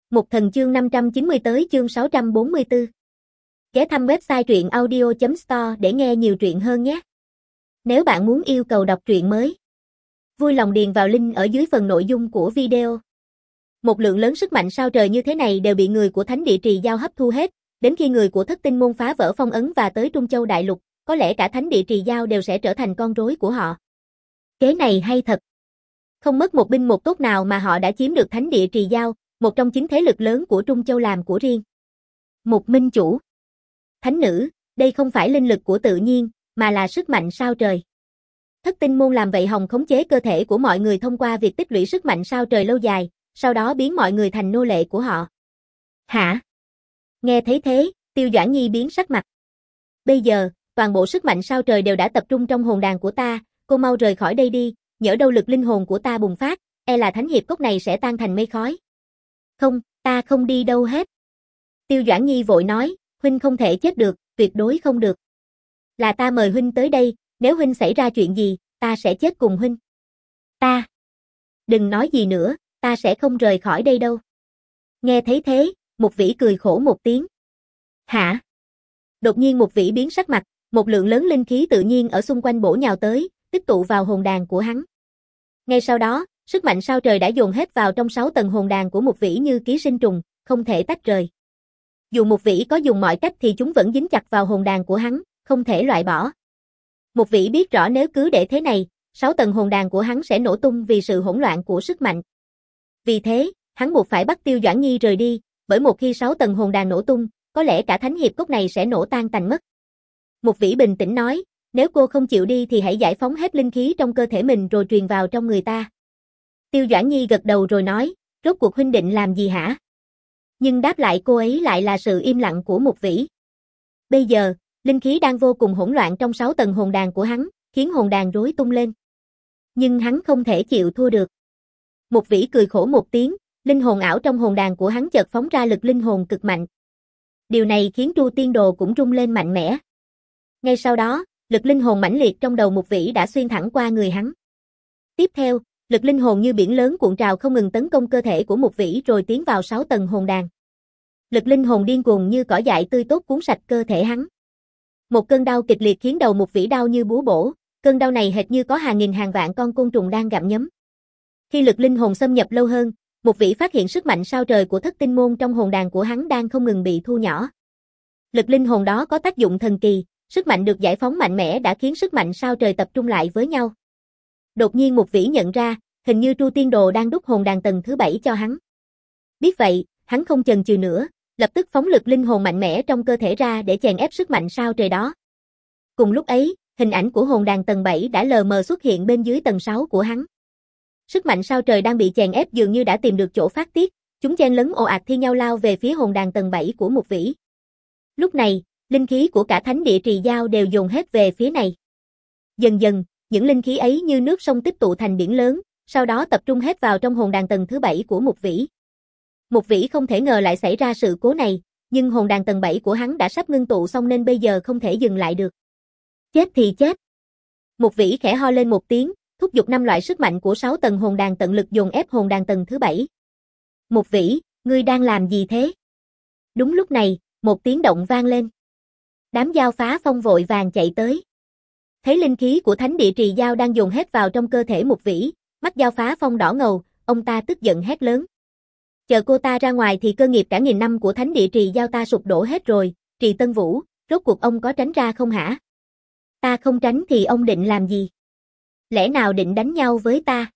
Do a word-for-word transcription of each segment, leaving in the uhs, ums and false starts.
Mục Thần chương năm trăm chín mươi tới chương sáu trăm bốn mươi tư. Ghé thăm website truyện audio chấm store để nghe nhiều truyện hơn nhé. Nếu bạn muốn yêu cầu đọc truyện mới, vui lòng điền vào link ở dưới phần nội dung của video. Một lượng lớn sức mạnh sao trời như thế này đều bị người của Thánh Địa Trì Giao hấp thu hết, đến khi người của Thất Tinh Môn phá vỡ phong ấn và tới Trung Châu Đại Lục, có lẽ cả Thánh Địa Trì Giao đều sẽ trở thành con rối của họ. Kế này hay thật. Không mất một binh một tốt nào mà họ đã chiếm được Thánh Địa Trì Giao, một trong chín thế lực lớn của Trung Châu làm của riêng. Một minh chủ. Thánh nữ, đây không phải linh lực của tự nhiên, mà là sức mạnh sao trời. Thất Tinh Môn làm vậy hòng khống chế cơ thể của mọi người thông qua việc tích lũy sức mạnh sao trời lâu dài, sau đó biến mọi người thành nô lệ của họ. Hả? Nghe thấy thế, Tiêu Doãn Nhi biến sắc mặt. Bây giờ, toàn bộ sức mạnh sao trời đều đã tập trung trong hồn đàn của ta, cô mau rời khỏi đây đi, nhỡ đâu lực linh hồn của ta bùng phát, e là thánh hiệp cốc này sẽ tan thành mây khói. Không, ta không đi đâu hết. Tiêu Doãn Nhi vội nói, huynh không thể chết được, tuyệt đối không được. Là ta mời huynh tới đây, nếu huynh xảy ra chuyện gì, ta sẽ chết cùng huynh. Ta. Đừng nói gì nữa, ta sẽ không rời khỏi đây đâu. Nghe thấy thế, Mục Vĩ cười khổ một tiếng. Hả? Đột nhiên Mục Vĩ biến sắc mặt, một lượng lớn linh khí tự nhiên ở xung quanh bổ nhào tới, tích tụ vào hồn đàn của hắn. Ngay sau đó, sức mạnh sao trời đã dồn hết vào trong sáu tầng hồn đàn của Mục Vĩ như ký sinh trùng, không thể tách rời. Dù Mục Vĩ có dùng mọi cách thì chúng vẫn dính chặt vào hồn đàn của hắn, không thể loại bỏ. Mục Vĩ biết rõ nếu cứ để thế này, sáu tầng hồn đàn của hắn sẽ nổ tung vì sự hỗn loạn của sức mạnh. Vì thế, hắn buộc phải bắt Tiêu Doãn Nhi rời đi, bởi một khi sáu tầng hồn đàn nổ tung, có lẽ cả thánh hiệp cốc này sẽ nổ tan tành mất. Mục Vĩ bình tĩnh nói, nếu cô không chịu đi thì hãy giải phóng hết linh khí trong cơ thể mình rồi truyền vào trong người ta. Tiêu Doãn Nhi gật đầu rồi nói, rốt cuộc huynh định làm gì hả? Nhưng đáp lại cô ấy lại là sự im lặng của Mục Vĩ. Bây giờ, linh khí đang vô cùng hỗn loạn trong sáu tầng hồn đàn của hắn, khiến hồn đàn rối tung lên. Nhưng hắn không thể chịu thua được. Mục Vĩ cười khổ một tiếng, linh hồn ảo trong hồn đàn của hắn chợt phóng ra lực linh hồn cực mạnh. Điều này khiến Tru Tiên Đồ cũng rung lên mạnh mẽ. Ngay sau đó, lực linh hồn mãnh liệt trong đầu Mục Vĩ đã xuyên thẳng qua người hắn. Tiếp theo, lực linh hồn như biển lớn cuộn trào không ngừng tấn công cơ thể của Mục Vĩ rồi tiến vào sáu tầng hồn đàn. Lực linh hồn điên cuồng như cỏ dại tươi tốt cuốn sạch cơ thể hắn. Một cơn đau kịch liệt khiến đầu Mục Vĩ đau như búa bổ, cơn đau này hệt như có hàng nghìn hàng vạn con côn trùng đang gặm nhấm. Khi lực linh hồn xâm nhập lâu hơn, Mục Vĩ phát hiện sức mạnh sao trời của Thất Tinh Môn trong hồn đàn của hắn đang không ngừng bị thu nhỏ. Lực linh hồn đó có tác dụng thần kỳ, sức mạnh được giải phóng mạnh mẽ đã khiến sức mạnh sao trời tập trung lại với nhau. Đột nhiên Mục Vĩ nhận ra, hình như Tru Tiên Đồ đang đúc hồn đàn tầng thứ bảy cho hắn. Biết vậy, hắn không chần chừ nữa, lập tức phóng lực linh hồn mạnh mẽ trong cơ thể ra để chèn ép sức mạnh sao trời đó. Cùng lúc ấy, hình ảnh của hồn đàn tầng bảy đã lờ mờ xuất hiện bên dưới tầng sáu của hắn. Sức mạnh sao trời đang bị chèn ép dường như đã tìm được chỗ phát tiết, chúng chen lấn ồ ạt thi nhau lao về phía hồn đàn tầng bảy của Mục Vĩ. Lúc này, linh khí của cả Thánh Địa Trì Giao đều dồn hết về phía này. Dần dần, những linh khí ấy như nước sông tích tụ thành biển lớn, sau đó tập trung hết vào trong hồn đàn tầng thứ bảy của Mục Vĩ. Mục Vĩ không thể ngờ lại xảy ra sự cố này, nhưng hồn đàn tầng bảy của hắn đã sắp ngưng tụ xong nên bây giờ không thể dừng lại được. Chết thì chết. Mục Vĩ khẽ ho lên một tiếng, thúc giục năm loại sức mạnh của sáu tầng hồn đàn tận lực dồn ép hồn đàn tầng thứ bảy. Mục Vĩ, ngươi đang làm gì thế? Đúng lúc này, một tiếng động vang lên. Đám Giao Phá Phong vội vàng chạy tới. Thấy linh khí của Thánh Địa Trì Giao đang dồn hết vào trong cơ thể Mục Vĩ, mắt Giao Phá Phong đỏ ngầu, ông ta tức giận hét lớn. Chờ cô ta ra ngoài thì cơ nghiệp cả nghìn năm của Thánh Địa Trì Giao ta sụp đổ hết rồi, Trì Tân Vũ, rốt cuộc ông có tránh ra không hả? Ta không tránh thì ông định làm gì? Lẽ nào định đánh nhau với ta?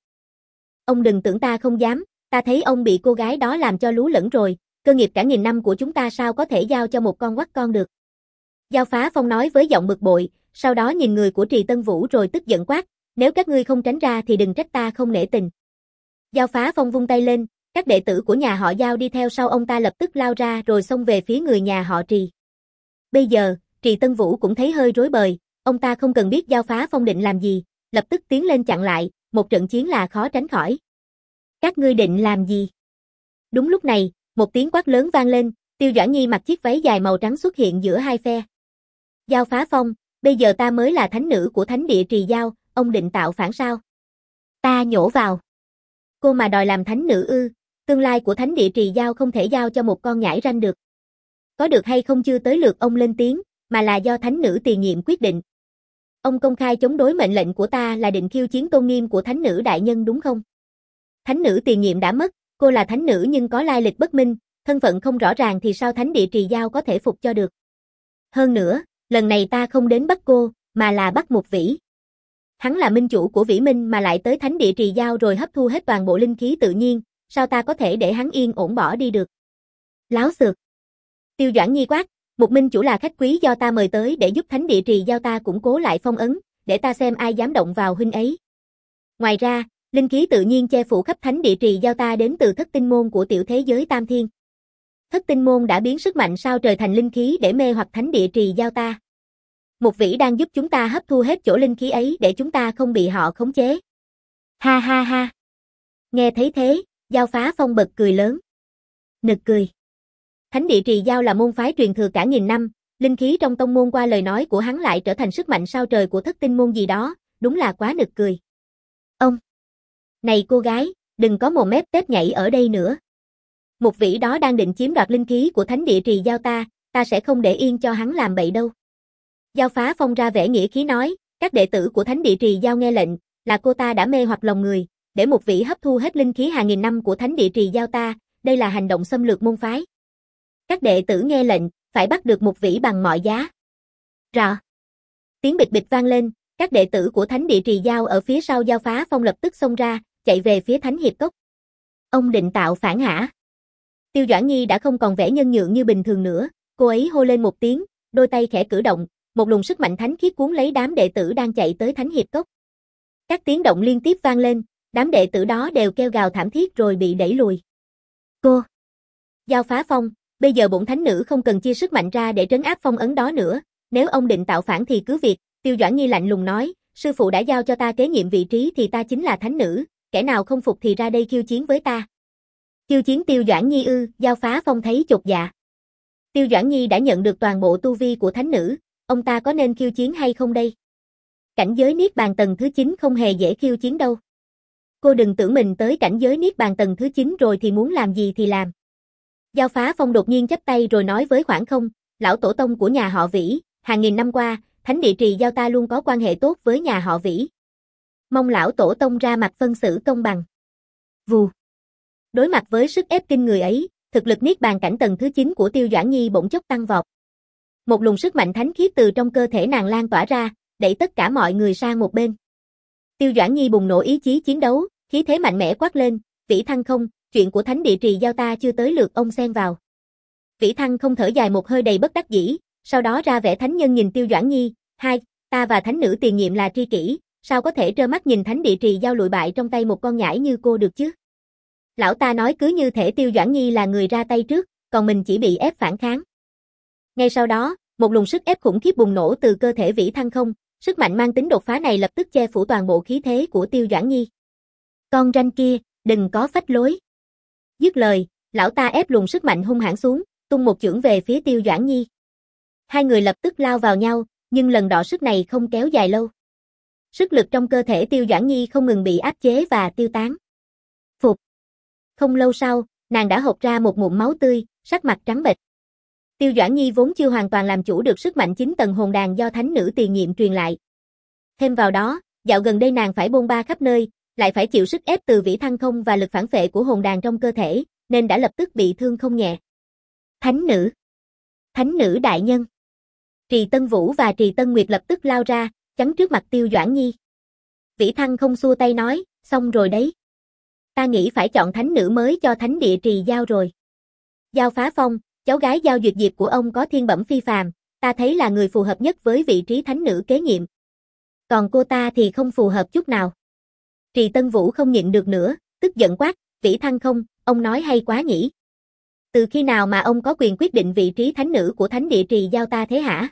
Ông đừng tưởng ta không dám, ta thấy ông bị cô gái đó làm cho lú lẫn rồi, cơ nghiệp cả nghìn năm của chúng ta sao có thể giao cho một con quắt con được. Giao Phá Phong nói với giọng bực bội, sau đó nhìn người của Trì Tân Vũ rồi tức giận quát, nếu các ngươi không tránh ra thì đừng trách ta không nể tình. Giao Phá Phong vung tay lên, các đệ tử của nhà họ Giao đi theo sau ông ta lập tức lao ra rồi xông về phía người nhà họ Trì. Bây giờ, Trì Tân Vũ cũng thấy hơi rối bời, ông ta không cần biết Giao Phá Phong định làm gì, lập tức tiến lên chặn lại, một trận chiến là khó tránh khỏi. Các ngươi định làm gì? Đúng lúc này, một tiếng quát lớn vang lên, Tiêu Doãn Nhi mặc chiếc váy dài màu trắng xuất hiện giữa hai phe. Giao Phá Phong, bây giờ ta mới là thánh nữ của Thánh Địa Trì Giao, ông định tạo phản sao? Ta nhổ vào. Cô mà đòi làm thánh nữ ư? Tương lai của thánh địa trì giao không thể giao cho một con nhãi ranh được. Có được hay không chưa tới lượt ông lên tiếng, mà là do thánh nữ tiền nhiệm quyết định. Ông công khai chống đối mệnh lệnh của ta là định khiêu chiến tôn nghiêm của thánh nữ đại nhân đúng không? Thánh nữ tiền nhiệm đã mất, cô là thánh nữ nhưng có lai lịch bất minh, thân phận không rõ ràng thì sao thánh địa trì giao có thể phục cho được. Hơn nữa, lần này ta không đến bắt cô, mà là bắt Mục Vĩ. Hắn là minh chủ của Vĩ Minh mà lại tới thánh địa trì giao rồi hấp thu hết toàn bộ linh khí tự nhiên, sao ta có thể để hắn yên ổn bỏ đi được? Láo xược. Tiêu Doãn Nhi quát, một minh chủ là khách quý do ta mời tới để giúp thánh địa trì giao ta củng cố lại phong ấn, để ta xem ai dám động vào huynh ấy. Ngoài ra, linh khí tự nhiên che phủ khắp thánh địa trì giao ta đến từ thất tinh môn của tiểu thế giới Tam Thiên. Thất tinh môn đã biến sức mạnh sao trời thành linh khí để mê hoặc thánh địa trì giao ta. Mục Vĩ đang giúp chúng ta hấp thu hết chỗ linh khí ấy để chúng ta không bị họ khống chế. Ha ha ha. Nghe thấy thế, Giao Phá Phong bật cười lớn. Nực cười. Thánh địa trì giao là môn phái truyền thừa cả nghìn năm, linh khí trong tông môn qua lời nói của hắn lại trở thành sức mạnh sao trời của thất tinh môn gì đó, đúng là quá nực cười. Ông! Này cô gái, đừng có mồm mép tép nhảy ở đây nữa. Mục Vĩ đó đang định chiếm đoạt linh khí của thánh địa trì giao ta, ta sẽ không để yên cho hắn làm bậy đâu. Giao Phá Phong ra vẻ nghĩa khí nói, các đệ tử của thánh địa trì giao nghe lệnh, là cô ta đã mê hoặc lòng người, để Mục Vĩ hấp thu hết linh khí hàng nghìn năm của thánh địa trì giao ta, đây là hành động xâm lược môn phái. Các đệ tử nghe lệnh, phải bắt được Mục Vĩ bằng mọi giá. Rọ. Tiếng bịch bịch vang lên, các đệ tử của thánh địa trì giao ở phía sau Giao Phá Phong lập tức xông ra, chạy về phía Thánh Hiệp Cốc. Ông định tạo phản hả? Tiêu Doãn Nhi đã không còn vẻ nhân nhượng như bình thường nữa, cô ấy hô lên một tiếng, đôi tay khẽ cử động, một luồng sức mạnh thánh khiết cuốn lấy đám đệ tử đang chạy tới Thánh Hiệp Cốc. Các tiếng động liên tiếp vang lên, đám đệ tử đó đều kêu gào thảm thiết rồi bị đẩy lùi. Cô! Giao Phá Phong, bây giờ bổn thánh nữ không cần chia sức mạnh ra để trấn áp phong ấn đó nữa, nếu ông định tạo phản thì cứ việc, Tiêu Doãn Nhi lạnh lùng nói, sư phụ đã giao cho ta kế nhiệm vị trí thì ta chính là thánh nữ, kẻ nào không phục thì ra đây khiêu chiến với ta. Khiêu chiến Tiêu Doãn Nhi ư? Giao Phá Phong thấy chột dạ. Tiêu Doãn Nhi đã nhận được toàn bộ tu vi của thánh nữ, ông ta có nên khiêu chiến hay không đây? Cảnh giới Niết Bàn tầng thứ chín không hề dễ khiêu chiến đâu. Cô đừng tưởng mình tới cảnh giới Niết Bàn tầng thứ chín rồi thì muốn làm gì thì làm. Giao Phá Phong đột nhiên chắp tay rồi nói với Khoảng Không, lão tổ tông của nhà họ Vĩ, hàng nghìn năm qua, thánh địa trì giao ta luôn có quan hệ tốt với nhà họ Vĩ. Mong lão tổ tông ra mặt phân xử công bằng. Vù. Đối mặt với sức ép kinh người ấy, thực lực Niết Bàn cảnh tầng thứ chín của Tiêu Doãn Nhi bỗng chốc tăng vọt. Một luồng sức mạnh thánh khiết từ trong cơ thể nàng lan tỏa ra, đẩy tất cả mọi người sang một bên. Tiêu Doãn Nhi bùng nổ ý chí chiến đấu, khí thế mạnh mẽ quát lên, Vĩ Thăng không, chuyện của thánh địa trì giao ta chưa tới lượt ông xen vào. Vĩ Thăng không thở dài một hơi đầy bất đắc dĩ, sau đó ra vẻ thánh nhân nhìn Tiêu Doãn Nhi, hai, ta và thánh nữ tiền nhiệm là tri kỷ, sao có thể trơ mắt nhìn thánh địa trì giao lụi bại trong tay một con nhãi như cô được chứ? Lão ta nói cứ như thể Tiêu Doãn Nhi là người ra tay trước, còn mình chỉ bị ép phản kháng. Ngay sau đó, một luồng sức ép khủng khiếp bùng nổ từ cơ thể Vĩ Thăng không, sức mạnh mang tính đột phá này lập tức che phủ toàn bộ khí thế của Tiêu Doãn Nhi. Con ranh kia, đừng có phách lối. Dứt lời, lão ta ép luồng sức mạnh hung hãn xuống, tung một chưởng về phía Tiêu Doãn Nhi. Hai người lập tức lao vào nhau, nhưng lần đọ sức này không kéo dài lâu. Sức lực trong cơ thể Tiêu Doãn Nhi không ngừng bị áp chế và tiêu tán. Phục. Không lâu sau, nàng đã hộc ra một ngụm máu tươi, sắc mặt trắng bệch. Tiêu Doãn Nhi vốn chưa hoàn toàn làm chủ được sức mạnh chín tầng hồn đàn do thánh nữ tiền nhiệm truyền lại. Thêm vào đó, dạo gần đây nàng phải bôn ba khắp nơi, lại phải chịu sức ép từ Vĩ Thăng không và lực phản phệ của hồn đàn trong cơ thể, nên đã lập tức bị thương không nhẹ. Thánh nữ! Thánh nữ đại nhân! Trì Tân Vũ và Trì Tân Nguyệt lập tức lao ra, chắn trước mặt Tiêu Doãn Nhi. Vĩ Thăng không xua tay nói, xong rồi đấy. Ta nghĩ phải chọn thánh nữ mới cho thánh địa trì giao rồi. Giao Phá Phong, cháu gái Giao Duyệt Diệp của ông có thiên bẩm phi phàm, ta thấy là người phù hợp nhất với vị trí thánh nữ kế nhiệm. Còn cô ta thì không phù hợp chút nào. Trì Tân Vũ không nhịn được nữa, tức giận quát, Vĩ Thăng không, ông nói hay quá nhỉ. Từ khi nào mà ông có quyền quyết định vị trí thánh nữ của thánh địa trì giao ta thế hả?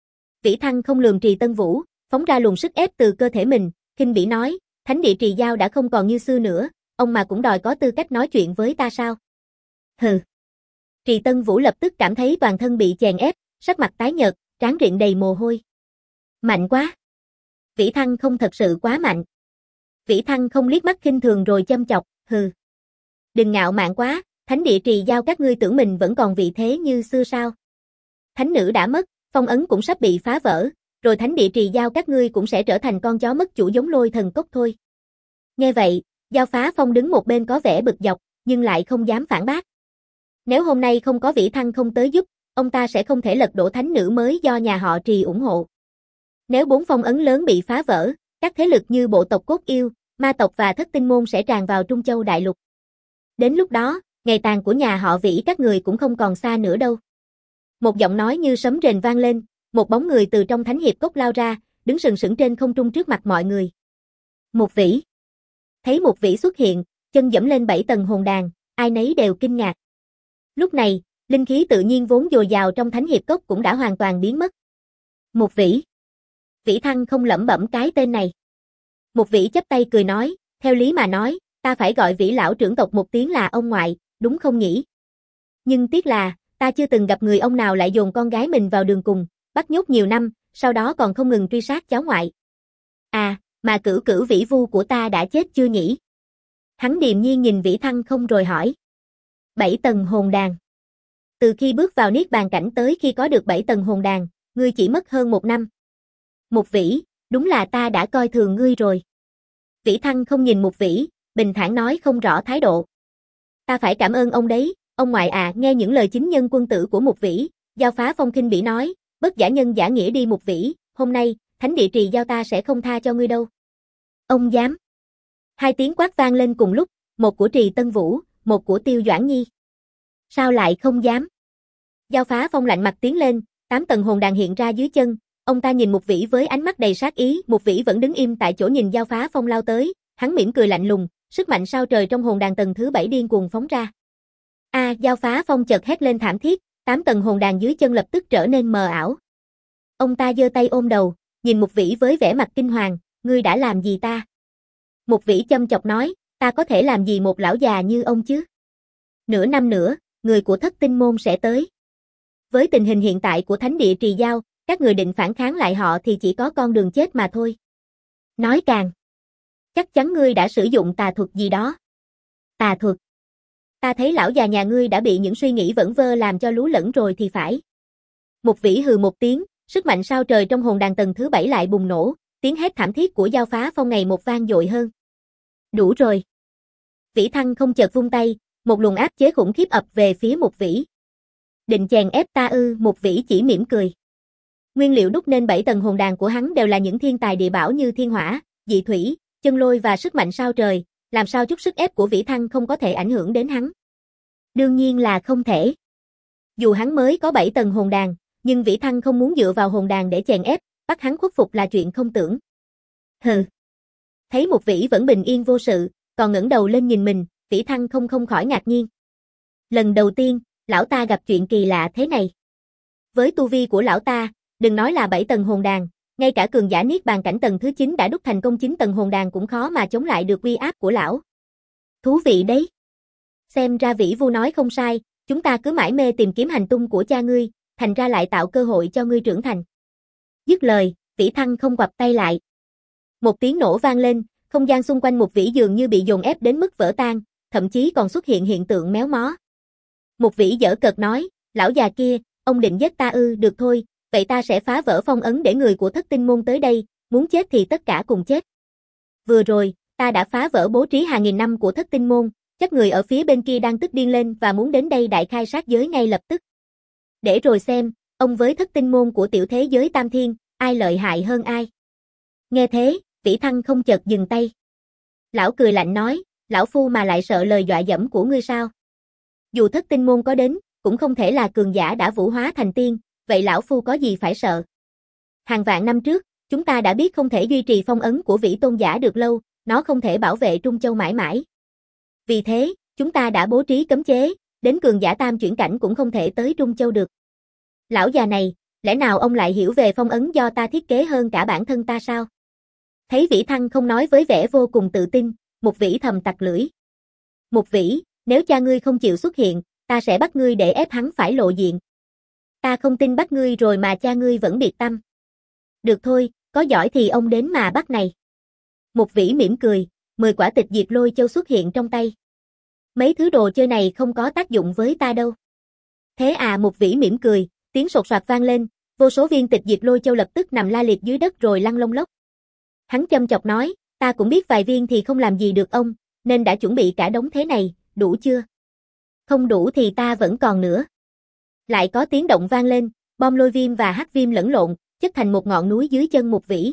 Vĩ Thăng không lườm Trì Tân Vũ, phóng ra luồng sức ép từ cơ thể mình, khinh bỉ nói, thánh địa trì giao đã không còn như xưa nữa, ông mà cũng đòi có tư cách nói chuyện với ta sao? Hừ. Trì Tân Vũ lập tức cảm thấy toàn thân bị chèn ép, sắc mặt tái nhợt, trán rịn đầy mồ hôi. Mạnh quá. Vĩ Thăng không thật sự quá mạnh. Vĩ Thăng không liếc mắt khinh thường rồi châm chọc, hừ. Đừng ngạo mạn quá, thánh địa trì giao các ngươi tưởng mình vẫn còn vị thế như xưa sao? Thánh nữ đã mất, phong ấn cũng sắp bị phá vỡ, rồi thánh địa trì giao các ngươi cũng sẽ trở thành con chó mất chủ giống Lôi Thần Cốc thôi. Nghe vậy, Giao Phá Phong đứng một bên có vẻ bực dọc, nhưng lại không dám phản bác. Nếu hôm nay không có Vĩ Thăng không tới giúp, ông ta sẽ không thể lật đổ thánh nữ mới do nhà họ Trì ủng hộ. Nếu bốn phong ấn lớn bị phá vỡ, các thế lực như bộ tộc Cốt Yêu, Ma tộc và Thất Tinh môn sẽ tràn vào Trung Châu đại lục. Đến lúc đó, ngày tàn của nhà họ Vĩ các người cũng không còn xa nữa đâu. Một giọng nói như sấm rền vang lên, một bóng người từ trong thánh hiệp cốc lao ra, đứng sừng sững trên không trung trước mặt mọi người. Một Vĩ. Thấy Một Vĩ xuất hiện, chân dẫm lên bảy tầng hồn đàn, ai nấy đều kinh ngạc. Lúc này, linh khí tự nhiên vốn dồi dào trong thánh hiệp cốc cũng đã hoàn toàn biến mất. Một Vĩ. Vĩ Thăng không lẩm bẩm cái tên này. Một Vĩ chắp tay cười nói, theo lý mà nói, ta phải gọi Vĩ lão trưởng tộc một tiếng là ông ngoại, đúng không nhỉ? Nhưng tiếc là, ta chưa từng gặp người ông nào lại dồn con gái mình vào đường cùng, bắt nhốt nhiều năm, sau đó còn không ngừng truy sát cháu ngoại. À, mà cửu cửu Vĩ Vu của ta đã chết chưa nhỉ? Hắn điềm nhiên nhìn Vĩ Thăng không rồi hỏi. Bảy tầng hồn đàn. Từ khi bước vào niết bàn cảnh tới khi có được bảy tầng hồn đàn, ngươi chỉ mất hơn một năm. Một Vĩ, đúng là ta đã coi thường ngươi rồi. Vĩ Thăng không nhìn Một Vĩ, bình thản nói không rõ thái độ. Ta phải cảm ơn ông đấy, ông ngoại à. Nghe những lời chính nhân quân tử của Một Vĩ, Giao Phá Phong khinh bỉ nói, bất giả nhân giả nghĩa đi Một Vĩ, hôm nay, thánh địa trì giao ta sẽ không tha cho ngươi đâu. Ông dám. Hai tiếng quát vang lên cùng lúc, một của Trì Tân Vũ, một của Tiêu Doãn Nhi. Sao lại không dám? Giao Phá Phong lạnh mặt tiến lên, tám tầng hồn đàn hiện ra dưới chân, ông ta nhìn Một Vĩ với ánh mắt đầy sát ý. Một Vĩ vẫn đứng im tại chỗ nhìn Giao Phá Phong lao tới, hắn mỉm cười lạnh lùng, sức mạnh sao trời trong hồn đàn tầng thứ bảy điên cuồng phóng ra. A, à, Giao Phá Phong chợt hét lên thảm thiết, tám tầng hồn đàn dưới chân lập tức trở nên mờ ảo. Ông ta giơ tay ôm đầu, nhìn Một Vĩ với vẻ mặt kinh hoàng, ngươi đã làm gì ta? Một Vĩ châm chọc nói, ta có thể làm gì một lão già như ông chứ? Nửa năm nữa, người của Thất Tinh môn sẽ tới. Với tình hình hiện tại của thánh địa trì giao, các người định phản kháng lại họ thì chỉ có con đường chết mà thôi. Nói càng. Chắc chắn ngươi đã sử dụng tà thuật gì đó. Tà thuật. Ta thấy lão già nhà ngươi đã bị những suy nghĩ vẩn vơ làm cho lú lẫn rồi thì phải. Một Vĩ hừ một tiếng, sức mạnh sao trời trong hồn đàn tầng thứ bảy lại bùng nổ, tiếng hét thảm thiết của Giao Phá Phong ngày một vang dội hơn. Đủ rồi. Vĩ Thăng không chợt vung tay, một luồng áp chế khủng khiếp ập về phía Một Vĩ. Định chèn ép ta ư? Một Vĩ chỉ mỉm cười. Nguyên liệu đúc nên bảy tầng hồn đàn của hắn đều là những thiên tài địa bảo như thiên hỏa, dị thủy, chân lôi và sức mạnh sao trời, làm sao chút sức ép của Vĩ Thăng không có thể ảnh hưởng đến hắn? Đương nhiên là không thể. Dù hắn mới có bảy tầng hồn đàn, nhưng Vĩ Thăng không muốn dựa vào hồn đàn để chèn ép, bắt hắn khuất phục là chuyện không tưởng. Hừ. Thấy Một Vĩ vẫn bình yên vô sự, còn ngẩng đầu lên nhìn mình, Vĩ Thăng không không khỏi ngạc nhiên. Lần đầu tiên, lão ta gặp chuyện kỳ lạ thế này. Với tu vi của lão ta, đừng nói là bảy tầng hồn đàn, ngay cả cường giả niết bàn cảnh tầng thứ chín đã đúc thành công chín tầng hồn đàn cũng khó mà chống lại được uy áp của lão. Thú vị đấy. Xem ra Vĩ Vu nói không sai, chúng ta cứ mãi mê tìm kiếm hành tung của cha ngươi, thành ra lại tạo cơ hội cho ngươi trưởng thành. Dứt lời, Vĩ Thăng không quặp tay lại. Một tiếng nổ vang lên, không gian xung quanh Một Vĩ dường như bị dồn ép đến mức vỡ tan, thậm chí còn xuất hiện hiện tượng méo mó. Một Vĩ giở cợt nói, lão già kia, ông định giết ta ư? Được thôi, vậy ta sẽ phá vỡ phong ấn để người của Thất Tinh môn tới đây, muốn chết thì tất cả cùng chết. Vừa rồi, ta đã phá vỡ bố trí hàng nghìn năm của Thất Tinh môn, chắc người ở phía bên kia đang tức điên lên và muốn đến đây đại khai sát giới ngay lập tức. Để rồi xem, ông với Thất Tinh môn của tiểu thế giới Tam Thiên, ai lợi hại hơn ai. Nghe thế, Vĩ Thăng không chợt dừng tay. Lão cười lạnh nói, lão phu mà lại sợ lời dọa dẫm của ngươi sao? Dù Thất Tinh môn có đến, cũng không thể là cường giả đã vũ hóa thành tiên, vậy lão phu có gì phải sợ? Hàng vạn năm trước, chúng ta đã biết không thể duy trì phong ấn của Vĩ tôn giả được lâu, nó không thể bảo vệ Trung Châu mãi mãi. Vì thế, chúng ta đã bố trí cấm chế, đến cường giả tam chuyển cảnh cũng không thể tới Trung Châu được. Lão già này, lẽ nào ông lại hiểu về phong ấn do ta thiết kế hơn cả bản thân ta sao? Thấy Vĩ Thăng không nói với vẻ vô cùng tự tin, Một Vĩ thầm tặc lưỡi. Một Vĩ, nếu cha ngươi không chịu xuất hiện, ta sẽ bắt ngươi để ép hắn phải lộ diện. Ta không tin bắt ngươi rồi mà cha ngươi vẫn biệt tâm. Được thôi, có giỏi thì ông đến mà bắt này. Một Vĩ mỉm cười, mười quả tịch diệt lôi châu xuất hiện trong tay. Mấy thứ đồ chơi này không có tác dụng với ta đâu. Thế à, Mục Vĩ mỉm cười, tiếng sột soạt vang lên, vô số viên tịch diệt lôi châu lập tức nằm la liệt dưới đất rồi lăn lông lốc. Hắn châm chọc nói, ta cũng biết vài viên thì không làm gì được ông, nên đã chuẩn bị cả đống thế này, đủ chưa? Không đủ thì ta vẫn còn nữa. Lại có tiếng động vang lên, bom lôi viêm và hắc viêm lẫn lộn, chất thành một ngọn núi dưới chân Mục Vĩ.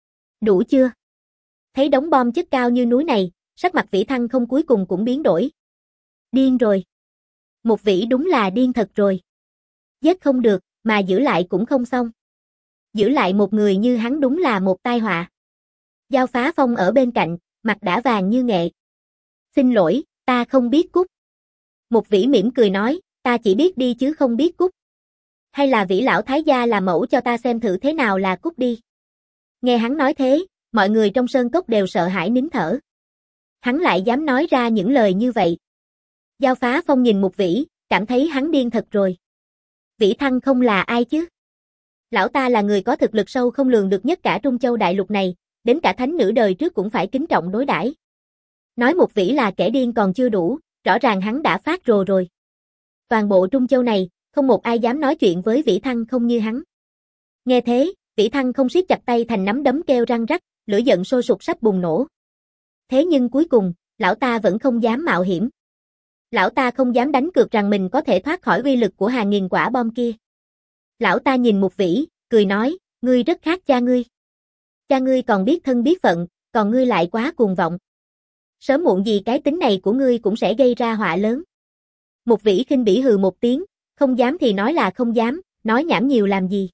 Đủ chưa? Thấy đống bom chất cao như núi này, sắc mặt Vĩ Thăng không cuối cùng cũng biến đổi. Điên rồi. Mục Vĩ đúng là điên thật rồi. Giết không được, mà giữ lại cũng không xong. Giữ lại một người như hắn đúng là một tai họa. Giao Phá Phong ở bên cạnh, mặt đã vàng như nghệ. Xin lỗi, ta không biết cút. Mục Vĩ mỉm cười nói, ta chỉ biết đi chứ không biết cút. Hay là Vĩ lão thái gia là mẫu cho ta xem thử thế nào là cút đi. Nghe hắn nói thế, mọi người trong sơn cốc đều sợ hãi nín thở. Hắn lại dám nói ra những lời như vậy. Giao Phá Phong nhìn Mục Vĩ, cảm thấy hắn điên thật rồi. Vĩ Thăng không là ai chứ? Lão ta là người có thực lực sâu không lường được nhất cả Trung Châu đại lục này, đến cả thánh nữ đời trước cũng phải kính trọng đối đãi. Nói Mục Vĩ là kẻ điên còn chưa đủ, rõ ràng hắn đã phát rồ rồi. Toàn bộ Trung Châu này, không một ai dám nói chuyện với Vĩ Thăng không như hắn. Nghe thế, Vĩ Thăng không siết chặt tay thành nắm đấm kêu răng rắc, lửa giận sôi sục sắp bùng nổ. Thế nhưng cuối cùng, lão ta vẫn không dám mạo hiểm. Lão ta không dám đánh cược rằng mình có thể thoát khỏi uy lực của hàng nghìn quả bom kia. Lão ta nhìn Mục Vĩ, cười nói, ngươi rất khác cha ngươi. Cha ngươi còn biết thân biết phận, còn ngươi lại quá cuồng vọng. Sớm muộn gì cái tính này của ngươi cũng sẽ gây ra họa lớn. Mục Vĩ khinh bỉ hừ một tiếng, không dám thì nói là không dám, nói nhảm nhiều làm gì.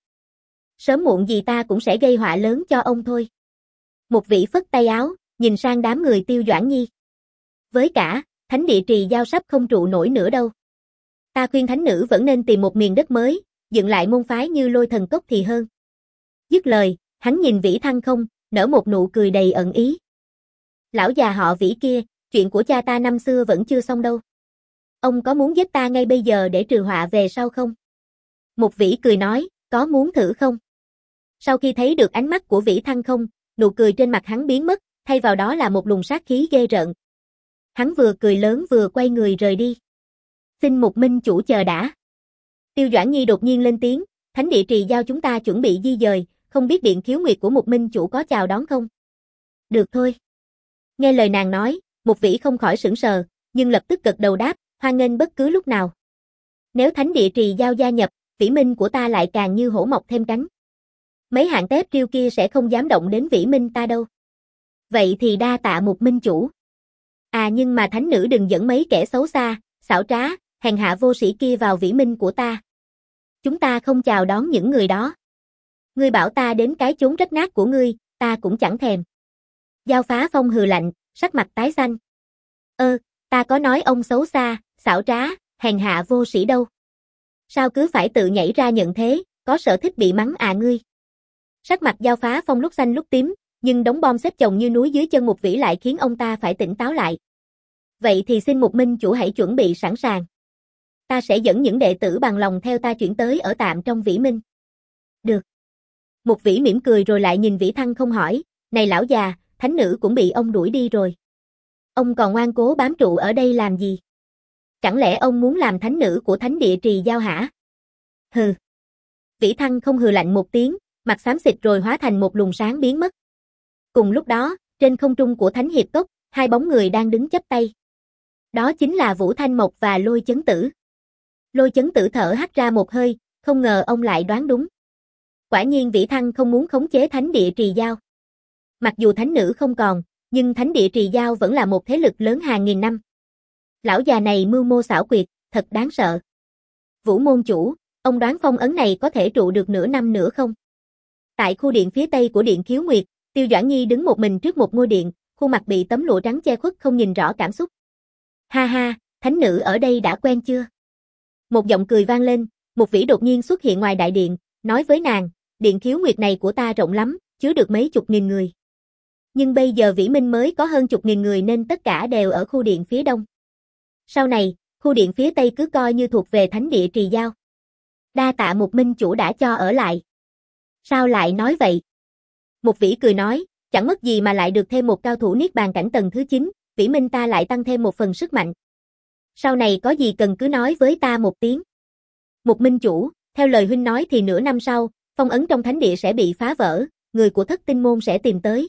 Sớm muộn gì ta cũng sẽ gây họa lớn cho ông thôi. Mục Vĩ phất tay áo, nhìn sang đám người Tiêu Doãn Nhi. Với cả, thánh địa trì giao sắp không trụ nổi nữa đâu. Ta khuyên thánh nữ vẫn nên tìm một miền đất mới, dựng lại môn phái như Lôi Thần Cốc thì hơn. Dứt lời, hắn nhìn Vĩ Thăng không, nở một nụ cười đầy ẩn ý. Lão già họ Vĩ kia, chuyện của cha ta năm xưa vẫn chưa xong đâu. Ông có muốn giết ta ngay bây giờ để trừ họa về sau không? Mục Vĩ cười nói, có muốn thử không? Sau khi thấy được ánh mắt của Vĩ Thăng không, nụ cười trên mặt hắn biến mất, thay vào đó là một luồng sát khí ghê rợn. Hắn vừa cười lớn vừa quay người rời đi. Xin Mục Minh chủ chờ đã. Tiêu Doãn Nhi đột nhiên lên tiếng, thánh địa trì giao chúng ta chuẩn bị di dời, không biết điện khiếu nguyệt của Mục Minh chủ có chào đón không? Được thôi. Nghe lời nàng nói, Mục Vĩ không khỏi sửng sờ, nhưng lập tức gật đầu đáp, hoan nghênh bất cứ lúc nào. Nếu thánh địa trì giao gia nhập, Vĩ Minh của ta lại càng như hổ mọc thêm cánh. Mấy hạng tép triêu kia sẽ không dám động đến Vĩ Minh ta đâu. Vậy thì đa tạ Mục Minh chủ. À nhưng mà thánh nữ đừng dẫn mấy kẻ xấu xa, xảo trá, hèn hạ vô sĩ kia vào Vĩ Minh của ta. Chúng ta không chào đón những người đó. Ngươi bảo ta đến cái chốn rách nát của ngươi, ta cũng chẳng thèm. Giao Phá Phong hừ lạnh, sắc mặt tái xanh. Ơ, ta có nói ông xấu xa, xảo trá, hèn hạ vô sĩ đâu. Sao cứ phải tự nhảy ra nhận thế, có sở thích bị mắng à ngươi. Sắc mặt Giao Phá Phong lúc xanh lúc tím, nhưng đống bom xếp chồng như núi dưới chân Mục Vĩ lại khiến ông ta phải tỉnh táo lại. Vậy thì xin Mục Minh chủ hãy chuẩn bị sẵn sàng. Ta sẽ dẫn những đệ tử bằng lòng theo ta chuyển tới ở tạm trong Vĩ Minh. Được. Mục Vĩ mỉm cười rồi lại nhìn Vĩ Thăng không hỏi, này lão già, thánh nữ cũng bị ông đuổi đi rồi. Ông còn ngoan cố bám trụ ở đây làm gì? Chẳng lẽ ông muốn làm thánh nữ của thánh địa trì giao hả? Hừ. Vĩ Thăng không hừ lạnh một tiếng, mặt xám xịt rồi hóa thành một luồng sáng biến mất. Cùng lúc đó, trên không trung của Thánh Hiệp Cốc, hai bóng người đang đứng chắp tay. Đó chính là Vũ Thanh Mộc và Lôi Chấn Tử. Lôi Chấn Tử thở hắt ra một hơi, không ngờ ông lại đoán đúng. Quả nhiên Vĩ Thăng không muốn khống chế thánh địa trì giao. Mặc dù thánh nữ không còn, nhưng thánh địa trì giao vẫn là một thế lực lớn hàng nghìn năm. Lão già này mưu mô xảo quyệt, thật đáng sợ. Vũ môn chủ, ông đoán phong ấn này có thể trụ được nửa năm nữa không? Tại khu điện phía tây của điện Khiếu Nguyệt, Tiêu Doãn Nhi đứng một mình trước một ngôi điện, khuôn mặt bị tấm lụa trắng che khuất không nhìn rõ cảm xúc. Ha ha, thánh nữ ở đây đã quen chưa? Một giọng cười vang lên, Mục Vĩ đột nhiên xuất hiện ngoài đại điện, nói với nàng, điện Khiếu Nguyệt này của ta rộng lắm, chứa được mấy chục nghìn người. Nhưng bây giờ Vĩ Minh mới có hơn chục nghìn người nên tất cả đều ở khu điện phía đông. Sau này, khu điện phía tây cứ coi như thuộc về thánh địa trì giao. Đa tạ Mục Minh chủ đã cho ở lại. Sao lại nói vậy? Mục Vĩ cười nói, chẳng mất gì mà lại được thêm một cao thủ niết bàn cảnh tầng thứ chín, Vĩ Minh ta lại tăng thêm một phần sức mạnh. Sau này có gì cần cứ nói với ta một tiếng. Một minh chủ, theo lời huynh nói thì nửa năm sau, phong ấn trong thánh địa sẽ bị phá vỡ, người của thất tinh môn sẽ tìm tới.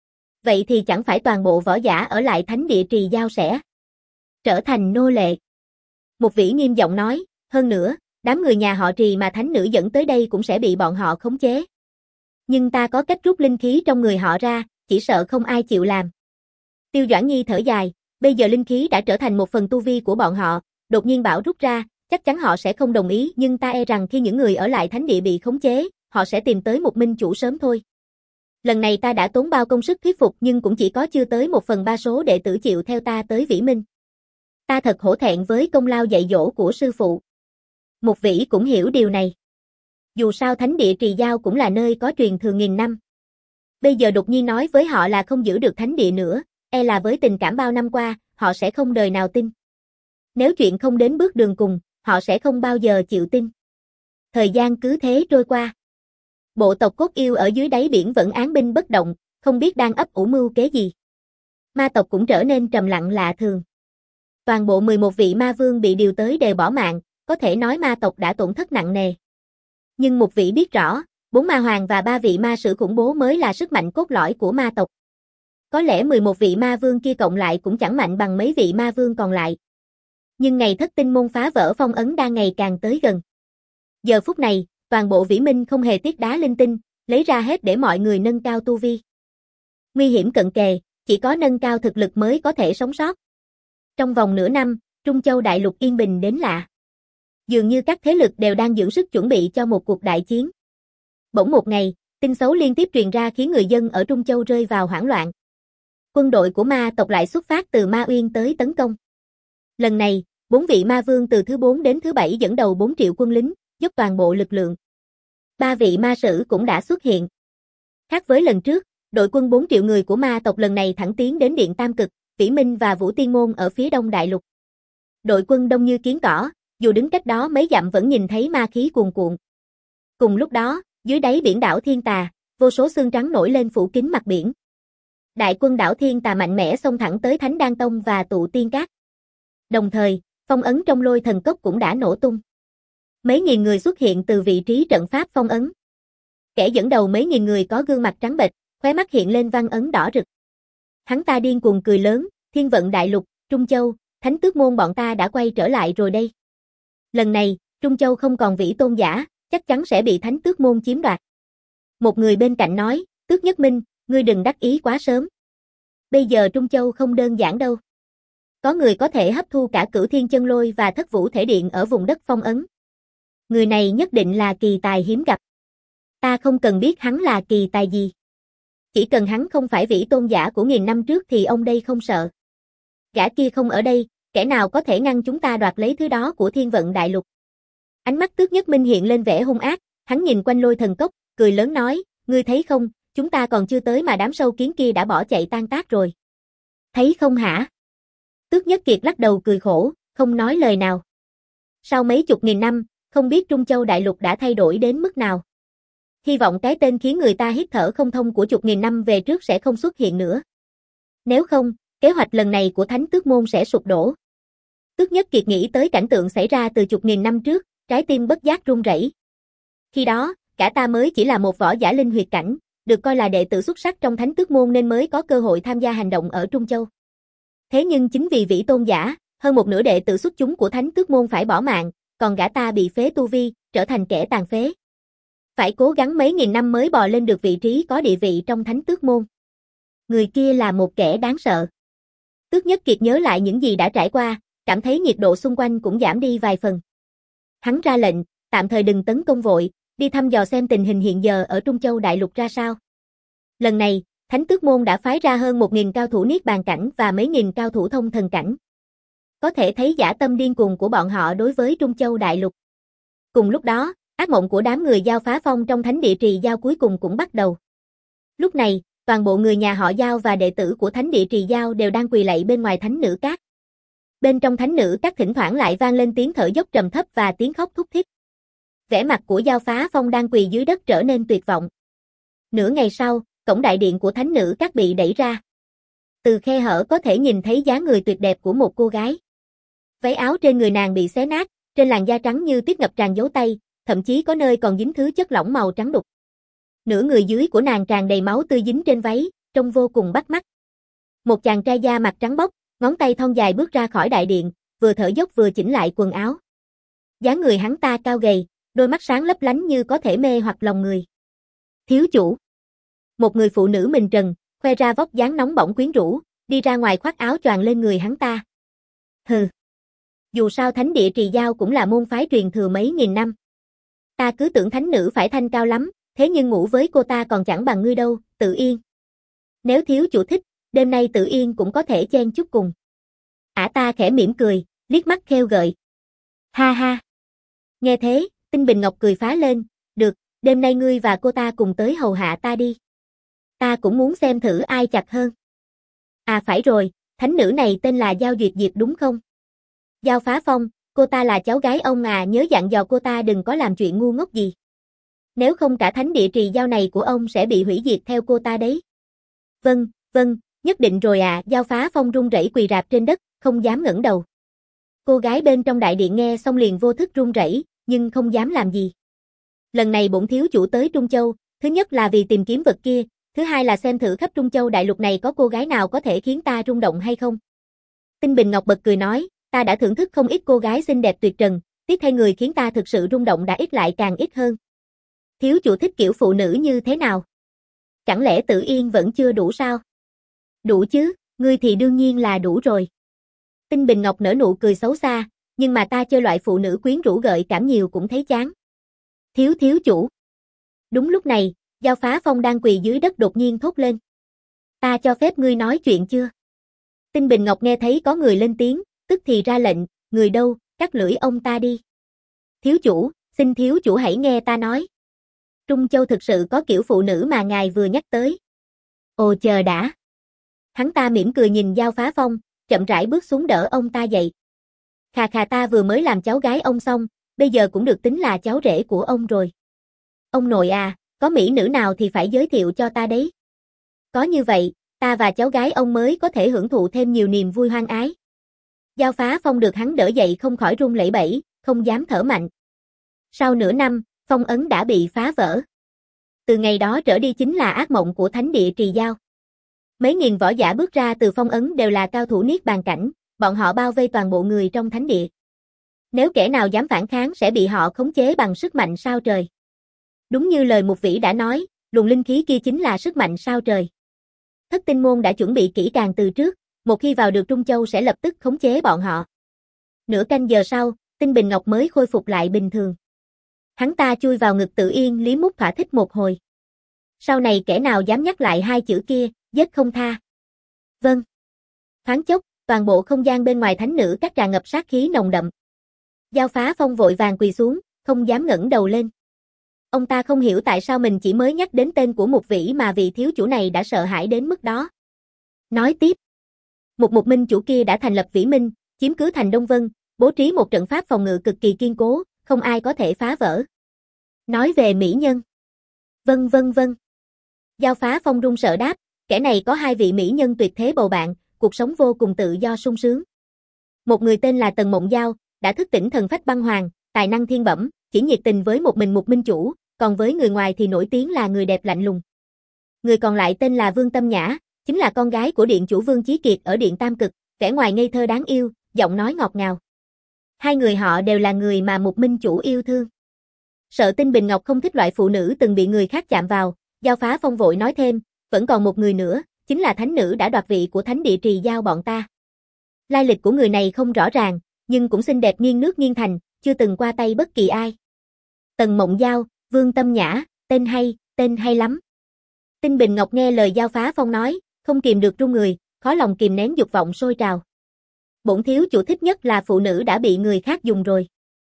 Vậy thì chẳng phải toàn bộ võ giả ở lại thánh địa trì giao sẽ trở thành nô lệ. Một vĩ nghiêm giọng nói, hơn nữa, đám người nhà họ Trì mà thánh nữ dẫn tới đây cũng sẽ bị bọn họ khống chế. Nhưng ta có cách rút linh khí trong người họ ra, chỉ sợ không ai chịu làm. Tiêu Doãn Nhi thở dài, bây giờ linh khí đã trở thành một phần tu vi của bọn họ, đột nhiên bảo rút ra, chắc chắn họ sẽ không đồng ý, nhưng ta e rằng khi những người ở lại thánh địa bị khống chế, họ sẽ tìm tới một minh chủ sớm thôi. Lần này ta đã tốn bao công sức thuyết phục nhưng cũng chỉ có chưa tới một phần ba số đệ tử chịu theo ta tới Vĩ Minh. Ta thật hổ thẹn với công lao dạy dỗ của sư phụ. Một vĩ cũng hiểu điều này. Dù sao thánh địa trì giao cũng là nơi có truyền thừa nghìn năm. Bây giờ đột nhiên nói với họ là không giữ được thánh địa nữa, e là với tình cảm bao năm qua, họ sẽ không đời nào tin. Nếu chuyện không đến bước đường cùng, họ sẽ không bao giờ chịu tin. Thời gian cứ thế trôi qua. Bộ tộc cốt yêu ở dưới đáy biển vẫn án binh bất động, không biết đang ấp ủ mưu kế gì. Ma tộc cũng trở nên trầm lặng lạ thường. Toàn bộ mười một vị ma vương bị điều tới đều bỏ mạng, có thể nói ma tộc đã tổn thất nặng nề. Nhưng một vị biết rõ, bốn ma hoàng và ba vị ma sử khủng bố mới là sức mạnh cốt lõi của ma tộc. Có lẽ mười một vị ma vương kia cộng lại cũng chẳng mạnh bằng mấy vị ma vương còn lại. Nhưng ngày thất tinh môn phá vỡ phong ấn đang ngày càng tới gần. Giờ phút này, toàn bộ Vĩ Minh không hề tiếc đá linh tinh, lấy ra hết để mọi người nâng cao tu vi. Nguy hiểm cận kề, chỉ có nâng cao thực lực mới có thể sống sót. Trong vòng nửa năm, Trung Châu đại lục yên bình đến lạ. Dường như các thế lực đều đang dưỡng sức chuẩn bị cho một cuộc đại chiến. Bỗng một ngày, tin xấu liên tiếp truyền ra khiến người dân ở Trung Châu rơi vào hoảng loạn. Quân đội của ma tộc lại xuất phát từ Ma Uyên tới tấn công. Lần này, bốn vị ma vương từ thứ bốn đến thứ bảy dẫn đầu bốn triệu quân lính, dốc toàn bộ lực lượng. Ba vị ma sử cũng đã xuất hiện. Khác với lần trước, đội quân bốn triệu người của ma tộc lần này thẳng tiến đến Điện Tam Cực, Vĩ Minh và Vũ Tiên Môn ở phía đông đại lục. Đội quân đông như kiến cỏ, dù đứng cách đó mấy dặm vẫn nhìn thấy ma khí cuồn cuộn. Cùng lúc đó, dưới đáy biển đảo Thiên Tà, vô số xương trắng nổi lên phủ kín mặt biển. Đại quân đảo Thiên Tà mạnh mẽ xông thẳng tới Thánh Đan Tông và Tụ Tiên Các. Đồng thời, phong ấn trong Lôi Thần Cốc cũng đã nổ tung. Mấy nghìn người xuất hiện từ vị trí trận pháp phong ấn. Kẻ dẫn đầu mấy nghìn người có gương mặt trắng bệch, khóe mắt hiện lên văn ấn đỏ rực. Hắn ta điên cuồng cười lớn, Thiên Vận Đại Lục, Trung Châu, Thánh Tước Môn bọn ta đã quay trở lại rồi đây. Lần này, Trung Châu không còn vĩ tôn giả, chắc chắn sẽ bị Thánh Tước Môn chiếm đoạt. Một người bên cạnh nói, Tước Nhất Minh, ngươi đừng đắc ý quá sớm. Bây giờ Trung Châu không đơn giản đâu. Có người có thể hấp thu cả Cửu Thiên Chân Lôi và Thất Vũ Thể Điện ở vùng đất phong ấn. Người này nhất định là kỳ tài hiếm gặp. Ta không cần biết hắn là kỳ tài gì. Chỉ cần hắn không phải vĩ tôn giả của nghìn năm trước thì ông đây không sợ. Gã kia không ở đây, kẻ nào có thể ngăn chúng ta đoạt lấy thứ đó của Thiên Vận Đại Lục. Ánh mắt Tước Nhất Minh hiện lên vẻ hung ác, hắn nhìn quanh Lôi Thần Cốc, cười lớn nói, ngươi thấy không, chúng ta còn chưa tới mà đám sâu kiến kia đã bỏ chạy tan tác rồi. Thấy không hả? Tước Nhất Kiệt lắc đầu cười khổ, không nói lời nào. Sau mấy chục nghìn năm, không biết Trung Châu Đại Lục đã thay đổi đến mức nào. Hy vọng cái tên khiến người ta hít thở không thông của chục nghìn năm về trước sẽ không xuất hiện nữa. Nếu không, kế hoạch lần này của Thánh Tước Môn sẽ sụp đổ. Tước Nhất Kiệt nghĩ tới cảnh tượng xảy ra từ chục nghìn năm trước, trái tim bất giác run rẩy. Khi đó, cả ta mới chỉ là một võ giả linh huyệt cảnh, được coi là đệ tử xuất sắc trong Thánh Tước Môn nên mới có cơ hội tham gia hành động ở Trung Châu. Thế nhưng chính vì vĩ tôn giả, hơn một nửa đệ tử xuất chúng của Thánh Tước Môn phải bỏ mạng, còn gã ta bị phế tu vi, trở thành kẻ tàn phế. Phải cố gắng mấy nghìn năm mới bò lên được vị trí có địa vị trong Thánh Tước Môn. Người kia là một kẻ đáng sợ. Tước Nhất Kiệt nhớ lại những gì đã trải qua, cảm thấy nhiệt độ xung quanh cũng giảm đi vài phần. Hắn ra lệnh, tạm thời đừng tấn công vội, đi thăm dò xem tình hình hiện giờ ở Trung Châu Đại Lục ra sao. Lần này, Thánh Tước Môn đã phái ra hơn một nghìn cao thủ Niết Bàn cảnh và mấy nghìn cao thủ thông thần cảnh. Có thể thấy dã tâm điên cuồng của bọn họ đối với Trung Châu Đại Lục. Cùng lúc đó, ác mộng của đám người Giao phá phong trong Thánh Địa Trì Giao cuối cùng cũng bắt đầu. Lúc này, toàn bộ người nhà họ Giao và đệ tử của Thánh Địa Trì Giao đều đang quỳ lạy bên ngoài Thánh Nữ Các. Bên trong Thánh Nữ Các thỉnh thoảng lại vang lên tiếng thở dốc trầm thấp và tiếng khóc thút thít. Vẻ mặt của Giao phá phong đang quỳ dưới đất trở nên tuyệt vọng. Nửa ngày sau, cổng đại điện của Thánh Nữ Các bị đẩy ra. Từ khe hở có thể nhìn thấy dáng người tuyệt đẹp của một cô gái. Váy áo trên người nàng bị xé nát, trên làn da trắng như tuyết ngập tràn dấu tay, thậm chí có nơi còn dính thứ chất lỏng màu trắng đục. Nửa người dưới của nàng tràn đầy máu tươi dính trên váy, trông vô cùng bắt mắt. Một chàng trai da mặt trắng bóc, ngón tay thon dài bước ra khỏi đại điện, vừa thở dốc vừa chỉnh lại quần áo. Dáng người hắn ta cao gầy, đôi mắt sáng lấp lánh như có thể mê hoặc lòng người. Thiếu chủ. Một người phụ nữ mình trần, khoe ra vóc dáng nóng bỏng quyến rũ, đi ra ngoài khoác áo choàng lên người hắn ta. Hừ. Dù sao thánh địa Trì Giao cũng là môn phái truyền thừa mấy nghìn năm. Ta cứ tưởng thánh nữ phải thanh cao lắm, thế nhưng ngủ với cô ta còn chẳng bằng ngươi đâu, Tự Yên. Nếu thiếu chủ thích, đêm nay Tự Yên cũng có thể chen chút cùng. Ả ta khẽ mỉm cười, liếc mắt khêu gợi. Ha ha. Nghe thế, Tinh Bình Ngọc cười phá lên, được, đêm nay ngươi và cô ta cùng tới hầu hạ ta đi. Ta cũng muốn xem thử ai chặt hơn. À phải rồi, thánh nữ này tên là Giao Duyệt Diệp đúng không? Giao Phá Phong, cô ta là cháu gái ông à, nhớ dặn dò cô ta đừng có làm chuyện ngu ngốc gì. Nếu không cả thánh địa Trì Giao này của ông sẽ bị hủy diệt theo cô ta đấy. Vâng, vâng, nhất định rồi à, Giao Phá Phong run rẩy quỳ rạp trên đất, không dám ngẩng đầu. Cô gái bên trong đại điện nghe xong liền vô thức run rẩy, nhưng không dám làm gì. Lần này bổn thiếu chủ tới Trung Châu, thứ nhất là vì tìm kiếm vật kia, thứ hai là xem thử khắp Trung Châu đại lục này có cô gái nào có thể khiến ta rung động hay không. Tinh Bình Ngọc bật cười nói, ta đã thưởng thức không ít cô gái xinh đẹp tuyệt trần, tiếc thay người khiến ta thực sự rung động đã ít lại càng ít hơn. Thiếu chủ thích kiểu phụ nữ như thế nào? Chẳng lẽ Tự Yên vẫn chưa đủ sao? Đủ chứ, ngươi thì đương nhiên là đủ rồi. Tinh Bình Ngọc nở nụ cười xấu xa, nhưng mà ta chơi loại phụ nữ quyến rũ gợi cảm nhiều cũng thấy chán. Thiếu thiếu chủ. Đúng lúc này, Giao Phá Phong đang quỳ dưới đất đột nhiên thốt lên. Ta cho phép ngươi nói chuyện chưa? Tinh Bình Ngọc nghe thấy có người lên tiếng, tức thì ra lệnh, người đâu, cắt lưỡi ông ta đi. Thiếu chủ, xin thiếu chủ hãy nghe ta nói. Trung Châu thực sự có kiểu phụ nữ mà ngài vừa nhắc tới. Ồ chờ đã. Hắn ta mỉm cười nhìn Giao Phá Phong, chậm rãi bước xuống đỡ ông ta dậy. Khà khà, ta vừa mới làm cháu gái ông xong, bây giờ cũng được tính là cháu rể của ông rồi. Ông nội à, có mỹ nữ nào thì phải giới thiệu cho ta đấy. Có như vậy, ta và cháu gái ông mới có thể hưởng thụ thêm nhiều niềm vui hoang ái. Giao Phá Phong được hắn đỡ dậy không khỏi run lẩy bẩy, không dám thở mạnh. Sau nửa năm, phong ấn đã bị phá vỡ. Từ ngày đó trở đi chính là ác mộng của thánh địa Trì Giao. Mấy nghìn võ giả bước ra từ phong ấn đều là cao thủ niết bàn cảnh, bọn họ bao vây toàn bộ người trong thánh địa. Nếu kẻ nào dám phản kháng sẽ bị họ khống chế bằng sức mạnh sao trời. Đúng như lời Mục Vĩ đã nói, luồng linh khí kia chính là sức mạnh sao trời. Thất Tinh môn đã chuẩn bị kỹ càng từ trước, một khi vào được Trung Châu sẽ lập tức khống chế bọn họ. Nửa canh giờ sau, Tinh Bình Ngọc mới khôi phục lại bình thường. Hắn ta chui vào ngực Tự Yên liếm mút thỏa thích một hồi. Sau này kẻ nào dám nhắc lại hai chữ kia, giết không tha. Vâng. Thoáng chốc, toàn bộ không gian bên ngoài thánh nữ các tràn ngập sát khí nồng đậm. Giao Phá Phong vội vàng quỳ xuống, không dám ngẩng đầu lên. Ông ta không hiểu tại sao mình chỉ mới nhắc đến tên của Mục Vĩ mà vị thiếu chủ này đã sợ hãi đến mức đó. Nói tiếp. Một Mục Minh chủ kia đã thành lập Vĩ Minh, chiếm cứ thành Đông Vân, bố trí một trận pháp phòng ngự cực kỳ kiên cố, không ai có thể phá vỡ. Nói về mỹ nhân. Vâng vâng vâng. Giao Phá Phong run sợ đáp, kẻ này có hai vị mỹ nhân tuyệt thế bầu bạn, cuộc sống vô cùng tự do sung sướng. Một người tên là Tần Mộng Giao, đã thức tỉnh thần phách băng hoàng, tài năng thiên bẩm, chỉ nhiệt tình với một mình Mục Minh chủ, còn với người ngoài thì nổi tiếng là người đẹp lạnh lùng. Người còn lại tên là Vương Tâm Nhã, chính là con gái của điện chủ Vương Chí Kiệt ở điện Tam Cực, vẻ ngoài ngây thơ đáng yêu, giọng nói ngọt ngào. Hai người họ đều là người mà Mục Minh chủ yêu thương. Sợ Tinh Bình Ngọc không thích loại phụ nữ từng bị người khác chạm vào, Giao Phá Phong vội nói thêm, vẫn còn một người nữa, chính là thánh nữ đã đoạt vị của thánh địa Trì Giao bọn ta. Lai lịch của người này không rõ ràng, nhưng cũng xinh đẹp nghiêng nước nghiêng thành, chưa từng qua tay bất kỳ ai. Tần Mộng Giao, Vương Tâm Nhã, tên hay, tên hay lắm. Tinh Bình Ngọc nghe lời Giao Phá Phong nói, không kìm được run người, khó lòng kìm nén dục vọng sôi trào. Bổn thiếu chủ thích nhất là phụ nữ đã bị người khác dùng rồi.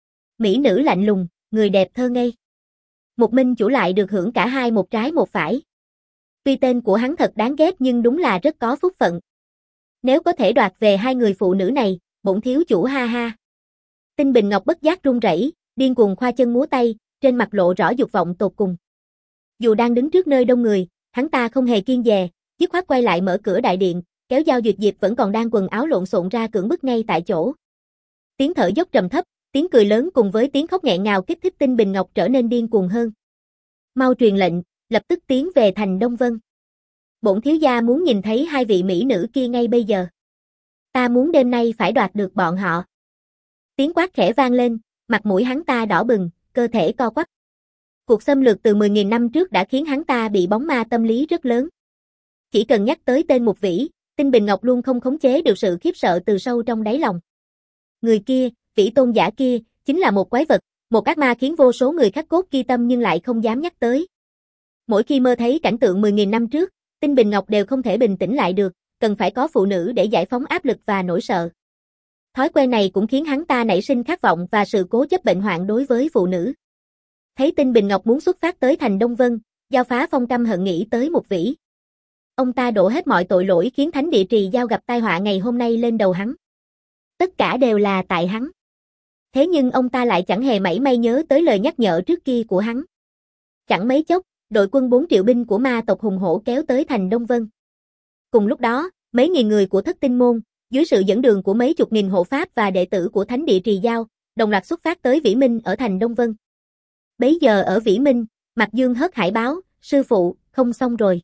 Mỹ nữ lạnh lùng, người đẹp thơ ngây. Mục Minh chủ lại được hưởng cả hai một trái một phải. Tuy tên của hắn thật đáng ghét nhưng đúng là rất có phúc phận. Nếu có thể đoạt về hai người phụ nữ này, bổn thiếu chủ ha ha. Tinh Bình Ngọc bất giác run rẩy, điên cuồng khoa chân múa tay, trên mặt lộ rõ dục vọng tột cùng. Dù đang đứng trước nơi đông người, hắn ta không hề kiêng dè, dứt khoát quay lại mở cửa đại điện, kéo Giao Duyệt Diệp vẫn còn đang quần áo lộn xộn ra cưỡng bức ngay tại chỗ. Tiếng thở dốc trầm thấp, tiếng cười lớn cùng với tiếng khóc nghẹn ngào kích thích Tinh Bình Ngọc trở nên điên cuồng hơn. Mau truyền lệnh, lập tức tiến về thành Đông Vân. Bổn thiếu gia muốn nhìn thấy hai vị mỹ nữ kia ngay bây giờ. Ta muốn đêm nay phải đoạt được bọn họ. Tiếng quát khẽ vang lên, mặt mũi hắn ta đỏ bừng, cơ thể co quắp. Cuộc xâm lược từ mười nghìn năm trước đã khiến hắn ta bị bóng ma tâm lý rất lớn. Chỉ cần nhắc tới tên Mục Vĩ, Tinh Bình Ngọc luôn không khống chế được sự khiếp sợ từ sâu trong đáy lòng. Người kia, Vĩ tôn giả kia, chính là một quái vật, một ác ma khiến vô số người khắc cốt ghi tâm nhưng lại không dám nhắc tới. Mỗi khi mơ thấy cảnh tượng mười nghìn năm trước, Tinh Bình Ngọc đều không thể bình tĩnh lại được, cần phải có phụ nữ để giải phóng áp lực và nỗi sợ. Thói quen này cũng khiến hắn ta nảy sinh khát vọng và sự cố chấp bệnh hoạn đối với phụ nữ. Thấy Tinh Bình Ngọc muốn xuất phát tới thành Đông Vân, Giao Phá Phong căm hận nghĩ tới Mục Vĩ. Ông ta đổ hết mọi tội lỗi khiến Thánh Địa Trì Giao gặp tai họa ngày hôm nay lên đầu hắn. Tất cả đều là tại hắn. Thế nhưng ông ta lại chẳng hề mảy may nhớ tới lời nhắc nhở trước kia của hắn. Chẳng mấy chốc, đội quân bốn triệu binh của ma tộc hùng hổ kéo tới thành Đông Vân. Cùng lúc đó, mấy nghìn người của Thất Tinh Môn, dưới sự dẫn đường của mấy chục nghìn hộ pháp và đệ tử của Thánh Địa Trì Giao, đồng loạt xuất phát tới Vĩ Minh ở thành Đông Vân. Bấy giờ ở Vĩ Minh, Mạc Dương hớt hải báo, sư phụ, không xong rồi.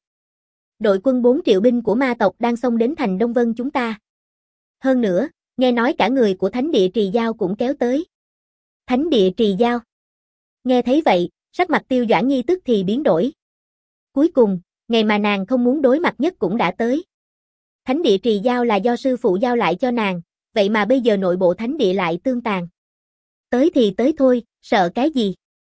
Đội quân bốn triệu binh của ma tộc đang xông đến thành Đông Vân chúng ta. Hơn nữa, nghe nói cả người của Thánh Địa Trì Giao cũng kéo tới. Thánh Địa Trì Giao. Nghe thấy vậy, sắc mặt Tiêu Doãn Nhi tức thì biến đổi. Cuối cùng, ngày mà nàng không muốn đối mặt nhất cũng đã tới. Thánh Địa Trì Giao là do sư phụ giao lại cho nàng, vậy mà bây giờ nội bộ Thánh Địa lại tương tàn. Tới thì tới thôi, sợ cái gì?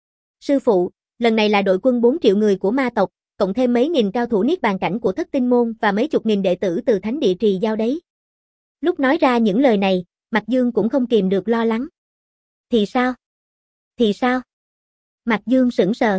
Sư phụ, lần này là đội quân bốn triệu người của ma tộc, cộng thêm mấy nghìn cao thủ niết bàn cảnh của Thất Tinh Môn và mấy chục nghìn đệ tử từ Thánh Địa Trì Giao đấy. Lúc nói ra những lời này, Mạc Dương cũng không kìm được lo lắng. Thì sao? Thì sao? Mạc Dương sững sờ.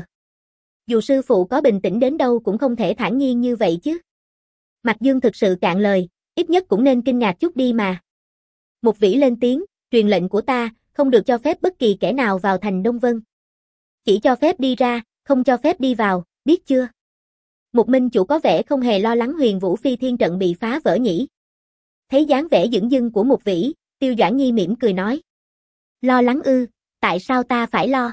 Dù sư phụ có bình tĩnh đến đâu cũng không thể thản nhiên như vậy chứ. Mạc Dương thực sự cạn lời, ít nhất cũng nên kinh ngạc chút đi mà. Mục Vĩ lên tiếng, truyền lệnh của ta, không được cho phép bất kỳ kẻ nào vào thành Đông Vân. Chỉ cho phép đi ra, không cho phép đi vào, biết chưa? Mục Minh Chủ có vẻ không hề lo lắng Huyền Vũ Phi Thiên trận bị phá vỡ nhỉ. Thấy dáng vẻ dửng dưng của Mục Vĩ, Tiêu Doãn Nhi mỉm cười nói. Lo lắng ư, tại sao ta phải lo?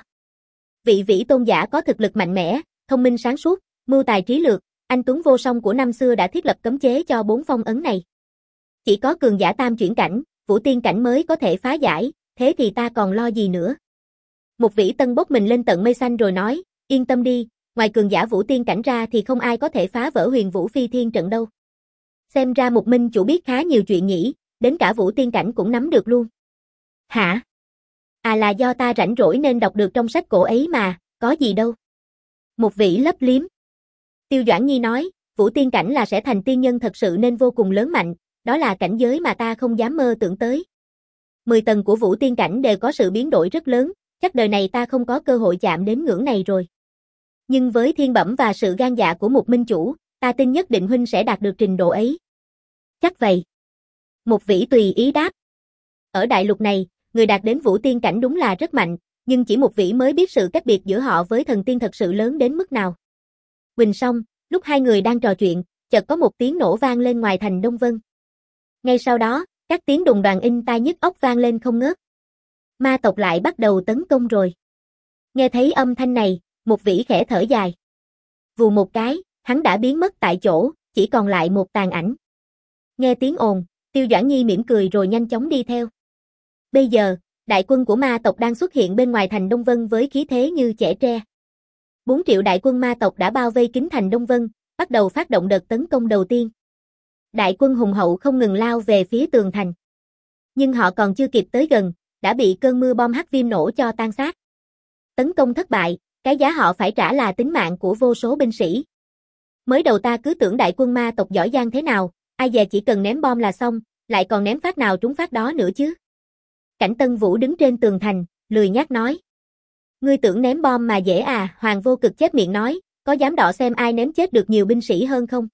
Vị Vĩ tôn giả có thực lực mạnh mẽ, thông minh sáng suốt, mưu tài trí lược, anh tuấn vô song của năm xưa đã thiết lập cấm chế cho bốn phong ấn này. Chỉ có cường giả tam chuyển cảnh, vũ tiên cảnh mới có thể phá giải, thế thì ta còn lo gì nữa? Mục Vĩ Tân bốc mình lên tận mây xanh rồi nói, yên tâm đi, ngoài cường giả vũ tiên cảnh ra thì không ai có thể phá vỡ Huyền Vũ Phi Thiên trận đâu. Xem ra Mục Minh Chủ biết khá nhiều chuyện nhỉ, đến cả vũ tiên cảnh cũng nắm được luôn. Hả? À là do ta rảnh rỗi nên đọc được trong sách cổ ấy mà, có gì đâu. Mục Vĩ lấp liếm. Tiêu Doãn Nhi nói, vũ tiên cảnh là sẽ thành tiên nhân thật sự nên vô cùng lớn mạnh, đó là cảnh giới mà ta không dám mơ tưởng tới. Mười tầng của vũ tiên cảnh đều có sự biến đổi rất lớn, chắc đời này ta không có cơ hội chạm đến ngưỡng này rồi. Nhưng với thiên bẩm và sự gan dạ của Mục Minh Chủ, ta tin nhất định huynh sẽ đạt được trình độ ấy. Chắc vậy. Mục Vĩ tùy ý đáp. Ở đại lục này, người đạt đến vũ tiên cảnh đúng là rất mạnh, nhưng chỉ Mục Vĩ mới biết sự cách biệt giữa họ với thần tiên thật sự lớn đến mức nào. Huỳnh xong, lúc hai người đang trò chuyện, chợt có một tiếng nổ vang lên ngoài thành Đông Vân. Ngay sau đó, các tiếng đùng đoàng in tai nhức óc vang lên không ngớt. Ma tộc lại bắt đầu tấn công rồi. Nghe thấy âm thanh này, Mục Vĩ khẽ thở dài. Vù một cái, hắn đã biến mất tại chỗ, chỉ còn lại một tàn ảnh. Nghe tiếng ồn, Tiêu Doãn Nhi mỉm cười rồi nhanh chóng đi theo. Bây giờ, đại quân của ma tộc đang xuất hiện bên ngoài thành Đông Vân với khí thế như chẻ tre. Bốn triệu đại quân ma tộc đã bao vây kín thành Đông Vân, bắt đầu phát động đợt tấn công đầu tiên. Đại quân hùng hậu không ngừng lao về phía tường thành. Nhưng họ còn chưa kịp tới gần, đã bị cơn mưa bom hắc viêm nổ cho tan xác. Tấn công thất bại, cái giá họ phải trả là tính mạng của vô số binh sĩ. Mới đầu ta cứ tưởng đại quân ma tộc giỏi giang thế nào, ai dè chỉ cần ném bom là xong, lại còn ném phát nào trúng phát đó nữa chứ. Cảnh Tân Vũ đứng trên tường thành, lười nhác nói. Ngươi tưởng ném bom mà dễ à? Hoàng Vô Cực chép miệng nói, có dám đọ xem ai ném chết được nhiều binh sĩ hơn không?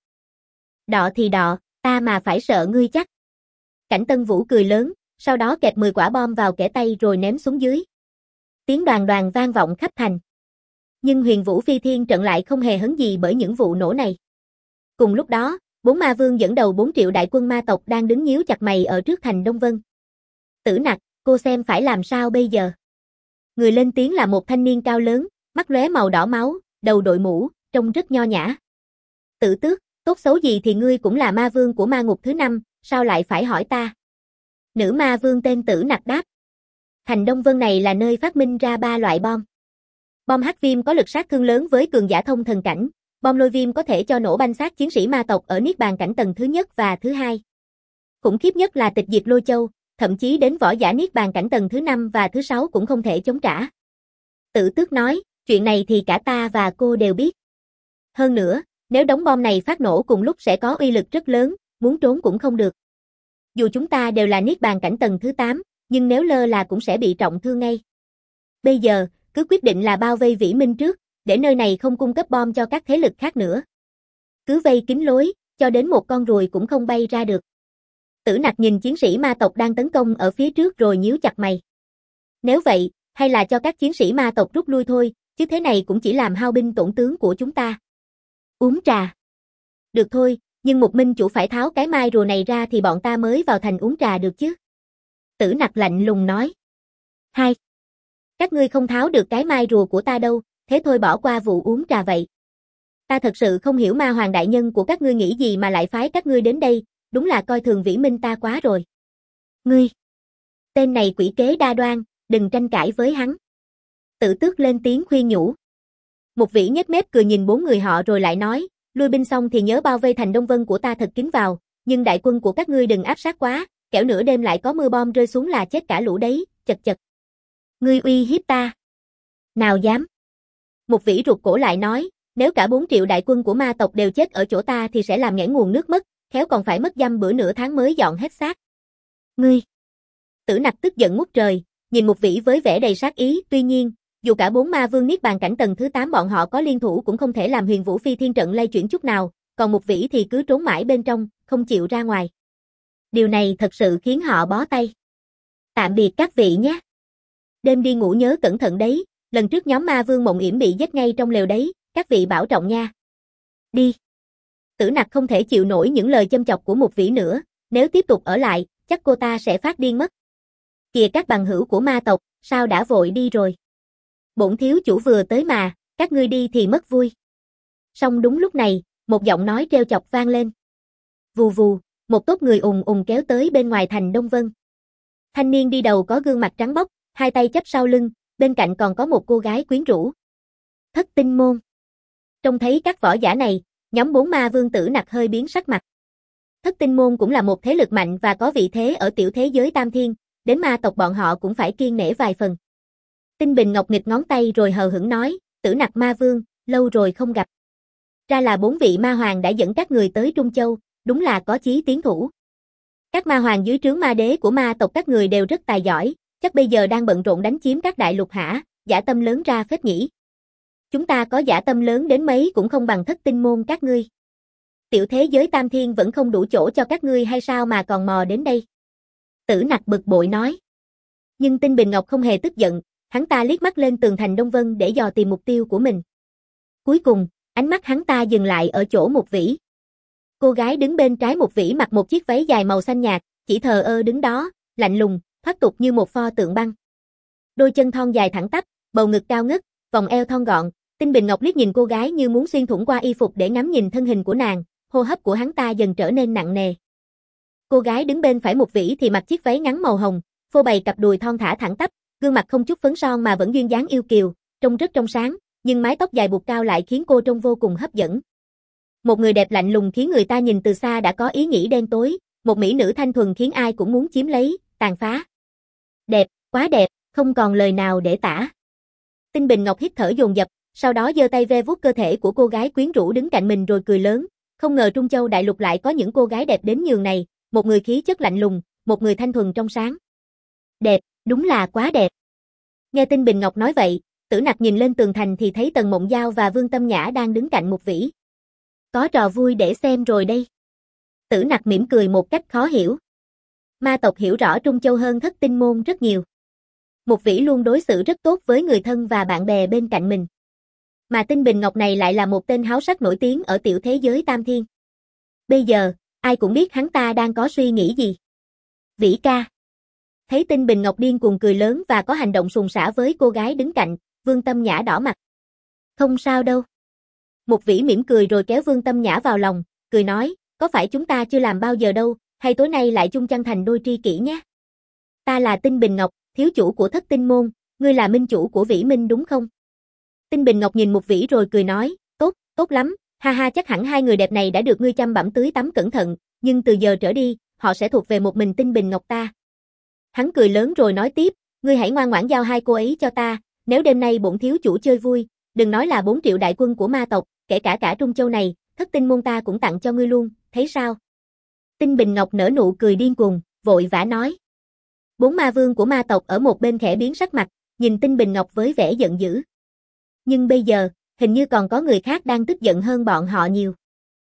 Đọ thì đọ, ta mà phải sợ ngươi chắc. Cảnh Tân Vũ cười lớn, sau đó kẹp mười quả bom vào kẽ tay rồi ném xuống dưới. Tiếng đoàn đoàn vang vọng khắp thành. Nhưng Huyền Vũ Phi Thiên trận lại không hề hấn gì bởi những vụ nổ này. Cùng lúc đó, bốn ma vương dẫn đầu bốn triệu đại quân ma tộc đang đứng nhíu chặt mày ở trước thành Đông Vân. Tử Nặc, cô xem phải làm sao bây giờ. Người lên tiếng là một thanh niên cao lớn, mắt lóe màu đỏ máu, đầu đội mũ, trông rất nho nhã. Tử Tước, tốt xấu gì thì ngươi cũng là ma vương của ma ngục thứ năm, sao lại phải hỏi ta? Nữ ma vương tên Tử Nặc đáp. Thành Đông Vân này là nơi phát minh ra ba loại bom. Bom hắc viêm có lực sát thương lớn với cường giả thông thần cảnh, bom lôi viêm có thể cho nổ banh xác chiến sĩ ma tộc ở Niết Bàn cảnh tầng thứ nhất và thứ hai. Khủng khiếp nhất là tịch diệt lôi châu, thậm chí đến võ giả Niết Bàn cảnh tầng thứ năm và thứ sáu cũng không thể chống trả. Tử Tước nói, chuyện này thì cả ta và cô đều biết. Hơn nữa, nếu đống bom này phát nổ cùng lúc sẽ có uy lực rất lớn, muốn trốn cũng không được. Dù chúng ta đều là Niết Bàn cảnh tầng thứ tám, nhưng nếu lơ là cũng sẽ bị trọng thương ngay. Bây giờ, cứ quyết định là bao vây Vĩ Minh trước, để nơi này không cung cấp bom cho các thế lực khác nữa. Cứ vây kín lối, cho đến một con ruồi cũng không bay ra được. Tử Nặc nhìn chiến sĩ ma tộc đang tấn công ở phía trước rồi nhíu chặt mày. Nếu vậy, hay là cho các chiến sĩ ma tộc rút lui thôi, chứ thế này cũng chỉ làm hao binh tổn tướng của chúng ta. Uống trà. Được thôi, nhưng một minh chủ phải tháo cái mai rùa này ra thì bọn ta mới vào thành uống trà được chứ. Tử Nặc lạnh lùng nói. Hai. Các ngươi không tháo được cái mai rùa của ta đâu, thế thôi bỏ qua vụ uống trà vậy. Ta thật sự không hiểu ma hoàng đại nhân của các ngươi nghĩ gì mà lại phái các ngươi đến đây, đúng là coi thường Vĩ Minh ta quá rồi. Ngươi. Tên này quỷ kế đa đoan, đừng tranh cãi với hắn. Tử Tước lên tiếng khuyên nhủ. Một vĩ nhếch mép cười nhìn bốn người họ rồi lại nói, lui binh xong thì nhớ bao vây thành Đông Vân của ta thật kín vào, nhưng đại quân của các ngươi đừng áp sát quá, kẻo nửa đêm lại có mưa bom rơi xuống là chết cả lũ đấy, chật chật. Ngươi uy hiếp ta. Nào dám. Một vĩ rụt cổ lại nói, nếu cả bốn triệu đại quân của ma tộc đều chết ở chỗ ta thì sẽ làm nghẽn nguồn nước mất, khéo còn phải mất dăm bữa nửa tháng mới dọn hết xác. Ngươi. Tử Nặc tức giận ngút trời, nhìn một vĩ với vẻ đầy sát ý, tuy nhiên, dù cả bốn ma vương Niết Bàn cảnh tầng thứ tám bọn họ có liên thủ cũng không thể làm Huyền Vũ Phi Thiên trận lay chuyển chút nào, còn một vĩ thì cứ trốn mãi bên trong, không chịu ra ngoài. Điều này thật sự khiến họ bó tay. Tạm biệt các vị nhé. Đêm đi ngủ nhớ cẩn thận đấy, lần trước nhóm ma vương Mộng Yểm bị giết ngay trong lều đấy, các vị bảo trọng nha. Đi. Tử Nặc không thể chịu nổi những lời châm chọc của một vĩ nữa, nếu tiếp tục ở lại, chắc cô ta sẽ phát điên mất. Kìa các bằng hữu của ma tộc, sao đã vội đi rồi? Bổn thiếu chủ vừa tới mà, các ngươi đi thì mất vui. Song đúng lúc này, một giọng nói trêu chọc vang lên. Vù vù, một tốp người ùng ùng kéo tới bên ngoài thành Đông Vân. Thanh niên đi đầu có gương mặt trắng bóc, hai tay chắp sau lưng, bên cạnh còn có một cô gái quyến rũ. Thất Tinh Môn. Trông thấy các võ giả này, nhóm bốn ma vương Tử Nặc hơi biến sắc mặt. Thất Tinh Môn cũng là một thế lực mạnh và có vị thế ở tiểu thế giới Tam Thiên, đến ma tộc bọn họ cũng phải kiêng nể vài phần. Tinh Bình Ngọc nghịch ngón tay rồi hờ hững nói, Tử Nặc ma vương, lâu rồi không gặp. Ra là bốn vị ma hoàng đã dẫn các người tới Trung Châu, đúng là có chí tiến thủ. Các ma hoàng dưới trướng ma đế của ma tộc các người đều rất tài giỏi, chắc bây giờ đang bận rộn đánh chiếm các đại lục hả, dã tâm lớn ra phết nhỉ. Chúng ta có dã tâm lớn đến mấy cũng không bằng Thất Tinh Môn các ngươi. Tiểu thế giới Tam Thiên vẫn không đủ chỗ cho các ngươi hay sao mà còn mò đến đây. Tử Nặc bực bội nói. Nhưng Tinh Bình Ngọc không hề tức giận, hắn ta liếc mắt lên tường thành Đông Vân để dò tìm mục tiêu của mình. Cuối cùng, ánh mắt hắn ta dừng lại ở chỗ một vĩ. Cô gái đứng bên trái một vĩ mặc một chiếc váy dài màu xanh nhạt, chỉ thờ ơ đứng đó, lạnh lùng, thoát tục như một pho tượng băng. Đôi chân thon dài thẳng tắp, bầu ngực cao ngất, vòng eo thon gọn, Tinh Bình Ngọc liếc nhìn cô gái như muốn xuyên thủng qua y phục để ngắm nhìn thân hình của nàng, hô hấp của hắn ta dần trở nên nặng nề. Cô gái đứng bên phải một vĩ thì mặc chiếc váy ngắn màu hồng, phô bày cặp đùi thon thả thẳng tắp, gương mặt không chút phấn son mà vẫn duyên dáng yêu kiều, trông rất trong sáng, nhưng mái tóc dài buộc cao lại khiến cô trông vô cùng hấp dẫn. Một người đẹp lạnh lùng khiến người ta nhìn từ xa đã có ý nghĩ đen tối, một mỹ nữ thanh thuần khiến ai cũng muốn chiếm lấy, tàn phá. Đẹp, quá đẹp, không còn lời nào để tả. Tinh Bình Ngọc hít thở dồn dập, sau đó giơ tay ve vuốt cơ thể của cô gái quyến rũ đứng cạnh mình rồi cười lớn, không ngờ Trung Châu đại lục lại có những cô gái đẹp đến nhường này, một người khí chất lạnh lùng, một người thanh thuần trong sáng. Đẹp, đúng là quá đẹp. Nghe Tinh Bình Ngọc nói vậy, Tử Nặc nhìn lên tường thành thì thấy Tần Mộng Giao và Vương Tâm Nhã đang đứng cạnh một vĩ. Có trò vui để xem rồi đây. Tử Nặc mỉm cười một cách khó hiểu. Ma tộc hiểu rõ Trung Châu hơn Thất Tinh Môn rất nhiều. Một vĩ luôn đối xử rất tốt với người thân và bạn bè bên cạnh mình. Mà Tinh Bình Ngọc này lại là một tên háo sắc nổi tiếng ở tiểu thế giới Tam Thiên. Bây giờ, ai cũng biết hắn ta đang có suy nghĩ gì. Vĩ ca. Thấy Tinh Bình Ngọc điên cuồng cười lớn và có hành động sùng sã với cô gái đứng cạnh, Vương Tâm Nhã đỏ mặt. Không sao đâu. Một Vĩ mỉm cười rồi kéo Vương Tâm Nhã vào lòng, cười nói, có phải chúng ta chưa làm bao giờ đâu, hay tối nay lại chung chăn thành đôi tri kỷ nhé. Ta là Tinh Bình Ngọc, thiếu chủ của Thất Tinh Môn, ngươi là minh chủ của Vĩ Minh đúng không? Tinh Bình Ngọc nhìn Một Vĩ rồi cười nói, tốt, tốt lắm, ha ha chắc hẳn hai người đẹp này đã được ngươi chăm bẵm tưới tắm cẩn thận, nhưng từ giờ trở đi, họ sẽ thuộc về một mình Tinh Bình Ngọc ta. Hắn cười lớn rồi nói tiếp, ngươi hãy ngoan ngoãn giao hai cô ấy cho ta, nếu đêm nay bổn thiếu chủ chơi vui, đừng nói là bốn triệu đại quân của ma tộc, kể cả cả Trung Châu này, Thất Tinh Môn ta cũng tặng cho ngươi luôn, thấy sao? Tinh Bình Ngọc nở nụ cười điên cuồng, vội vã nói. Bốn ma vương của ma tộc ở một bên khẽ biến sắc mặt, nhìn Tinh Bình Ngọc với vẻ giận dữ. Nhưng bây giờ, hình như còn có người khác đang tức giận hơn bọn họ nhiều.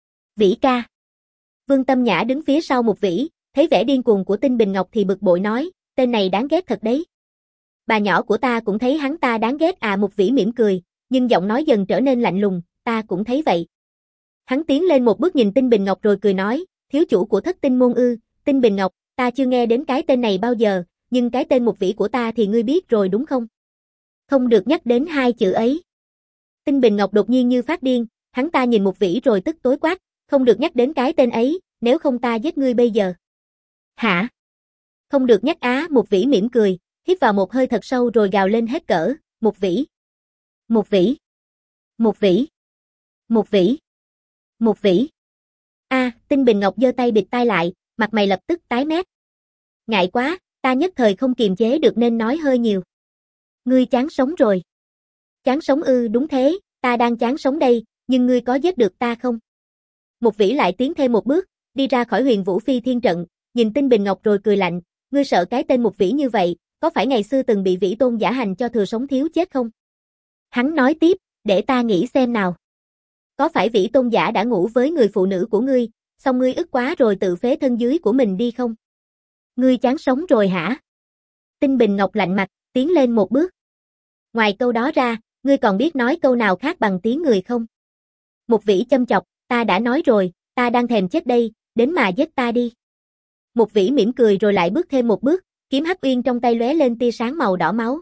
Vĩ ca. Vương Tâm Nhã đứng phía sau Một Vĩ, thấy vẻ điên cuồng của Tinh Bình Ngọc thì bực bội nói, tên này đáng ghét thật đấy. Bà nhỏ của ta cũng thấy hắn ta đáng ghét à. Một Vĩ mỉm cười, nhưng giọng nói dần trở nên lạnh lùng, ta cũng thấy vậy. Hắn tiến lên một bước nhìn Tinh Bình Ngọc rồi cười nói, thiếu chủ của Thất Tinh Môn ư? Tinh Bình Ngọc, ta chưa nghe đến cái tên này bao giờ, nhưng cái tên Một Vĩ của ta thì ngươi biết rồi đúng không? Không được nhắc đến hai chữ ấy. Tinh Bình Ngọc đột nhiên như phát điên, hắn ta nhìn Một Vĩ rồi tức tối quát, không được nhắc đến cái tên ấy, nếu không ta giết ngươi bây giờ. Hả? Không được nhắc á. Một Vĩ mỉm cười, hít vào một hơi thật sâu rồi gào lên hết cỡ, Một Vĩ. Một Vĩ. Một Vĩ. Một Vĩ. Một Vĩ. A, à, Tinh Bình Ngọc giơ tay bịt tai lại, mặt mày lập tức tái mét. Ngại quá, ta nhất thời không kiềm chế được nên nói hơi nhiều. Ngươi chán sống rồi. Chán sống ư? Đúng thế, ta đang chán sống đây, nhưng ngươi có giết được ta không? Một Vĩ lại tiến thêm một bước, đi ra khỏi Huyền Vũ Phi Thiên trận, nhìn Tinh Bình Ngọc rồi cười lạnh, ngươi sợ cái tên Một Vĩ như vậy, có phải ngày xưa từng bị Vĩ Tôn giả hành cho thừa sống thiếu chết không? Hắn nói tiếp, để ta nghĩ xem nào. Có phải Vĩ Tôn giả đã ngủ với người phụ nữ của ngươi, xong ngươi ức quá rồi tự phế thân dưới của mình đi không? Ngươi chán sống rồi hả? Tinh Bình Ngọc lạnh mặt, tiến lên một bước. Ngoài câu đó ra, ngươi còn biết nói câu nào khác bằng tiếng người không? Một Vĩ châm chọc, ta đã nói rồi, ta đang thèm chết đây, đến mà giết ta đi. Một Vĩ mỉm cười rồi lại bước thêm một bước, kiếm hắc uyên trong tay lóe lên tia sáng màu đỏ máu.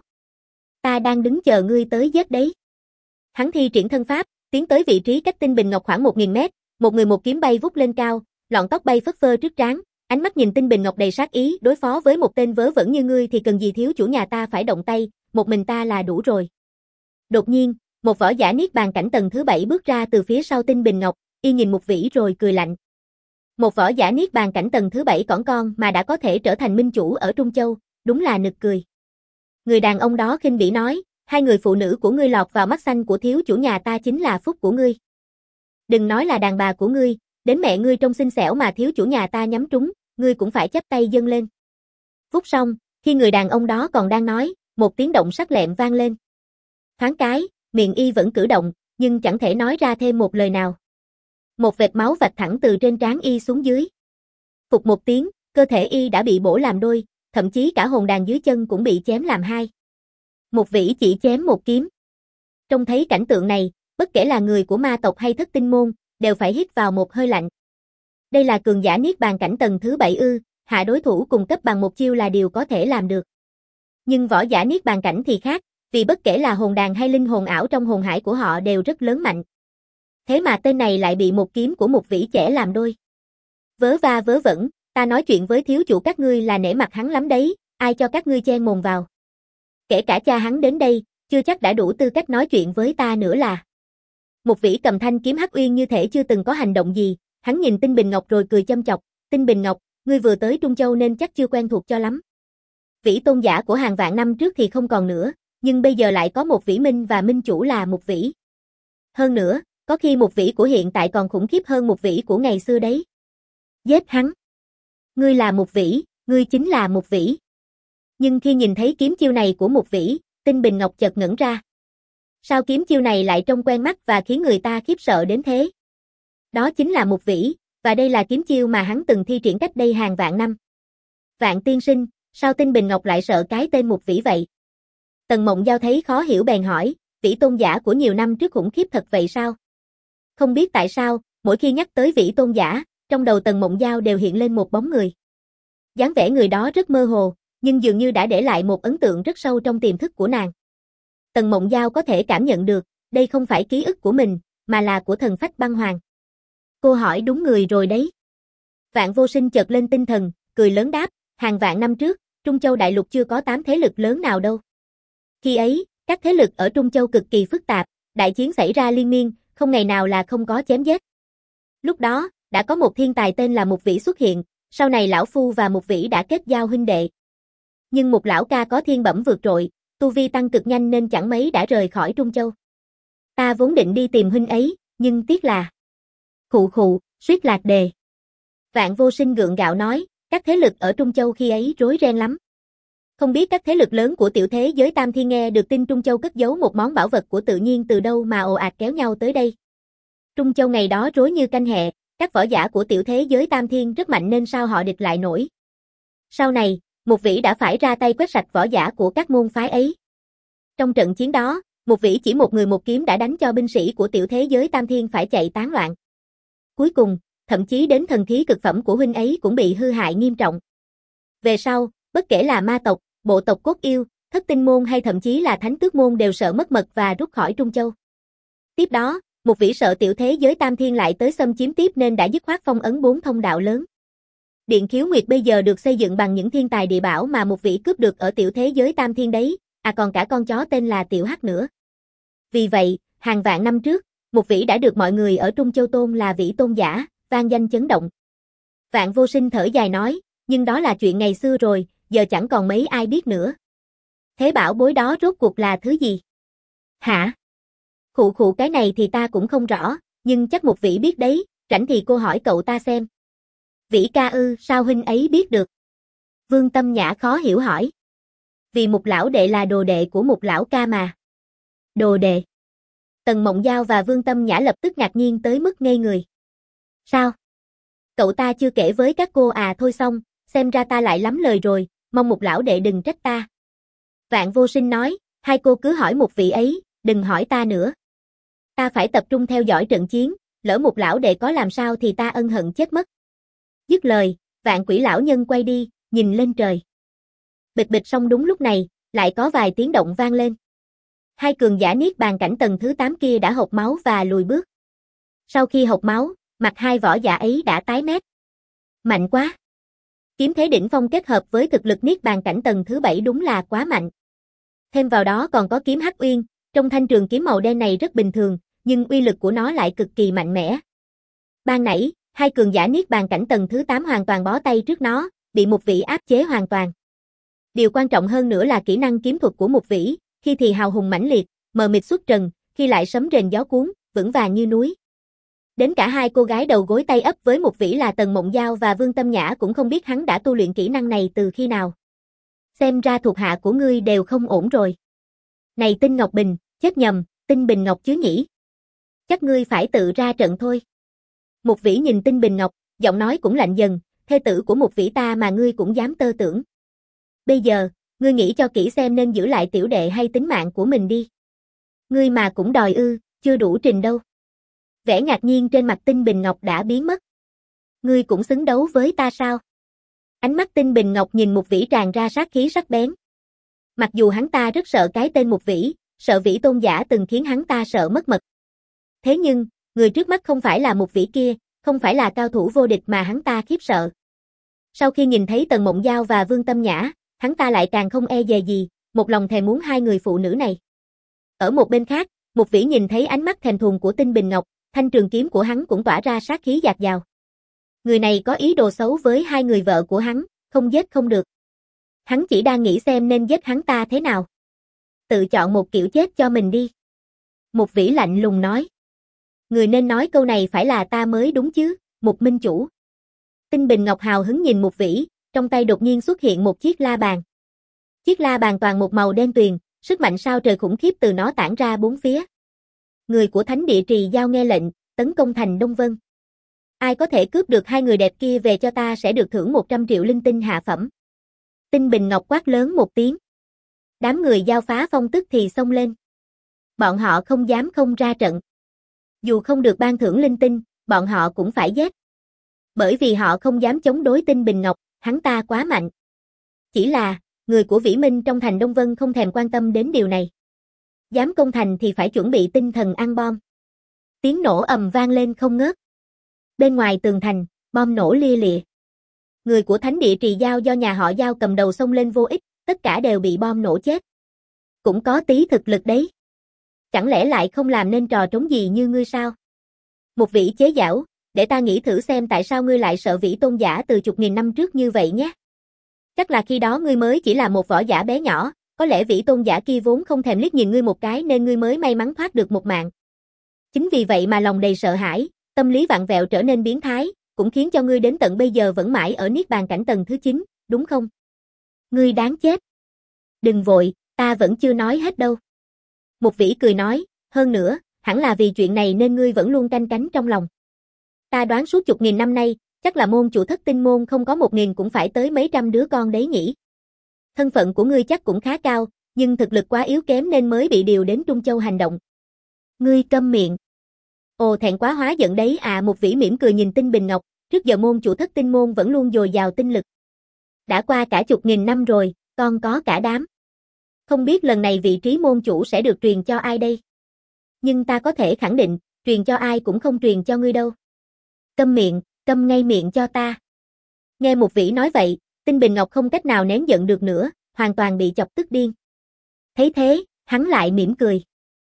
Ta đang đứng chờ ngươi tới giết đấy. Hắn thi triển thân pháp, tiến tới vị trí cách Tinh Bình Ngọc khoảng một nghìn mét, một người một kiếm bay vút lên cao, lọn tóc bay phất phơ trước trán, ánh mắt nhìn Tinh Bình Ngọc đầy sát ý, đối phó với một tên vớ vẩn như ngươi thì cần gì thiếu chủ nhà ta phải động tay, một mình ta là đủ rồi. Đột nhiên, một võ giả niết bàn cảnh tầng thứ bảy bước ra từ phía sau Tinh Bình Ngọc, y nhìn Một Vĩ rồi cười lạnh. Một võ giả niết bàn cảnh tầng thứ bảy cỏn con mà đã có thể trở thành minh chủ ở Trung Châu, đúng là nực cười. Người đàn ông đó khinh bỉ nói, hai người phụ nữ của ngươi lọt vào mắt xanh của thiếu chủ nhà ta chính là phúc của ngươi. Đừng nói là đàn bà của ngươi, đến mẹ ngươi trông xinh xẻo mà thiếu chủ nhà ta nhắm trúng, ngươi cũng phải chắp tay dâng lên. Phút xong, khi người đàn ông đó còn đang nói, một tiếng động sắc lẹm vang lên. Thoáng cái, miệng y vẫn cử động, nhưng chẳng thể nói ra thêm một lời nào. Một vệt máu vạch thẳng từ trên trán y xuống dưới. Phụt một tiếng, cơ thể y đã bị bổ làm đôi, thậm chí cả hồn đàn dưới chân cũng bị chém làm hai. Một Vĩ chỉ chém một kiếm. Trông thấy cảnh tượng này, bất kể là người của ma tộc hay Thất Tinh Môn, đều phải hít vào một hơi lạnh. Đây là cường giả niết bàn cảnh tầng thứ bảy ư, hạ đối thủ cùng cấp bằng một chiêu là điều có thể làm được. Nhưng võ giả niết bàn cảnh thì khác, vì bất kể là hồn đàn hay linh hồn ảo trong hồn hải của họ đều rất lớn mạnh. Thế mà tên này lại bị một kiếm của Một Vĩ chẻ làm đôi. Vớ va vớ vẩn, ta nói chuyện với thiếu chủ các ngươi là nể mặt hắn lắm đấy, ai cho các ngươi chen mồm vào. Kể cả cha hắn đến đây, chưa chắc đã đủ tư cách nói chuyện với ta nữa là. Một Vĩ cầm thanh kiếm hắc uyên như thể chưa từng có hành động gì, hắn nhìn Tinh Bình Ngọc rồi cười châm chọc, Tinh Bình Ngọc, ngươi vừa tới Trung Châu nên chắc chưa quen thuộc cho lắm. Vĩ tôn giả của hàng vạn năm trước thì không còn nữa, nhưng bây giờ lại có một Vĩ Minh và minh chủ là Một Vĩ. Hơn nữa, có khi Một Vĩ của hiện tại còn khủng khiếp hơn Một Vĩ của ngày xưa đấy. Giết hắn. Ngươi là Một Vĩ, ngươi chính là Một Vĩ. Nhưng khi nhìn thấy kiếm chiêu này của Một Vĩ, Tinh Bình Ngọc chợt ngẩn ra. Sao kiếm chiêu này lại trông quen mắt và khiến người ta khiếp sợ đến thế? Đó chính là Một Vĩ, và đây là kiếm chiêu mà hắn từng thi triển cách đây hàng vạn năm. Vạn tiên sinh, sao Tinh Bình Ngọc lại sợ cái tên Một Vĩ vậy? Tần Mộng Giao thấy khó hiểu bèn hỏi, Vĩ tôn giả của nhiều năm trước khủng khiếp thật vậy sao? Không biết tại sao, mỗi khi nhắc tới Vĩ tôn giả, trong đầu Tần Mộng Giao đều hiện lên một bóng người. Dáng vẻ người đó rất mơ hồ, nhưng dường như đã để lại một ấn tượng rất sâu trong tiềm thức của nàng. Tần Mộng Giao có thể cảm nhận được, đây không phải ký ức của mình, mà là của thần phách băng hoàng. Cô hỏi đúng người rồi đấy. Vạn Vô Sinh chợt lên tinh thần, cười lớn đáp, hàng vạn năm trước, Trung Châu đại lục chưa có tám thế lực lớn nào đâu. Khi ấy, các thế lực ở Trung Châu cực kỳ phức tạp, đại chiến xảy ra liên miên, không ngày nào là không có chém giết. Lúc đó, đã có một thiên tài tên là Mục Vĩ xuất hiện, sau này lão phu và Mục Vĩ đã kết giao huynh đệ. Nhưng Mục lão ca có thiên bẩm vượt trội, tu vi tăng cực nhanh nên chẳng mấy đã rời khỏi Trung Châu. Ta vốn định đi tìm huynh ấy, nhưng tiếc là... Khụ khụ, suýt lạc đề. Vạn Vô Sinh gượng gạo nói, các thế lực ở Trung Châu khi ấy rối ren lắm. Không biết các thế lực lớn của tiểu thế giới Tam Thiên nghe được tin Trung Châu cất giấu một món bảo vật của tự nhiên từ đâu mà ồ ạt kéo nhau tới đây. Trung Châu ngày đó rối như canh hẹ, các võ giả của tiểu thế giới Tam Thiên rất mạnh nên sao họ địch lại nổi. Sau này, Mục Vĩ đã phải ra tay quét sạch võ giả của các môn phái ấy. Trong trận chiến đó, Mục Vĩ chỉ một người một kiếm đã đánh cho binh sĩ của tiểu thế giới Tam Thiên phải chạy tán loạn. Cuối cùng, thậm chí đến thần khí cực phẩm của huynh ấy cũng bị hư hại nghiêm trọng. Về sau, bất kể là ma tộc, bộ tộc cốt yêu, thất tinh môn hay thậm chí là thánh tước môn đều sợ mất mật và rút khỏi Trung Châu. Tiếp đó, Mục Vĩ sợ tiểu thế giới Tam Thiên lại tới xâm chiếm tiếp nên đã dứt khoát phong ấn bốn thông đạo lớn. Điện Khiếu Nguyệt bây giờ được xây dựng bằng những thiên tài địa bảo mà Mục Vĩ cướp được ở tiểu thế giới Tam Thiên đấy, à còn cả con chó tên là Tiểu Hắc nữa. Vì vậy, hàng vạn năm trước, Mục Vĩ đã được mọi người ở Trung Châu tôn là Vĩ Tôn Giả, vang danh chấn động. Vạn Vô Sinh thở dài nói, nhưng đó là chuyện ngày xưa rồi, giờ chẳng còn mấy ai biết nữa. Thế bảo bối đó rốt cuộc là thứ gì? Hả? Khụ khụ cái này thì ta cũng không rõ, nhưng chắc Mục Vĩ biết đấy, rảnh thì cô hỏi cậu ta xem. Vĩ ca ư, sao huynh ấy biết được? Vương Tâm Nhã khó hiểu hỏi. Vì Mục lão đệ là đồ đệ của Mục lão ca mà. Đồ đệ? Tần Mộng Giao và Vương Tâm Nhã lập tức ngạc nhiên tới mức ngây người. Sao? Cậu ta chưa kể với các cô à thôi xong, xem ra ta lại lắm lời rồi, mong Mục lão đệ đừng trách ta. Vạn Vô Sinh nói, hai cô cứ hỏi Mục vị ấy, đừng hỏi ta nữa. Ta phải tập trung theo dõi trận chiến, lỡ Mục lão đệ có làm sao thì ta ân hận chết mất. Dứt lời, Vạn Quỷ lão nhân quay đi, nhìn lên trời. Bịch bịch xong đúng lúc này, lại có vài tiếng động vang lên. Hai cường giả niết bàn cảnh tầng thứ tám kia đã hộc máu và lùi bước. Sau khi hộc máu, mặt hai võ giả ấy đã tái mét. Mạnh quá! Kiếm thế đỉnh phong kết hợp với thực lực niết bàn cảnh tầng thứ bảy đúng là quá mạnh. Thêm vào đó còn có kiếm Hắc Uyên, trong thanh trường kiếm màu đen này rất bình thường, nhưng uy lực của nó lại cực kỳ mạnh mẽ. Ban nãy, hai cường giả niết bàn cảnh tầng thứ tám hoàn toàn bó tay trước nó, bị Mục Vĩ áp chế hoàn toàn. Điều quan trọng hơn nữa là kỹ năng kiếm thuật của Mục Vĩ, khi thì hào hùng mãnh liệt, mờ mịt xuất trần, khi lại sấm rền gió cuốn, vững vàng như núi. Đến cả hai cô gái đầu gối tay ấp với Mục Vĩ là Tần Mộng Giao và Vương Tâm Nhã cũng không biết hắn đã tu luyện kỹ năng này từ khi nào. Xem ra thuộc hạ của ngươi đều không ổn rồi. Này Tinh Ngọc Bình, chết nhầm, Tinh Bình Ngọc chứ nhỉ? Chắc ngươi phải tự ra trận thôi. Mục Vĩ nhìn Tinh Bình Ngọc, giọng nói cũng lạnh dần, thê tử của Mục Vĩ ta mà ngươi cũng dám tơ tưởng. Bây giờ, ngươi nghĩ cho kỹ xem nên giữ lại tiểu đệ hay tính mạng của mình đi. Ngươi mà cũng đòi ư, chưa đủ trình đâu. Vẻ ngạc nhiên trên mặt Tinh Bình Ngọc đã biến mất. Ngươi cũng xứng đấu với ta sao? Ánh mắt Tinh Bình Ngọc nhìn Mục Vĩ tràn ra sát khí sắc bén. Mặc dù hắn ta rất sợ cái tên Mục Vĩ, sợ Vĩ Tôn Giả từng khiến hắn ta sợ mất mật. Thế nhưng, người trước mắt không phải là Mục Vĩ kia, không phải là cao thủ vô địch mà hắn ta khiếp sợ. Sau khi nhìn thấy Tần Mộng Giao và Vương Tâm Nhã, hắn ta lại càng không e dè gì, một lòng thèm muốn hai người phụ nữ này. Ở một bên khác, Mục Vĩ nhìn thấy ánh mắt thèm thuồng của Tinh Bình Ngọc, thanh trường kiếm của hắn cũng tỏa ra sát khí dạt dào. Người này có ý đồ xấu với hai người vợ của hắn, không giết không được. Hắn chỉ đang nghĩ xem nên giết hắn ta thế nào. Tự chọn một kiểu chết cho mình đi. Mục Vĩ lạnh lùng nói. Người nên nói câu này phải là ta mới đúng chứ, Mục minh chủ. Tinh Bình Ngọc hào hứng nhìn Mục Vĩ, trong tay đột nhiên xuất hiện một chiếc la bàn. Chiếc la bàn toàn một màu đen tuyền, sức mạnh sao trời khủng khiếp từ nó tản ra bốn phía. Người của Thánh Địa Trì giao nghe lệnh, tấn công thành Đông Vân. Ai có thể cướp được hai người đẹp kia về cho ta sẽ được thưởng một trăm triệu linh tinh hạ phẩm. Tinh Bình Ngọc quát lớn một tiếng. Đám người giao phá phong tức thì xông lên. Bọn họ không dám không ra trận. Dù không được ban thưởng linh tinh, bọn họ cũng phải giết. Bởi vì họ không dám chống đối Tinh Bình Ngọc, hắn ta quá mạnh. Chỉ là, người của Vĩ Minh trong thành Đông Vân không thèm quan tâm đến điều này. Dám công thành thì phải chuẩn bị tinh thần ăn bom. Tiếng nổ ầm vang lên không ngớt. Bên ngoài tường thành, bom nổ lia lịa. Người của thánh địa Trì Giao do nhà họ Giao cầm đầu xông lên vô ích, tất cả đều bị bom nổ chết. Cũng có tí thực lực đấy. Chẳng lẽ lại không làm nên trò trống gì như ngươi sao? Một vị chế giảo, để ta nghĩ thử xem tại sao ngươi lại sợ Vĩ tôn giả từ chục nghìn năm trước như vậy nhé. Chắc là khi đó ngươi mới chỉ là một võ giả bé nhỏ, có lẽ Vĩ tôn giả kia vốn không thèm liếc nhìn ngươi một cái nên ngươi mới may mắn thoát được một mạng. Chính vì vậy mà lòng đầy sợ hãi, tâm lý vặn vẹo trở nên biến thái, cũng khiến cho ngươi đến tận bây giờ vẫn mãi ở niết bàn cảnh tầng thứ chín, đúng không? Ngươi đáng chết. Đừng vội, ta vẫn chưa nói hết đâu. Một vĩ cười nói, hơn nữa, hẳn là vì chuyện này nên ngươi vẫn luôn canh cánh trong lòng. Ta đoán suốt chục nghìn năm nay, chắc là môn chủ thất tinh môn không có một nghìn cũng phải tới mấy trăm đứa con đấy nhỉ. Thân phận của ngươi chắc cũng khá cao, nhưng thực lực quá yếu kém nên mới bị điều đến Trung Châu hành động. Ngươi câm miệng. Ồ thẹn quá hóa giận đấy à, một vĩ mỉm cười nhìn Tinh Bình Ngọc, trước giờ môn chủ thất tinh môn vẫn luôn dồi dào tinh lực. Đã qua cả chục nghìn năm rồi, con có cả đám. Không biết lần này vị trí môn chủ sẽ được truyền cho ai đây? Nhưng ta có thể khẳng định, truyền cho ai cũng không truyền cho ngươi đâu. Câm miệng, câm ngay miệng cho ta. Nghe một vĩ nói vậy, Tinh Bình Ngọc không cách nào nén giận được nữa, hoàn toàn bị chọc tức điên. Thấy thế, hắn lại mỉm cười.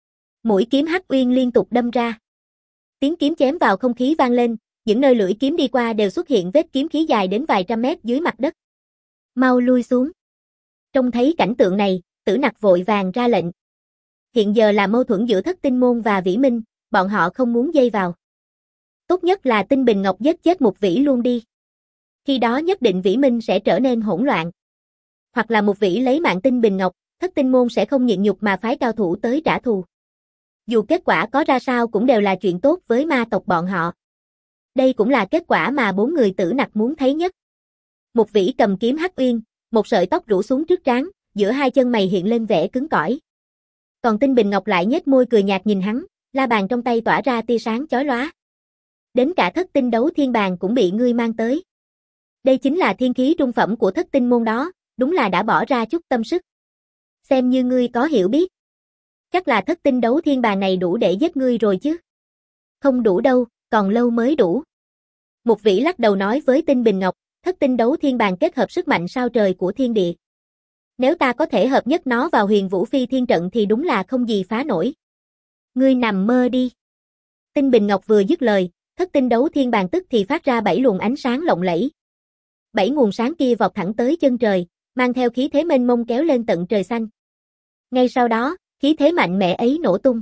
Mũi kiếm hắc uyên liên tục đâm ra. Tiếng kiếm chém vào không khí vang lên, những nơi lưỡi kiếm đi qua đều xuất hiện vết kiếm khí dài đến vài trăm mét dưới mặt đất. Mau lui xuống. Trông thấy cảnh tượng này, Tử Nặc vội vàng ra lệnh. Hiện giờ là mâu thuẫn giữa Thất Tinh môn và Vĩ Minh, bọn họ không muốn dây vào. Tốt nhất là Tinh Bình Ngọc giết chết một vĩ luôn đi. Khi đó nhất định Vĩ Minh sẽ trở nên hỗn loạn. Hoặc là một vĩ lấy mạng Tinh Bình Ngọc, Thất Tinh môn sẽ không nhịn nhục mà phái cao thủ tới trả thù. Dù kết quả có ra sao cũng đều là chuyện tốt với ma tộc bọn họ. Đây cũng là kết quả mà bốn người Tử Nặc muốn thấy nhất. Một vĩ cầm kiếm hắc uyên, một sợi tóc rủ xuống trước trán, giữa hai chân mày hiện lên vẻ cứng cỏi. Còn Tinh Bình Ngọc lại nhếch môi cười nhạt nhìn hắn, la bàn trong tay tỏa ra tia sáng chói lóa. Đến cả thất tinh đấu thiên bàn cũng bị ngươi mang tới. Đây chính là thiên khí trung phẩm của thất tinh môn đó, đúng là đã bỏ ra chút tâm sức. Xem như ngươi có hiểu biết. Chắc là thất tinh đấu thiên bàn này đủ để giết ngươi rồi chứ. Không đủ đâu, còn lâu mới đủ. Một vĩ lắc đầu nói với Tinh Bình Ngọc, thất tinh đấu thiên bàn kết hợp sức mạnh sao trời của thiên địa. Nếu ta có thể hợp nhất nó vào huyền vũ phi thiên trận thì đúng là không gì phá nổi. Ngươi nằm mơ đi. Tinh Bình Ngọc vừa dứt lời, thất tinh đấu thiên bàn tức thì phát ra bảy luồng ánh sáng lộng lẫy. Bảy nguồn sáng kia vọt thẳng tới chân trời, mang theo khí thế mênh mông kéo lên tận trời xanh. Ngay sau đó, khí thế mạnh mẽ ấy nổ tung.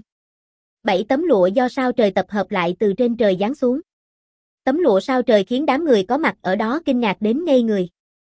Bảy tấm lụa do sao trời tập hợp lại từ trên trời giáng xuống. Tấm lụa sao trời khiến đám người có mặt ở đó kinh ngạc đến ngây người.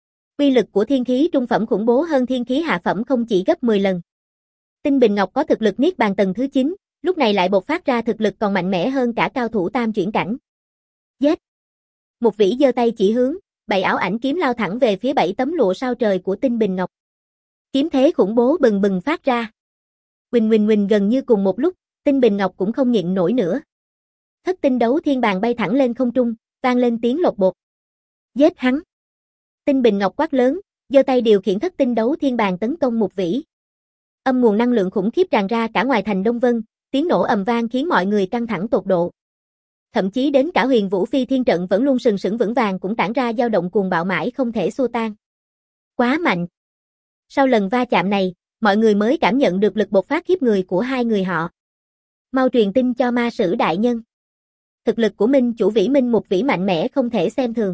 Uy lực của thiên khí trung phẩm khủng bố hơn thiên khí hạ phẩm không chỉ gấp mười lần. Tinh Bình Ngọc có thực lực niết bàn tầng thứ chín, lúc này lại bộc phát ra thực lực còn mạnh mẽ hơn cả cao thủ tam chuyển cảnh. Giết! Một vĩ giơ tay chỉ hướng, bảy ảo ảnh kiếm lao thẳng về phía bảy tấm lụa sao trời của Tinh Bình Ngọc. Kiếm thế khủng bố bừng bừng phát ra. Huỳnh huỳnh huỳnh gần như cùng một lúc, Tinh Bình Ngọc cũng không nhịn nổi nữa. Thất tinh đấu thiên bàn bay thẳng lên không trung, vang lên tiếng lột bột. Giết hắn! Tinh Bình Ngọc quát lớn, giơ tay điều khiển thất tinh đấu thiên bàn tấn công một vĩ. Âm nguồn năng lượng khủng khiếp tràn ra cả ngoài thành Đông Vân, tiếng nổ ầm vang khiến mọi người căng thẳng tột độ. Thậm chí đến cả huyền vũ phi thiên trận vẫn luôn sừng sững vững vàng cũng tản ra dao động cuồng bạo mãi không thể xua tan. Quá mạnh! Sau lần va chạm này, mọi người mới cảm nhận được lực bộc phát khiếp người của hai người họ. Mau truyền tin cho ma sử đại nhân. Thực lực của Minh chủ Vĩ Minh một vĩ mạnh mẽ không thể xem thường.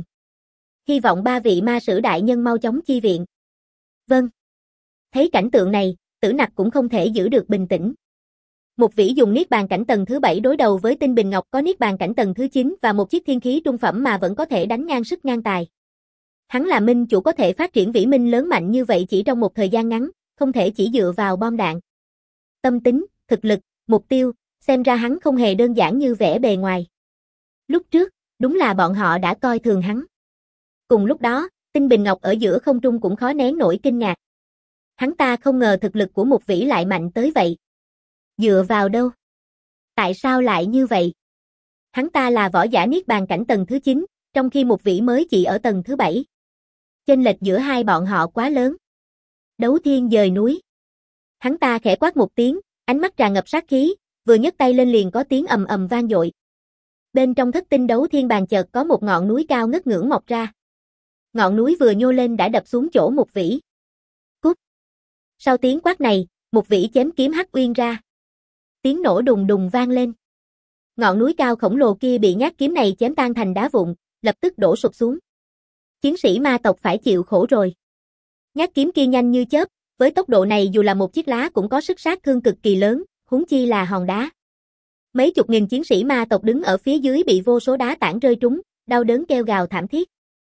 Hy vọng ba vị ma sử đại nhân mau chóng chi viện. Vâng. Thấy cảnh tượng này, Tử Nặc cũng không thể giữ được bình tĩnh. Một vĩ dùng niết bàn cảnh tầng thứ bảy đối đầu với Tinh Bình Ngọc có niết bàn cảnh tầng thứ chín và một chiếc thiên khí trung phẩm mà vẫn có thể đánh ngang sức ngang tài. Hắn là Minh chủ có thể phát triển Vĩ Minh lớn mạnh như vậy chỉ trong một thời gian ngắn, không thể chỉ dựa vào bom đạn. Tâm tính, thực lực, mục tiêu, xem ra hắn không hề đơn giản như vẻ bề ngoài. Lúc trước, đúng là bọn họ đã coi thường hắn. Cùng lúc đó, Tinh Bình Ngọc ở giữa không trung cũng khó nén nổi kinh ngạc. Hắn ta không ngờ thực lực của một vĩ lại mạnh tới vậy. Dựa vào đâu? Tại sao lại như vậy? Hắn ta là võ giả niết bàn cảnh tầng thứ chín, trong khi một vĩ mới chỉ ở tầng thứ bảy. Chênh lệch giữa hai bọn họ quá lớn. Đấu thiên dời núi. Hắn ta khẽ quát một tiếng, ánh mắt tràn ngập sát khí, vừa nhấc tay lên liền có tiếng ầm ầm vang dội. Bên trong thất tinh đấu thiên bàn chợt có một ngọn núi cao ngất ngưỡng mọc ra. Ngọn núi vừa nhô lên đã đập xuống chỗ Mục Vĩ. Cút. Sau tiếng quát này, Mục Vĩ chém kiếm hắc uyên ra. Tiếng nổ đùng đùng vang lên. Ngọn núi cao khổng lồ kia bị nhát kiếm này chém tan thành đá vụn, lập tức đổ sụp xuống. Chiến sĩ ma tộc phải chịu khổ rồi. Nhát kiếm kia nhanh như chớp, với tốc độ này dù là một chiếc lá cũng có sức sát thương cực kỳ lớn, huống chi là hòn đá. Mấy chục nghìn chiến sĩ ma tộc đứng ở phía dưới bị vô số đá tảng rơi trúng, đau đớn kêu gào thảm thiết.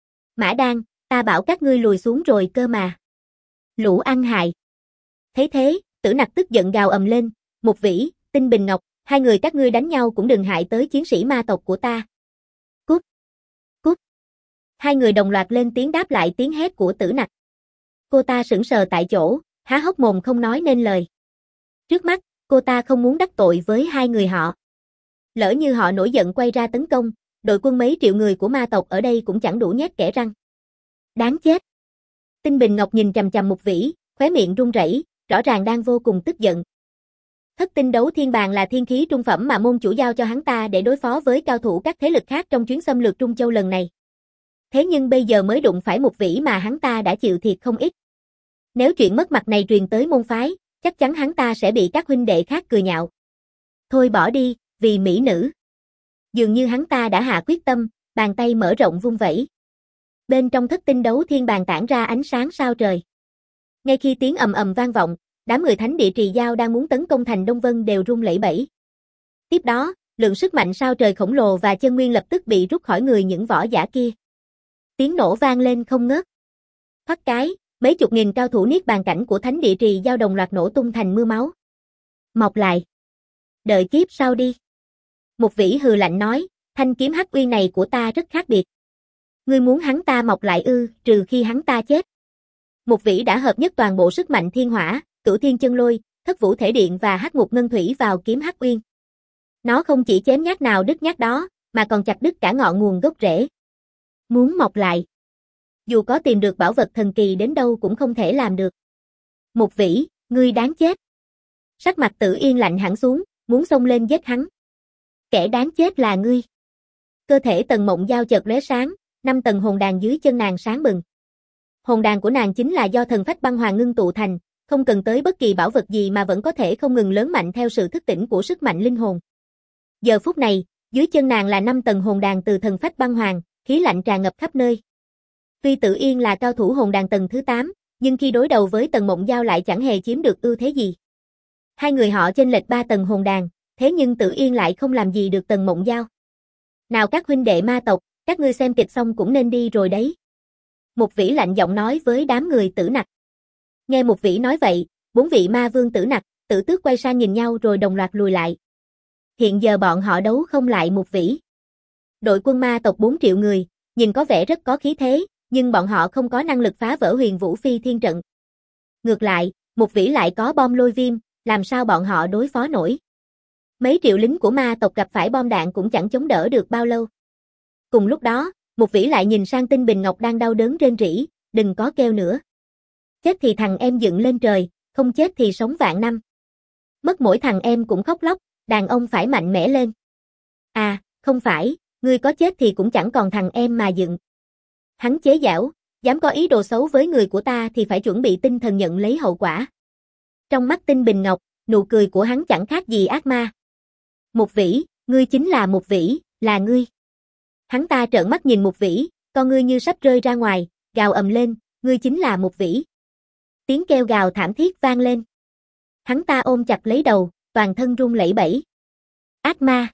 Mã Đan, ta bảo các ngươi lùi xuống rồi cơ mà. Lũ ăn hại. Thấy thế, Tử Nặc tức giận gào ầm lên, Mục Vĩ, Tinh Bình Ngọc, hai người các ngươi đánh nhau cũng đừng hại tới chiến sĩ ma tộc của ta. Cút. Cút. Hai người đồng loạt lên tiếng đáp lại tiếng hét của Tử Nặc. Cô ta sững sờ tại chỗ, há hốc mồm không nói nên lời. Trước mắt, cô ta không muốn đắc tội với hai người họ. Lỡ như họ nổi giận quay ra tấn công, đội quân mấy triệu người của ma tộc ở đây cũng chẳng đủ nhét kẽ răng. Đáng chết. Tinh Bình Ngọc nhìn chằm chằm Mục Vĩ, khóe miệng run rẩy, rõ ràng đang vô cùng tức giận. Thất tinh đấu thiên bàn là thiên khí trung phẩm mà môn chủ giao cho hắn ta để đối phó với cao thủ các thế lực khác trong chuyến xâm lược Trung Châu lần này. Thế nhưng bây giờ mới đụng phải Mục Vĩ mà hắn ta đã chịu thiệt không ít. Nếu chuyện mất mặt này truyền tới môn phái, chắc chắn hắn ta sẽ bị các huynh đệ khác cười nhạo. Thôi bỏ đi, vì mỹ nữ. Dường như hắn ta đã hạ quyết tâm, bàn tay mở rộng vung vẩy. Bên trong thất tinh đấu thiên bàn tản ra ánh sáng sao trời. Ngay khi tiếng ầm ầm vang vọng, đám người thánh địa trì giao đang muốn tấn công thành Đông Vân đều run lẩy bẩy. Tiếp đó, lượng sức mạnh sao trời khổng lồ và chân nguyên lập tức bị rút khỏi người những võ giả kia. Tiếng nổ vang lên không ngớt. Thoát cái, mấy chục nghìn cao thủ niết bàn cảnh của thánh địa trì giao đồng loạt nổ tung thành mưa máu. Mọc lại. Đợi kiếp sau đi. Mục Vĩ hừ lạnh nói, thanh kiếm hắc uyên này của ta rất khác biệt. Ngươi muốn hắn ta mọc lại ư, trừ khi hắn ta chết. Mục Vĩ đã hợp nhất toàn bộ sức mạnh thiên hỏa, cửu thiên chân lôi, thất vũ thể điện và hắc ngục ngân thủy vào kiếm hắc uyên. Nó không chỉ chém nhát nào đứt nhát đó, mà còn chặt đứt cả ngọn nguồn gốc rễ. Muốn mọc lại. Dù có tìm được bảo vật thần kỳ đến đâu cũng không thể làm được. Mục Vĩ, ngươi đáng chết. Sắc mặt Tử Yên lạnh hẳn xuống, muốn xông lên giết hắn. Kẻ đáng chết là ngươi. Cơ thể Tần Mộng Giao chợt lóe sáng, năm tầng hồn đàn dưới chân nàng sáng bừng. Hồn đàn của nàng chính là do thần phách băng hoàng ngưng tụ thành, không cần tới bất kỳ bảo vật gì mà vẫn có thể không ngừng lớn mạnh theo sự thức tỉnh của sức mạnh linh hồn. Giờ phút này, dưới chân nàng là năm tầng hồn đàn từ thần phách băng hoàng, khí lạnh tràn ngập khắp nơi. Tuy Tử Yên là cao thủ hồn đàn tầng thứ tám, nhưng khi đối đầu với Tần Mộng Giao lại chẳng hề chiếm được ưu thế gì. Hai người họ chênh lệch ba tầng hồn đàn, thế nhưng Tử Yên lại không làm gì được Tần Mộng Giao. Nào các huynh đệ ma tộc, các ngươi xem kịch xong cũng nên đi rồi đấy. Mục Vĩ lạnh giọng nói với đám người Tử Nặc. Nghe Mục Vĩ nói vậy, bốn vị ma vương Tử Nặc, Tử Tước quay sang nhìn nhau rồi đồng loạt lùi lại. Hiện giờ bọn họ đấu không lại Mục Vĩ. Đội quân ma tộc bốn triệu người, nhìn có vẻ rất có khí thế, nhưng bọn họ không có năng lực phá vỡ Huyền Vũ Phi Thiên trận. Ngược lại, Mục Vĩ lại có bom lôi viêm, làm sao bọn họ đối phó nổi. Mấy triệu lính của ma tộc gặp phải bom đạn cũng chẳng chống đỡ được bao lâu. Cùng lúc đó, Mục Vĩ lại nhìn sang Tinh Bình Ngọc đang đau đớn rên rỉ, đừng có kêu nữa. Chết thì thằng em dựng lên trời, không chết thì sống vạn năm. Mất mỗi thằng em cũng khóc lóc, đàn ông phải mạnh mẽ lên. À, không phải, ngươi có chết thì cũng chẳng còn thằng em mà dựng. Hắn chế giễu, dám có ý đồ xấu với người của ta thì phải chuẩn bị tinh thần nhận lấy hậu quả. Trong mắt Tinh Bình Ngọc, nụ cười của hắn chẳng khác gì ác ma. Mục Vĩ, ngươi chính là Mục Vĩ, là ngươi. Hắn ta trợn mắt nhìn Mục Vĩ, con ngươi như sắp rơi ra ngoài, gào ầm lên, ngươi chính là Mục Vĩ. Tiếng kêu gào thảm thiết vang lên. Hắn ta ôm chặt lấy đầu, toàn thân run lẩy bẩy. Ác ma.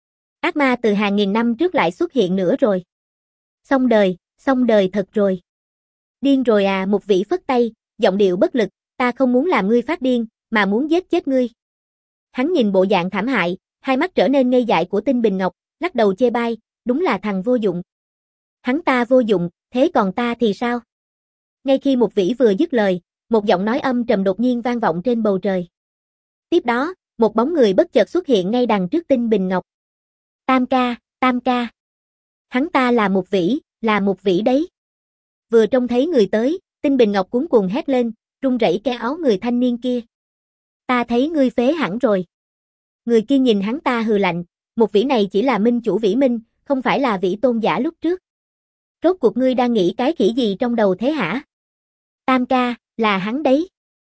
Ác ma từ hàng nghìn năm trước lại xuất hiện nữa rồi. Xong đời, xong đời thật rồi. Điên rồi à, Mục Vĩ phất tay, giọng điệu bất lực, ta không muốn làm ngươi phát điên, mà muốn giết chết ngươi. Hắn nhìn bộ dạng thảm hại, hai mắt trở nên ngây dại của Tinh Bình Ngọc, lắc đầu chê bai, đúng là thằng vô dụng. Hắn ta vô dụng, thế còn ta thì sao? Ngay khi Mục Vĩ vừa dứt lời, một giọng nói âm trầm đột nhiên vang vọng trên bầu trời. Tiếp đó, một bóng người bất chợt xuất hiện ngay đằng trước Tinh Bình Ngọc. Tam ca, Tam ca. Hắn ta là Mục Vĩ, là Mục Vĩ đấy. Vừa trông thấy người tới, Tinh Bình Ngọc cuống cuồng hét lên, run rẩy kéo áo người thanh niên kia. Ta thấy ngươi phế hẳn rồi. Người kia nhìn hắn ta hừ lạnh, một vĩ này chỉ là minh chủ vĩ minh, không phải là vĩ tôn giả lúc trước. Rốt cuộc ngươi đang nghĩ cái khỉ gì trong đầu thế hả? Tam ca, là hắn đấy.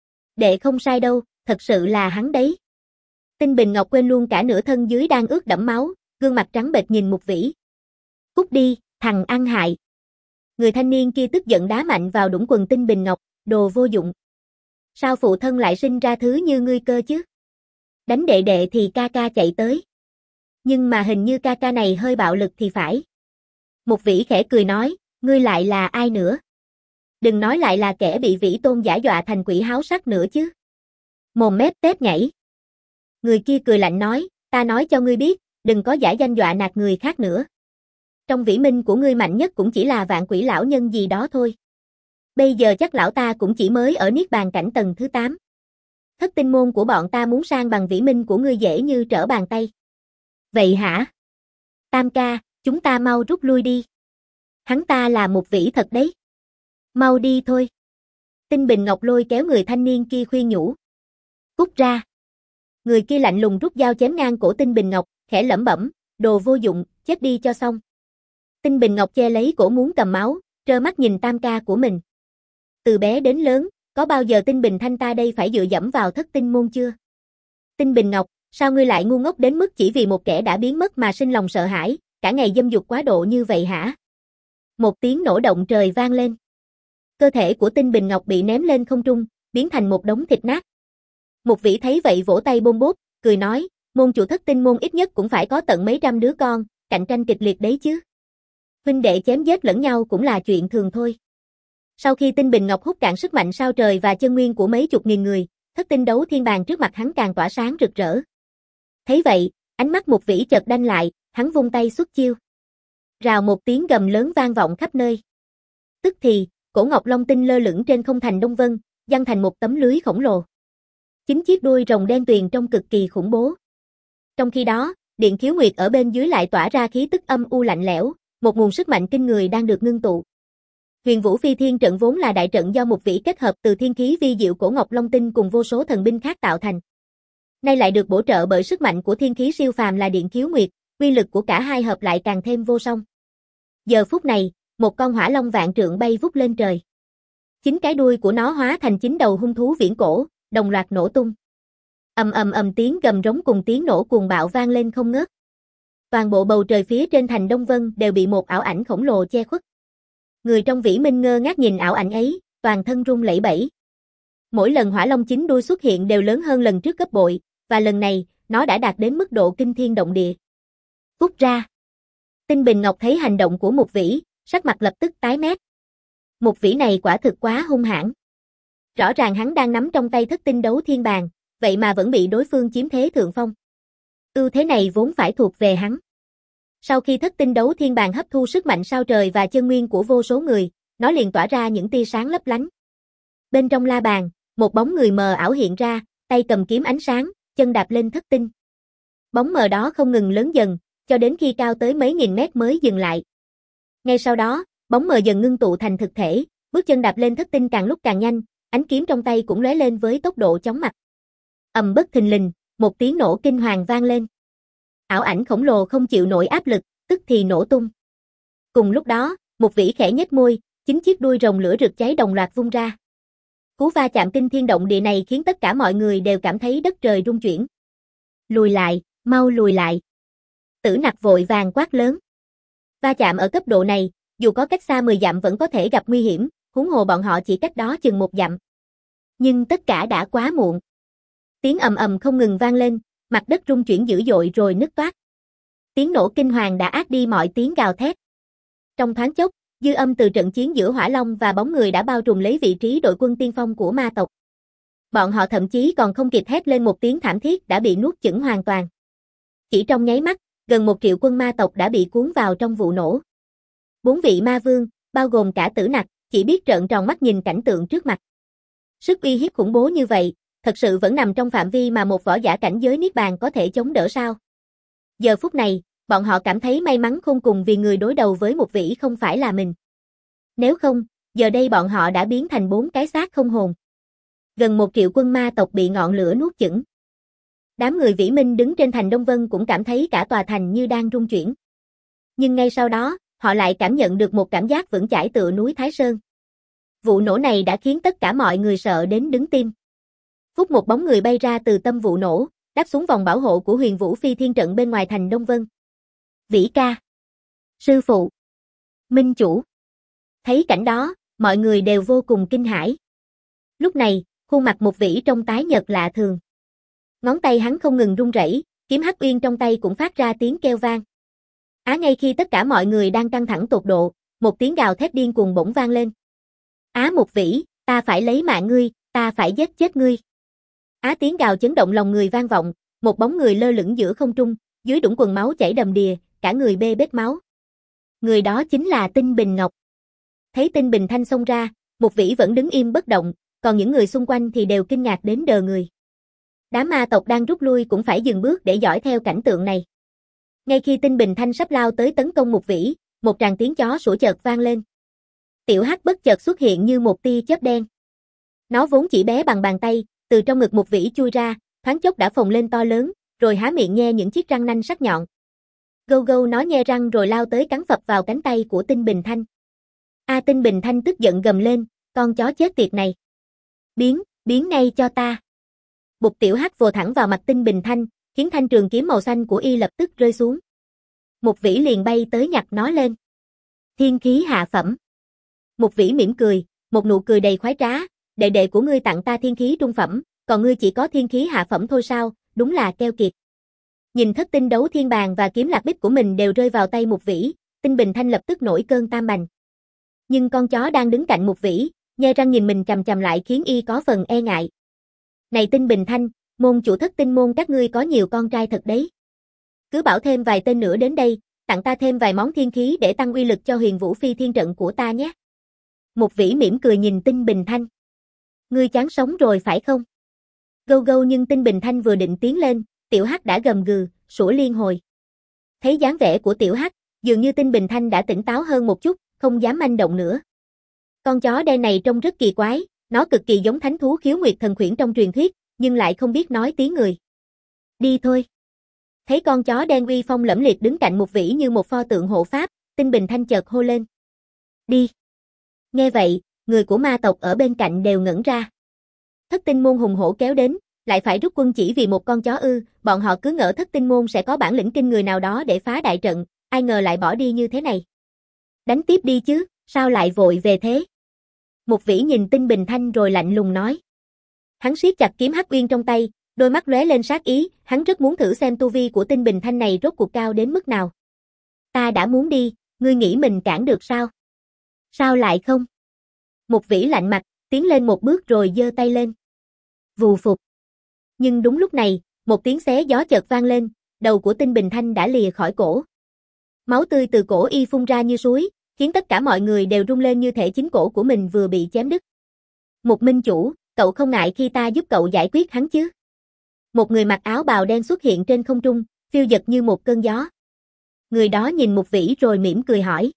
Đệ không sai đâu, thật sự là hắn đấy. Tinh Bình Ngọc quên luôn cả nửa thân dưới đang ướt đẫm máu, gương mặt trắng bệch nhìn Mục Vĩ. Cút đi, thằng ăn hại. Người thanh niên kia tức giận đá mạnh vào đũng quần Tinh Bình Ngọc, đồ vô dụng. Sao phụ thân lại sinh ra thứ như ngươi cơ chứ? Đánh đệ đệ thì ca ca chạy tới. Nhưng mà hình như ca ca này hơi bạo lực thì phải. Mục Vĩ khẽ cười nói, ngươi lại là ai nữa? Đừng nói lại là kẻ bị Vĩ Tôn giả dọa thành quỷ háo sắc nữa chứ. Mồm mép tép nhảy. Người kia cười lạnh nói, ta nói cho ngươi biết, đừng có giả danh dọa nạt người khác nữa. Trong vĩ minh của ngươi mạnh nhất cũng chỉ là vạn quỷ lão nhân gì đó thôi. Bây giờ chắc lão ta cũng chỉ mới ở niết bàn cảnh tầng thứ tám. Thất tinh môn của bọn ta muốn sang bằng vĩ minh của ngươi dễ như trở bàn tay. Vậy hả? Tam ca, chúng ta mau rút lui đi. Hắn ta là một vĩ thật đấy. Mau đi thôi. Tinh Bình Ngọc lôi kéo người thanh niên kia khuyên nhủ. Cút ra. Người kia lạnh lùng rút dao chém ngang cổ Tinh Bình Ngọc, khẽ lẩm bẩm, đồ vô dụng, chết đi cho xong. Tinh Bình Ngọc che lấy cổ muốn cầm máu, trơ mắt nhìn tam ca của mình. Từ bé đến lớn, có bao giờ Tinh Bình Thanh ta đây phải dựa dẫm vào thất tinh môn chưa? Tinh Bình Ngọc, sao ngươi lại ngu ngốc đến mức chỉ vì một kẻ đã biến mất mà sinh lòng sợ hãi, cả ngày dâm dục quá độ như vậy hả? Một tiếng nổ động trời vang lên. Cơ thể của Tinh Bình Ngọc bị ném lên không trung, biến thành một đống thịt nát. Mục Vĩ thấy vậy vỗ tay bôm bốp, cười nói, môn chủ thất tinh môn ít nhất cũng phải có tận mấy trăm đứa con, cạnh tranh kịch liệt đấy chứ. Huynh đệ chém giết lẫn nhau cũng là chuyện thường thôi. Sau khi Tinh Bình Ngọc hút cạn sức mạnh sao trời và chân nguyên của mấy chục nghìn người, thất tinh đấu thiên bàn trước mặt hắn càng tỏa sáng rực rỡ. Thấy vậy, ánh mắt Mục Vĩ chợt đanh lại, hắn vung tay xuất chiêu. Rào một tiếng gầm lớn vang vọng khắp nơi. Tức thì, cổ ngọc long tinh lơ lửng trên không thành Đông Vân, giăng thành một tấm lưới khổng lồ. Chính chiếc đuôi rồng đen tuyền trông cực kỳ khủng bố. Trong khi đó, Điện Khiếu Nguyệt ở bên dưới lại tỏa ra khí tức âm u lạnh lẽo, một nguồn sức mạnh kinh người đang được ngưng tụ. Huyền Vũ Phi Thiên trận vốn là đại trận do Mục Vĩ kết hợp từ thiên khí vi diệu cổ ngọc long tinh cùng vô số thần binh khác tạo thành. Nay lại được bổ trợ bởi sức mạnh của thiên khí siêu phàm là Điện Khiếu Nguyệt, uy lực của cả hai hợp lại càng thêm vô song. Giờ phút này, một con hỏa long vạn trượng bay vút lên trời. Chính cái đuôi của nó hóa thành chín đầu hung thú viễn cổ, đồng loạt nổ tung. Ầm ầm ầm tiếng gầm rống cùng tiếng nổ cuồng bạo vang lên không ngớt. Toàn bộ bầu trời phía trên thành Đông Vân đều bị một ảo ảnh khổng lồ che khuất. Người trong vĩ minh ngơ ngác nhìn ảo ảnh ấy, toàn thân run lẩy bẩy. Mỗi lần hỏa long chín đuôi xuất hiện đều lớn hơn lần trước gấp bội, và lần này, nó đã đạt đến mức độ kinh thiên động địa. Cút ra. Tinh Bình Ngọc thấy hành động của Mục Vĩ, sắc mặt lập tức tái mét. Mục Vĩ này quả thực quá hung hãn. Rõ ràng hắn đang nắm trong tay thất tinh đấu thiên bàn, vậy mà vẫn bị đối phương chiếm thế thượng phong. Ưu thế này vốn phải thuộc về hắn. Sau khi thất tinh đấu thiên bàn hấp thu sức mạnh sao trời và chân nguyên của vô số người, nó liền tỏa ra những tia sáng lấp lánh. Bên trong la bàn, một bóng người mờ ảo hiện ra, tay cầm kiếm ánh sáng, chân đạp lên thất tinh. Bóng mờ đó không ngừng lớn dần, cho đến khi cao tới mấy nghìn mét mới dừng lại. Ngay sau đó, bóng mờ dần ngưng tụ thành thực thể, bước chân đạp lên thất tinh càng lúc càng nhanh, ánh kiếm trong tay cũng lóe lên với tốc độ chóng mặt. Ầm bất thình lình, một tiếng nổ kinh hoàng vang lên. Ảo ảnh khổng lồ không chịu nổi áp lực, tức thì nổ tung. Cùng lúc đó, Mục Vĩ khẽ nhếch môi, chính chiếc đuôi rồng lửa rực cháy đồng loạt vung ra. Cú va chạm kinh thiên động địa này khiến tất cả mọi người đều cảm thấy đất trời rung chuyển. Lùi lại, mau lùi lại. Tử Nặc vội vàng quát lớn. Va chạm ở cấp độ này, dù có cách xa mười dặm vẫn có thể gặp nguy hiểm, huống hồ bọn họ chỉ cách đó chừng một dặm. Nhưng tất cả đã quá muộn. Tiếng ầm ầm không ngừng vang lên, mặt đất rung chuyển dữ dội rồi nứt toác. Tiếng nổ kinh hoàng đã át đi mọi tiếng gào thét. Trong thoáng chốc, dư âm từ trận chiến giữa Hỏa Long và bóng người đã bao trùm lấy vị trí đội quân tiên phong của ma tộc. Bọn họ thậm chí còn không kịp hét lên một tiếng thảm thiết đã bị nuốt chửng hoàn toàn. Chỉ trong nháy mắt, gần một triệu quân ma tộc đã bị cuốn vào trong vụ nổ. Bốn vị ma vương, bao gồm cả Tử Nặc, chỉ biết trợn tròn mắt nhìn cảnh tượng trước mặt. Sức uy hiếp khủng bố như vậy, thật sự vẫn nằm trong phạm vi mà một võ giả cảnh giới niết bàn có thể chống đỡ sao? Giờ phút này, bọn họ cảm thấy may mắn khôn cùng vì người đối đầu với Mục Vĩ không phải là mình. Nếu không, giờ đây bọn họ đã biến thành bốn cái xác không hồn. gần một triệu quân ma tộc bị ngọn lửa nuốt chửng. Đám người Vĩ Minh đứng trên thành Đông Vân cũng cảm thấy cả tòa thành như đang rung chuyển. Nhưng ngay sau đó, họ lại cảm nhận được một cảm giác vững chãi tựa núi Thái Sơn. Vụ nổ này đã khiến tất cả mọi người sợ đến đứng tim. Phút một bóng người bay ra từ tâm vụ nổ, đáp xuống vòng bảo hộ của Huyền Vũ Phi Thiên trận bên ngoài thành Đông Vân. Vĩ ca. Sư phụ. Minh chủ. Thấy cảnh đó, mọi người đều vô cùng kinh hãi. Lúc này, khuôn mặt Một Vĩ trông tái nhợt lạ thường. Ngón tay hắn không ngừng run rẩy, kiếm hắc uyên trong tay cũng phát ra tiếng kêu vang. Á ngay khi tất cả mọi người đang căng thẳng tột độ, một tiếng gào thét điên cuồng bỗng vang lên. Á Một Vĩ, ta phải lấy mạng ngươi, ta phải giết chết ngươi. Á tiếng gào chấn động lòng người vang vọng, một bóng người lơ lửng giữa không trung, dưới đũng quần máu chảy đầm đìa, cả người bê bết máu. Người đó chính là Tinh Bình Ngọc. Thấy Tinh Bình Thanh xông ra, Một Vĩ vẫn đứng im bất động, còn những người xung quanh thì đều kinh ngạc đến đờ người. Đám ma tộc đang rút lui cũng phải dừng bước để dõi theo cảnh tượng này. Ngay khi Tinh Bình Thanh sắp lao tới tấn công Một Vĩ, một tràng tiếng chó sủa chợt vang lên. Tiểu Hắc bất chợt xuất hiện như một tia chớp đen. Nó vốn chỉ bé bằng bàn tay, từ trong ngực Một Vĩ chui ra, thoáng chốc đã phồng lên to lớn, rồi há miệng nhe những chiếc răng nanh sắc nhọn. Gâu gâu nó nhe răng rồi lao tới cắn phập vào cánh tay của Tinh Bình Thanh. A Tinh Bình Thanh tức giận gầm lên, con chó chết tiệt này. Biến, biến ngay cho ta. Bụt Tiểu Hắc vồ thẳng vào mặt Tinh Bình Thanh, khiến thanh trường kiếm màu xanh của y lập tức rơi xuống. Một Vĩ liền bay tới nhặt nó lên. Thiên khí hạ phẩm. Một Vĩ mỉm cười, một nụ cười đầy khoái trá, đệ đệ của ngươi tặng ta thiên khí trung phẩm, còn ngươi chỉ có thiên khí hạ phẩm thôi sao, đúng là keo kiệt. Nhìn thất tinh đấu thiên bàn và kiếm lạc bích của mình đều rơi vào tay Một Vĩ, Tinh Bình Thanh lập tức nổi cơn tam bành. Nhưng con chó đang đứng cạnh Một Vĩ, nhe răng nhìn mình chằm chằm lại khiến y có phần e ngại. Này Tinh Bình Thanh, môn chủ thất tinh môn các ngươi có nhiều con trai thật đấy. Cứ bảo thêm vài tên nữa đến đây, tặng ta thêm vài món thiên khí để tăng uy lực cho Huyền Vũ Phi Thiên trận của ta nhé. Một Vĩ mỉm cười nhìn Tinh Bình Thanh. Ngươi chán sống rồi phải không? Gâu gâu nhưng Tinh Bình Thanh vừa định tiến lên, Tiểu Hắc đã gầm gừ, sủa liên hồi. Thấy dáng vẻ của Tiểu Hắc, dường như Tinh Bình Thanh đã tỉnh táo hơn một chút, không dám manh động nữa. Con chó đen này trông rất kỳ quái, nó cực kỳ giống thánh thú khiếu nguyệt thần khuyển trong truyền thuyết, nhưng lại không biết nói tiếng người. Đi thôi. Thấy con chó đen uy phong lẫm liệt đứng cạnh Một Vĩ như một pho tượng hộ pháp, Tinh Bình Thanh chợt hô lên. Đi. Nghe vậy, người của ma tộc ở bên cạnh đều ngẩn ra. Thất tinh môn hùng hổ kéo đến, lại phải rút quân chỉ vì một con chó ư, bọn họ cứ ngỡ thất tinh môn sẽ có bản lĩnh kinh người nào đó để phá đại trận, ai ngờ lại bỏ đi như thế này. Đánh tiếp đi chứ, sao lại vội về thế? Một Vĩ nhìn Tinh Bình Thanh rồi lạnh lùng nói. Hắn siết chặt kiếm hắc uyên trong tay, đôi mắt lóe lên sát ý, hắn rất muốn thử xem tu vi của Tinh Bình Thanh này rốt cuộc cao đến mức nào. Ta đã muốn đi, ngươi nghĩ mình cản được sao? Sao lại không? Một Vĩ lạnh mặt, tiến lên một bước rồi giơ tay lên. Vù phục. Nhưng đúng lúc này, một tiếng xé gió chợt vang lên, đầu của Tinh Bình Thanh đã lìa khỏi cổ. Máu tươi từ cổ y phun ra như suối, khiến tất cả mọi người đều rung lên như thể chính cổ của mình vừa bị chém đứt. Một minh chủ, cậu không ngại khi ta giúp cậu giải quyết hắn chứ? Một người mặc áo bào đen xuất hiện trên không trung, phiêu dật như một cơn gió. Người đó nhìn Một Vĩ rồi mỉm cười hỏi.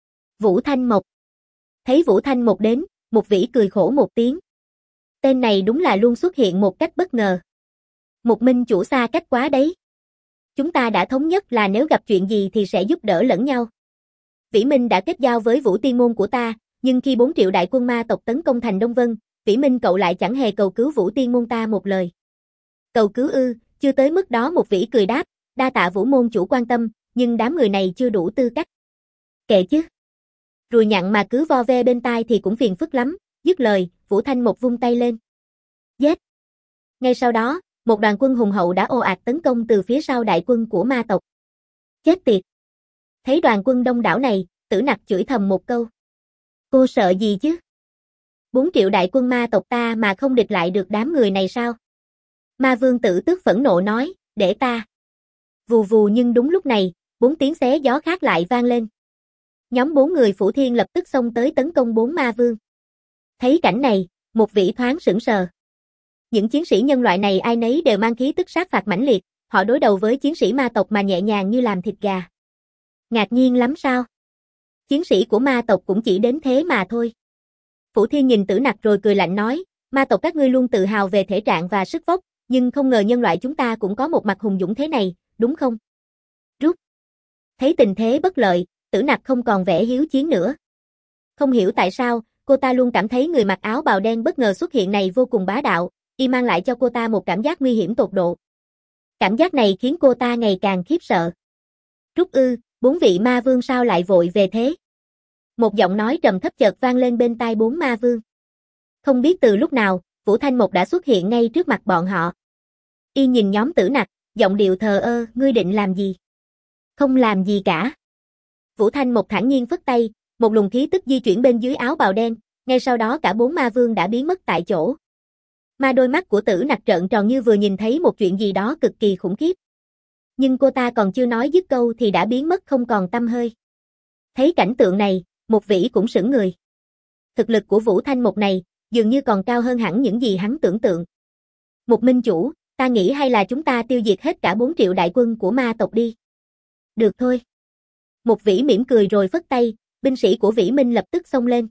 Vũ Thanh Mộc. Thấy Vũ Thanh Mộc đến, Một Vĩ cười khổ một tiếng. Tên này đúng là luôn xuất hiện một cách bất ngờ. Một minh chủ xa cách quá đấy. Chúng ta đã thống nhất là nếu gặp chuyện gì thì sẽ giúp đỡ lẫn nhau. Vĩ Minh đã kết giao với Vũ Tiên môn của ta, nhưng khi bốn triệu đại quân ma tộc tấn công thành Đông Vân, Vĩ Minh cậu lại chẳng hề cầu cứu Vũ Tiên môn ta một lời. Cầu cứu ư, chưa tới mức đó. Một Vĩ cười đáp, đa tạ Vũ môn chủ quan tâm, nhưng đám người này chưa đủ tư cách. Kệ chứ. Rùi nhặn mà cứ vo ve bên tai thì cũng phiền phức lắm, dứt lời, Vũ Thanh Mộc vung tay lên. Giết. Ngay sau đó, một đoàn quân hùng hậu đã ồ ạt tấn công từ phía sau đại quân của ma tộc. Chết tiệt. Thấy đoàn quân đông đảo này, Tử Nặc chửi thầm một câu. Cô sợ gì chứ? Bốn triệu đại quân ma tộc ta mà không địch lại được đám người này sao? Ma Vương Tử Tước phẫn nộ nói, để ta. Vù vù nhưng đúng lúc này, bốn tiếng xé gió khác lại vang lên. Nhóm bốn người Phủ Thiên lập tức xông tới tấn công bốn ma vương. Thấy cảnh này, Một Vĩ thoáng sững sờ. Những chiến sĩ nhân loại này ai nấy đều mang khí tức sát phạt mãnh liệt, họ đối đầu với chiến sĩ ma tộc mà nhẹ nhàng như làm thịt gà. Ngạc nhiên lắm sao? Chiến sĩ của ma tộc cũng chỉ đến thế mà thôi. Phủ Thiên nhìn Tử Nặc rồi cười lạnh nói, Ma tộc các ngươi luôn tự hào về thể trạng và sức vóc, nhưng không ngờ nhân loại chúng ta cũng có một mặt hùng dũng thế này, đúng không? Rút. Thấy tình thế bất lợi, Tử Nặc không còn vẻ hiếu chiến nữa. Không hiểu tại sao, cô ta luôn cảm thấy người mặc áo bào đen bất ngờ xuất hiện này vô cùng bá đạo, y mang lại cho cô ta một cảm giác nguy hiểm tột độ. Cảm giác này khiến cô ta ngày càng khiếp sợ. Rút ư, bốn vị ma vương sao lại vội về thế? Một giọng nói trầm thấp chợt vang lên bên tai bốn ma vương. Không biết từ lúc nào, Vũ Thanh Mộc đã xuất hiện ngay trước mặt bọn họ. Y nhìn nhóm Tử Nặc, giọng điệu thờ ơ, ngươi định làm gì? Không làm gì cả. Vũ Thanh Mộc thản nhiên phất tay, một luồng khí tức di chuyển bên dưới áo bào đen, ngay sau đó cả bốn ma vương đã biến mất tại chỗ. Ma đôi mắt của Tử Nặc trợn tròn như vừa nhìn thấy một chuyện gì đó cực kỳ khủng khiếp. Nhưng cô ta còn chưa nói dứt câu thì đã biến mất không còn tăm hơi. Thấy cảnh tượng này, Một Vĩ cũng sững người. Thực lực của Vũ Thanh Mộc này, dường như còn cao hơn hẳn những gì hắn tưởng tượng. Một minh chủ, ta nghĩ hay là chúng ta tiêu diệt hết cả bốn triệu đại quân của ma tộc đi. Được thôi. Một Vĩ mỉm cười rồi phất tay, binh sĩ của Vĩ Minh lập tức xông lên.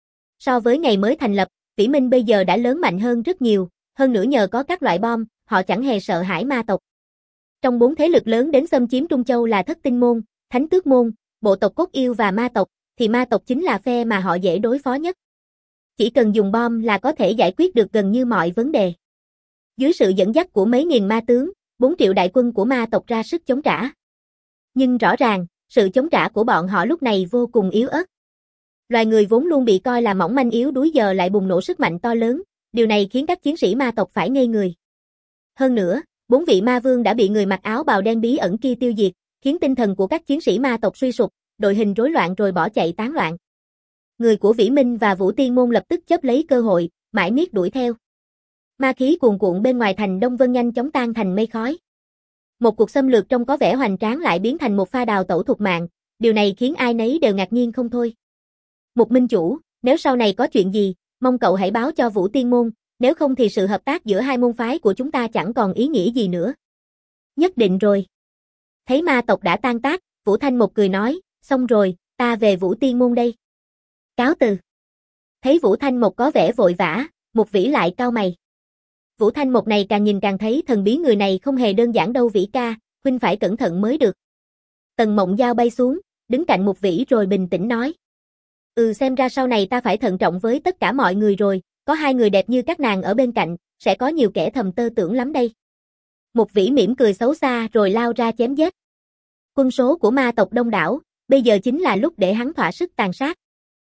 So với ngày mới thành lập, Vĩ Minh bây giờ đã lớn mạnh hơn rất nhiều, hơn nữa nhờ có các loại bom, họ chẳng hề sợ hãi ma tộc. Trong bốn thế lực lớn đến xâm chiếm Trung Châu là Thất Tinh Môn, Thánh Tước Môn, bộ tộc Cốt Yêu và ma tộc, thì ma tộc chính là phe mà họ dễ đối phó nhất. Chỉ cần dùng bom là có thể giải quyết được gần như mọi vấn đề. Dưới sự dẫn dắt của mấy nghìn ma tướng, bốn triệu đại quân của ma tộc ra sức chống trả. Nhưng rõ ràng, sự chống trả của bọn họ lúc này vô cùng yếu ớt. Loài người vốn luôn bị coi là mỏng manh yếu đuối giờ lại bùng nổ sức mạnh to lớn, điều này khiến các chiến sĩ ma tộc phải ngây người. Hơn nữa, bốn vị ma vương đã bị người mặc áo bào đen bí ẩn kia tiêu diệt, khiến tinh thần của các chiến sĩ ma tộc suy sụp, đội hình rối loạn rồi bỏ chạy tán loạn. Người của Vĩ Minh và Vũ Tiên Môn lập tức chấp lấy cơ hội, mãi miết đuổi theo. Ma khí cuồn cuộn bên ngoài thành Đông Vân nhanh chóng tan thành mây khói. Một cuộc xâm lược trông có vẻ hoành tráng lại biến thành một pha đào tẩu thục mạng, điều này khiến ai nấy đều ngạc nhiên không thôi. Một minh chủ, nếu sau này có chuyện gì, mong cậu hãy báo cho Vũ Tiên Môn, nếu không thì sự hợp tác giữa hai môn phái của chúng ta chẳng còn ý nghĩa gì nữa. Nhất định rồi. Thấy ma tộc đã tan tác, Vũ Thanh Mộc cười nói, xong rồi, ta về Vũ Tiên Môn đây. Cáo từ. Thấy Vũ Thanh Mộc có vẻ vội vã, Một Vĩ lại cau mày. Vũ Thanh Mộc này càng nhìn càng thấy thần bí người này không hề đơn giản đâu Vĩ ca, huynh phải cẩn thận mới được. Tần Mộng Giao bay xuống, đứng cạnh Một Vĩ rồi bình tĩnh nói. Ừ, xem ra sau này ta phải thận trọng với tất cả mọi người rồi, có hai người đẹp như các nàng ở bên cạnh, sẽ có nhiều kẻ thầm tơ tưởng lắm đây. Một Vĩ mỉm cười xấu xa rồi lao ra chém giết. Quân số của ma tộc đông đảo, bây giờ chính là lúc để hắn thỏa sức tàn sát.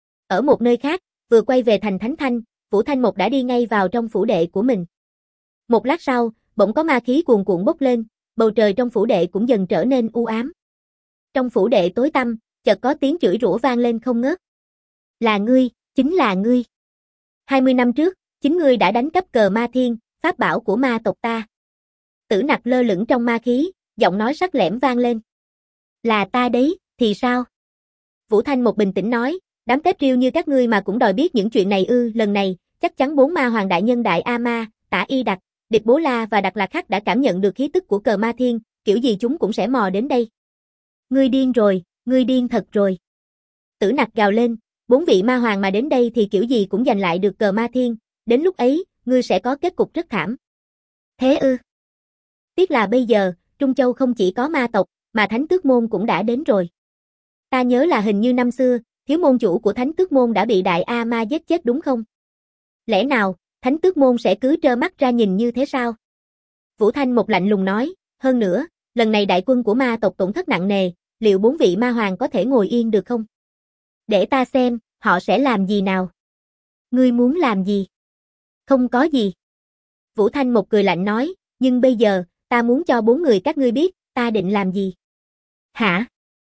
Ở một nơi khác, vừa quay về thành Thánh Thanh, Vũ Thanh Mộc đã đi ngay vào trong phủ đệ của mình. Một lát sau, bỗng có ma khí cuồn cuộn bốc lên, bầu trời trong phủ đệ cũng dần trở nên u ám. Trong phủ đệ tối tăm, chợt có tiếng chửi rủa vang lên không ngớt. Là ngươi, chính là ngươi. hai mươi năm trước, chính ngươi đã đánh cắp cờ ma thiên, pháp bảo của ma tộc ta. Tử Nặc lơ lửng trong ma khí, giọng nói sắc lẻm vang lên. Là ta đấy, thì sao? Vũ Thanh Mộc bình tĩnh nói, đám tép riêu như các ngươi mà cũng đòi biết những chuyện này ư, lần này, chắc chắn bốn ma hoàng đại nhân đại A Ma, Tả Y Đặc, Địch Bố La và Đặc Lạc Khắc đã cảm nhận được khí tức của cờ ma thiên, kiểu gì chúng cũng sẽ mò đến đây. Ngươi điên rồi, ngươi điên thật rồi. Tử Nặc gào lên, bốn vị ma hoàng mà đến đây thì kiểu gì cũng giành lại được cờ ma thiên, đến lúc ấy, ngươi sẽ có kết cục rất thảm. Thế ư? Tiếc là bây giờ, Trung Châu không chỉ có ma tộc, mà Thánh Tước Môn cũng đã đến rồi. Ta nhớ là hình như năm xưa, thiếu môn chủ của Thánh Tước Môn đã bị đại A Ma giết chết đúng không? Lẽ nào, Thánh Tước Môn sẽ cứ trơ mắt ra nhìn như thế sao? Vũ Thanh Mộc lạnh lùng nói, hơn nữa, lần này đại quân của ma tộc tổn thất nặng nề, liệu bốn vị ma hoàng có thể ngồi yên được không? Để ta xem, họ sẽ làm gì nào? Ngươi muốn làm gì? Không có gì. Vũ Thanh Mộc cười lạnh nói, nhưng bây giờ, ta muốn cho bốn người các ngươi biết, ta định làm gì. Hả?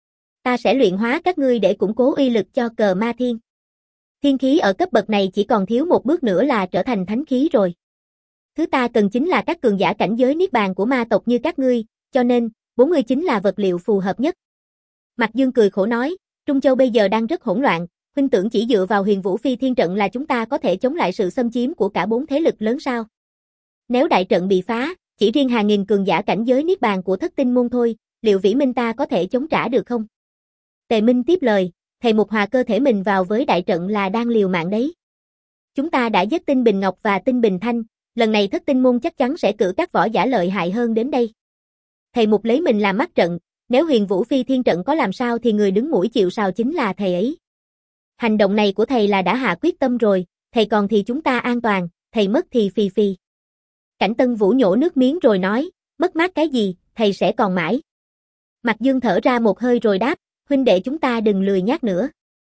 Ta sẽ luyện hóa các ngươi để củng cố uy lực cho cờ ma thiên. Thiên khí ở cấp bậc này chỉ còn thiếu một bước nữa là trở thành thánh khí rồi. Thứ ta cần chính là các cường giả cảnh giới niết bàn của ma tộc như các ngươi, cho nên, bốn người chính là vật liệu phù hợp nhất. Mạc Dương cười khổ nói, Trung Châu bây giờ đang rất hỗn loạn, huynh tưởng chỉ dựa vào Huyền Vũ Phi Thiên trận là chúng ta có thể chống lại sự xâm chiếm của cả bốn thế lực lớn sao? Nếu đại trận bị phá, chỉ riêng hàng nghìn cường giả cảnh giới niết bàn của Thất Tinh Môn thôi, liệu Vĩ Minh ta có thể chống trả được không? Tề Minh tiếp lời, thầy Mục Hòa cơ thể mình vào với đại trận là đang liều mạng đấy. Chúng ta đã giết Tinh Bình Ngọc và Tinh Bình Thanh, lần này Thất Tinh môn chắc chắn sẽ cử các võ giả lợi hại hơn đến đây. Thầy Mục lấy mình làm mắt trận, nếu Huyền Vũ Phi Thiên trận có làm sao thì người đứng mũi chịu sào chính là thầy ấy. Hành động này của thầy là đã hạ quyết tâm rồi, thầy còn thì chúng ta an toàn, thầy mất thì phì phì. Cảnh Tân Vũ nhổ nước miếng rồi nói, mất mát cái gì, thầy sẽ còn mãi. Mạc Dương thở ra một hơi rồi đáp, huynh đệ chúng ta đừng lười nhác nữa.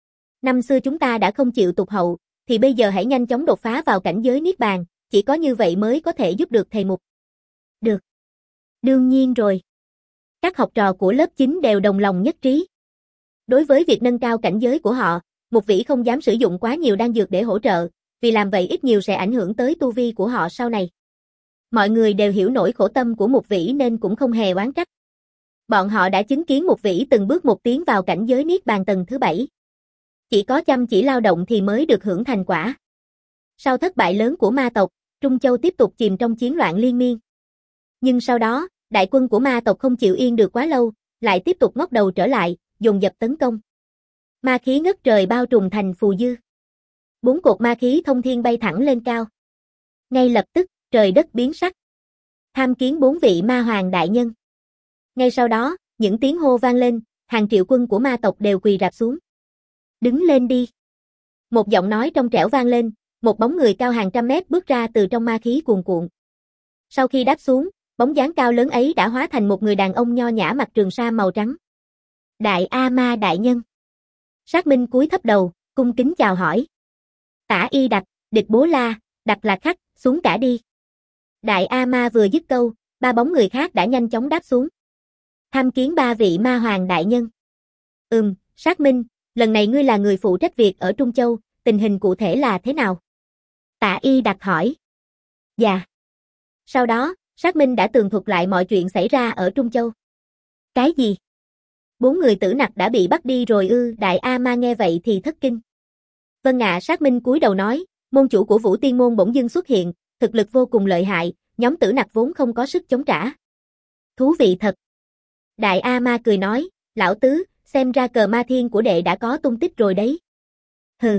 Năm xưa chúng ta đã không chịu tụt hậu, thì bây giờ hãy nhanh chóng đột phá vào cảnh giới Niết Bàn, chỉ có như vậy mới có thể giúp được thầy Mục. Được. Đương nhiên rồi. Các học trò của lớp chín đều đồng lòng nhất trí. Đối với việc nâng cao cảnh giới của họ, Mục Vĩ không dám sử dụng quá nhiều đan dược để hỗ trợ, vì làm vậy ít nhiều sẽ ảnh hưởng tới tu vi của họ sau này. Mọi người đều hiểu nỗi khổ tâm của Mục Vĩ nên cũng không hề oán trách. Bọn họ đã chứng kiến Mục Vĩ từng bước một tiến vào cảnh giới Niết Bàn tầng thứ bảy. Chỉ có chăm chỉ lao động thì mới được hưởng thành quả. Sau thất bại lớn của ma tộc, Trung Châu tiếp tục chìm trong chiến loạn liên miên. Nhưng sau đó, đại quân của ma tộc không chịu yên được quá lâu, lại tiếp tục ngóc đầu trở lại, dồn dập tấn công. Ma khí ngất trời bao trùm thành Phù Dư. Bốn cột ma khí thông thiên bay thẳng lên cao. Ngay lập tức, trời đất biến sắc. Tham kiến bốn vị ma hoàng đại nhân. Ngay sau đó, những tiếng hô vang lên, hàng triệu quân của ma tộc đều quỳ rạp xuống. Đứng lên đi. Một giọng nói trong trẻo vang lên, một bóng người cao hàng trăm mét bước ra từ trong ma khí cuồn cuộn. Sau khi đáp xuống, bóng dáng cao lớn ấy đã hóa thành một người đàn ông nho nhã mặc trường sa màu trắng. Đại A Ma đại nhân. Sát Minh cúi thấp đầu, cung kính chào hỏi. Tả Y Đặc, Địch Bố La, Đặc Lạc Khắc, xuống cả đi. Đại A Ma vừa dứt câu, ba bóng người khác đã nhanh chóng đáp xuống. Tham kiến ba vị ma hoàng đại nhân. Ừm, Sát Minh, lần này ngươi là người phụ trách việc ở Trung Châu, tình hình cụ thể là thế nào? Tả Y Đặc hỏi. Dạ. Sau đó, Sát Minh đã tường thuật lại mọi chuyện xảy ra ở Trung Châu. Cái gì? Bốn người tử nặc đã bị bắt đi rồi ư? Đại A Ma nghe vậy thì thất kinh. Vâng ạ. Sát Minh cúi đầu nói, môn chủ của Vũ Tiên môn bỗng dưng xuất hiện, thực lực vô cùng lợi hại, nhóm tử nặc vốn không có sức chống trả. Thú vị thật. Đại A Ma cười nói, lão tứ, xem ra cờ ma thiên của đệ đã có tung tích rồi đấy. Hừ.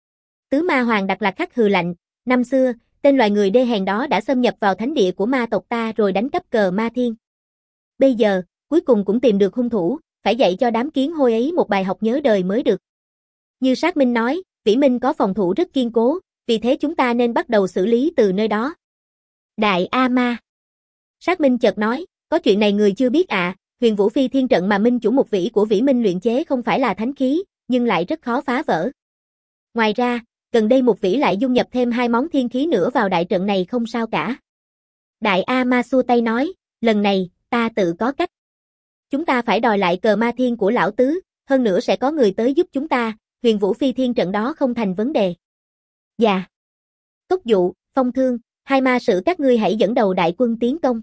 Tứ ma hoàng Đặc Lạc Khắc hừ lạnh, năm xưa, tên loài người đê hèn đó đã xâm nhập vào thánh địa của ma tộc ta rồi đánh cắp cờ ma thiên. Bây giờ, cuối cùng cũng tìm được hung thủ, phải dạy cho đám kiến hôi ấy một bài học nhớ đời mới được. Như Sát Minh nói, Vĩ Minh có phòng thủ rất kiên cố, vì thế chúng ta nên bắt đầu xử lý từ nơi đó. Đại A Ma. Sát Minh chợt nói, có chuyện này người chưa biết ạ, à, Huyền Vũ Phi Thiên trận mà Minh chủ Mục Vĩ của Vĩ Minh luyện chế không phải là thánh khí, nhưng lại rất khó phá vỡ. Ngoài ra, gần đây Mục Vĩ lại dung nhập thêm hai món thiên khí nữa vào đại trận này không sao cả. Đại A Ma xua tay nói, lần này, ta tự có cách. Chúng ta phải đòi lại cờ ma thiên của lão tứ, hơn nữa sẽ có người tới giúp chúng ta, Huyền Vũ Phi Thiên trận đó không thành vấn đề. Dạ. Cốc Dụ, Phong Thương, hai ma sử các ngươi hãy dẫn đầu đại quân tiến công.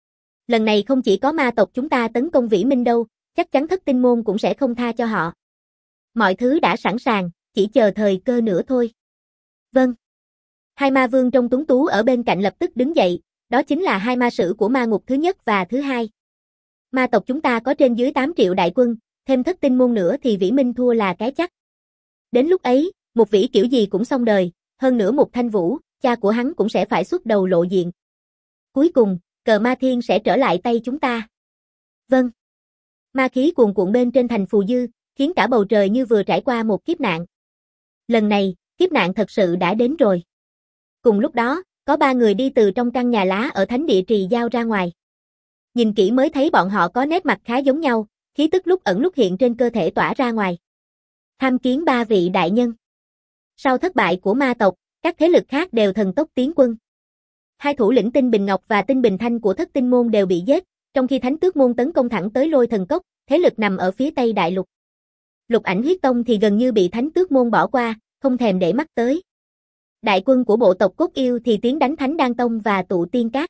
Lần này không chỉ có ma tộc chúng ta tấn công Vĩ Minh đâu, chắc chắn Thất Tinh môn cũng sẽ không tha cho họ. Mọi thứ đã sẵn sàng, chỉ chờ thời cơ nữa thôi. Vâng. Hai ma vương trong tuấn tú ở bên cạnh lập tức đứng dậy, đó chính là hai ma sử của ma ngục thứ nhất và thứ hai. Ma tộc chúng ta có trên dưới tám triệu đại quân, thêm Thất Tinh môn nữa thì Vĩ Minh thua là cái chắc. Đến lúc ấy, Mục Vĩ kiểu gì cũng xong đời, hơn nữa Mục Thanh Vũ, cha của hắn cũng sẽ phải xuất đầu lộ diện. Cuối cùng, cờ ma thiên sẽ trở lại tay chúng ta. Vâng. Ma khí cuồn cuộn bên trên thành Phù Dư, khiến cả bầu trời như vừa trải qua một kiếp nạn. Lần này, kiếp nạn thật sự đã đến rồi. Cùng lúc đó, có ba người đi từ trong căn nhà lá ở thánh địa trì giao ra ngoài. Nhìn kỹ mới thấy bọn họ có nét mặt khá giống nhau, khí tức lúc ẩn lúc hiện trên cơ thể tỏa ra ngoài. Tham kiến ba vị đại nhân. Sau thất bại của ma tộc, các thế lực khác đều thần tốc tiến quân. Hai thủ lĩnh Tinh Bình Ngọc và Tinh Bình Thanh của Thất Tinh môn đều bị giết, trong khi Thánh Tước môn tấn công thẳng tới Lôi Thần Cốc, thế lực nằm ở phía Tây Đại Lục. Lục Ảnh Huyết Tông thì gần như bị Thánh Tước môn bỏ qua, không thèm để mắt tới. Đại quân của bộ tộc Cốt Yêu thì tiến đánh Thánh Đan Tông và Tụ Tiên Các.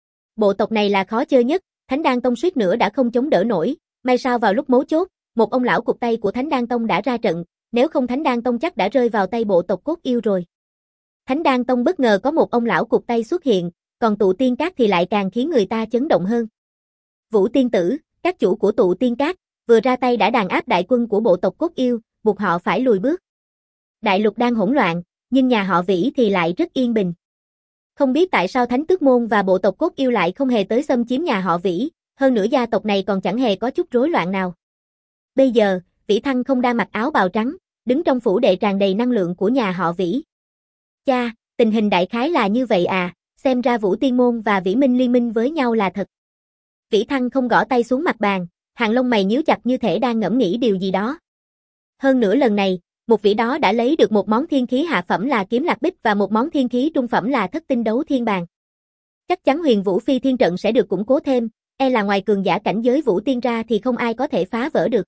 Bộ tộc này là khó chơi nhất, Thánh Đan Tông suýt nữa đã không chống đỡ nổi, may sao vào lúc mấu chốt, một ông lão cụt tay của Thánh Đan Tông đã ra trận, nếu không Thánh Đan Tông chắc đã rơi vào tay bộ tộc Cốt Yêu rồi. Thánh Đan Tông bất ngờ có một ông lão cụt tay xuất hiện, còn Tụ Tiên Các thì lại càng khiến người ta chấn động hơn. Vũ Tiên Tử, các chủ của Tụ Tiên Các, vừa ra tay đã đàn áp đại quân của bộ tộc Cốt Yêu, buộc họ phải lùi bước. Đại lục đang hỗn loạn, nhưng nhà họ Vĩ thì lại rất yên bình. Không biết tại sao Thánh Tước Môn và bộ tộc Cốt Yêu lại không hề tới xâm chiếm nhà họ Vĩ, hơn nữa gia tộc này còn chẳng hề có chút rối loạn nào. Bây giờ, Vĩ Thăng không đang mặc áo bào trắng, đứng trong phủ đệ tràn đầy năng lượng của nhà họ Vĩ. Cha, tình hình đại khái là như vậy à, xem ra Vũ Tiên Môn và Vĩ Minh liên minh với nhau là thật. Vĩ Thăng không gõ tay xuống mặt bàn, hàng lông mày nhíu chặt như thể đang ngẫm nghĩ điều gì đó. Hơn nữa lần này, một vị đó đã lấy được một món thiên khí hạ phẩm là kiếm lạc bích và một món thiên khí trung phẩm là thất tinh đấu thiên bàn. Chắc chắn Huyền Vũ Phi Thiên trận sẽ được củng cố thêm, e là ngoài cường giả cảnh giới Vũ Tiên ra thì không ai có thể phá vỡ được.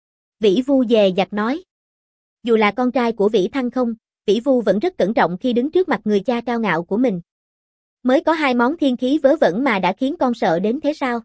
Vĩ Vu dè dặt nói. Dù là con trai của Vĩ Thăng không, Vĩ Vu vẫn rất cẩn trọng khi đứng trước mặt người cha cao ngạo của mình. Mới có hai món thiên khí vớ vẩn mà đã khiến con sợ đến thế sao?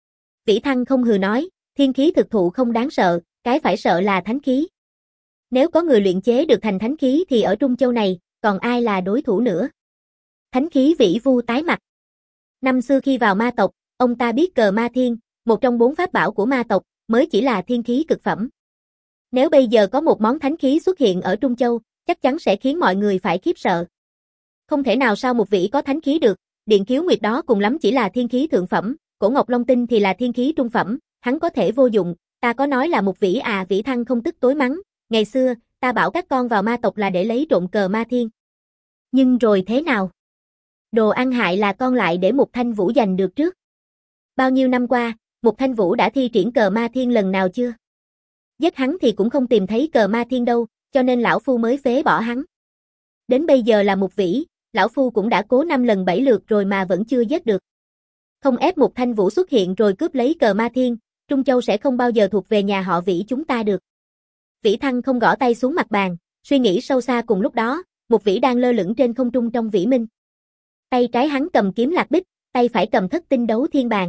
Vĩ Thăng không hừ nói, thiên khí thực thụ không đáng sợ, cái phải sợ là thánh khí. Nếu có người luyện chế được thành thánh khí thì ở Trung Châu này, còn ai là đối thủ nữa? Thánh khí. Vĩ Vu tái mặt. Năm xưa khi vào ma tộc, ông ta biết cờ ma thiên, một trong bốn pháp bảo của ma tộc, mới chỉ là thiên khí cực phẩm. Nếu bây giờ có một món thánh khí xuất hiện ở Trung Châu, chắc chắn sẽ khiến mọi người phải khiếp sợ. Không thể nào sao một vị có thánh khí được, Điện Khiếu Nguyệt đó cùng lắm chỉ là thiên khí thượng phẩm, Cổ Ngọc Long Tinh thì là thiên khí trung phẩm, hắn có thể vô dụng, ta có nói là một vĩ à. Vĩ Thăng không tức tối mắng, ngày xưa, ta bảo các con vào ma tộc là để lấy trộm cờ ma thiên. Nhưng rồi thế nào? Đồ ăn hại là con lại để Mục Thanh Vũ giành được trước. Bao nhiêu năm qua, Mục Thanh Vũ đã thi triển cờ ma thiên lần nào chưa? Giết hắn thì cũng không tìm thấy cờ ma thiên đâu, cho nên lão phu mới phế bỏ hắn. Đến bây giờ là Mục Vĩ, lão phu cũng đã cố năm lần bảy lượt rồi mà vẫn chưa giết được. Không ép Mục Thanh Vũ xuất hiện rồi cướp lấy cờ ma thiên, Trung Châu sẽ không bao giờ thuộc về nhà họ Vĩ chúng ta được. Vĩ Thăng không gõ tay xuống mặt bàn, suy nghĩ sâu xa. Cùng lúc đó, Mục Vĩ đang lơ lửng trên không trung trong Vĩ Minh. Tay trái hắn cầm kiếm lạc bích, tay phải cầm thất tinh đấu thiên bàn.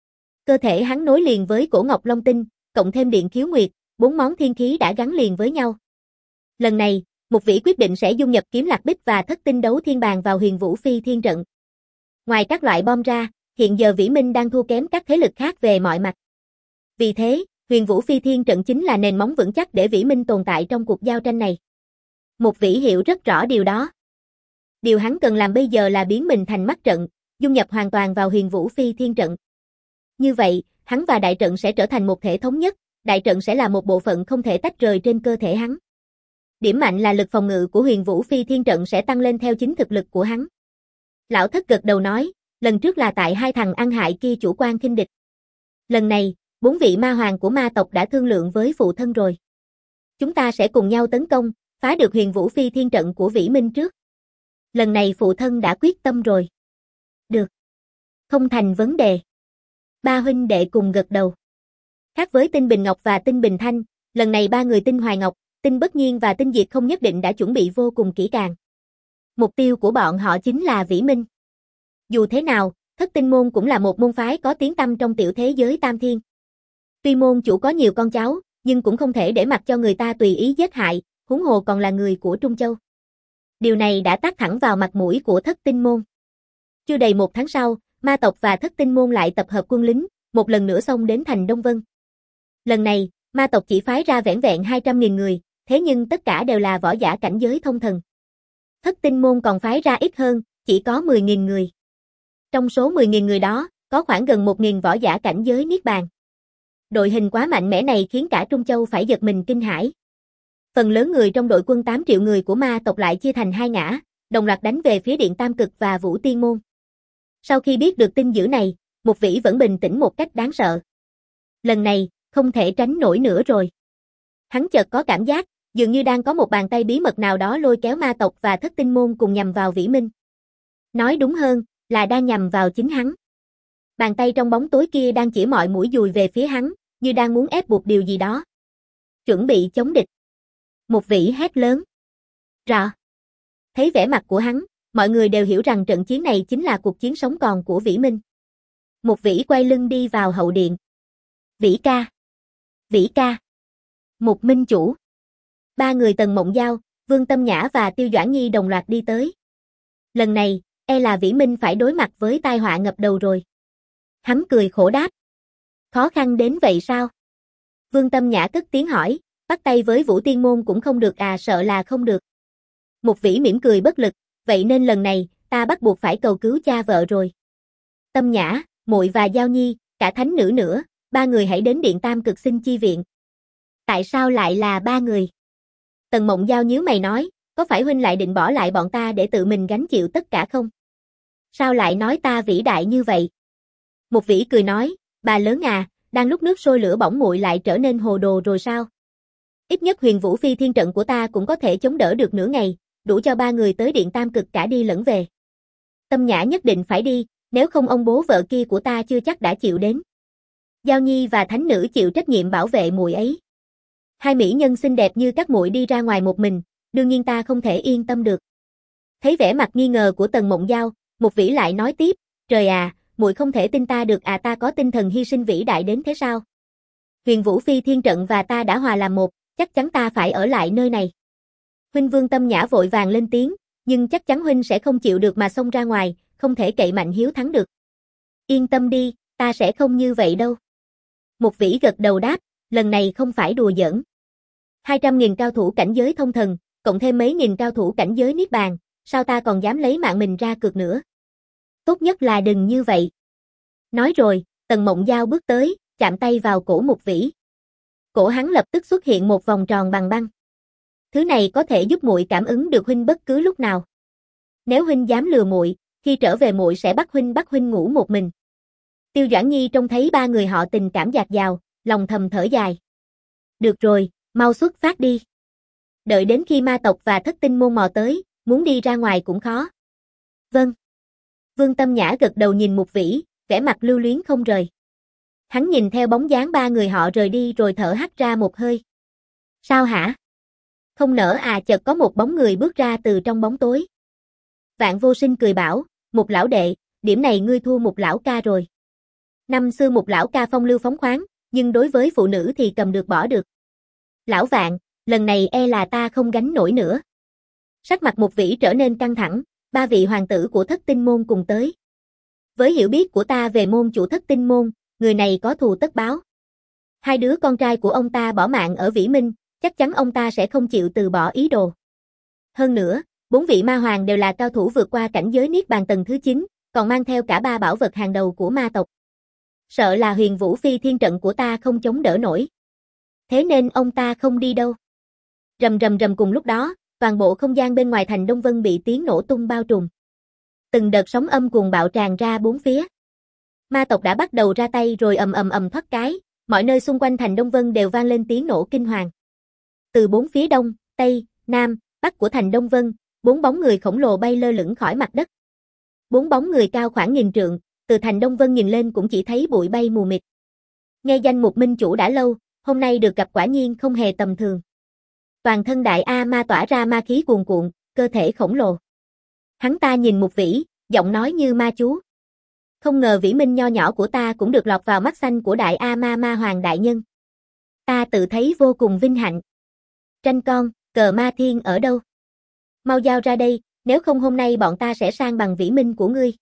Cơ thể hắn nối liền với Cổ Ngọc Long Tinh, cộng thêm Điện Khiếu Nguyệt, bốn món thiên khí đã gắn liền với nhau. Lần này, Mục Vĩ quyết định sẽ dung nhập kiếm lạc bích và thất tinh đấu thiên bàn vào Huyền Vũ Phi Thiên trận. Ngoài các loại bom ra, hiện giờ Vĩ Minh đang thua kém các thế lực khác về mọi mặt. Vì thế, Huyền Vũ Phi Thiên trận chính là nền móng vững chắc để Vĩ Minh tồn tại trong cuộc giao tranh này. Mục Vĩ hiểu rất rõ điều đó. Điều hắn cần làm bây giờ là biến mình thành mắt trận, dung nhập hoàn toàn vào Huyền Vũ Phi Thiên trận. Như vậy, hắn và đại trận sẽ trở thành một thể thống nhất, đại trận sẽ là một bộ phận không thể tách rời trên cơ thể hắn. Điểm mạnh là lực phòng ngự của Huyền Vũ Phi Thiên trận sẽ tăng lên theo chính thực lực của hắn. Lão Thất gật đầu nói, lần trước là tại hai thằng ăn hại kia chủ quan khinh địch. Lần này, bốn vị ma hoàng của ma tộc đã thương lượng với phụ thân rồi. Chúng ta sẽ cùng nhau tấn công, phá được Huyền Vũ Phi Thiên trận của Vĩ Minh trước. Lần này phụ thân đã quyết tâm rồi. Được. Không thành vấn đề. Ba huynh đệ cùng gật đầu. Khác với Tinh Bình Ngọc và Tinh Bình Thanh, lần này ba người Tinh Hoài Ngọc, Tinh Bất Nhiên và Tinh Diệt không nhất định đã chuẩn bị vô cùng kỹ càng. Mục tiêu của bọn họ chính là Vĩ Minh. Dù thế nào, Thất Tinh Môn cũng là một môn phái có tiếng tăm trong tiểu thế giới Tam Thiên. Tuy môn chủ có nhiều con cháu, nhưng cũng không thể để mặc cho người ta tùy ý giết hại, huống hồ còn là người của Trung Châu. Điều này đã tát thẳng vào mặt mũi của Thất Tinh Môn. Chưa đầy một tháng sau, ma tộc và Thất Tinh Môn lại tập hợp quân lính, một lần nữa xông đến thành Đông Vân. Lần này, ma tộc chỉ phái ra vẻn vẹn hai trăm nghìn người, thế nhưng tất cả đều là võ giả cảnh giới thông thần. Thất Tinh Môn còn phái ra ít hơn, chỉ có mười nghìn người. Trong số mười nghìn người đó, có khoảng gần một nghìn võ giả cảnh giới Niết Bàn. Đội hình quá mạnh mẽ này khiến cả Trung Châu phải giật mình kinh hãi. Phần lớn người trong đội quân tám triệu người của ma tộc lại chia thành hai ngã, đồng loạt đánh về phía Điện Tam Cực và Vũ Tiên Môn. Sau khi biết được tin dữ này, Mục Vĩ vẫn bình tĩnh một cách đáng sợ. Lần này, không thể tránh nổi nữa rồi. Hắn chợt có cảm giác, dường như đang có một bàn tay bí mật nào đó lôi kéo ma tộc và Thất Tinh Môn cùng nhằm vào Vĩ Minh. Nói đúng hơn, là đang nhằm vào chính hắn. Bàn tay trong bóng tối kia đang chỉ mọi mũi dùi về phía hắn, như đang muốn ép buộc điều gì đó. Chuẩn bị chống địch. Mục Vĩ hét lớn. Rõ. Thấy vẻ mặt của hắn, mọi người đều hiểu rằng trận chiến này chính là cuộc chiến sống còn của Vĩ Minh. Mục Vĩ quay lưng đi vào hậu điện. Vĩ ca. Vĩ ca. Mục Minh chủ. Ba người Tần Mộng Giao, Vương Tâm Nhã và Tiêu Doãn Nhi đồng loạt đi tới. Lần này, e là Vĩ Minh phải đối mặt với tai họa ngập đầu rồi. Hắn cười khổ đáp. Khó khăn đến vậy sao? Vương Tâm Nhã cất tiếng hỏi, bắt tay với Vũ Tiên Môn cũng không được à? Sợ là không được. Một vĩ mỉm cười bất lực, vậy nên lần này, ta bắt buộc phải cầu cứu cha vợ rồi. Tâm Nhã, muội và Giao Nhi, cả thánh nữ nữa, ba người hãy đến Điện Tam Cực xin chi viện. Tại sao lại là ba người? Tần Mộng Giao nhíu mày nói, có phải huynh lại định bỏ lại bọn ta để tự mình gánh chịu tất cả không? Sao lại nói ta vĩ đại như vậy? Một vĩ cười nói, bà lớn à, đang lúc nước sôi lửa bỏng muội lại trở nên hồ đồ rồi sao? Ít nhất Huyền Vũ Phi Thiên trận của ta cũng có thể chống đỡ được nửa ngày, đủ cho ba người tới Điện Tam Cực cả đi lẫn về. Tâm Nhã nhất định phải đi, nếu không ông bố vợ kia của ta chưa chắc đã chịu đến. Giao Nhi và thánh nữ chịu trách nhiệm bảo vệ muội ấy. Hai mỹ nhân xinh đẹp như các muội đi ra ngoài một mình, đương nhiên ta không thể yên tâm được. Thấy vẻ mặt nghi ngờ của Tần Mộng Giao, một vĩ lại nói tiếp, trời à, muội không thể tin ta được à, ta có tinh thần hy sinh vĩ đại đến thế sao? Huyền Vũ Phi Thiên trận và ta đã hòa làm một, chắc chắn ta phải ở lại nơi này. Huynh Vương Tâm Nhã vội vàng lên tiếng, nhưng chắc chắn huynh sẽ không chịu được mà xông ra ngoài, không thể cậy mạnh hiếu thắng được. Yên tâm đi, ta sẽ không như vậy đâu. Một vĩ gật đầu đáp, lần này không phải đùa giỡn. hai trăm nghìn cao thủ cảnh giới thông thần, cộng thêm mấy nghìn cao thủ cảnh giới niết bàn, sao ta còn dám lấy mạng mình ra cược nữa? Tốt nhất là đừng như vậy. Nói rồi, Tần Mộng Giao bước tới, chạm tay vào cổ Mục Vĩ. Cổ hắn lập tức xuất hiện một vòng tròn bằng băng. Thứ này có thể giúp muội cảm ứng được huynh bất cứ lúc nào. Nếu huynh dám lừa muội, khi trở về muội sẽ bắt huynh bắt huynh ngủ một mình. Tiêu Doãn Nhi trông thấy ba người họ tình cảm dạt dào, lòng thầm thở dài. Được rồi, mau xuất phát đi. Đợi đến khi ma tộc và thất tinh môn mò tới, muốn đi ra ngoài cũng khó. Vâng. Vương Tâm Nhã gật đầu nhìn Mục Vĩ, vẻ mặt lưu luyến không rời. Hắn nhìn theo bóng dáng ba người họ rời đi rồi thở hắt ra một hơi. Sao hả? Không nỡ à, chợt có một bóng người bước ra từ trong bóng tối. Vạn Vô Sinh cười bảo, Mục lão đệ, điểm này ngươi thua Mục lão ca rồi. Năm xưa Mục lão ca phong lưu phóng khoáng, nhưng đối với phụ nữ thì cầm được bỏ được. Lão Vạn, lần này e là ta không gánh nổi nữa. Sắc mặt Mục Vĩ trở nên căng thẳng, ba vị hoàng tử của thất tinh môn cùng tới. Với hiểu biết của ta về môn chủ thất tinh môn, người này có thù tất báo. Hai đứa con trai của ông ta bỏ mạng ở Vĩ Minh, chắc chắn ông ta sẽ không chịu từ bỏ ý đồ. Hơn nữa, bốn vị ma hoàng đều là cao thủ vượt qua cảnh giới niết bàn tầng thứ chín, còn mang theo cả ba bảo vật hàng đầu của ma tộc. Sợ là Huyền Vũ Phi Thiên trận của ta không chống đỡ nổi. Thế nên ông ta không đi đâu. Rầm rầm rầm, cùng lúc đó, toàn bộ không gian bên ngoài thành Đông Vân bị tiếng nổ tung bao trùm. Từng đợt sóng âm cuồng bạo tràn ra bốn phía. Ma tộc đã bắt đầu ra tay rồi ầm ầm ầm thoát cái, mọi nơi xung quanh thành Đông Vân đều vang lên tiếng nổ kinh hoàng. Từ bốn phía đông, tây, nam, bắc của thành Đông Vân, bốn bóng người khổng lồ bay lơ lửng khỏi mặt đất. Bốn bóng người cao khoảng nghìn trượng, từ thành Đông Vân nhìn lên cũng chỉ thấy bụi bay mù mịt. Nghe danh Mục minh chủ đã lâu, hôm nay được gặp quả nhiên không hề tầm thường. Toàn thân đại A Ma tỏa ra ma khí cuồn cuộn, cơ thể khổng lồ. Hắn ta nhìn Mục Vĩ, giọng nói như ma chú. Không ngờ Vĩ Minh nho nhỏ của ta cũng được lọt vào mắt xanh của đại A Ma Ma Hoàng đại nhân. Ta tự thấy vô cùng vinh hạnh. Tranh con, cờ ma thiên ở đâu? Mau giao ra đây, nếu không hôm nay bọn ta sẽ sang bằng Vĩ Minh của ngươi.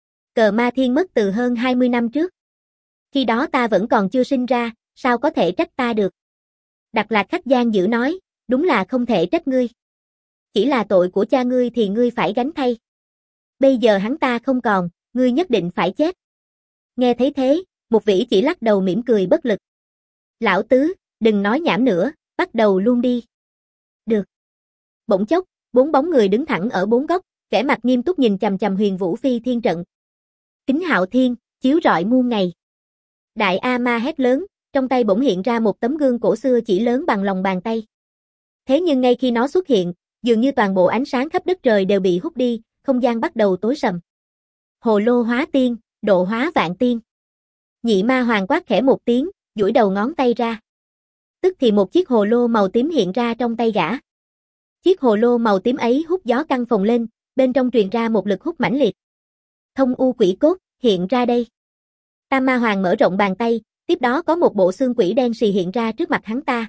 Cờ ma thiên mất từ hơn hai mươi năm trước. Khi đó ta vẫn còn chưa sinh ra, sao có thể trách ta được? Đặc Lạc Khách Giang Dữ nói, đúng là không thể trách ngươi. Chỉ là tội của cha ngươi thì ngươi phải gánh thay. Bây giờ hắn ta không còn, ngươi nhất định phải chết. Nghe thấy thế, Mục Vĩ chỉ lắc đầu mỉm cười bất lực. Lão tứ, đừng nói nhảm nữa, bắt đầu luôn đi. Được. Bỗng chốc, bốn bóng người đứng thẳng ở bốn góc, vẻ mặt nghiêm túc nhìn chằm chằm Huyền Vũ Phi Thiên trận. Kính Hạo Thiên, chiếu rọi muôn ngày. Đại A Ma hét lớn, trong tay bỗng hiện ra một tấm gương cổ xưa chỉ lớn bằng lòng bàn tay. Thế nhưng ngay khi nó xuất hiện, dường như toàn bộ ánh sáng khắp đất trời đều bị hút đi, không gian bắt đầu tối sầm. Hồ lô hóa tiên, độ hóa vạn tiên. Nhị ma hoàng quát khẽ một tiếng, duỗi đầu ngón tay ra. Tức thì một chiếc hồ lô màu tím hiện ra trong tay gã. Chiếc hồ lô màu tím ấy hút gió căng phồng lên, bên trong truyền ra một lực hút mãnh liệt. Thông u quỷ cốt, hiện ra đây. Tam ma hoàng mở rộng bàn tay, tiếp đó có một bộ xương quỷ đen xì hiện ra trước mặt hắn ta.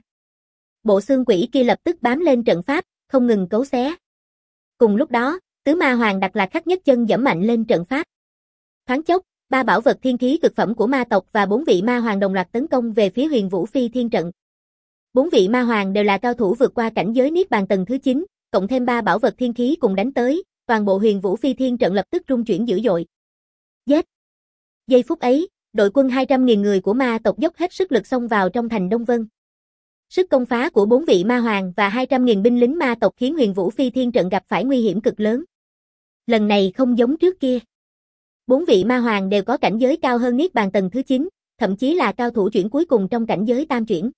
Bộ xương quỷ kia lập tức bám lên trận pháp, không ngừng cấu xé. Cùng lúc đó, tứ ma hoàng Đặc Lạc Khắc nhất chân giẫm mạnh lên trận pháp. Thoáng chốc, ba bảo vật thiên khí cực phẩm của ma tộc và bốn vị ma hoàng đồng loạt tấn công về phía Huyền Vũ Phi Thiên trận. Bốn vị ma hoàng đều là cao thủ vượt qua cảnh giới niết bàn tầng thứ chín, cộng thêm ba bảo vật thiên khí cùng đánh tới, toàn bộ Huyền Vũ Phi Thiên trận lập tức rung chuyển dữ dội. Giết! Giây phút ấy, đội quân hai trăm nghìn người của ma tộc dốc hết sức lực xông vào trong thành Đông Vân. Sức công phá của bốn vị ma hoàng và hai trăm nghìn binh lính ma tộc khiến Huyền Vũ Phi Thiên trận gặp phải nguy hiểm cực lớn. Lần này không giống trước kia. Bốn vị ma hoàng đều có cảnh giới cao hơn Niết Bàn tầng thứ chín, thậm chí là cao thủ chuyển cuối cùng trong cảnh giới tam chuyển.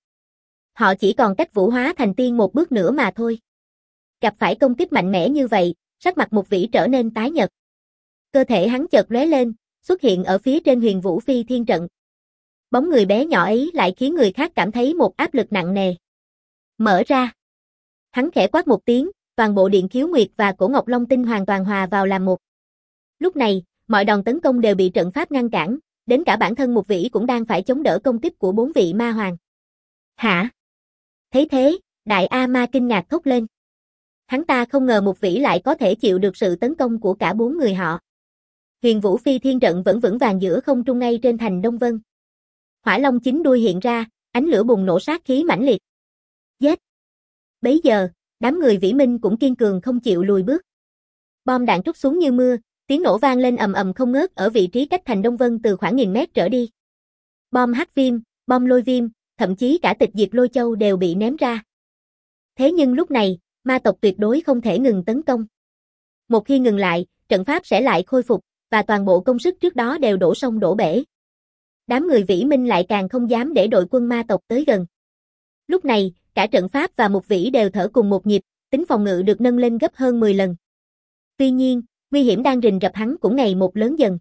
Họ chỉ còn cách vũ hóa thành tiên một bước nữa mà thôi. Gặp phải công kích mạnh mẽ như vậy, sắc mặt Mục Vĩ trở nên tái nhợt. Cơ thể hắn chợt lóe lên, xuất hiện ở phía trên Huyền Vũ Phi Thiên trận. Bóng người bé nhỏ ấy lại khiến người khác cảm thấy một áp lực nặng nề. Mở ra. Hắn khẽ quát một tiếng, toàn bộ Điện Khiếu Nguyệt và Cổ Ngọc Long Tinh hoàn toàn hòa vào làm một. Lúc này, mọi đòn tấn công đều bị trận pháp ngăn cản, đến cả bản thân Mục Vĩ cũng đang phải chống đỡ công kích của bốn vị ma hoàng. Hả? Thấy thế, Đại A Ma kinh ngạc thốt lên. Hắn ta không ngờ Mục Vĩ lại có thể chịu được sự tấn công của cả bốn người họ. Huyền Vũ Phi Thiên trận vẫn vững vàng giữa không trung ngay trên thành Đông Vân. Hỏa Long chín đuôi hiện ra, ánh lửa bùng nổ sát khí mãnh liệt. Giết! Bấy giờ, đám người Vĩ Minh cũng kiên cường không chịu lùi bước. Bom đạn trút xuống như mưa, tiếng nổ vang lên ầm ầm không ngớt ở vị trí cách thành Đông Vân từ khoảng nghìn mét trở đi. Bom hắc viêm, bom lôi viêm, thậm chí cả tịch diệt lôi châu đều bị ném ra. Thế nhưng lúc này, ma tộc tuyệt đối không thể ngừng tấn công. Một khi ngừng lại, trận pháp sẽ lại khôi phục, và toàn bộ công sức trước đó đều đổ sông đổ bể. Đám người Vĩ Minh lại càng không dám để đội quân ma tộc tới gần. Lúc này, cả trận pháp và Mục Vĩ đều thở cùng một nhịp, tính phòng ngự được nâng lên gấp hơn mười lần. Tuy nhiên, nguy hiểm đang rình rập hắn cũng ngày một lớn dần.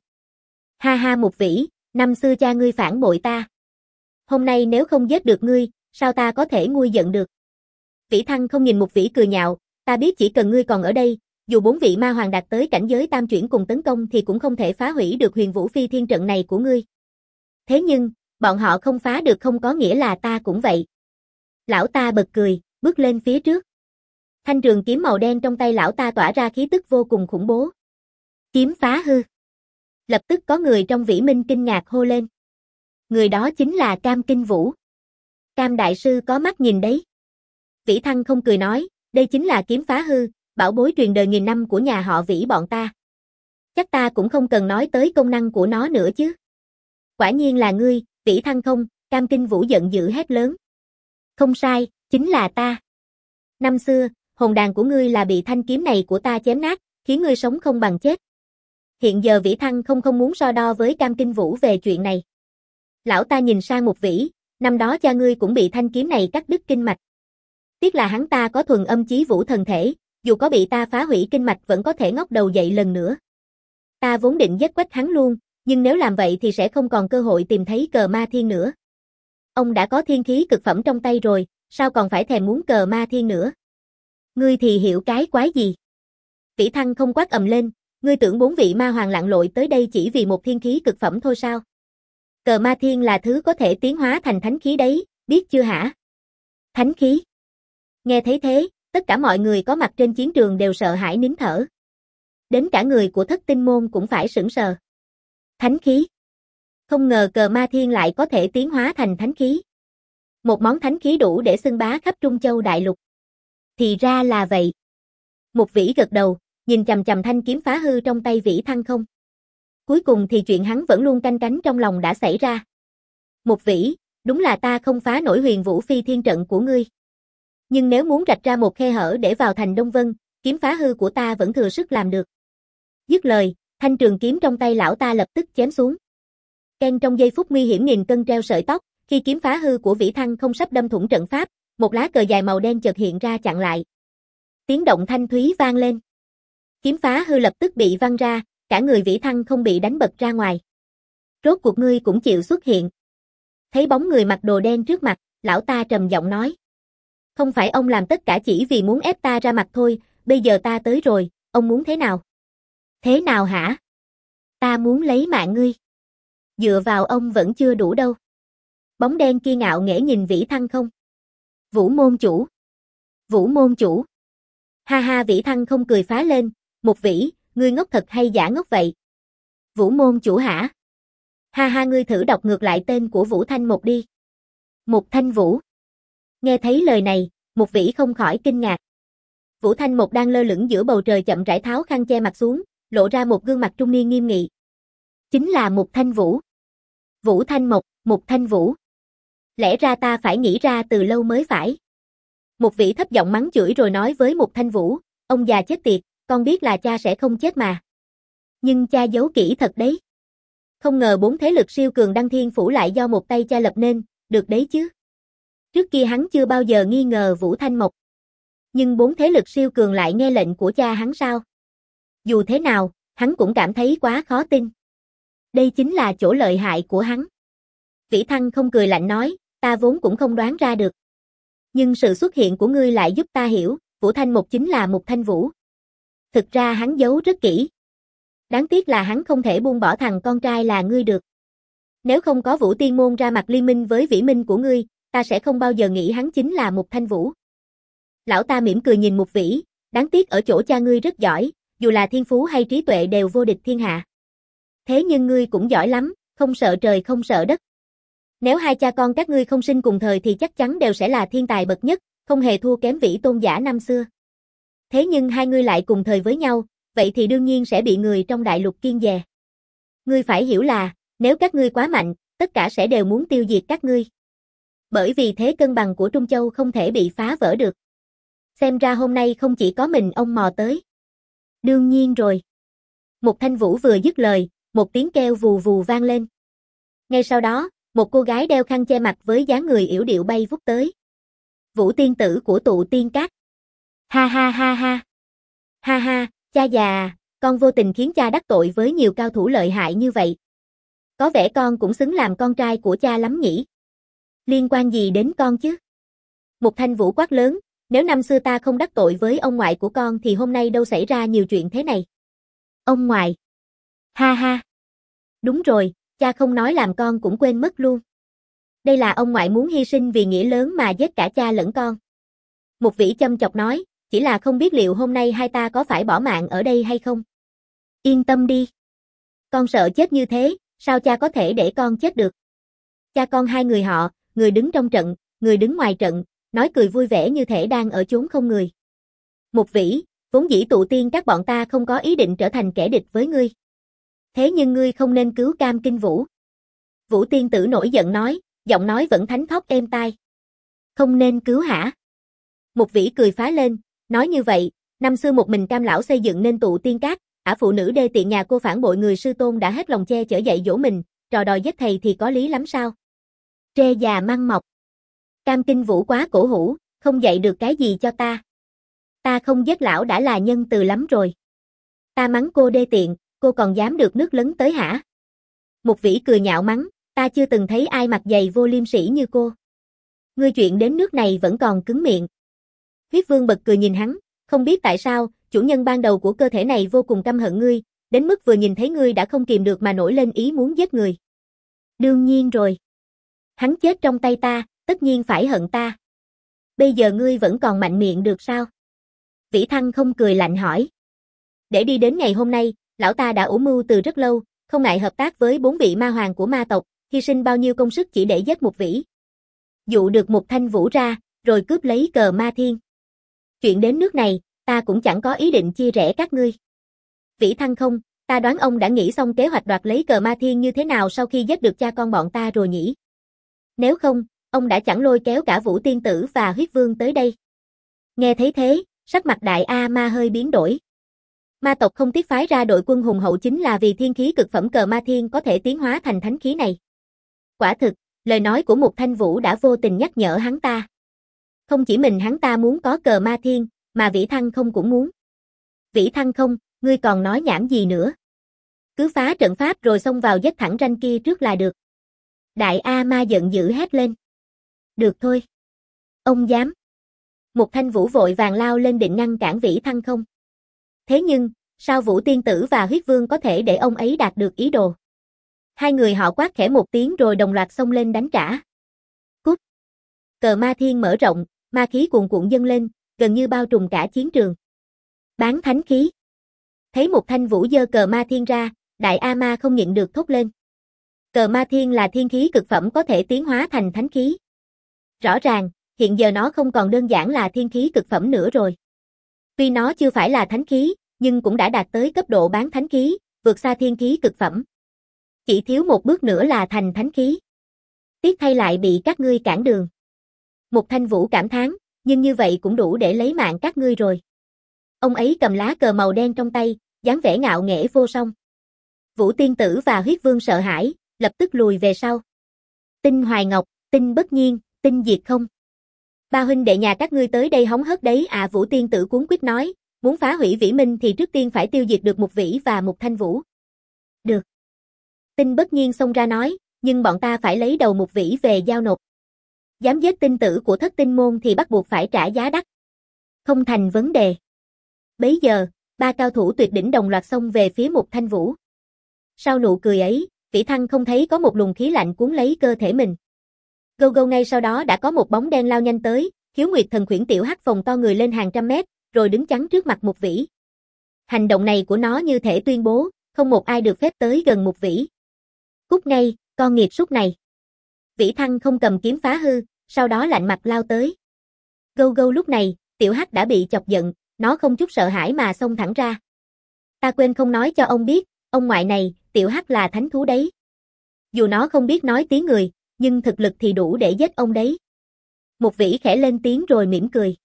Ha ha Mục Vĩ, năm xưa cha ngươi phản bội ta. Hôm nay nếu không giết được ngươi, sao ta có thể nguôi giận được? Vĩ Thăng không nhìn Mục Vĩ cười nhạo, ta biết chỉ cần ngươi còn ở đây, dù bốn vị ma hoàng đạt tới cảnh giới tam chuyển cùng tấn công thì cũng không thể phá hủy được Huyền Vũ Phi Thiên trận này của ngươi. Thế nhưng, bọn họ không phá được không có nghĩa là ta cũng vậy. Lão ta bật cười, bước lên phía trước. Thanh trường kiếm màu đen trong tay lão ta tỏa ra khí tức vô cùng khủng bố. Kiếm phá hư. Lập tức có người trong Vĩ Minh kinh ngạc hô lên. Người đó chính là Cam Kinh Vũ. Cam đại sư có mắt nhìn đấy. Vĩ Thăng không cười nói, đây chính là kiếm phá hư, bảo bối truyền đời nghìn năm của nhà họ Vĩ bọn ta. Chắc ta cũng không cần nói tới công năng của nó nữa chứ. Quả nhiên là ngươi, Vĩ Thăng không, Cam Kinh Vũ giận dữ hét lớn. Không sai, chính là ta. Năm xưa, hồn đàn của ngươi là bị thanh kiếm này của ta chém nát, khiến ngươi sống không bằng chết. Hiện giờ Vĩ Thăng không không muốn so đo với Cam Kinh Vũ về chuyện này. Lão ta nhìn sang Mục Vĩ, năm đó cha ngươi cũng bị thanh kiếm này cắt đứt kinh mạch. Tiếc là hắn ta có thuần âm chí vũ thần thể, dù có bị ta phá hủy kinh mạch vẫn có thể ngóc đầu dậy lần nữa. Ta vốn định giết quách hắn luôn, nhưng nếu làm vậy thì sẽ không còn cơ hội tìm thấy cờ ma thiên nữa. Ông đã có thiên khí cực phẩm trong tay rồi, sao còn phải thèm muốn cờ ma thiên nữa? Ngươi thì hiểu cái quái gì? Vĩ Thăng không quát ầm lên, ngươi tưởng bốn vị ma hoàng lặn lội tới đây chỉ vì một thiên khí cực phẩm thôi sao? Cờ ma thiên là thứ có thể tiến hóa thành thánh khí đấy, biết chưa hả? Thánh khí. Nghe thấy thế, tất cả mọi người có mặt trên chiến trường đều sợ hãi nín thở. Đến cả người của Thất Tinh môn cũng phải sững sờ. Thánh khí. Không ngờ cờ ma thiên lại có thể tiến hóa thành thánh khí. Một món thánh khí đủ để xưng bá khắp Trung Châu đại lục. Thì ra là vậy. Mục Vĩ gật đầu, nhìn chằm chằm thanh kiếm phá hư trong tay Vĩ Thăng không. Cuối cùng thì chuyện hắn vẫn luôn canh cánh trong lòng đã xảy ra. Mục Vĩ, đúng là ta không phá nổi Huyền Vũ Phi Thiên trận của ngươi. Nhưng nếu muốn rạch ra một khe hở để vào thành Đông Vân, kiếm phá hư của ta vẫn thừa sức làm được. Dứt lời, thanh trường kiếm trong tay lão ta lập tức chém xuống. Ken trong giây phút nguy hiểm nghìn cân treo sợi tóc, khi kiếm phá hư của Vĩ Thăng không sắp đâm thủng trận pháp, một lá cờ dài màu đen chợt hiện ra chặn lại. Tiếng động thanh thúy vang lên. Kiếm phá hư lập tức bị văng ra, cả người Vĩ Thăng không bị đánh bật ra ngoài. Rốt cuộc ngươi cũng chịu xuất hiện. Thấy bóng người mặc đồ đen trước mặt, lão ta trầm giọng nói. Không phải ông làm tất cả chỉ vì muốn ép ta ra mặt thôi, bây giờ ta tới rồi, ông muốn thế nào? Thế nào hả? Ta muốn lấy mạng ngươi. Dựa vào ông vẫn chưa đủ đâu. Bóng đen kia ngạo nghễ nhìn Vĩ Thăng không. Vũ môn chủ. Vũ môn chủ. Ha ha Vĩ Thăng không cười phá lên, Một Vĩ, ngươi ngốc thật hay giả ngốc vậy? Vũ môn chủ hả? Ha ha ngươi thử đọc ngược lại tên của Vũ Thanh một đi. Một Thanh Vũ. Nghe thấy lời này, Một Vĩ không khỏi kinh ngạc. Vũ Thanh Mộc đang lơ lửng giữa bầu trời chậm rãi tháo khăn che mặt xuống, lộ ra một gương mặt trung niên nghiêm nghị. Chính là Mục Thanh Vũ. Vũ Thanh Mộc, Mục Thanh Vũ. Lẽ ra ta phải nghĩ ra từ lâu mới phải. Một vị thấp giọng mắng chửi rồi nói với Mục Thanh Vũ, ông già chết tiệt, con biết là cha sẽ không chết mà. Nhưng cha giấu kỹ thật đấy. Không ngờ bốn thế lực siêu cường Đăng Thiên Phủ lại do một tay cha lập nên, được đấy chứ. Trước kia hắn chưa bao giờ nghi ngờ Vũ Thanh Mộc. Nhưng bốn thế lực siêu cường lại nghe lệnh của cha hắn sao? Dù thế nào, hắn cũng cảm thấy quá khó tin. Đây chính là chỗ lợi hại của hắn. Vĩ Thăng không cười lạnh nói, ta vốn cũng không đoán ra được. Nhưng sự xuất hiện của ngươi lại giúp ta hiểu, Vũ Thanh Mộc chính là Mục Thanh Vũ. Thực ra hắn giấu rất kỹ. Đáng tiếc là hắn không thể buông bỏ thằng con trai là ngươi được. Nếu không có Vũ Tiên Môn ra mặt liên minh với Vĩ Minh của ngươi, ta sẽ không bao giờ nghĩ hắn chính là Mục Thanh Vũ. Lão ta mỉm cười nhìn Mục Vĩ, đáng tiếc ở chỗ cha ngươi rất giỏi, dù là thiên phú hay trí tuệ đều vô địch thiên hạ. Thế nhưng ngươi cũng giỏi lắm, không sợ trời không sợ đất. Nếu hai cha con các ngươi không sinh cùng thời thì chắc chắn đều sẽ là thiên tài bậc nhất, không hề thua kém Vĩ tôn giả năm xưa. Thế nhưng hai ngươi lại cùng thời với nhau, vậy thì đương nhiên sẽ bị người trong đại lục kiêng dè. Ngươi phải hiểu là, nếu các ngươi quá mạnh, tất cả sẽ đều muốn tiêu diệt các ngươi. Bởi vì thế cân bằng của Trung Châu không thể bị phá vỡ được. Xem ra hôm nay không chỉ có mình ông mò tới. Đương nhiên rồi. Mục Thanh Vũ vừa dứt lời, một tiếng kêu vù vù vang lên. Ngay sau đó, một cô gái đeo khăn che mặt với dáng người yểu điệu bay vút tới. Vũ tiên tử của tụ tiên các. Ha ha ha ha. Ha ha, cha già, con vô tình khiến cha đắc tội với nhiều cao thủ lợi hại như vậy. Có vẻ con cũng xứng làm con trai của cha lắm nhỉ. Liên quan gì đến con chứ? Mục Thanh Vũ quát lớn, nếu năm xưa ta không đắc tội với ông ngoại của con thì hôm nay đâu xảy ra nhiều chuyện thế này. Ông ngoại. Ha ha. Đúng rồi, cha không nói làm con cũng quên mất luôn. Đây là ông ngoại muốn hy sinh vì nghĩa lớn mà giết cả cha lẫn con. Mục Vĩ châm chọc nói, chỉ là không biết liệu hôm nay hai ta có phải bỏ mạng ở đây hay không. Yên tâm đi. Con sợ chết như thế, sao cha có thể để con chết được. Cha con hai người họ, người đứng trong trận, người đứng ngoài trận, nói cười vui vẻ như thể đang ở chốn không người. Mục Vĩ, vốn dĩ tụ tiên các bọn ta không có ý định trở thành kẻ địch với ngươi. Thế nhưng ngươi không nên cứu Cam Kinh Vũ. Vũ tiên tử nổi giận nói, giọng nói vẫn thánh thót êm tai. Không nên cứu hả? Mục Vĩ cười phá lên, nói như vậy, năm xưa một mình Cam lão xây dựng nên tụ tiên các, ả phụ nữ đê tiện nhà cô phản bội người sư tôn đã hết lòng che chở dạy dỗ mình, trò đòi giết thầy thì có lý lắm sao? Trê già măng mọc. Cam Kinh Vũ quá cổ hủ, không dạy được cái gì cho ta. Ta không giết lão đã là nhân từ lắm rồi. Ta mắng cô đê tiện, cô còn dám được nước lấn tới hả? Mục Vĩ cười nhạo mắng, ta chưa từng thấy ai mặc giày vô liêm sỉ như cô. Ngươi chuyện đến nước này vẫn còn cứng miệng. Huyết Vương bật cười nhìn hắn, không biết tại sao, chủ nhân ban đầu của cơ thể này vô cùng căm hận ngươi, đến mức vừa nhìn thấy ngươi đã không kìm được mà nổi lên ý muốn giết người. Đương nhiên rồi. Hắn chết trong tay ta, tất nhiên phải hận ta. Bây giờ ngươi vẫn còn mạnh miệng được sao? Vĩ Thăng không cười lạnh hỏi. Để đi đến ngày hôm nay, lão ta đã ủ mưu từ rất lâu, không ngại hợp tác với bốn vị ma hoàng của ma tộc, hy sinh bao nhiêu công sức chỉ để giết Mục Vĩ. Dụ được Mục Thanh Vũ ra, rồi cướp lấy cờ ma thiên. Chuyện đến nước này, ta cũng chẳng có ý định chia rẽ các ngươi. Vĩ Thăng không, ta đoán ông đã nghĩ xong kế hoạch đoạt lấy cờ ma thiên như thế nào sau khi giết được cha con bọn ta rồi nhỉ? Nếu không, ông đã chẳng lôi kéo cả Vũ Tiên Tử và Huyết Vương tới đây. Nghe thấy thế, sắc mặt Đại A Ma hơi biến đổi. Ma tộc không tiếc phái ra đội quân hùng hậu chính là vì thiên khí cực phẩm cờ ma thiên có thể tiến hóa thành thánh khí này. Quả thực, lời nói của Mục Thanh Vũ đã vô tình nhắc nhở hắn ta. Không chỉ mình hắn ta muốn có cờ ma thiên, mà Vĩ Thăng không cũng muốn. Vĩ Thăng không, ngươi còn nói nhảm gì nữa? Cứ phá trận pháp rồi xông vào giết thẳng ranh kia trước là được. Đại A Ma giận dữ hét lên. Được thôi. Ông dám. Mục Thanh Vũ vội vàng lao lên định ngăn cản Vĩ Thăng không. Thế nhưng, sao Vũ Tiên Tử và Huyết Vương có thể để ông ấy đạt được ý đồ? Hai người họ quát khẽ một tiếng rồi đồng loạt xông lên đánh trả. Cút. Cờ ma thiên mở rộng, ma khí cuồn cuộn dâng lên, gần như bao trùm cả chiến trường. Bán thánh khí. Thấy Mục Thanh Vũ giơ cờ ma thiên ra, Đại A Ma không nhịn được thốt lên. Cờ ma thiên là thiên khí cực phẩm có thể tiến hóa thành thánh khí. Rõ ràng, hiện giờ nó không còn đơn giản là thiên khí cực phẩm nữa rồi. Tuy nó chưa phải là thánh khí, nhưng cũng đã đạt tới cấp độ bán thánh khí, vượt xa thiên khí cực phẩm. Chỉ thiếu một bước nữa là thành thánh khí. Tiếc thay lại bị các ngươi cản đường. Mục Thanh Vũ cảm thán, nhưng như vậy cũng đủ để lấy mạng các ngươi rồi. Ông ấy cầm lá cờ màu đen trong tay, dáng vẻ ngạo nghễ vô song. Vũ Tiên Tử và Huyết Vương sợ hãi, lập tức lùi về sau. Tinh Hoài Ngọc, Tinh Bất Nhiên, Tinh Diệt Không. Ba huynh đệ nhà các ngươi tới đây hóng hớt đấy à, Vũ Tiên Tử cuống quýt nói, muốn phá hủy Vĩ Minh thì trước tiên phải tiêu diệt được Mục Vĩ và Mục Thanh Vũ. Được. Tinh Bất Nhiên xông ra nói, nhưng bọn ta phải lấy đầu Mục Vĩ về giao nộp. Dám giết tinh tử của Thất Tinh môn thì bắt buộc phải trả giá đắt. Không thành vấn đề. Bấy giờ, ba cao thủ tuyệt đỉnh đồng loạt xông về phía Mục Thanh Vũ. Sau nụ cười ấy, Vĩ Thăng không thấy có một luồng khí lạnh cuốn lấy cơ thể mình. Gâu gâu ngay sau đó đã có một bóng đen lao nhanh tới, Khiếu Nguyệt Thần Khuyển tiểu hắc phồng to người lên hàng trăm mét, rồi đứng chắn trước mặt Mục Vĩ. Hành động này của nó như thể tuyên bố, không một ai được phép tới gần Mục Vĩ. Cút ngay, con nghiệt súc này. Vĩ Thăng không cầm kiếm phá hư, sau đó lạnh mặt lao tới. Gâu gâu lúc này, tiểu hắc đã bị chọc giận, nó không chút sợ hãi mà xông thẳng ra. Ta quên không nói cho ông biết, ông ngoại này, tiểu hắc là thánh thú đấy. Dù nó không biết nói tiếng người, nhưng thực lực thì đủ để giết ông đấy. Mục Vĩ khẽ lên tiếng rồi mỉm cười.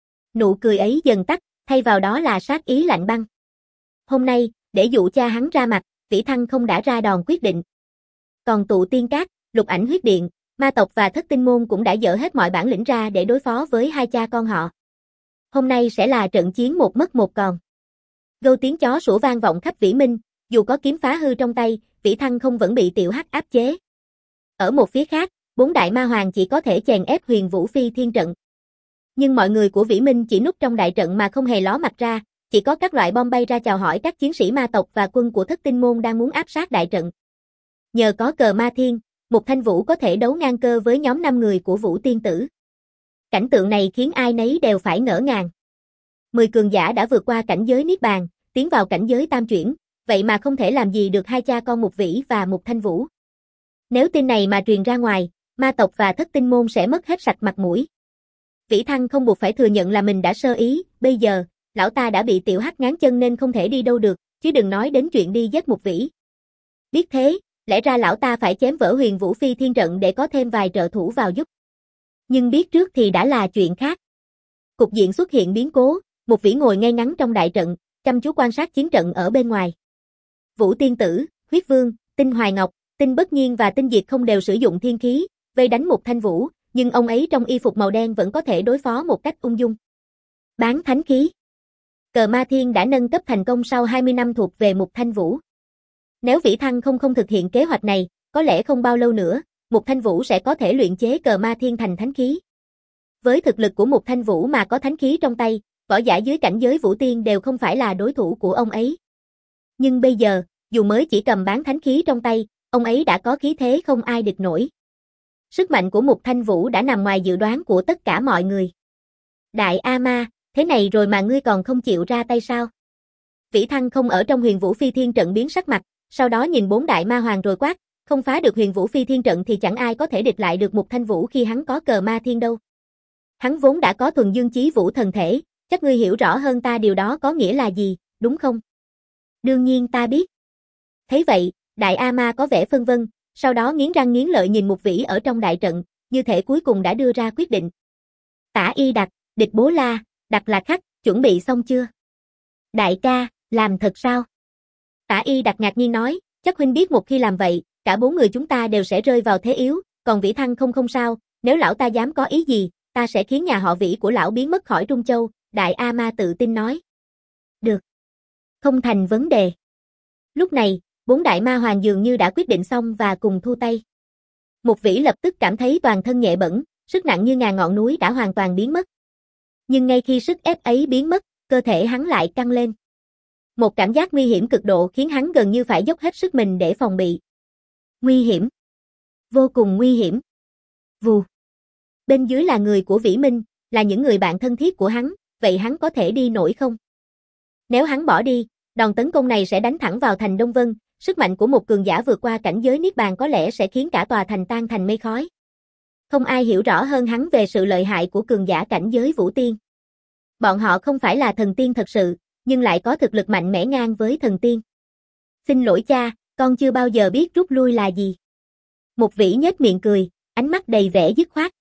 Nụ cười ấy dần tắt, thay vào đó là sát ý lạnh băng. Hôm nay, để dụ cha hắn ra mặt, Vĩ Thăng không đã ra đòn quyết định. Còn tụ tiên cát, Lục Ảnh huyết điện, ma tộc và Thất Tinh môn cũng đã dỡ hết mọi bản lĩnh ra để đối phó với hai cha con họ. Hôm nay sẽ là trận chiến một mất một còn. Gâu tiếng chó sủa vang vọng khắp Vĩ Minh, dù có kiếm phá hư trong tay, Vĩ Thăng không vẫn bị tiểu hắc áp chế. Ở một phía khác, bốn đại ma hoàng chỉ có thể chèn ép Huyền Vũ Phi Thiên trận. Nhưng mọi người của Vĩ Minh chỉ núp trong đại trận mà không hề ló mặt ra, chỉ có các loại bom bay ra chào hỏi các chiến sĩ ma tộc và quân của Thất Tinh môn đang muốn áp sát đại trận. Nhờ có cờ ma thiên, Mục Thanh Vũ có thể đấu ngang cơ với nhóm năm người của Vũ Tiên Tử. Cảnh tượng này khiến ai nấy đều phải ngỡ ngàng. Mười cường giả đã vượt qua cảnh giới Niết Bàn, tiến vào cảnh giới Tam Chuyển, vậy mà không thể làm gì được hai cha con Mục Vĩ và Mục Thanh Vũ. Nếu tin này mà truyền ra ngoài, ma tộc và Thất Tinh môn sẽ mất hết sạch mặt mũi. Vĩ Thăng không buộc phải thừa nhận là mình đã sơ ý, bây giờ, lão ta đã bị tiểu hắc ngáng chân nên không thể đi đâu được, chứ đừng nói đến chuyện đi giết Mục Vĩ. Biết thế, lẽ ra lão ta phải chém vỡ Huyền Vũ Phi Thiên trận để có thêm vài trợ thủ vào giúp. Nhưng biết trước thì đã là chuyện khác. Cục diện xuất hiện biến cố, Mục Vĩ ngồi ngay ngắn trong đại trận, chăm chú quan sát chiến trận ở bên ngoài. Vũ Tiên Tử, Huyết Vương, Tinh Hoài Ngọc, Tinh Bất Nhiên và Tinh Diệt Không đều sử dụng thiên khí, vây đánh Mục Thanh Vũ, nhưng ông ấy trong y phục màu đen vẫn có thể đối phó một cách ung dung. Bán thánh khí. Cờ ma thiên đã nâng cấp thành công sau hai mươi năm thuộc về Mục Thanh Vũ. Nếu Vĩ Thăng không không thực hiện kế hoạch này, có lẽ không bao lâu nữa, Mục Thanh Vũ sẽ có thể luyện chế cờ ma thiên thành thánh khí. Với thực lực của Mục Thanh Vũ mà có thánh khí trong tay, võ giả dưới cảnh giới Vũ Tiên đều không phải là đối thủ của ông ấy. Nhưng bây giờ, dù mới chỉ cầm bán thánh khí trong tay, ông ấy đã có khí thế không ai địch nổi. Sức mạnh của Mục Thanh Vũ đã nằm ngoài dự đoán của tất cả mọi người. Đại A Ma, thế này rồi mà ngươi còn không chịu ra tay sao? Vĩ Thăng không ở trong Huyền Vũ Phi Thiên trận biến sắc mặt, sau đó nhìn bốn đại ma hoàng rồi quát, không phá được Huyền Vũ Phi Thiên trận thì chẳng ai có thể địch lại được Mục Thanh Vũ khi hắn có cờ ma thiên đâu. Hắn vốn đã có thuần dương chí vũ thần thể, chắc ngươi hiểu rõ hơn ta điều đó có nghĩa là gì, đúng không? Đương nhiên ta biết. Thấy vậy, đại A Ma có vẻ phân vân, sau đó nghiến răng nghiến lợi nhìn Mục Vĩ ở trong đại trận, như thể cuối cùng đã đưa ra quyết định. Tả Y Đặc, địch Bố La, Đặc Lạc Khắc, chuẩn bị xong chưa? Đại ca, làm thật sao? Tả Y Đặc ngạc nhiên nói, chắc huynh biết một khi làm vậy, cả bốn người chúng ta đều sẽ rơi vào thế yếu, còn Vĩ Thăng không không sao, nếu lão ta dám có ý gì, ta sẽ khiến nhà họ Vĩ của lão biến mất khỏi Trung Châu, đại A Ma tự tin nói. Được. Không thành vấn đề. Lúc này, bốn đại ma hoàng dường như đã quyết định xong và cùng thu tay. Mục Vĩ lập tức cảm thấy toàn thân nhẹ bẫng, sức nặng như ngàn ngọn núi đã hoàn toàn biến mất. Nhưng ngay khi sức ép ấy biến mất, cơ thể hắn lại căng lên. Một cảm giác nguy hiểm cực độ khiến hắn gần như phải dốc hết sức mình để phòng bị. Nguy hiểm. Vô cùng nguy hiểm. Vù. Bên dưới là người của Vĩ Minh, là những người bạn thân thiết của hắn, vậy hắn có thể đi nổi không? Nếu hắn bỏ đi, đòn tấn công này sẽ đánh thẳng vào thành Đông Vân, sức mạnh của một cường giả vượt qua cảnh giới Niết Bàn có lẽ sẽ khiến cả tòa thành tan thành mây khói. Không ai hiểu rõ hơn hắn về sự lợi hại của cường giả cảnh giới Vũ Tiên. Bọn họ không phải là thần tiên thật sự, nhưng lại có thực lực mạnh mẽ ngang với thần tiên. Xin lỗi cha, con chưa bao giờ biết rút lui là gì. Mục Vĩ nhếch miệng cười, ánh mắt đầy vẻ dứt khoát.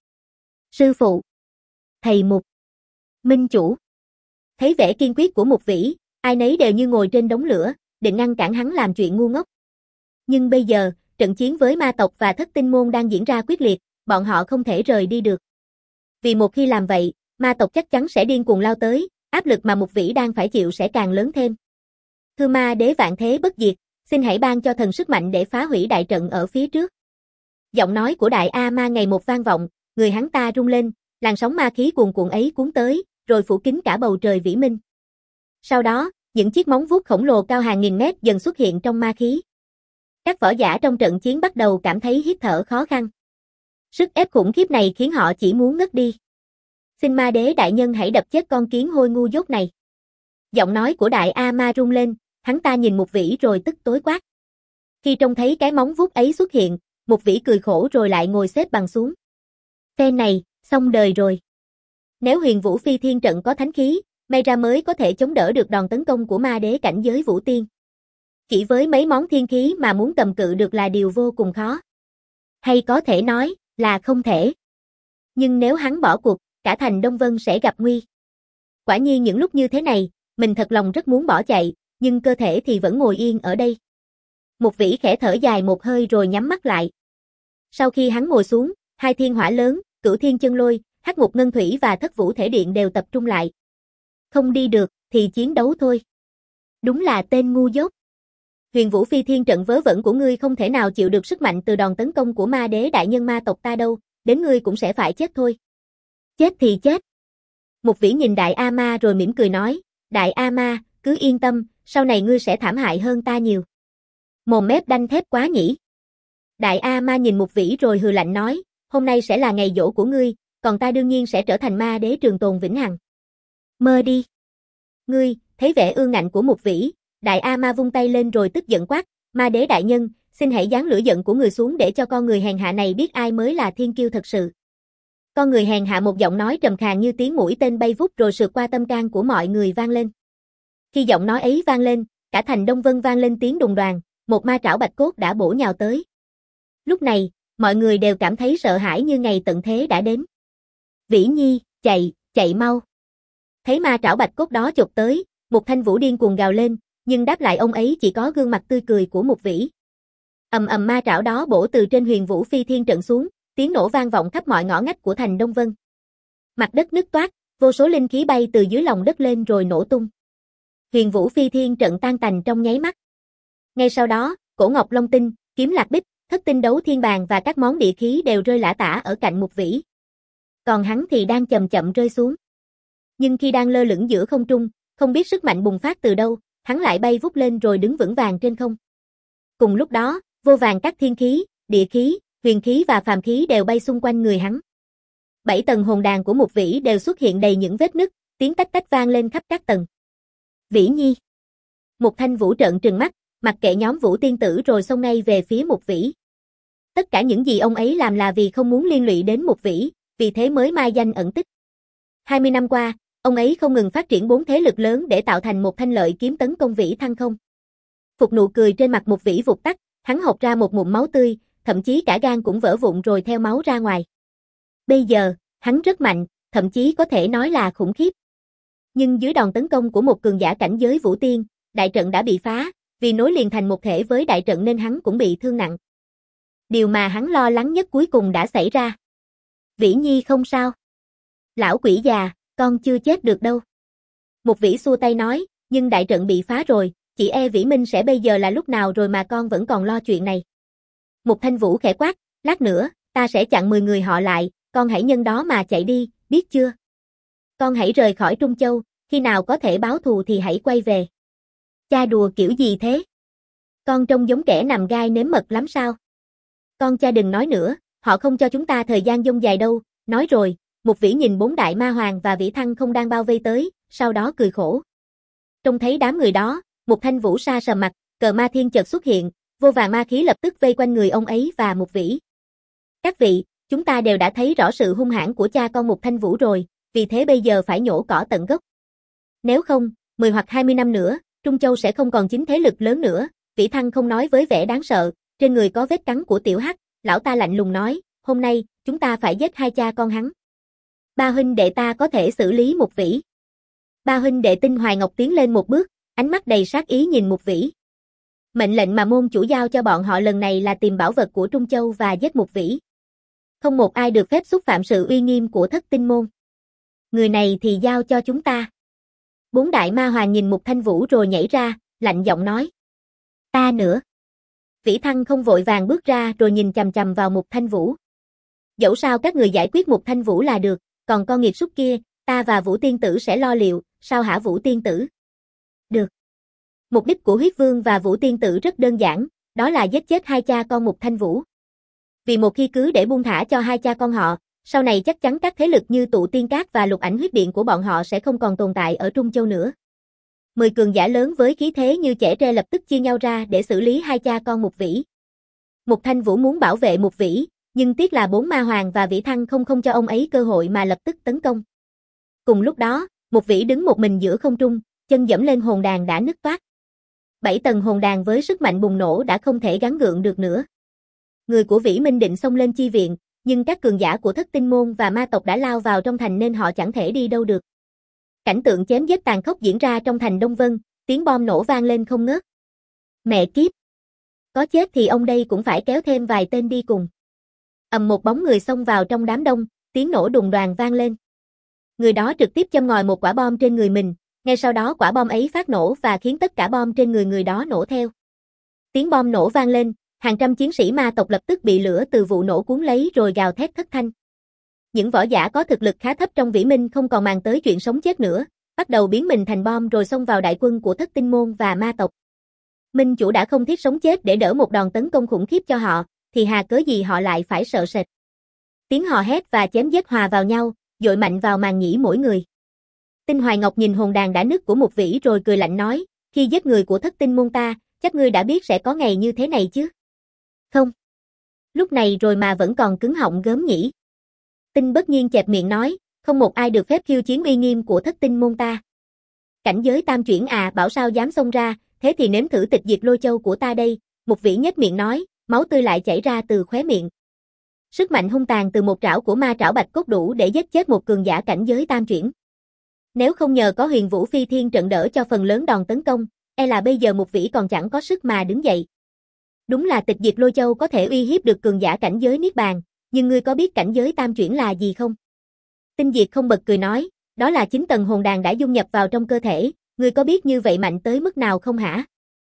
Sư phụ, thầy Mục, minh chủ. Thấy vẻ kiên quyết của Mục Vĩ, ai nấy đều như ngồi trên đống lửa, định ngăn cản hắn làm chuyện ngu ngốc. Nhưng bây giờ, trận chiến với ma tộc và thất tinh môn đang diễn ra quyết liệt, bọn họ không thể rời đi được. Vì một khi làm vậy, ma tộc chắc chắn sẽ điên cuồng lao tới, áp lực mà Mục Vĩ đang phải chịu sẽ càng lớn thêm. Thưa ma đế vạn thế bất diệt, xin hãy ban cho thần sức mạnh để phá hủy đại trận ở phía trước. Giọng nói của đại A Ma ngày một vang vọng, người hắn ta rung lên, làn sóng ma khí cuồn cuộn ấy cuốn tới, rồi phủ kín cả bầu trời vĩ minh. Sau đó, những chiếc móng vuốt khổng lồ cao hàng nghìn mét dần xuất hiện trong ma khí. Các võ giả trong trận chiến bắt đầu cảm thấy hít thở khó khăn. Sức ép khủng khiếp này khiến họ chỉ muốn ngất đi. Xin ma đế đại nhân hãy đập chết con kiến hôi ngu dốt này. Giọng nói của đại A Ma rung lên, hắn ta nhìn Mục Vĩ rồi tức tối quát. Khi trông thấy cái móng vuốt ấy xuất hiện, Mục Vĩ cười khổ rồi lại ngồi xếp bằng xuống. Phe này, xong đời rồi. Nếu Huyền Vũ Phi Thiên trận có thánh khí, may ra mới có thể chống đỡ được đòn tấn công của ma đế cảnh giới Vũ Tiên. Chỉ với mấy món thiên khí mà muốn cầm cự được là điều vô cùng khó. Hay có thể nói là không thể. Nhưng nếu hắn bỏ cuộc, cả thành Đông Vân sẽ gặp nguy. Quả nhiên những lúc như thế này, mình thật lòng rất muốn bỏ chạy, nhưng cơ thể thì vẫn ngồi yên ở đây. Mục Vĩ khẽ thở dài một hơi rồi nhắm mắt lại. Sau khi hắn ngồi xuống, hai thiên hỏa lớn, Cửu Thiên Chân Lôi, Hắc Ngục Ngân Thủy và Thất Vũ Thể Điện đều tập trung lại. Không đi được, thì chiến đấu thôi. Đúng là tên ngu dốt. Huyền Vũ Phi Thiên trận vớ vẩn của ngươi không thể nào chịu được sức mạnh từ đòn tấn công của ma đế đại nhân ma tộc ta đâu, đến ngươi cũng sẽ phải chết thôi. Chết thì chết. Mục Vĩ nhìn đại A Ma rồi mỉm cười nói, đại A Ma, cứ yên tâm, sau này ngươi sẽ thảm hại hơn ta nhiều. Mồm mép đanh thép quá nhỉ. Đại A Ma nhìn Mục Vĩ rồi hừ lạnh nói, hôm nay sẽ là ngày giỗ của ngươi, còn ta đương nhiên sẽ trở thành ma đế trường tồn vĩnh hằng. Mơ đi. Ngươi, thấy vẻ ương ngạnh của Mục Vĩ, đại A Ma vung tay lên rồi tức giận quát, ma đế đại nhân, xin hãy giáng lửa giận của người xuống để cho con người hèn hạ này biết ai mới là thiên kiêu thật sự. Con người hèn hạ một giọng nói trầm khàn như tiếng mũi tên bay vút rồi sượt qua tâm can của mọi người vang lên. Khi giọng nói ấy vang lên, cả thành Đông Vân vang lên tiếng đùng đoàng, một ma trảo bạch cốt đã bổ nhào tới. Lúc này, mọi người đều cảm thấy sợ hãi như ngày tận thế đã đến. Vĩ Nhi, chạy, chạy mau. Thấy ma trảo bạch cốt đó chộp tới, Mục Thanh Vũ điên cuồng gào lên, nhưng đáp lại ông ấy chỉ có gương mặt tươi cười của Mục Vĩ. Ầm ầm ma trảo đó bổ từ trên Huyền Vũ Phi Thiên trận xuống, tiếng nổ vang vọng khắp mọi ngõ ngách của thành Đông Vân. Mặt đất nứt toác, vô số linh khí bay từ dưới lòng đất lên rồi nổ tung. Huyền Vũ Phi Thiên trận tan tành trong nháy mắt. Ngay sau đó, cổ ngọc long tinh, kiếm lạc bích, thất tinh đấu thiên bàn và các món địa khí đều rơi lả tả ở cạnh Mục Vĩ. Còn hắn thì đang chậm chậm rơi xuống. Nhưng khi đang lơ lửng giữa không trung, không biết sức mạnh bùng phát từ đâu, hắn lại bay vút lên rồi đứng vững vàng trên không. Cùng lúc đó, vô vàn các thiên khí, địa khí, huyền khí và phàm khí đều bay xung quanh người hắn. Bảy tầng hồn đàn của Mục Vĩ đều xuất hiện đầy những vết nứt, tiếng tách tách vang lên khắp các tầng. Vĩ Nhi. Mục Thanh Vũ trợn trừng mắt, mặc kệ nhóm Vũ Tiên Tử rồi xông ngay về phía Mục Vĩ. Tất cả những gì ông ấy làm là vì không muốn liên lụy đến Mục Vĩ, vì thế mới mai danh ẩn tích. hai mươi năm qua, ông ấy không ngừng phát triển bốn thế lực lớn để tạo thành một thanh lợi kiếm tấn công Vĩ Thăng không. Phục nụ cười trên mặt Mục Vĩ vụt tắt, hắn hộc ra một ngụm máu tươi, thậm chí cả gan cũng vỡ vụn rồi theo máu ra ngoài. Bây giờ, hắn rất mạnh, thậm chí có thể nói là khủng khiếp. Nhưng dưới đòn tấn công của một cường giả cảnh giới Vũ Tiên, đại trận đã bị phá, vì nối liền thành một thể với đại trận nên hắn cũng bị thương nặng. Điều mà hắn lo lắng nhất cuối cùng đã xảy ra. Vĩ Nhi không sao. Lão quỷ già, con chưa chết được đâu. Mục Vĩ xua tay nói, nhưng đại trận bị phá rồi, chỉ e Vĩ Minh sẽ bây giờ là lúc nào rồi mà con vẫn còn lo chuyện này. Mục Thanh Vũ khẽ quát, lát nữa, ta sẽ chặn mười người họ lại, con hãy nhân đó mà chạy đi, biết chưa? Con hãy rời khỏi Trung Châu, khi nào có thể báo thù thì hãy quay về. Cha đùa kiểu gì thế? Con trông giống kẻ nằm gai nếm mật lắm sao? Con cha đừng nói nữa, họ không cho chúng ta thời gian dông dài đâu, nói rồi, Mục Vĩ nhìn bốn đại ma hoàng và Vĩ Thăng không đang bao vây tới, sau đó cười khổ. Trông thấy đám người đó, Mục Thanh Vũ sa sầm mặt, cờ ma thiên chợt xuất hiện, vô vàn ma khí lập tức vây quanh người ông ấy và Mục Vĩ. Các vị, chúng ta đều đã thấy rõ sự hung hãn của cha con Mục Thanh Vũ rồi, vì thế bây giờ phải nhổ cỏ tận gốc. Nếu không, mười hoặc hai mươi năm nữa, Trung Châu sẽ không còn chính thế lực lớn nữa, Vĩ Thăng không nói với vẻ đáng sợ, trên người có vết cắn của tiểu hắc, lão ta lạnh lùng nói, hôm nay, chúng ta phải giết hai cha con hắn. Ba huynh đệ ta có thể xử lý Mục Vĩ. Ba huynh đệ Tinh Hoài Ngọc tiến lên một bước, ánh mắt đầy sát ý nhìn Mục Vĩ. Mệnh lệnh mà môn chủ giao cho bọn họ lần này là tìm bảo vật của Trung Châu và giết Mục Vĩ. Không một ai được phép xúc phạm sự uy nghiêm của Thất Tinh môn. Người này thì giao cho chúng ta. Bốn đại ma hoàng nhìn Mục Thanh Vũ rồi nhảy ra, lạnh giọng nói. Ta nữa. Vĩ Thăng không vội vàng bước ra rồi nhìn chằm chằm vào Mục Thanh Vũ. Dẫu sao các người giải quyết Mục Thanh Vũ là được, còn con nghiệt súc kia, ta và Vũ Tiên Tử sẽ lo liệu, sao hả Vũ Tiên Tử? Được. Mục đích của Huyết Vương và Vũ Tiên Tử rất đơn giản, đó là giết chết hai cha con Mục Thanh Vũ. Vì một khi cứ để buông thả cho hai cha con họ, sau này chắc chắn các thế lực như Tụ Tiên Cát và Lục Ảnh Huyết Điện của bọn họ sẽ không còn tồn tại ở Trung Châu nữa. Mười cường giả lớn với khí thế như chẻ tre lập tức chia nhau ra để xử lý hai cha con Mục Vĩ. Mục Thanh Vũ muốn bảo vệ Mục Vĩ, nhưng tiếc là bốn ma hoàng và Vĩ Thăng không không cho ông ấy cơ hội mà lập tức tấn công. Cùng lúc đó, Mục Vĩ đứng một mình giữa không trung, chân dẫm lên hồn đàn đã nứt toác. Bảy tầng hồn đàn với sức mạnh bùng nổ đã không thể gắng gượng được nữa. Người của Vĩ Minh định xông lên chi viện, nhưng các cường giả của Thất Tinh môn và ma tộc đã lao vào trong thành nên họ chẳng thể đi đâu được. Cảnh tượng chém giết tàn khốc diễn ra trong thành Đông Vân, tiếng bom nổ vang lên không ngớt. Mẹ kiếp! Có chết thì ông đây cũng phải kéo thêm vài tên đi cùng. Ầm một bóng người xông vào trong đám đông, tiếng nổ đùng đoàng vang lên. Người đó trực tiếp châm ngòi một quả bom trên người mình, ngay sau đó quả bom ấy phát nổ và khiến tất cả bom trên người người đó nổ theo. Tiếng bom nổ vang lên, hàng trăm chiến sĩ ma tộc lập tức bị lửa từ vụ nổ cuốn lấy rồi gào thét thất thanh. Những võ giả có thực lực khá thấp trong Vĩ Minh không còn màng tới chuyện sống chết nữa, bắt đầu biến mình thành bom rồi xông vào đại quân của Thất Tinh môn và ma tộc. Minh chủ đã không thiết sống chết để đỡ một đòn tấn công khủng khiếp cho họ, thì hà cớ gì họ lại phải sợ sệt. Tiếng hò hét và chém giết hòa vào nhau, dội mạnh vào màng nhĩ mỗi người. Tinh Hoài Ngọc nhìn hồn đàn đã nứt của Mục Vĩ rồi cười lạnh nói, khi giết người của Thất Tinh môn ta, chắc ngươi đã biết sẽ có ngày như thế này chứ? Không. Lúc này rồi mà vẫn còn cứng họng gớm nhỉ. Tinh bất nhiên chẹp miệng nói, không một ai được phép khiêu chiến uy nghiêm của Thất Tinh môn ta. Cảnh giới tam chuyển à, bảo sao dám xông ra, thế thì nếm thử tịch diệt lôi châu của ta đây, Mục Vĩ nhếch miệng nói, máu tươi lại chảy ra từ khóe miệng. Sức mạnh hung tàn từ một trảo của ma trảo bạch cốt đủ để giết chết một cường giả cảnh giới tam chuyển. Nếu không nhờ có Huyền Vũ Phi Thiên trận đỡ cho phần lớn đòn tấn công, e là bây giờ Mục Vĩ còn chẳng có sức mà đứng dậy. Đúng là tịch diệt lôi châu có thể uy hiếp được cường giả cảnh giới niết bàn, nhưng ngươi có biết cảnh giới tam chuyển là gì không? Tinh Diệt không bật cười nói, đó là chín tầng hồn đàn đã dung nhập vào trong cơ thể, ngươi có biết như vậy mạnh tới mức nào không hả?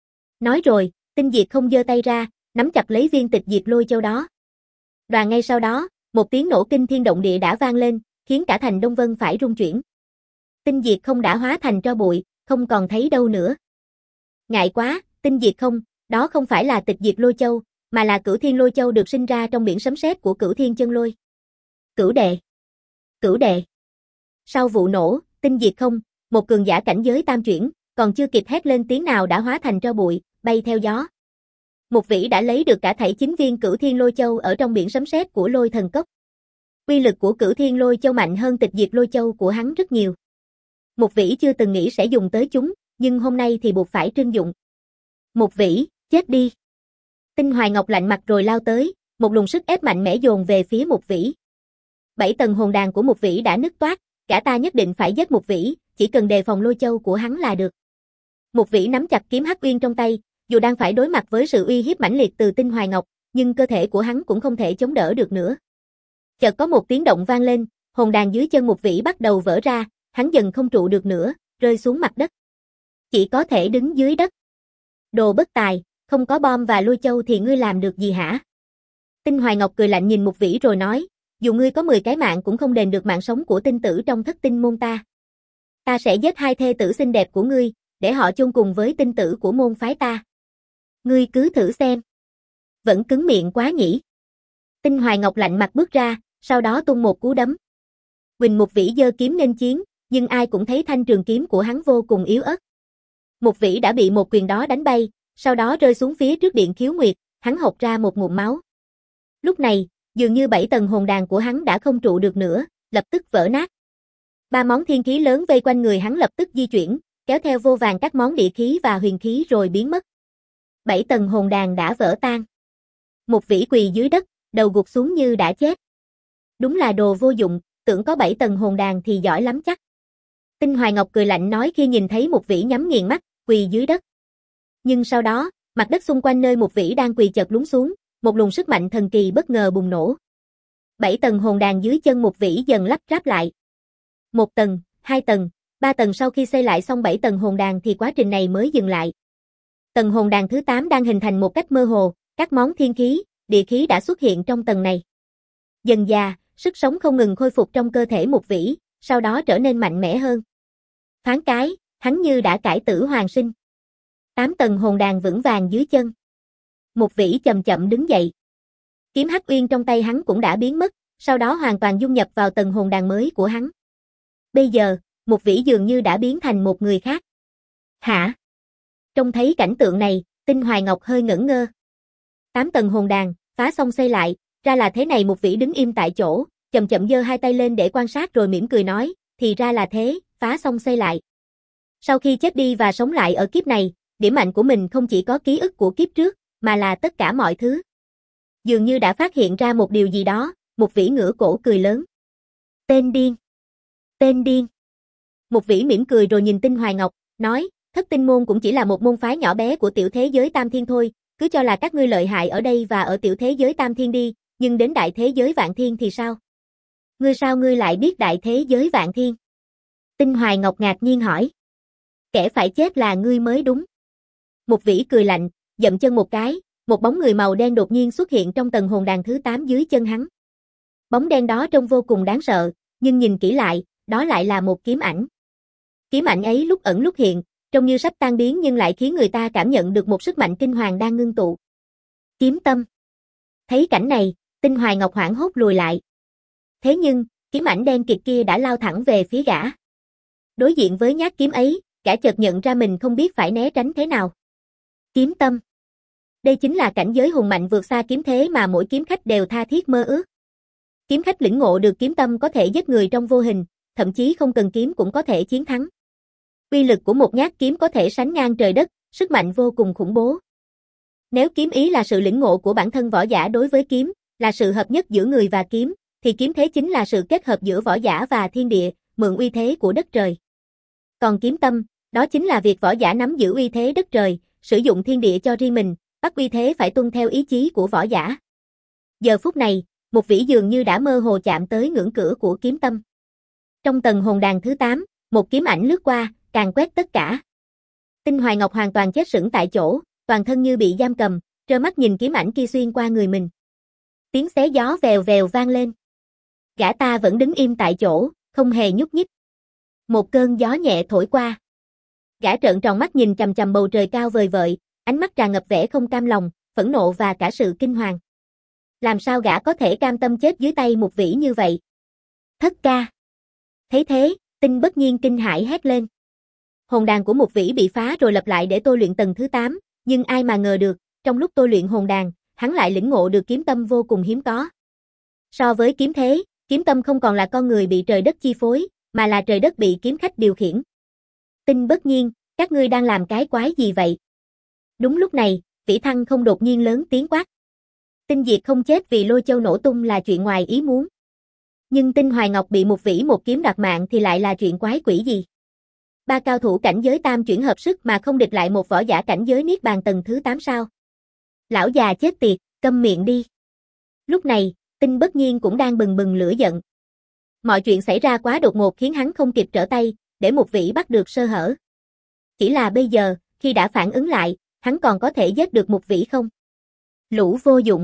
Nói rồi, Tinh Diệt không giơ tay ra, nắm chặt lấy viên tịch diệt lôi châu đó. Đoàn ngay sau đó, một tiếng nổ kinh thiên động địa đã vang lên, khiến cả thành Đông Vân phải rung chuyển. Tinh Diệt không đã hóa thành tro bụi, không còn thấy đâu nữa. Ngại quá, Tinh Diệt không, đó không phải là tịch diệt lôi châu, mà là Cửu Thiên lôi châu được sinh ra trong biển sấm sét của Cửu Thiên chân lôi. Cửu đệ. Cửu đệ. Sau vụ nổ, Tinh Diệt không, một cường giả cảnh giới tam chuyển, còn chưa kịp hét lên tiếng nào đã hóa thành tro bụi, bay theo gió. Mục Vĩ đã lấy được cả thảy chín viên Cửu Thiên lôi châu ở trong biển sấm sét của Lôi Thần Cốc. Uy lực của Cửu Thiên lôi châu mạnh hơn tịch diệt lôi châu của hắn rất nhiều. Mục Vĩ chưa từng nghĩ sẽ dùng tới chúng, nhưng hôm nay thì buộc phải trưng dụng. Mục Vĩ, chết đi. Tinh Hoài Ngọc lạnh mặt rồi lao tới, một luồng sức ép mạnh mẽ dồn về phía Mục Vĩ. Bảy tầng hồn đàn của Mục Vĩ đã nứt toác, cả ta nhất định phải giết Mục Vĩ, chỉ cần đề phòng lôi châu của hắn là được. Mục Vĩ nắm chặt kiếm Hắc Uyên trong tay, dù đang phải đối mặt với sự uy hiếp mãnh liệt từ Tinh Hoài Ngọc, nhưng cơ thể của hắn cũng không thể chống đỡ được nữa. Chợt có một tiếng động vang lên, hồn đàn dưới chân Mục Vĩ bắt đầu vỡ ra, hắn dần không trụ được nữa, rơi xuống mặt đất. Chỉ có thể đứng dưới đất. Đồ bất tài, không có bom và lôi châu thì ngươi làm được gì hả? Tinh Hoài Ngọc cười lạnh nhìn Mục Vĩ rồi nói, dù ngươi có mười cái mạng cũng không đền được mạng sống của tinh tử trong Thất Tinh môn ta. Ta sẽ giết hai thê tử xinh đẹp của ngươi, để họ chôn cùng với tinh tử của môn phái ta. Ngươi cứ thử xem. Vẫn cứng miệng quá nhỉ. Tinh Hoài Ngọc lạnh mặt bước ra, sau đó tung một cú đấm. Quỳnh Mục Vĩ giơ kiếm nên chiến, nhưng ai cũng thấy thanh trường kiếm của hắn vô cùng yếu ớt. Mục Vĩ đã bị một quyền đó đánh bay, sau đó rơi xuống phía trước Điện Khiếu Nguyệt, hắn hộc ra một ngụm máu. Lúc này, dường như bảy tầng hồn đàn của hắn đã không trụ được nữa, lập tức vỡ nát. Ba món thiên khí lớn vây quanh người hắn lập tức di chuyển, kéo theo vô vàn các món địa khí và huyền khí rồi biến mất. Bảy tầng hồn đàn đã vỡ tan. Một vĩ quỳ dưới đất, đầu gục xuống như đã chết. Đúng là đồ vô dụng, tưởng có bảy tầng hồn đàn thì giỏi lắm chắc. Tinh Hoài Ngọc cười lạnh nói khi nhìn thấy một vĩ nhắm nghiền mắt, quỳ dưới đất. Nhưng sau đó, mặt đất xung quanh nơi một vĩ đang quỳ chợt lún xuống, một luồng sức mạnh thần kỳ bất ngờ bùng nổ. Bảy tầng hồn đàn dưới chân một vĩ dần lắp ráp lại. Một tầng, hai tầng, ba tầng sau khi xây lại xong bảy tầng hồn đàn thì quá trình này mới dừng lại. Tầng hồn đàn thứ tám đang hình thành một cách mơ hồ, các món thiên khí, địa khí đã xuất hiện trong tầng này. Dần dà, sức sống không ngừng khôi phục trong cơ thể một vĩ, sau đó trở nên mạnh mẽ hơn. Thoáng cái, hắn như đã cải tử hoàn sinh. Tám tầng hồn đàn vững vàng dưới chân. Một vĩ chậm chậm đứng dậy. Kiếm Hắc Uyên trong tay hắn cũng đã biến mất, sau đó hoàn toàn dung nhập vào tầng hồn đàn mới của hắn. Bây giờ, một vĩ dường như đã biến thành một người khác. Hả? Trông thấy cảnh tượng này, Tinh Hoài Ngọc hơi ngẩn ngơ. Tám tầng hồn đàn, phá xong xây lại, ra là thế này. Một vĩ đứng im tại chỗ, chậm chậm giơ hai tay lên để quan sát rồi mỉm cười nói, thì ra là thế, phá xong xây lại. Sau khi chết đi và sống lại ở kiếp này, điểm mạnh của mình không chỉ có ký ức của kiếp trước, mà là tất cả mọi thứ. Dường như đã phát hiện ra một điều gì đó, một vĩ ngửa cổ cười lớn. Tên điên. Tên điên. Một vĩ mỉm cười rồi nhìn Tinh Hoài Ngọc, nói, Thất Tinh môn cũng chỉ là một môn phái nhỏ bé của tiểu thế giới Tam Thiên thôi, cứ cho là các ngươi lợi hại ở đây và ở tiểu thế giới Tam Thiên đi, nhưng đến đại thế giới Vạn Thiên thì sao? Ngươi sao ngươi lại biết đại thế giới Vạn Thiên? Tinh Hoài Ngọc ngạc nhiên hỏi. Kẻ phải chết là ngươi mới đúng. Một vĩ cười lạnh, dậm chân một cái, một bóng người màu đen đột nhiên xuất hiện trong tầng hồn đàn thứ tám dưới chân hắn. Bóng đen đó trông vô cùng đáng sợ, nhưng nhìn kỹ lại, đó lại là một kiếm ảnh. Kiếm ảnh ấy lúc ẩn lúc hiện, trông như sắp tan biến nhưng lại khiến người ta cảm nhận được một sức mạnh kinh hoàng đang ngưng tụ. Kiếm tâm. Thấy cảnh này, Tinh Hoài Ngọc hoảng hốt lùi lại. Thế nhưng, kiếm ảnh đen kịt kia đã lao thẳng về phía gã. Đối diện với nhát kiếm ấy, gã chợt nhận ra mình không biết phải né tránh thế nào. Kiếm tâm. Đây chính là cảnh giới hùng mạnh vượt xa kiếm thế mà mỗi kiếm khách đều tha thiết mơ ước. Kiếm khách lĩnh ngộ được kiếm tâm có thể giết người trong vô hình, thậm chí không cần kiếm cũng có thể chiến thắng. Uy lực của một nhát kiếm có thể sánh ngang trời đất, sức mạnh vô cùng khủng bố. Nếu kiếm ý là sự lĩnh ngộ của bản thân võ giả đối với kiếm, là sự hợp nhất giữa người và kiếm, thì kiếm thế chính là sự kết hợp giữa võ giả và thiên địa, mượn uy thế của đất trời. Còn kiếm tâm, đó chính là việc võ giả nắm giữ uy thế đất trời, sử dụng thiên địa cho riêng mình, bắt uy thế phải tuân theo ý chí của võ giả. Giờ phút này, một vĩ dường như đã mơ hồ chạm tới ngưỡng cửa của kiếm tâm. Trong tầng hồn đàn thứ tám, một kiếm ảnh lướt qua, càn quét tất cả. Tinh Hoài Ngọc hoàn toàn chết sững tại chỗ, toàn thân như bị giam cầm, trơ mắt nhìn kiếm ảnh kia xuyên qua người mình. Tiếng xé gió vèo vèo vang lên. Gã ta vẫn đứng im tại chỗ, không hề nhúc nhích. Một cơn gió nhẹ thổi qua. Gã trợn tròn mắt nhìn chằm chằm bầu trời cao vời vợi, ánh mắt tràn ngập vẻ không cam lòng, phẫn nộ và cả sự kinh hoàng. Làm sao gã có thể cam tâm chết dưới tay một vĩ như vậy? Thất ca. Thấy thế, Tinh Bất Nhiên kinh hãi hét lên. Hồn đàn của một vĩ bị phá rồi lập lại để tôi luyện tầng thứ tám, nhưng ai mà ngờ được, trong lúc tôi luyện hồn đàn, hắn lại lĩnh ngộ được kiếm tâm vô cùng hiếm có. So với kiếm thế, kiếm tâm không còn là con người bị trời đất chi phối, mà là trời đất bị kiếm khách điều khiển. Tinh Bất Nhiên, các ngươi đang làm cái quái gì vậy? Đúng lúc này, Vĩ Thăng không đột nhiên lớn tiếng quát. Tinh Diệt không chết vì lôi châu nổ tung là chuyện ngoài ý muốn. Nhưng Tinh Hoài Ngọc bị một vĩ một kiếm đoạt mạng thì lại là chuyện quái quỷ gì? Ba cao thủ cảnh giới tam chuyển hợp sức mà không địch lại một võ giả cảnh giới niết bàn tầng thứ tám sao? Lão già chết tiệt, câm miệng đi. Lúc này, Tinh Bất Nhiên cũng đang bừng bừng lửa giận. Mọi chuyện xảy ra quá đột ngột khiến hắn không kịp trở tay, để một vĩ bắt được sơ hở. Chỉ là bây giờ, khi đã phản ứng lại, hắn còn có thể giết được một vĩ không? Lũ vô dụng.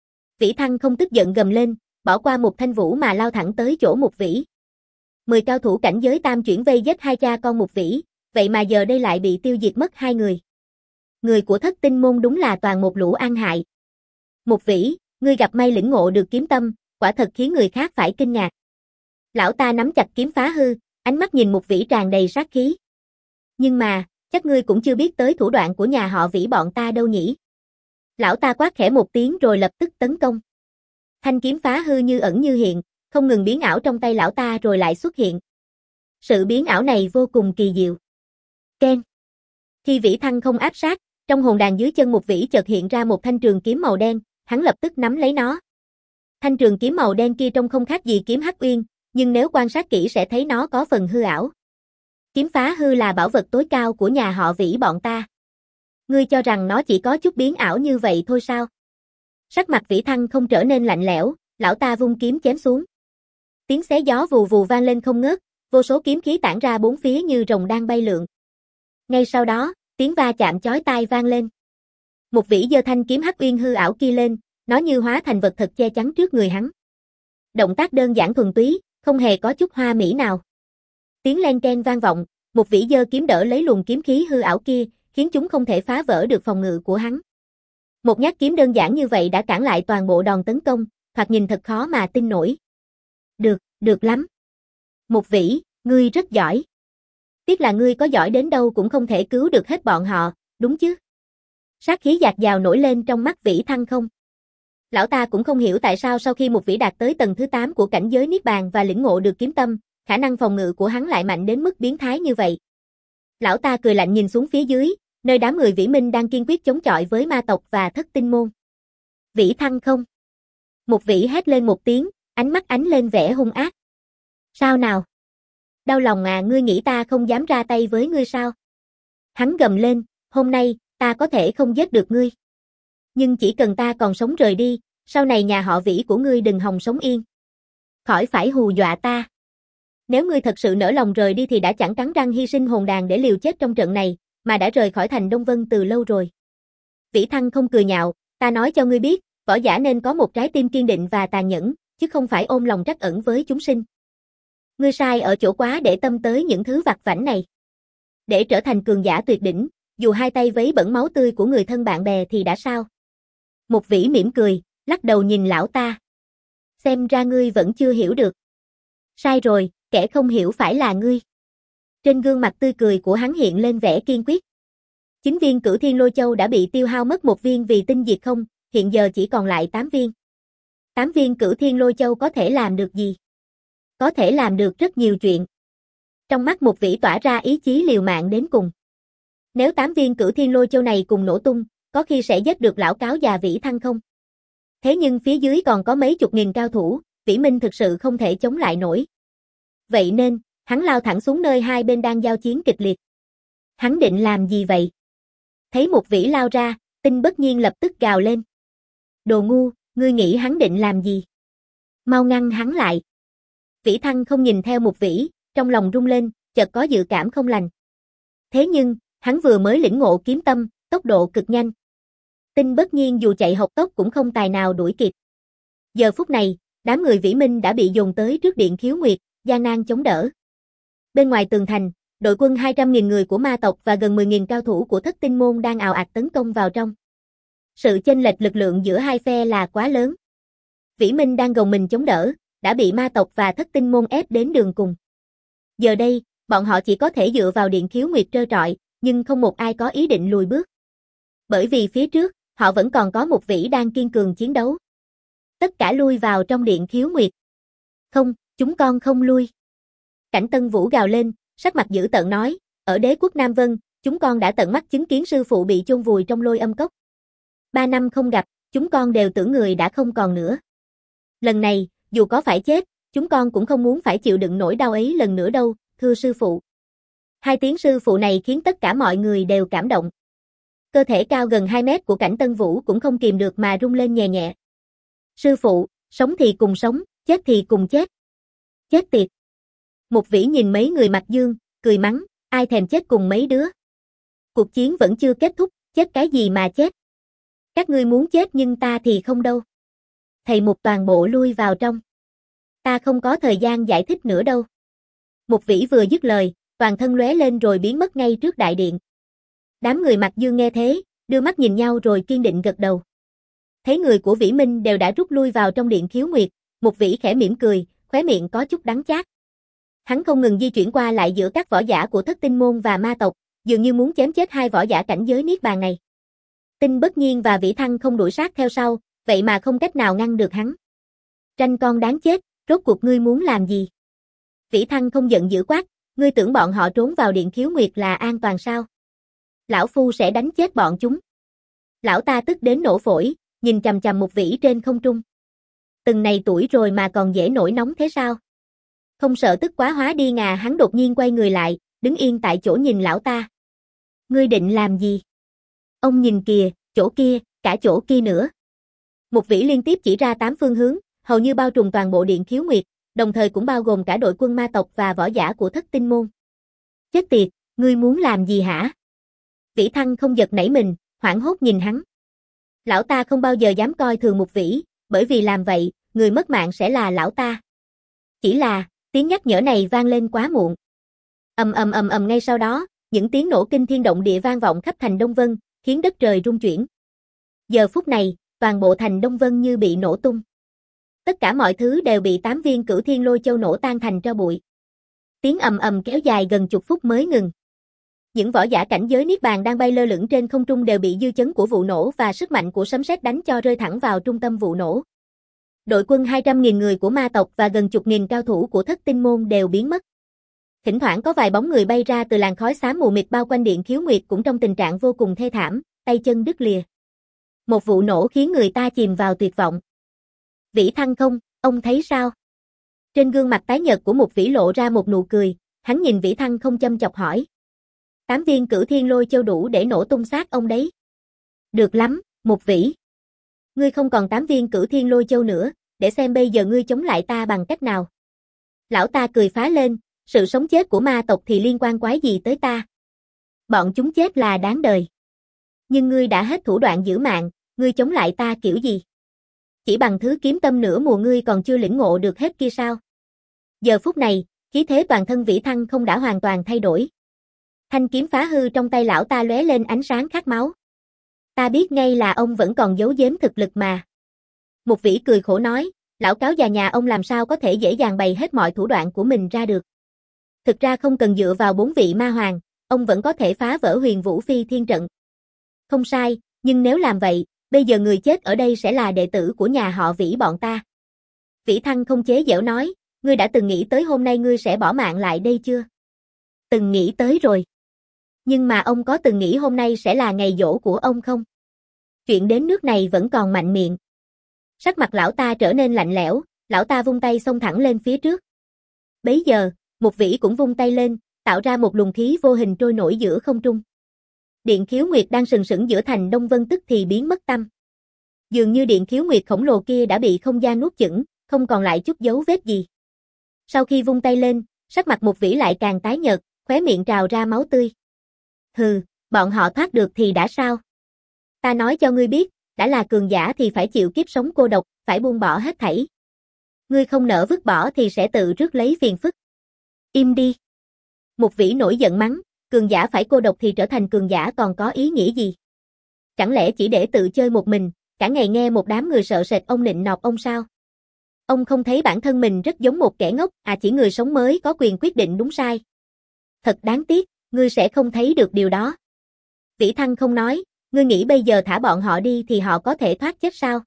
Vĩ Thăng không tức giận gầm lên, bỏ qua một thanh vũ mà lao thẳng tới chỗ một vĩ. Mười cao thủ cảnh giới tam chuyển vây giết hai cha con một vĩ, vậy mà giờ đây lại bị tiêu diệt mất hai người. Người của Thất Tinh môn đúng là toàn một lũ ăn hại. Một vĩ, ngươi gặp may lĩnh ngộ được kiếm tâm, quả thật khiến người khác phải kinh ngạc. Lão ta nắm chặt kiếm phá hư, ánh mắt nhìn một vĩ tràn đầy sát khí. Nhưng mà, chắc ngươi cũng chưa biết tới thủ đoạn của nhà họ Vĩ bọn ta đâu nhỉ? Lão ta quát khẽ một tiếng rồi lập tức tấn công. Thanh kiếm phá hư như ẩn như hiện, không ngừng biến ảo trong tay lão ta rồi lại xuất hiện. Sự biến ảo này vô cùng kỳ diệu. Keng. Khi Vĩ Thăng không áp sát, trong hồn đàn dưới chân Mục Vĩ chợt hiện ra một thanh trường kiếm màu đen, hắn lập tức nắm lấy nó. Thanh trường kiếm màu đen kia trông không khác gì kiếm Hắc Uyên, nhưng nếu quan sát kỹ sẽ thấy nó có phần hư ảo. Kiếm phá hư là bảo vật tối cao của nhà họ Vĩ bọn ta. Ngươi cho rằng nó chỉ có chút biến ảo như vậy thôi sao? Sắc mặt Vĩ Thăng không trở nên lạnh lẽo, lão ta vung kiếm chém xuống. Tiếng xé gió vù vù vang lên không ngớt, vô số kiếm khí tản ra bốn phía như rồng đang bay lượn. Ngay sau đó, tiếng va chạm chói tai vang lên. Mục Vĩ giơ thanh kiếm Hắc Uyên hư ảo kia lên, nó như hóa thành vật thật che chắn trước người hắn. Động tác đơn giản thuần túy, không hề có chút hoa mỹ nào. Tiếng len keng vang vọng, Mục Vĩ giơ kiếm đỡ lấy luồng kiếm khí hư ảo kia, khiến chúng không thể phá vỡ được phòng ngự của hắn. Một nhát kiếm đơn giản như vậy đã cản lại toàn bộ đòn tấn công, thoạt nhìn thật khó mà tin nổi. Được, được lắm. Mục Vĩ, ngươi rất giỏi. Tiếc là ngươi có giỏi đến đâu cũng không thể cứu được hết bọn họ, đúng chứ? Sát khí dạt dào nổi lên trong mắt Vĩ Thăng không. Lão ta cũng không hiểu tại sao sau khi Mục Vĩ đạt tới tầng thứ tám của cảnh giới Niết Bàn và lĩnh ngộ được kiếm tâm, khả năng phòng ngự của hắn lại mạnh đến mức biến thái như vậy. Lão ta cười lạnh nhìn xuống phía dưới, nơi đám người Vĩ Minh đang kiên quyết chống chọi với ma tộc và Thất Tinh môn. Vĩ Thăng không. Mục Vĩ hét lên một tiếng, ánh mắt ánh lên vẻ hung ác. Sao nào? Đau lòng à, ngươi nghĩ ta không dám ra tay với ngươi sao? Hắn gầm lên, hôm nay, ta có thể không giết được ngươi. Nhưng chỉ cần ta còn sống rời đi, sau này nhà họ Vĩ của ngươi đừng hòng sống yên. Khỏi phải hù dọa ta. Nếu ngươi thật sự nỡ lòng rời đi thì đã chẳng cắn răng hy sinh hồn đàn để liều chết trong trận này, mà đã rời khỏi thành Đông Vân từ lâu rồi. Vĩ Thăng không cười nhạo, ta nói cho ngươi biết, võ giả nên có một trái tim kiên định và tàn nhẫn, chứ không phải ôm lòng trắc ẩn với chúng sinh. Ngươi sai ở chỗ quá để tâm tới những thứ vặt vãnh này. Để trở thành cường giả tuyệt đỉnh, dù hai tay vấy bẩn máu tươi của người thân bạn bè thì đã sao? Mục Vĩ mỉm cười, lắc đầu nhìn lão ta. Xem ra ngươi vẫn chưa hiểu được. Sai rồi, kẻ không hiểu phải là ngươi. Trên gương mặt tươi cười của hắn hiện lên vẻ kiên quyết. Chín viên Cửu Thiên Lôi Châu đã bị tiêu hao mất một viên vì tinh diệt không, hiện giờ chỉ còn lại tám viên. Tám viên Cửu Thiên Lôi Châu có thể làm được gì? Có thể làm được rất nhiều chuyện. Trong mắt Mục Vĩ tỏa ra ý chí liều mạng đến cùng. Nếu tám viên Cửu Thiên Lôi Châu này cùng nổ tung, có khi sẽ giết được lão cáo già Vĩ Thăng không? Thế nhưng phía dưới còn có mấy chục nghìn cao thủ, Vĩ Minh thực sự không thể chống lại nổi. Vậy nên, hắn lao thẳng xuống nơi hai bên đang giao chiến kịch liệt. Hắn định làm gì vậy? Thấy Mục Vĩ lao ra, Tinh Bất Nhiên lập tức gào lên. Đồ ngu, ngươi nghĩ hắn định làm gì? Mau ngăn hắn lại. Vĩ Thăng không nhìn theo Mục Vĩ, trong lòng rung lên, chợt có dự cảm không lành. Thế nhưng, hắn vừa mới lĩnh ngộ kiếm tâm, tốc độ cực nhanh. Tinh Bất Nhiên dù chạy học tốc cũng không tài nào đuổi kịp. Giờ phút này, đám người Vĩ Minh đã bị dồn tới trước Điện Khiếu Nguyệt, gian nan chống đỡ. Bên ngoài tường thành, đội quân hai trăm nghìn người của ma tộc và gần mười nghìn cao thủ của Thất Tinh môn đang ào ạt tấn công vào trong. Sự chênh lệch lực lượng giữa hai phe là quá lớn. Vĩ Minh đang gồng mình chống đỡ, đã bị ma tộc và Thất Tinh môn ép đến đường cùng. Giờ đây, bọn họ chỉ có thể dựa vào Điện Khiếu Nguyệt trơ trọi, nhưng không một ai có ý định lùi bước. Bởi vì phía trước, họ vẫn còn có một Vĩ đang kiên cường chiến đấu. Tất cả lui vào trong Điện Khiếu Nguyệt. Không, chúng con không lui. Cảnh Tân Vũ gào lên, sắc mặt dữ tợn nói, ở Đế quốc Nam Vân, chúng con đã tận mắt chứng kiến sư phụ bị chôn vùi trong Lôi Âm Cốc. Ba năm không gặp, chúng con đều tưởng người đã không còn nữa. Lần này, dù có phải chết, chúng con cũng không muốn phải chịu đựng nỗi đau ấy lần nữa đâu, thưa sư phụ. Hai tiếng sư phụ này khiến tất cả mọi người đều cảm động. Cơ thể cao gần hai mét của Cảnh Tân Vũ cũng không kìm được mà rung lên nhẹ nhẹ. Sư phụ, sống thì cùng sống, chết thì cùng chết. Chết tiệt. Mục Vĩ nhìn mấy người mặt dương, cười mắng, ai thèm chết cùng mấy đứa. Cuộc chiến vẫn chưa kết thúc, chết cái gì mà chết. Các ngươi muốn chết nhưng ta thì không đâu. Thầy Mục toàn bộ lui vào trong. Ta không có thời gian giải thích nữa đâu. Mục Vĩ vừa dứt lời, toàn thân lóe lên rồi biến mất ngay trước đại điện. Đám người mặt dương nghe thế, đưa mắt nhìn nhau rồi kiên định gật đầu. Thấy người của Vĩ Minh đều đã rút lui vào trong Điện Khiếu Nguyệt, Mục Vĩ khẽ mỉm cười, khóe miệng có chút đắng chát. Hắn không ngừng di chuyển qua lại giữa các võ giả của Thất Tinh môn và ma tộc, dường như muốn chém chết hai võ giả cảnh giới Niết Bàn này. Tinh Bất Nhiên và Vĩ Thăng không đuổi sát theo sau, vậy mà không cách nào ngăn được hắn. Tranh con đáng chết, rốt cuộc ngươi muốn làm gì? Vĩ Thăng không giận dữ quát, Ngươi tưởng bọn họ trốn vào Điện Khiếu Nguyệt là an toàn sao? Lão Phu sẽ đánh chết bọn chúng. Lão ta tức đến nổ phổi, nhìn chằm chằm Mục Vĩ trên không trung. Từng này tuổi rồi mà còn dễ nổi nóng thế sao? Không sợ tức quá hóa đi ngà, hắn đột nhiên quay người lại, đứng yên tại chỗ nhìn lão ta. Ngươi định làm gì? Ông nhìn kìa, chỗ kia, cả chỗ kia nữa. Mục Vĩ liên tiếp chỉ ra tám phương hướng, hầu như bao trùm toàn bộ Điện Khiếu Nguyệt, đồng thời cũng bao gồm cả đội quân ma tộc và võ giả của Thất Tinh môn. Chết tiệt, ngươi muốn làm gì hả? Vĩ Thăng không giật nảy mình, hoảng hốt nhìn hắn. Lão ta không bao giờ dám coi thường Mục Vĩ, bởi vì làm vậy, người mất mạng sẽ là lão ta. Chỉ là, tiếng nhắc nhở này vang lên quá muộn. Ầm ầm ầm ầm ngay sau đó, những tiếng nổ kinh thiên động địa vang vọng khắp thành Đông Vân, khiến đất trời rung chuyển. Giờ phút này, toàn bộ thành Đông Vân như bị nổ tung. Tất cả mọi thứ đều bị tám viên Cửu Thiên Lôi Châu nổ tan thành tro bụi. Tiếng ầm ầm kéo dài gần chục phút mới ngừng. Những võ giả cảnh giới niết bàn đang bay lơ lửng trên không trung đều bị dư chấn của vụ nổ và sức mạnh của sấm sét đánh cho rơi thẳng vào trung tâm vụ nổ. Đội quân hai trăm nghìn người của ma tộc và gần chục nghìn cao thủ của Thất Tinh môn đều biến mất. Thỉnh thoảng có vài bóng người bay ra từ làn khói xám mù mịt bao quanh Điện Khiếu Nguyệt cũng trong tình trạng vô cùng thê thảm, tay chân đứt lìa. Một vụ nổ khiến người ta chìm vào tuyệt vọng. Vĩ Thăng không, ông thấy sao? Trên gương mặt tái nhợt của Mục Vĩ lộ ra một nụ cười, hắn nhìn Vĩ Thăng không châm chọc hỏi. Tám viên Cửu Thiên Lôi Châu đủ để nổ tung xác ông đấy. Được lắm, Mục Vĩ. Ngươi không còn tám viên Cửu Thiên Lôi Châu nữa, để xem bây giờ ngươi chống lại ta bằng cách nào. Lão ta cười phá lên, sự sống chết của ma tộc thì liên quan quái gì tới ta. Bọn chúng chết là đáng đời. Nhưng ngươi đã hết thủ đoạn giữ mạng, ngươi chống lại ta kiểu gì? Chỉ bằng thứ kiếm tâm nửa mùa ngươi còn chưa lĩnh ngộ được hết kia sao? Giờ phút này, khí thế toàn thân Vĩ Thăng không đã hoàn toàn thay đổi. Thanh kiếm phá hư trong tay lão ta lóe lên ánh sáng khát máu. Ta biết ngay là ông vẫn còn giấu giếm thực lực mà. Mục Vĩ cười khổ nói, lão cáo già nhà ông làm sao có thể dễ dàng bày hết mọi thủ đoạn của mình ra được. Thực ra không cần dựa vào bốn vị ma hoàng, ông vẫn có thể phá vỡ Huyền Vũ Phi Thiên trận. Không sai, nhưng nếu làm vậy, bây giờ người chết ở đây sẽ là đệ tử của nhà họ Vĩ bọn ta. Vĩ Thăng không chế giễu nói, ngươi đã từng nghĩ tới hôm nay ngươi sẽ bỏ mạng lại đây chưa? Từng nghĩ tới rồi. Nhưng mà ông có từng nghĩ hôm nay sẽ là ngày giỗ của ông không? Chuyện đến nước này vẫn còn mạnh miệng. Sắc mặt lão ta trở nên lạnh lẽo, lão ta vung tay xông thẳng lên phía trước. Bấy giờ, Mục Vĩ cũng vung tay lên, tạo ra một luồng khí vô hình trôi nổi giữa không trung. Điện Khiếu Nguyệt đang sừng sững giữa thành Đông Vân tức thì biến mất tăm. Dường như Điện Khiếu Nguyệt khổng lồ kia đã bị không gian nuốt chửng, không còn lại chút dấu vết gì. Sau khi vung tay lên, sắc mặt Mục Vĩ lại càng tái nhợt, khóe miệng trào ra máu tươi. Hừ, bọn họ thoát được thì đã sao? Ta nói cho ngươi biết, đã là cường giả thì phải chịu kiếp sống cô độc, phải buông bỏ hết thảy. Ngươi không nỡ vứt bỏ thì sẽ tự rước lấy phiền phức. Im đi. Mục Vĩ nổi giận mắng, cường giả phải cô độc thì trở thành cường giả còn có ý nghĩa gì? Chẳng lẽ chỉ để tự chơi một mình, cả ngày nghe một đám người sợ sệt ông nịnh nọt ông sao? Ông không thấy bản thân mình rất giống một kẻ ngốc, à chỉ người sống mới có quyền quyết định đúng sai. Thật đáng tiếc, ngươi sẽ không thấy được điều đó. Vĩ Thăng không nói, ngươi nghĩ bây giờ thả bọn họ đi thì họ có thể thoát chết sao?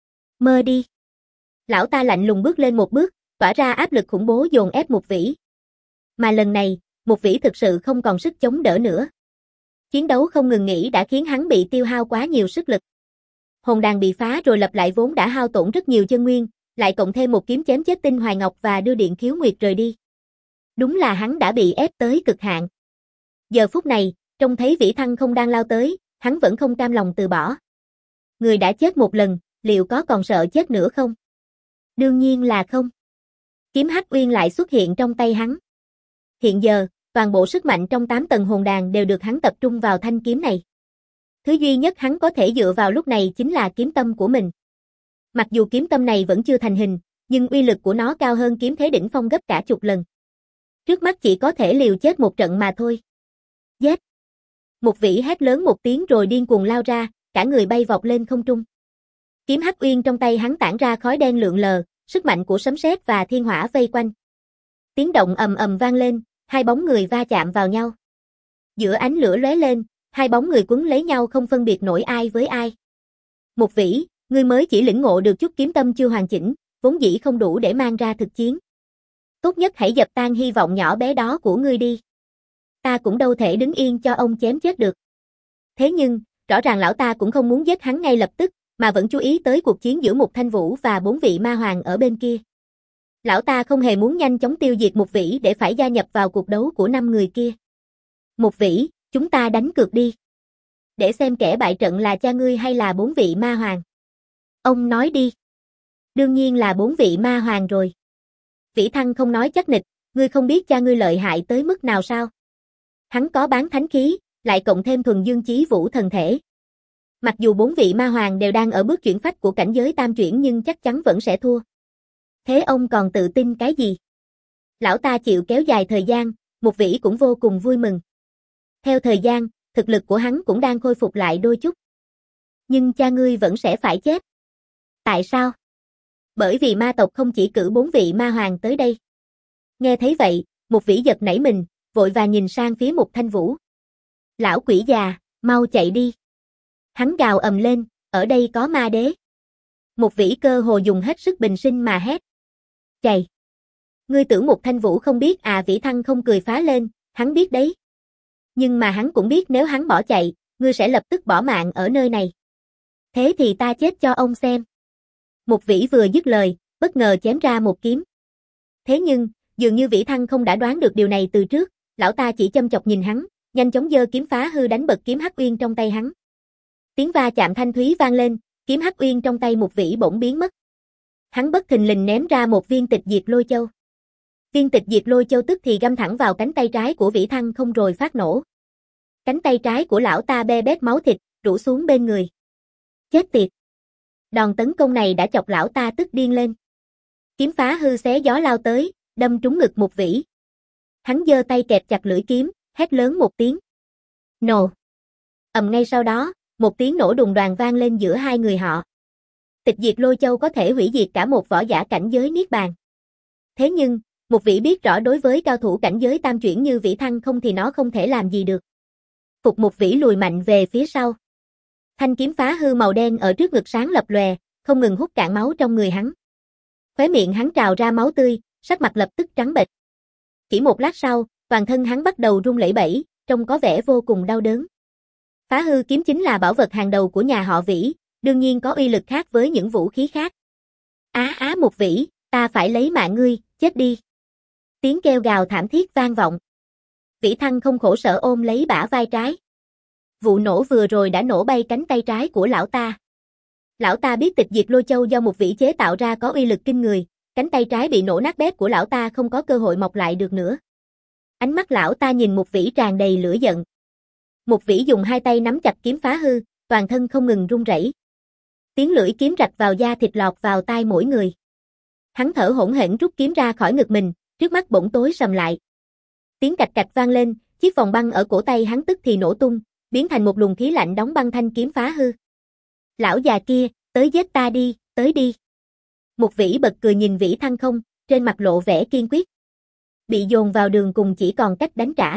Mơ đi. Lão ta lạnh lùng bước lên một bước, tỏa ra áp lực khủng bố dồn ép Mục Vĩ. Mà lần này, Mục Vĩ thực sự không còn sức chống đỡ nữa. Chiến đấu không ngừng nghỉ đã khiến hắn bị tiêu hao quá nhiều sức lực. Hồn đàn bị phá rồi lập lại vốn đã hao tổn rất nhiều chân nguyên, lại cộng thêm một kiếm chém chết Tinh Hoài Ngọc và đưa Điện Khiếu Nguyệt rời đi. Đúng là hắn đã bị ép tới cực hạn. Giờ phút này, trông thấy Vĩ Thăng không đang lao tới, hắn vẫn không cam lòng từ bỏ. Người đã chết một lần, liệu có còn sợ chết nữa không? Đương nhiên là không. Kiếm Hắc Uyên lại xuất hiện trong tay hắn. Hiện giờ, toàn bộ sức mạnh trong tám tầng hồn đàn đều được hắn tập trung vào thanh kiếm này. Thứ duy nhất hắn có thể dựa vào lúc này chính là kiếm tâm của mình. Mặc dù kiếm tâm này vẫn chưa thành hình, nhưng uy lực của nó cao hơn kiếm thế đỉnh phong gấp cả chục lần. Trước mắt chỉ có thể liều chết một trận mà thôi. Giết! Mục Vĩ hét lớn một tiếng rồi điên cuồng lao ra, cả người bay vọt lên không trung. Kiếm Hắc Uyên trong tay hắn tản ra khói đen lượn lờ, sức mạnh của sấm sét và thiên hỏa vây quanh. Tiếng động ầm ầm vang lên, hai bóng người va chạm vào nhau. Giữa ánh lửa lóe lên, hai bóng người quấn lấy nhau không phân biệt nổi ai với ai. Mục Vĩ, ngươi mới chỉ lĩnh ngộ được chút kiếm tâm chưa hoàn chỉnh, vốn dĩ không đủ để mang ra thực chiến. tốt nhất hãy dập tan hy vọng nhỏ bé đó của ngươi đi. Ta cũng đâu thể đứng yên cho ông chém chết được. Thế nhưng, rõ ràng lão ta cũng không muốn giết hắn ngay lập tức, mà vẫn chú ý tới cuộc chiến giữa Mục Thanh Vũ và bốn vị ma hoàng ở bên kia. Lão ta không hề muốn nhanh chóng tiêu diệt Mục Vĩ để phải gia nhập vào cuộc đấu của năm người kia. Mục Vĩ, chúng ta đánh cược đi. Để xem kẻ bại trận là cha ngươi hay là bốn vị ma hoàng. Ông nói đi. Đương nhiên là bốn vị ma hoàng rồi. Vĩ Thăng không nói chắc nịch, ngươi không biết cha ngươi lợi hại tới mức nào sao? Hắn có bán thánh khí, lại cộng thêm thuần dương chí vũ thần thể. Mặc dù bốn vị ma hoàng đều đang ở bước chuyển phách của cảnh giới tam chuyển nhưng chắc chắn vẫn sẽ thua. Thế ông còn tự tin cái gì? Lão ta chịu kéo dài thời gian, Mục Vĩ cũng vô cùng vui mừng. Theo thời gian, thực lực của hắn cũng đang khôi phục lại đôi chút. Nhưng cha ngươi vẫn sẽ phải chết. Tại sao? Bởi vì ma tộc không chỉ cử bốn vị ma hoàng tới đây. Nghe thấy vậy, Mục Vĩ giật nảy mình, vội vàng nhìn sang phía Mục Thanh Vũ. Lão quỷ già, mau chạy đi. Hắn gào ầm lên, ở đây có ma đế. Mục Vĩ cơ hồ dùng hết sức bình sinh mà hét. Chạy. Ngươi tưởng Mục Thanh Vũ không biết à? Vĩ Thăng không cười phá lên, hắn biết đấy. Nhưng mà hắn cũng biết nếu hắn bỏ chạy, ngươi sẽ lập tức bỏ mạng ở nơi này. Thế thì ta chết cho ông xem. Mục Vĩ vừa dứt lời, bất ngờ chém ra một kiếm. Thế nhưng, dường như Vĩ Thăng không đã đoán được điều này từ trước, lão ta chỉ châm chọc nhìn hắn, nhanh chóng giơ kiếm phá hư đánh bật kiếm Hắc Uyên trong tay hắn. Tiếng va chạm thanh thúy vang lên, kiếm Hắc Uyên trong tay Mục Vĩ bỗng biến mất. Hắn bất thình lình ném ra một viên tịch diệt lôi châu. Viên tịch diệt lôi châu tức thì găm thẳng vào cánh tay trái của Vĩ Thăng không rồi phát nổ. Cánh tay trái của lão ta be bét máu thịt, rũ xuống bên người. Chết tiệt! Đòn tấn công này đã chọc lão ta tức điên lên. Kiếm phá hư xé gió lao tới, đâm trúng ngực Mục Vĩ. Hắn giơ tay kẹp chặt lưỡi kiếm, hét lớn một tiếng. Nổ! Ầm ngay sau đó, một tiếng nổ đùng đoàng vang lên giữa hai người họ. Tịch diệt lôi châu có thể hủy diệt cả một võ giả cảnh giới niết bàn. Thế nhưng, Mục Vĩ biết rõ đối với cao thủ cảnh giới tam chuyển như Vĩ Thăng không thì nó không thể làm gì được. Phục Mục Vĩ lùi mạnh về phía sau. Thanh kiếm phá hư màu đen ở trước ngực sáng lập lòe, không ngừng hút cạn máu trong người hắn. Khóe miệng hắn trào ra máu tươi, sắc mặt lập tức trắng bệch. Chỉ một lát sau, toàn thân hắn bắt đầu run lẩy bẩy, trông có vẻ vô cùng đau đớn. Phá hư kiếm chính là bảo vật hàng đầu của nhà họ Vĩ, đương nhiên có uy lực khác với những vũ khí khác. Á á Mục Vĩ, ta phải lấy mạng ngươi, chết đi. Tiếng kêu gào thảm thiết vang vọng. Vĩ Thăng không khổ sở ôm lấy bả vai trái. Vụ nổ vừa rồi đã nổ bay cánh tay trái của lão ta. Lão ta biết tịch diệt lôi châu do Mục Vĩ chế tạo ra có uy lực kinh người, cánh tay trái bị nổ nát bét của lão ta không có cơ hội mọc lại được nữa. Ánh mắt lão ta nhìn Mục Vĩ tràn đầy lửa giận. Mục Vĩ dùng hai tay nắm chặt kiếm phá hư, toàn thân không ngừng run rẩy. Tiếng lưỡi kiếm rạch vào da thịt lọt vào tai mỗi người. Hắn thở hổn hển rút kiếm ra khỏi ngực mình, trước mắt bỗng tối sầm lại. Tiếng cạch cạch vang lên, chiếc vòng băng ở cổ tay hắn tức thì nổ tung, biến thành một luồng khí lạnh đóng băng thanh kiếm phá hư. Lão già kia, tới giết ta đi, tới đi. Mục Vĩ bật cười nhìn Vĩ Thăng không, trên mặt lộ vẻ kiên quyết. Bị dồn vào đường cùng chỉ còn cách đánh trả.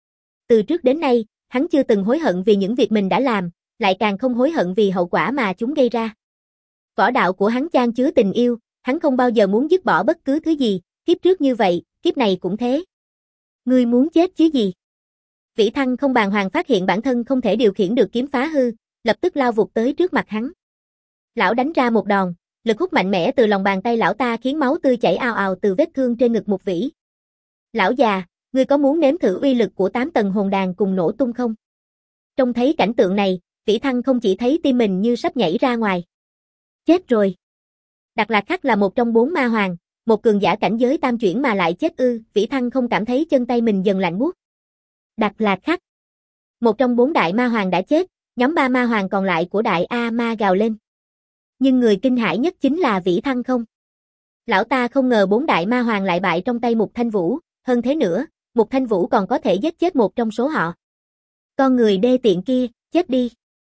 Từ trước đến nay, hắn chưa từng hối hận vì những việc mình đã làm, lại càng không hối hận vì hậu quả mà chúng gây ra. Võ đạo của hắn chan chứa tình yêu, hắn không bao giờ muốn dứt bỏ bất cứ thứ gì, kiếp trước như vậy, kiếp này cũng thế. Ngươi muốn chết chứ gì? Vĩ Thăng không bàng hoàng phát hiện bản thân không thể điều khiển được kiếm phá hư, lập tức lao vụt tới trước mặt hắn. Lão đánh ra một đòn, lực hút mạnh mẽ từ lòng bàn tay lão ta khiến máu tươi chảy ào ào từ vết thương trên ngực Mục Vĩ. Lão già, ngươi có muốn nếm thử uy lực của tám tầng hồn đàn cùng nổ tung không? Trông thấy cảnh tượng này, Vĩ Thăng không chỉ thấy tim mình như sắp nhảy ra ngoài. Chết rồi. Đạt Lạc Khắc là một trong bốn ma hoàng, một cường giả cảnh giới tam chuyển mà lại chết ư? Vĩ Thăng không cảm thấy chân tay mình dần lạnh buốt. Đạt Lạc Khắc. Một trong bốn đại ma hoàng đã chết, nhóm ba ma hoàng còn lại của đại A Ma gào lên. Nhưng người kinh hãi nhất chính là Vĩ Thăng không. Lão ta không ngờ bốn đại ma hoàng lại bại trong tay Mục Thanh Vũ, hơn thế nữa, Mục Thanh Vũ còn có thể giết chết một trong số họ. Con người đê tiện kia, chết đi.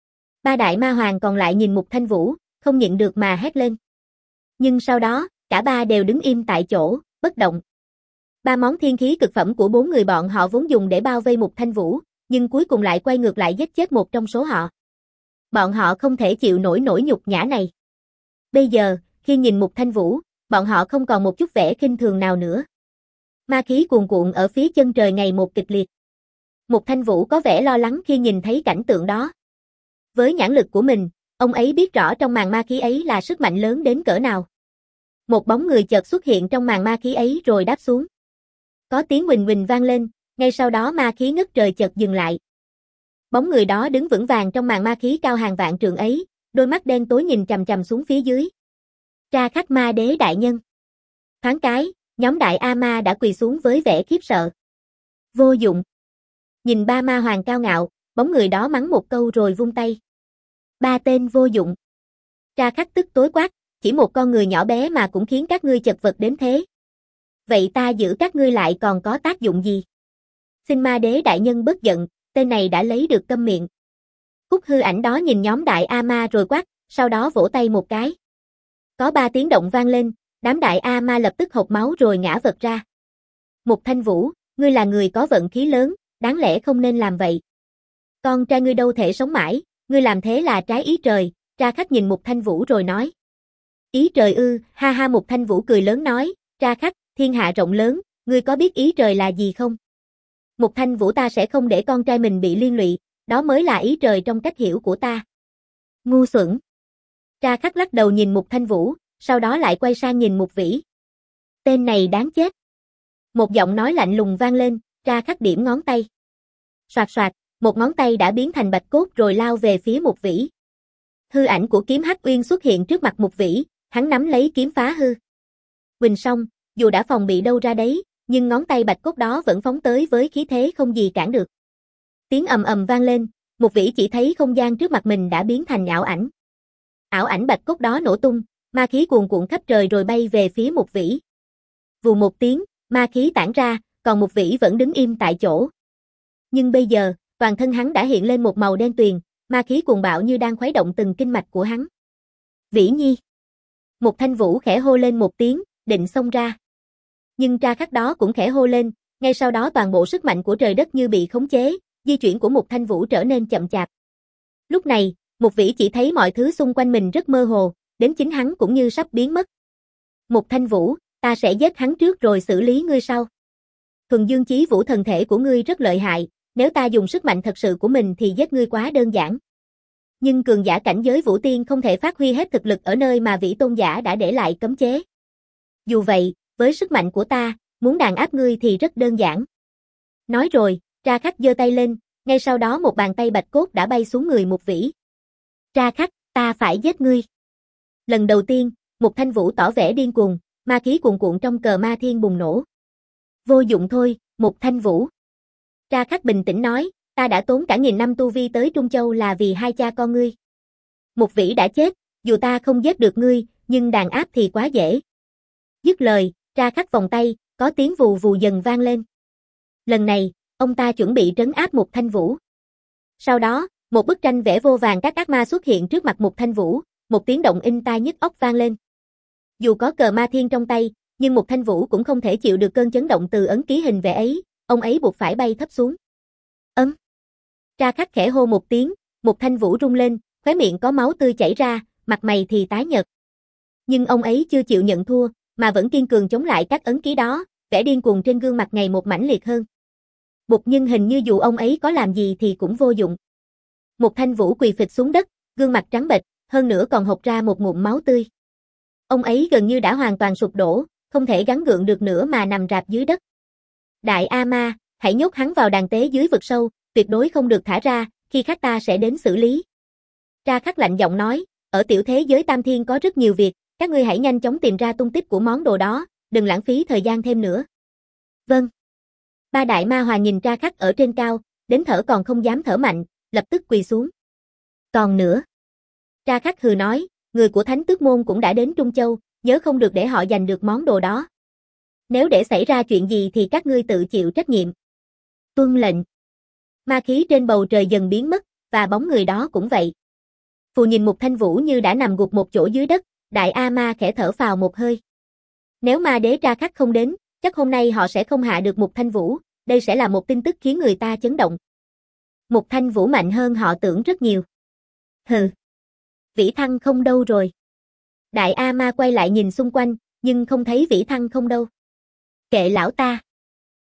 Ba đại ma hoàng còn lại nhìn Mục Thanh Vũ, không nhịn được mà hét lên. Nhưng sau đó, cả ba đều đứng im tại chỗ, bất động. Ba món thiên khí cực phẩm của bốn người bọn họ vốn dùng để bao vây Mục Thanh Vũ, nhưng cuối cùng lại quay ngược lại giết chết một trong số họ. Bọn họ không thể chịu nổi nỗi nhục nhã này. Bây giờ, khi nhìn Mục Thanh Vũ, bọn họ không còn một chút vẻ khinh thường nào nữa. Ma khí cuồn cuộn ở phía chân trời ngày một kịch liệt. Mục Thanh Vũ có vẻ lo lắng khi nhìn thấy cảnh tượng đó. Với nhãn lực của mình, ông ấy biết rõ trong màn ma khí ấy là sức mạnh lớn đến cỡ nào. Một bóng người chợt xuất hiện trong màn ma khí ấy rồi đáp xuống. Có tiếng huỳnh huỳnh vang lên, ngay sau đó ma khí ngất trời chợt dừng lại. Bóng người đó đứng vững vàng trong màn ma khí cao hàng vạn trượng ấy, đôi mắt đen tối nhìn chằm chằm xuống phía dưới. Tra Khắc Ma Đế đại nhân. Thoáng cái, nhóm Đại A Ma đã quỳ xuống với vẻ khiếp sợ. Vô dụng. Nhìn ba ma hoàng cao ngạo, bóng người đó mắng một câu rồi vung tay. Ba tên vô dụng. Tra Khắc tức tối quát, chỉ một con người nhỏ bé mà cũng khiến các ngươi chật vật đến thế. Vậy ta giữ các ngươi lại còn có tác dụng gì? Xin Ma Đế đại nhân bất giận, tên này đã lấy được câm miệng. Cúc hư ảnh đó nhìn nhóm Đại A Ma rồi quát, sau đó vỗ tay một cái. Có ba tiếng động vang lên, đám Đại A Ma lập tức hộc máu rồi ngã vật ra. Mục Thanh Vũ, ngươi là người có vận khí lớn, đáng lẽ không nên làm vậy. Con trai ngươi đâu thể sống mãi, ngươi làm thế là trái ý trời. Tra Khắc nhìn Mục Thanh Vũ rồi nói. Ý trời ư, ha ha. Mục Thanh Vũ cười lớn nói, Tra Khắc, thiên hạ rộng lớn, ngươi có biết ý trời là gì không? Mục Thanh Vũ, ta sẽ không để con trai mình bị liên lụy, đó mới là ý trời trong cách hiểu của ta. Ngu xuẩn. Tra Khắc lắc đầu nhìn Mục Thanh Vũ, sau đó lại quay sang nhìn Mục Vĩ. Tên này đáng chết. Một giọng nói lạnh lùng vang lên, Tra Khắc điểm ngón tay. Soạt soạt, một ngón tay đã biến thành bạch cốt rồi lao về phía Mục Vĩ. Hư ảnh của kiếm Hắc Uyên xuất hiện trước mặt Mục Vĩ, hắn nắm lấy kiếm phá hư. Quỳnh song, dù đã phòng bị đâu ra đấy, nhưng ngón tay bạch cốt đó vẫn phóng tới với khí thế không gì cản được. Tiếng ầm ầm vang lên, Mục Vĩ chỉ thấy không gian trước mặt mình đã biến thành ảo ảnh. Ảo ảnh bạch cốt đó nổ tung, ma khí cuồn cuộn khắp trời rồi bay về phía Mục Vĩ. Vù một tiếng, ma khí tản ra, còn Mục Vĩ vẫn đứng im tại chỗ. Nhưng bây giờ, toàn thân hắn đã hiện lên một màu đen tuyền, ma khí cuồng bạo như đang khuấy động từng kinh mạch của hắn. Vĩ Nhi. Mục Thanh Vũ khẽ hô lên một tiếng, định xông ra. Nhưng Tra Khắc đó cũng khẽ hô lên, ngay sau đó toàn bộ sức mạnh của trời đất như bị khống chế, di chuyển của Mục Thanh Vũ trở nên chậm chạp. Lúc này, Mục Vĩ chỉ thấy mọi thứ xung quanh mình rất mơ hồ, đến chính hắn cũng như sắp biến mất. Mục Thanh Vũ, ta sẽ giết hắn trước rồi xử lý ngươi sau. Thuần Dương Chí Vũ thần thể của ngươi rất lợi hại, nếu ta dùng sức mạnh thật sự của mình thì giết ngươi quá đơn giản. Nhưng cường giả cảnh giới Vũ Tiên không thể phát huy hết thực lực ở nơi mà Vĩ Tôn giả đã để lại cấm chế. Dù vậy, với sức mạnh của ta, muốn đàn áp ngươi thì rất đơn giản. Nói rồi, Tra Khắc giơ tay lên, ngay sau đó một bàn tay bạch cốt đã bay xuống người Mục Vĩ. Tra Khắc, ta phải giết ngươi. Lần đầu tiên, Mục Thanh Vũ tỏ vẻ điên cuồng, ma khí cuồn cuộn trong cờ ma thiên bùng nổ. Vô dụng thôi, Mục Thanh Vũ. Tra Khắc bình tĩnh nói, ta đã tốn cả nghìn năm tu vi tới Trung Châu là vì hai cha con ngươi. Mục Vĩ đã chết, dù ta không giết được ngươi, nhưng đàn áp thì quá dễ. Dứt lời, Tra Khắc vòng tay, có tiếng vù vù dần vang lên. Lần này, ông ta chuẩn bị trấn áp Mục Thanh Vũ. Sau đó, một bức tranh vẽ vô vàng các ác ma xuất hiện trước mặt Mục Thanh Vũ, một tiếng động inh tai nhức óc vang lên. Dù có cờ ma thiên trong tay, nhưng Mục Thanh Vũ cũng không thể chịu được cơn chấn động từ ấn ký hình vẽ ấy, ông ấy buộc phải bay thấp xuống. Ấm. Tra Khắc khẽ hô một tiếng, Mục Thanh Vũ rung lên, khóe miệng có máu tươi chảy ra, mặt mày thì tái nhợt. Nhưng ông ấy chưa chịu nhận thua, mà vẫn kiên cường chống lại các ấn ký đó, vẻ điên cuồng trên gương mặt ngày một mãnh liệt hơn. Bụt nhưng hình như dù ông ấy có làm gì thì cũng vô dụng. Mục Thanh Vũ quỳ phịch xuống đất, gương mặt trắng bệch, hơn nữa còn hộc ra một ngụm máu tươi. Ông ấy gần như đã hoàn toàn sụp đổ, không thể gắng gượng được nữa mà nằm rạp dưới đất. Đại A Ma, hãy nhốt hắn vào đàn tế dưới vực sâu, tuyệt đối không được thả ra, khi khác ta sẽ đến xử lý. Tra Khắc lạnh giọng nói, ở tiểu thế giới Tam Thiên có rất nhiều việc, các ngươi hãy nhanh chóng tìm ra tung tích của món đồ đó, đừng lãng phí thời gian thêm nữa. Vâng. Ba đại ma hòa nhìn Tra Khắc ở trên cao, đến thở còn không dám thở mạnh, lập tức quỳ xuống. Còn nữa. Tra Khắc hừ nói, người của Thánh Tước Môn cũng đã đến Trung Châu, nhớ không được để họ giành được món đồ đó. Nếu để xảy ra chuyện gì thì các ngươi tự chịu trách nhiệm. Tuân lệnh. Ma khí trên bầu trời dần biến mất, và bóng người đó cũng vậy. Phù nhìn Mục Thanh Vũ như đã nằm gục một chỗ dưới đất, Đại A Ma khẽ thở phào một hơi. Nếu ma đế Tra Khắc không đến, chắc hôm nay họ sẽ không hạ được Mục Thanh Vũ, đây sẽ là một tin tức khiến người ta chấn động. Mục Thanh Vũ mạnh hơn họ tưởng rất nhiều. Hừ. Vĩ Thăng không đâu rồi. Đại A Ma quay lại nhìn xung quanh, nhưng không thấy Vĩ Thăng không đâu. Kệ lão ta.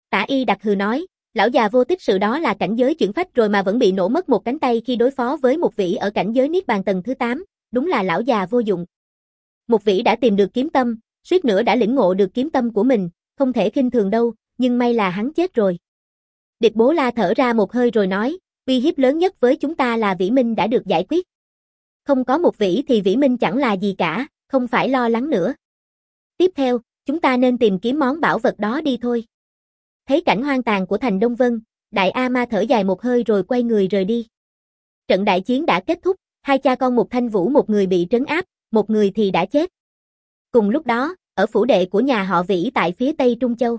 Tả Y Đặc hừ nói, lão già vô tích sự đó là cảnh giới chuyển phách rồi mà vẫn bị nổ mất một cánh tay khi đối phó với một vị ở cảnh giới niết bàn tầng thứ tám, đúng là lão già vô dụng. Một vị đã tìm được kiếm tâm, suýt nữa đã lĩnh ngộ được kiếm tâm của mình, không thể khinh thường đâu, nhưng may là hắn chết rồi. Địch Bố La thở ra một hơi rồi nói, uy hiếp lớn nhất với chúng ta là Vĩ Minh đã được giải quyết. Không có một vĩ thì Vĩ Minh chẳng là gì cả, không phải lo lắng nữa. Tiếp theo, chúng ta nên tìm kiếm món bảo vật đó đi thôi. Thấy cảnh hoang tàn của thành Đông Vân, Đại A Ma thở dài một hơi rồi quay người rời đi. Trận đại chiến đã kết thúc, hai cha con một Thanh Vũ một người bị trấn áp, một người thì đã chết. Cùng lúc đó, ở phủ đệ của nhà họ Vĩ tại phía tây Trung Châu.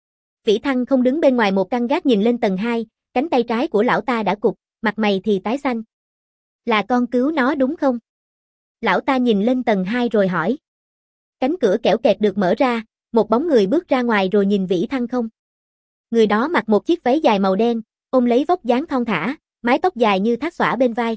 Vĩ Thăng không đứng bên ngoài một căn gác nhìn lên tầng hai, cánh tay trái của lão ta đã cụt, mặt mày thì tái xanh. Là con cứu nó đúng không? Lão ta nhìn lên tầng hai rồi hỏi. Cánh cửa kẽo kẹt được mở ra, một bóng người bước ra ngoài rồi nhìn Vĩ Thăng không. Người đó mặc một chiếc váy dài màu đen, ôm lấy vóc dáng thon thả, mái tóc dài như thác xõa bên vai.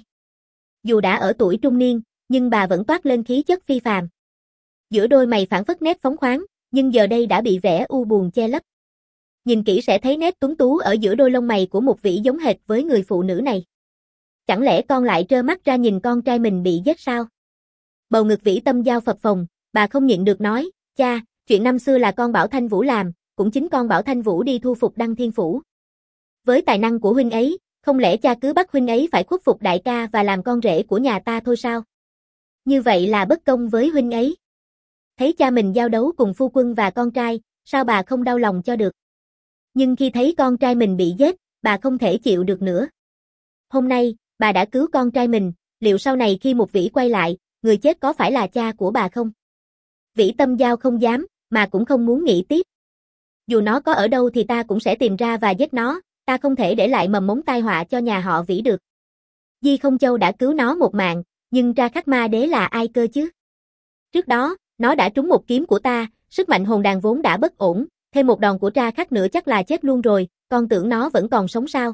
Dù đã ở tuổi trung niên, nhưng bà vẫn toát lên khí chất phi phàm. Giữa đôi mày phảng phất nét phóng khoáng, nhưng giờ đây đã bị vẻ u buồn che lấp. Nhìn kỹ sẽ thấy nét tuấn tú ở giữa đôi lông mày của một Vĩ giống hệt với người phụ nữ này. Chẳng lẽ con lại trơ mắt ra nhìn con trai mình bị giết sao? Bầu ngực Vĩ Tâm Giao phập phồng, bà không nhịn được nói, cha, chuyện năm xưa là con bảo Thanh Vũ làm, cũng chính con bảo Thanh Vũ đi thu phục Đăng Thiên Phủ. Với tài năng của huynh ấy, không lẽ cha cứ bắt huynh ấy phải khuất phục đại ca và làm con rể của nhà ta thôi sao? Như vậy là bất công với huynh ấy. Thấy cha mình giao đấu cùng phu quân và con trai, sao bà không đau lòng cho được? Nhưng khi thấy con trai mình bị giết, bà không thể chịu được nữa. Hôm nay, bà đã cứu con trai mình, liệu sau này khi một Vĩ quay lại, người chết có phải là cha của bà không? Vĩ Tâm Giao không dám, mà cũng không muốn nghĩ tiếp. Dù nó có ở đâu thì ta cũng sẽ tìm ra và giết nó, ta không thể để lại mầm mống tai họa cho nhà họ Vĩ được. Di Không Châu đã cứu nó một mạng, nhưng Tra Khắc Ma Đế là ai cơ chứ? Trước đó, nó đã trúng một kiếm của ta, sức mạnh hồn đàn vốn đã bất ổn, thêm một đòn của Tra Khắc nữa chắc là chết luôn rồi, con tưởng nó vẫn còn sống sao?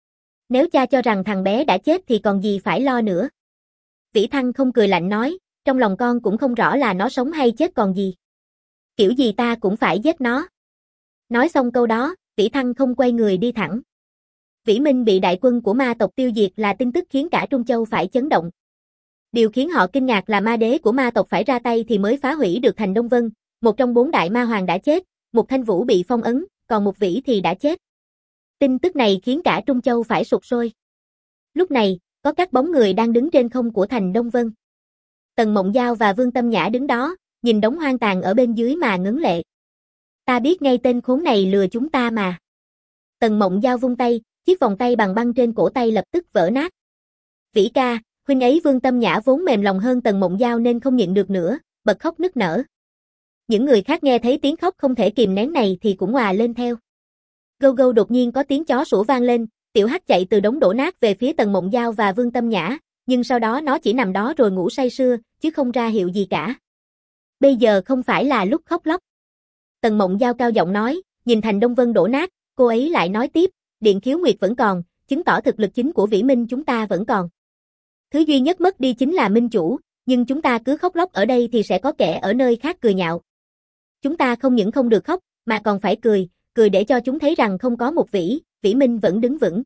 Nếu cha cho rằng thằng bé đã chết thì còn gì phải lo nữa. Vĩ Thăng không cười lạnh nói, trong lòng con cũng không rõ là nó sống hay chết còn gì. Kiểu gì ta cũng phải giết nó. Nói xong câu đó, Vĩ Thăng không quay người đi thẳng. Vĩ Minh bị đại quân của ma tộc tiêu diệt là tin tức khiến cả Trung Châu phải chấn động. Điều khiến họ kinh ngạc là ma đế của ma tộc phải ra tay thì mới phá hủy được thành Đông Vân, một trong bốn đại ma hoàng đã chết, một Thanh Vũ bị phong ấn, còn một Vĩ thì đã chết. Tin tức này khiến cả Trung Châu phải sụp sôi. Lúc này, có các bóng người đang đứng trên không của thành Đông Vân. Tần Mộng Giao và Vương Tâm Nhã đứng đó, nhìn đống hoang tàn ở bên dưới mà ngấn lệ. Ta biết ngay tên khốn này lừa chúng ta mà. Tần Mộng Giao vung tay, chiếc vòng tay bằng băng trên cổ tay lập tức vỡ nát. Vĩ ca, huynh ấy Vương Tâm Nhã vốn mềm lòng hơn Tần Mộng Giao nên không nhịn được nữa, bật khóc nức nở. Những người khác nghe thấy tiếng khóc không thể kìm nén này thì cũng òa lên theo. Gâu gâu đột nhiên có tiếng chó sủa vang lên, Tiểu Hắc chạy từ đống đổ nát về phía Tần Mộng Giao và Vương Tâm Nhã, nhưng sau đó nó chỉ nằm đó rồi ngủ say sưa, chứ không ra hiệu gì cả. Bây giờ không phải là lúc khóc lóc. Tần Mộng Giao cao giọng nói, nhìn thành Đông Vân đổ nát, cô ấy lại nói tiếp, Điện Khiếu Nguyệt vẫn còn, chứng tỏ thực lực chính của Vĩ Minh chúng ta vẫn còn. Thứ duy nhất mất đi chính là minh chủ, nhưng chúng ta cứ khóc lóc ở đây thì sẽ có kẻ ở nơi khác cười nhạo. Chúng ta không những không được khóc, mà còn phải cười, cười để cho chúng thấy rằng không có một Vĩ, Vĩ Minh vẫn đứng vững.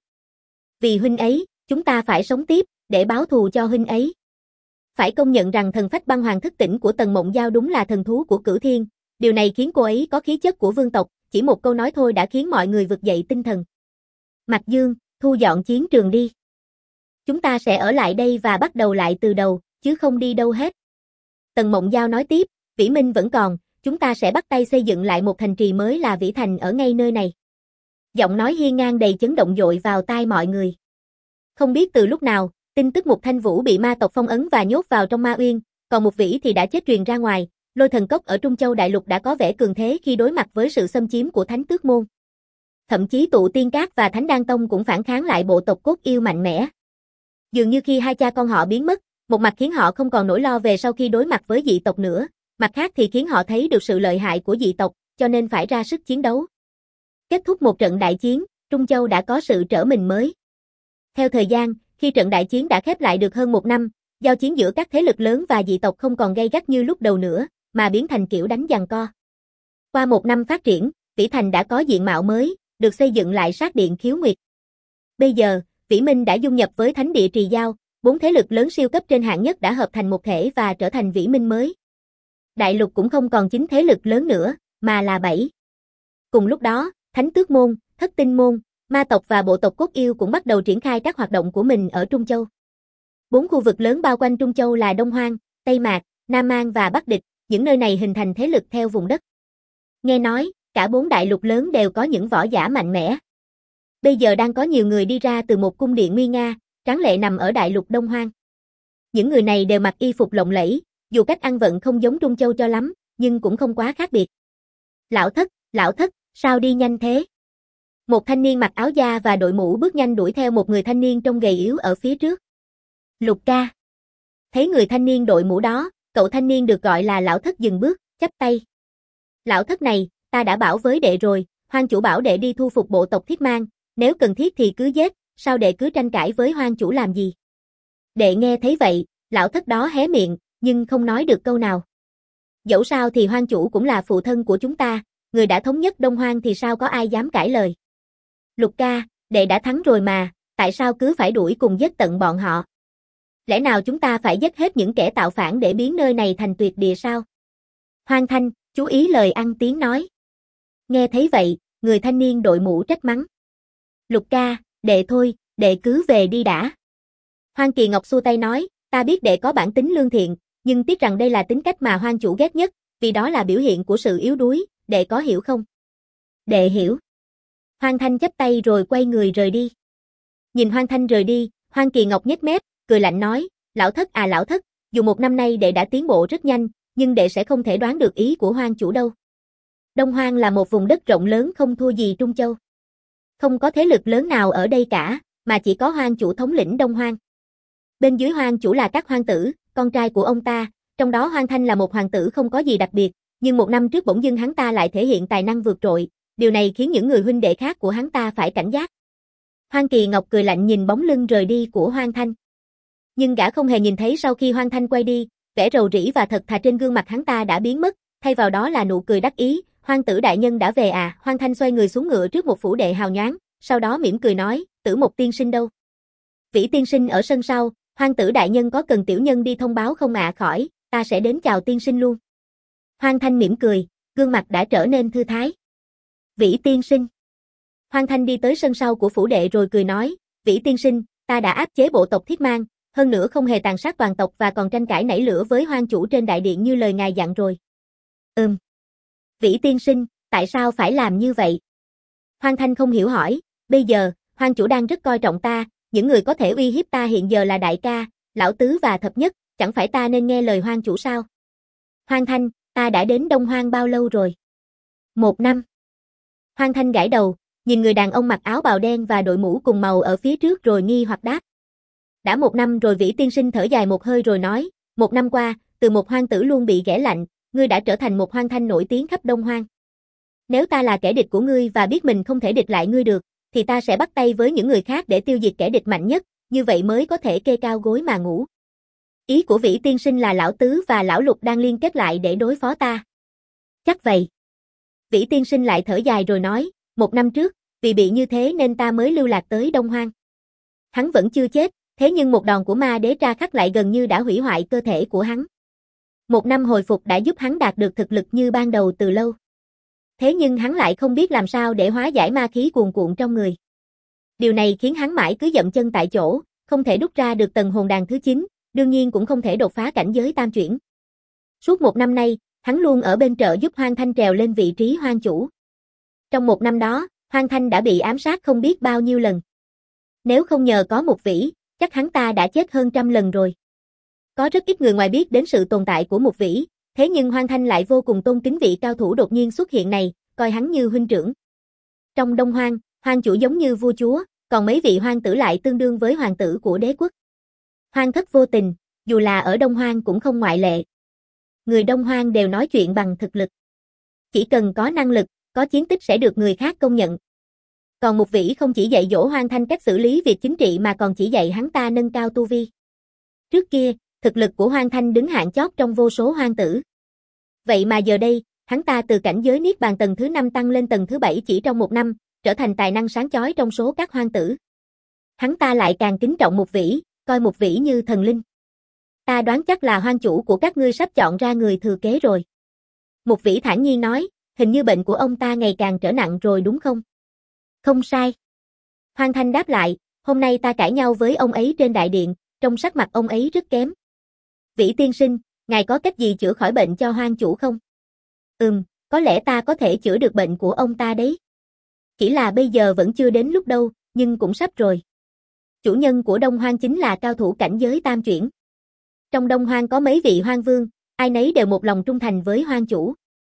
Vì huynh ấy, chúng ta phải sống tiếp, để báo thù cho huynh ấy. Phải công nhận rằng thần phách băng hoàng thức tỉnh của Tần Mộng Giao đúng là thần thú của Cửu Thiên, điều này khiến cô ấy có khí chất của vương tộc, chỉ một câu nói thôi đã khiến mọi người vực dậy tinh thần. Mạc Dương, thu dọn chiến trường đi. Chúng ta sẽ ở lại đây và bắt đầu lại từ đầu, chứ không đi đâu hết. Tần Mộng Giao nói tiếp, Vĩ Minh vẫn còn, chúng ta sẽ bắt tay xây dựng lại một thành trì mới là Vĩ Thành ở ngay nơi này. Giọng nói hiên ngang đầy chấn động dội vào tai mọi người. Không biết từ lúc nào, tin tức Mục Thanh Vũ bị ma tộc phong ấn và nhốt vào trong ma uyên, còn một Vĩ thì đã chết truyền ra ngoài, Lôi Thần Cốc ở Trung Châu Đại Lục đã có vẻ cường thế khi đối mặt với sự xâm chiếm của Thánh Tước Môn. Thậm chí Tụ Tiên Các và Thánh Đan Tông cũng phản kháng lại bộ tộc cốt yêu mạnh mẽ. Dường như khi hai cha con họ biến mất, một mặt khiến họ không còn nỗi lo về sau khi đối mặt với dị tộc nữa, mặt khác thì khiến họ thấy được sự lợi hại của dị tộc, cho nên phải ra sức chiến đấu. Kết thúc một trận đại chiến, Trung Châu đã có sự trở mình mới. Theo thời gian, khi trận đại chiến đã khép lại được hơn một năm, giao chiến giữa các thế lực lớn và dị tộc không còn gay gắt như lúc đầu nữa, mà biến thành kiểu đánh giằng co. Qua một năm phát triển, Vĩ Thành đã có diện mạo mới, được xây dựng lại sát điện khiếu nguyệt. Bây giờ, Vĩ Minh đã dung nhập với Thánh địa Trì Giao, bốn thế lực lớn siêu cấp trên hạng nhất đã hợp thành một thể và trở thành Vĩ Minh mới. Đại lục cũng không còn chín thế lực lớn nữa, mà là bảy. Cùng lúc đó, Thánh Tước Môn, Thất Tinh Môn, Ma tộc và bộ tộc Cốt Yêu cũng bắt đầu triển khai các hoạt động của mình ở Trung Châu. Bốn khu vực lớn bao quanh Trung Châu là Đông Hoang, Tây Mạc, Nam Mang và Bắc Địch, những nơi này hình thành thế lực theo vùng đất. Nghe nói, cả bốn đại lục lớn đều có những võ giả mạnh mẽ. Bây giờ đang có nhiều người đi ra từ một cung điện nguy nga, tráng lệ nằm ở đại lục Đông Hoang. Những người này đều mặc y phục lộng lẫy, dù cách ăn vận không giống Trung Châu cho lắm, nhưng cũng không quá khác biệt. Lão Thất, Lão Thất, sao đi nhanh thế? Một thanh niên mặc áo da và đội mũ bước nhanh đuổi theo một người thanh niên trông gầy yếu ở phía trước. Lục ca. Thấy người thanh niên đội mũ đó, cậu thanh niên được gọi là Lão Thất dừng bước, chắp tay. Lão Thất này, ta đã bảo với đệ rồi, Hoang chủ bảo đệ đi thu phục bộ tộc Thiết Mang, nếu cần thiết thì cứ giết, sao đệ cứ tranh cãi với Hoang chủ làm gì? Đệ nghe thấy vậy, Lão Thất đó hé miệng, nhưng không nói được câu nào. Dẫu sao thì Hoang chủ cũng là phụ thân của chúng ta, người đã thống nhất Đông Hoang thì sao có ai dám cãi lời. Lục ca, đệ đã thắng rồi mà, tại sao cứ phải đuổi cùng giết tận bọn họ? Lẽ nào chúng ta phải giết hết những kẻ tạo phản để biến nơi này thành tuyệt địa sao? Hoang Thanh, chú ý lời ăn tiếng nói. Nghe thấy vậy, người thanh niên đội mũ trách mắng. Lục ca, đệ thôi, đệ cứ về đi đã. Hoang Kỳ Ngọc xua tay nói, ta biết đệ có bản tính lương thiện, nhưng tiếc rằng đây là tính cách mà Hoang chủ ghét nhất, vì đó là biểu hiện của sự yếu đuối, đệ có hiểu không? Đệ hiểu. Hoang Thanh chắp tay rồi quay người rời đi. Nhìn Hoang Thanh rời đi, Hoang Kỳ Ngọc nhếch mép, cười lạnh nói, Lão Thất à Lão Thất, dù một năm nay đệ đã tiến bộ rất nhanh, nhưng đệ sẽ không thể đoán được ý của Hoang chủ đâu. Đông Hoang là một vùng đất rộng lớn không thua gì Trung Châu. Không có thế lực lớn nào ở đây cả, mà chỉ có Hoang chủ thống lĩnh Đông Hoang. Bên dưới Hoang chủ là các hoang tử, con trai của ông ta, trong đó Hoang Thanh là một hoàng tử không có gì đặc biệt, nhưng một năm trước bỗng dưng hắn ta lại thể hiện tài năng vượt trội, điều này khiến những người huynh đệ khác của hắn ta phải cảnh giác. Hoang Kỳ Ngọc cười lạnh nhìn bóng lưng rời đi của Hoang Thanh. Nhưng gã không hề nhìn thấy sau khi Hoang Thanh quay đi, vẻ rầu rĩ và thật thà trên gương mặt hắn ta đã biến mất, thay vào đó là nụ cười đắc ý, Hoang tử đại nhân đã về à? Hoang Thanh xoay người xuống ngựa trước một phủ đệ hào nhoáng, sau đó mỉm cười nói, Tử Mộc tiên sinh đâu? Vĩ tiên sinh ở sân sau, Hoang tử đại nhân có cần tiểu nhân đi thông báo không ạ? À? Khỏi, ta sẽ đến chào tiên sinh luôn. Hoang Thanh mỉm cười, gương mặt đã trở nên thư thái. Vĩ tiên sinh. Hoang Thanh đi tới sân sau của phủ đệ rồi cười nói, Vĩ tiên sinh, ta đã áp chế bộ tộc Thiết Mang, hơn nữa không hề tàn sát toàn tộc và còn tranh cãi nảy lửa với Hoang chủ trên đại điện như lời ngài dặn rồi. Ừm. Vĩ tiên sinh, tại sao phải làm như vậy? Hoang Thanh không hiểu hỏi, bây giờ, Hoang chủ đang rất coi trọng ta, những người có thể uy hiếp ta hiện giờ là đại ca, lão tứ và thập nhất, chẳng phải ta nên nghe lời Hoang chủ sao? Hoang Thanh, ta đã đến Đông Hoang bao lâu rồi? Một năm. Hoang Thanh gãi đầu, nhìn người đàn ông mặc áo bào đen và đội mũ cùng màu ở phía trước rồi nghi hoặc đáp. Đã một năm rồi. Vĩ tiên sinh thở dài một hơi rồi nói, một năm qua, từ một hoang tử luôn bị ghẻ lạnh, ngươi đã trở thành một Hoang Thanh nổi tiếng khắp Đông Hoang. Nếu ta là kẻ địch của ngươi và biết mình không thể địch lại ngươi được, thì ta sẽ bắt tay với những người khác để tiêu diệt kẻ địch mạnh nhất, như vậy mới có thể kê cao gối mà ngủ. Ý của Vĩ tiên sinh là lão tứ và lão lục đang liên kết lại để đối phó ta. Chắc vậy. Vĩ tiên sinh lại thở dài rồi nói, một năm trước, vì bị như thế nên ta mới lưu lạc tới Đông Hoang. Hắn vẫn chưa chết, thế nhưng một đòn của ma đế tra khắc lại gần như đã hủy hoại cơ thể của hắn. Một năm hồi phục đã giúp hắn đạt được thực lực như ban đầu từ lâu. Thế nhưng hắn lại không biết làm sao để hóa giải ma khí cuồn cuộn trong người. Điều này khiến hắn mãi cứ dậm chân tại chỗ, không thể đúc ra được tầng hồn đàn thứ chín, đương nhiên cũng không thể đột phá cảnh giới tam chuyển. Suốt một năm nay, hắn luôn ở bên trợ giúp Hoang Thanh trèo lên vị trí hoang chủ. Trong một năm đó, Hoang Thanh đã bị ám sát không biết bao nhiêu lần. Nếu không nhờ có một Vĩ, chắc hắn ta đã chết hơn trăm lần rồi. Có rất ít người ngoài biết đến sự tồn tại của một Vĩ, thế nhưng Hoang Thanh lại vô cùng tôn kính vị cao thủ đột nhiên xuất hiện này, coi hắn như huynh trưởng. Trong Đông Hoang, Hoang chủ giống như vua chúa, còn mấy vị hoang tử lại tương đương với hoàng tử của đế quốc. Hoang thất vô tình, dù là ở Đông Hoang cũng không ngoại lệ. Người Đông Hoang đều nói chuyện bằng thực lực. Chỉ cần có năng lực, có chiến tích sẽ được người khác công nhận. Còn một Vĩ không chỉ dạy dỗ Hoang Thanh cách xử lý việc chính trị mà còn chỉ dạy hắn ta nâng cao tu vi. Trước kia, thực lực của Hoang Thanh đứng hạng chót trong vô số hoang tử. Vậy mà giờ đây, hắn ta từ cảnh giới niết bàn tầng thứ năm tăng lên tầng thứ bảy chỉ trong một năm, trở thành tài năng sáng chói trong số các hoang tử. Hắn ta lại càng kính trọng Mục Vĩ, coi Mục Vĩ như thần linh. Ta đoán chắc là hoang chủ của các ngươi sắp chọn ra người thừa kế rồi. Mục Vĩ thản nhiên nói, hình như bệnh của ông ta ngày càng trở nặng rồi đúng không? Không sai. Hoang Thanh đáp lại, hôm nay ta cãi nhau với ông ấy trên đại điện, trong sắc mặt ông ấy rất kém. Vĩ tiên sinh, ngài có cách gì chữa khỏi bệnh cho hoang chủ không? Ừm, có lẽ ta có thể chữa được bệnh của ông ta đấy. Chỉ là bây giờ vẫn chưa đến lúc đâu, nhưng cũng sắp rồi. Chủ nhân của Đông Hoang chính là cao thủ cảnh giới tam chuyển. Trong Đông Hoang có mấy vị hoang vương, ai nấy đều một lòng trung thành với hoang chủ.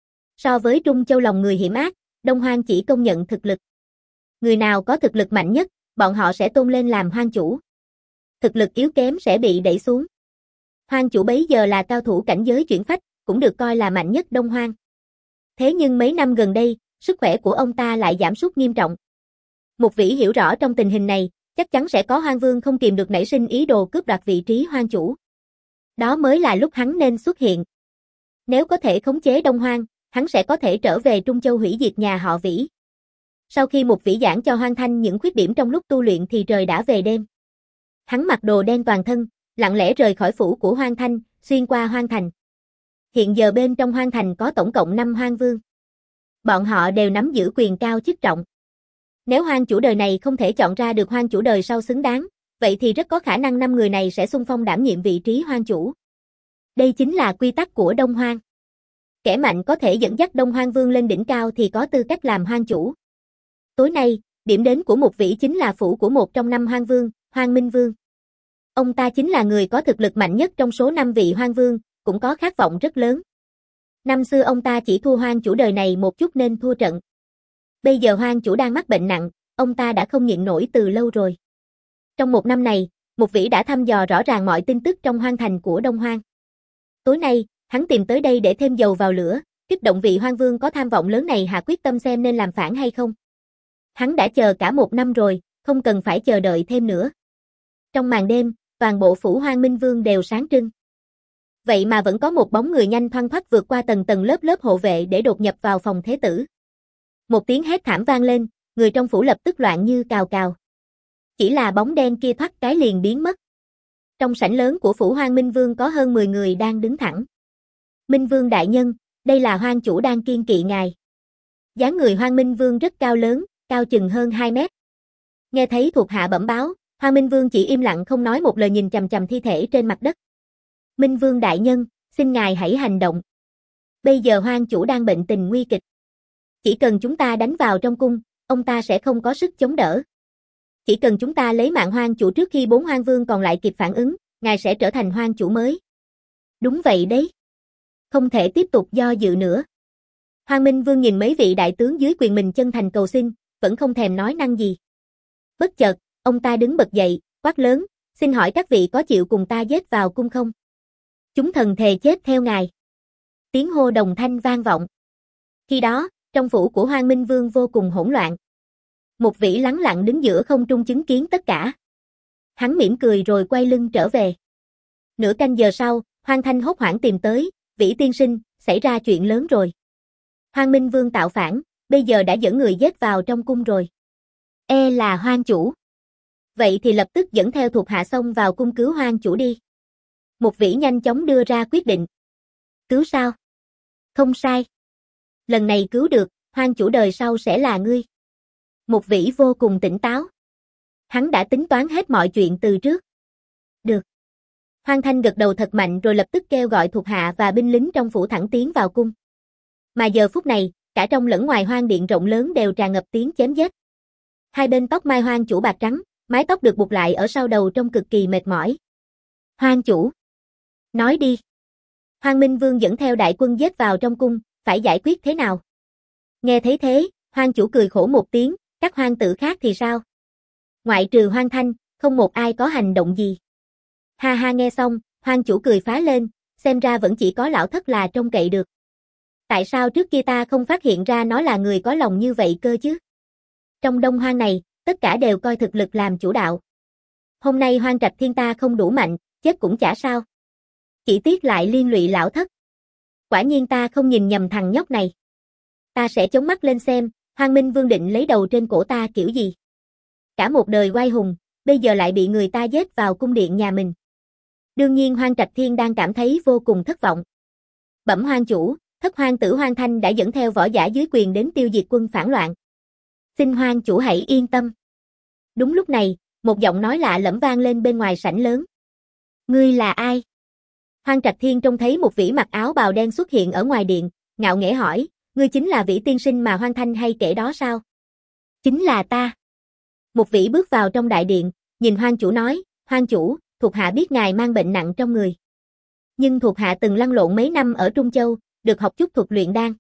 So với Trung Châu lòng người hiểm ác, Đông Hoang chỉ công nhận thực lực. Người nào có thực lực mạnh nhất, bọn họ sẽ tôn lên làm hoang chủ. Thực lực yếu kém sẽ bị đẩy xuống. Hoang chủ bấy giờ là cao thủ cảnh giới chuyển phách, cũng được coi là mạnh nhất Đông Hoang. Thế nhưng mấy năm gần đây, sức khỏe của ông ta lại giảm sút nghiêm trọng. Mục Vĩ hiểu rõ trong tình hình này, chắc chắn sẽ có hoang vương không kìm được nảy sinh ý đồ cướp đoạt vị trí hoang chủ. Đó mới là lúc hắn nên xuất hiện. Nếu có thể khống chế Đông Hoang, hắn sẽ có thể trở về Trung Châu hủy diệt nhà họ Vĩ. Sau khi Mục Vĩ giảng cho Hoang Thanh những khuyết điểm trong lúc tu luyện thì trời đã về đêm. Hắn mặc đồ đen toàn thân, lặng lẽ rời khỏi phủ của Hoang Thanh, xuyên qua Hoang Thành. Hiện giờ bên trong Hoang Thành có tổng cộng năm hoang vương. Bọn họ đều nắm giữ quyền cao chức trọng. Nếu hoang chủ đời này không thể chọn ra được hoang chủ đời sau xứng đáng, vậy thì rất có khả năng năm người này sẽ xung phong đảm nhiệm vị trí hoang chủ. Đây chính là quy tắc của Đông Hoang. Kẻ mạnh có thể dẫn dắt Đông Hoang Vương lên đỉnh cao thì có tư cách làm hoang chủ. Tối nay, điểm đến của Mục Vĩ chính là phủ của một trong năm hoang vương, Hoang Minh Vương. Ông ta chính là người có thực lực mạnh nhất trong số năm vị hoang vương, cũng có khát vọng rất lớn. Năm xưa ông ta chỉ thua hoang chủ đời này một chút nên thua trận. Bây giờ hoang chủ đang mắc bệnh nặng, ông ta đã không nhịn nổi từ lâu rồi. Trong một năm này, Mục Vĩ đã thăm dò rõ ràng mọi tin tức trong hoang thành của Đông Hoang. Tối nay, hắn tìm tới đây để thêm dầu vào lửa, kích động vị hoang vương có tham vọng lớn này hạ quyết tâm xem nên làm phản hay không. Hắn đã chờ cả một năm rồi, không cần phải chờ đợi thêm nữa. Trong màn đêm, toàn bộ phủ Hoang Minh Vương đều sáng trưng. Vậy mà vẫn có một bóng người nhanh thoăn thoắt vượt qua tầng tầng lớp lớp hộ vệ để đột nhập vào phòng thế tử. Một tiếng hét thảm vang lên, người trong phủ lập tức loạn như cào cào. Chỉ là bóng đen kia thoát cái liền biến mất. Trong sảnh lớn của phủ Hoang Minh Vương có hơn mười người đang đứng thẳng. Minh Vương đại nhân, đây là hoang chủ đang kiên kỵ ngài. Dáng người Hoang Minh Vương rất cao lớn, cao chừng hơn hai mét. Nghe thấy thuộc hạ bẩm báo, Hoang Minh Vương chỉ im lặng không nói một lời nhìn chằm chằm thi thể trên mặt đất. Minh Vương đại nhân, xin ngài hãy hành động. Bây giờ hoang chủ đang bệnh tình nguy kịch. Chỉ cần chúng ta đánh vào trong cung, ông ta sẽ không có sức chống đỡ. Chỉ cần chúng ta lấy mạng hoang chủ trước khi bốn hoang vương còn lại kịp phản ứng, ngài sẽ trở thành hoang chủ mới. Đúng vậy đấy. Không thể tiếp tục do dự nữa. Hoang Minh Vương nhìn mấy vị đại tướng dưới quyền mình chân thành cầu xin, vẫn không thèm nói năng gì. Bất chợt, ông ta đứng bật dậy, quát lớn, xin hỏi các vị có chịu cùng ta giết vào cung không? Chúng thần thề chết theo ngài. Tiếng hô đồng thanh vang vọng. Khi đó, trong phủ của Hoang Minh Vương vô cùng hỗn loạn. Mục Vĩ lắng lặng đứng giữa không trung chứng kiến tất cả. Hắn mỉm cười rồi quay lưng trở về. Nửa canh giờ sau, Hoang Thanh hốt hoảng tìm tới, Vĩ tiên sinh, xảy ra chuyện lớn rồi. Hoang Minh Vương tạo phản, bây giờ đã dẫn người giết vào trong cung rồi. E là hoang chủ. Vậy thì lập tức dẫn theo thuộc hạ xông vào cung cứu hoang chủ đi. Mục Vĩ nhanh chóng đưa ra quyết định. Cứu sao? Không sai. Lần này cứu được, hoang chủ đời sau sẽ là ngươi. Mục Vĩ vô cùng tỉnh táo. Hắn đã tính toán hết mọi chuyện từ trước. Được. Hoang Thanh gật đầu thật mạnh rồi lập tức kêu gọi thuộc hạ và binh lính trong phủ thẳng tiến vào cung. Mà giờ phút này, cả trong lẫn ngoài hoang điện rộng lớn đều tràn ngập tiếng chém giết. Hai bên tóc mai hoang chủ bạc trắng, mái tóc được buộc lại ở sau đầu trông cực kỳ mệt mỏi. Hoang chủ. Nói đi. Hoang Minh Vương dẫn theo đại quân giết vào trong cung, phải giải quyết thế nào? Nghe thấy thế, hoang chủ cười khổ một tiếng, các hoang tử khác thì sao? Ngoại trừ Hoang Thanh, không một ai có hành động gì. Ha ha nghe xong, hoang chủ cười phá lên, xem ra vẫn chỉ có lão thất là trông cậy được. Tại sao trước kia ta không phát hiện ra nó là người có lòng như vậy cơ chứ? Trong Đông Hoang này, tất cả đều coi thực lực làm chủ đạo. Hôm nay Hoang Trạch Thiên ta không đủ mạnh, chết cũng chả sao. Chỉ tiếc lại liên lụy lão thất. Quả nhiên ta không nhìn nhầm thằng nhóc này. Ta sẽ chống mắt lên xem, Hoang Minh Vương định lấy đầu trên cổ ta kiểu gì? Cả một đời oai hùng, bây giờ lại bị người ta giết vào cung điện nhà mình. Đương nhiên Hoang Trạch Thiên đang cảm thấy vô cùng thất vọng. Bẩm Hoang chủ, thất hoang tử Hoang Thanh đã dẫn theo võ giả dưới quyền đến tiêu diệt quân phản loạn. Xin Hoang chủ hãy yên tâm. Đúng lúc này, một giọng nói lạ lẫm vang lên bên ngoài sảnh lớn. Ngươi là ai? Hoang Trạch Thiên trông thấy một vĩ mặc áo bào đen xuất hiện ở ngoài điện, ngạo nghễ hỏi, ngươi chính là vĩ tiên sinh mà Hoang Thanh hay kể đó sao? Chính là ta. Một vĩ bước vào trong đại điện, nhìn Hoang chủ nói, Hoang chủ, thuộc hạ biết ngài mang bệnh nặng trong người. Nhưng thuộc hạ từng lăn lộn mấy năm ở Trung Châu, được học chút thuật luyện đan.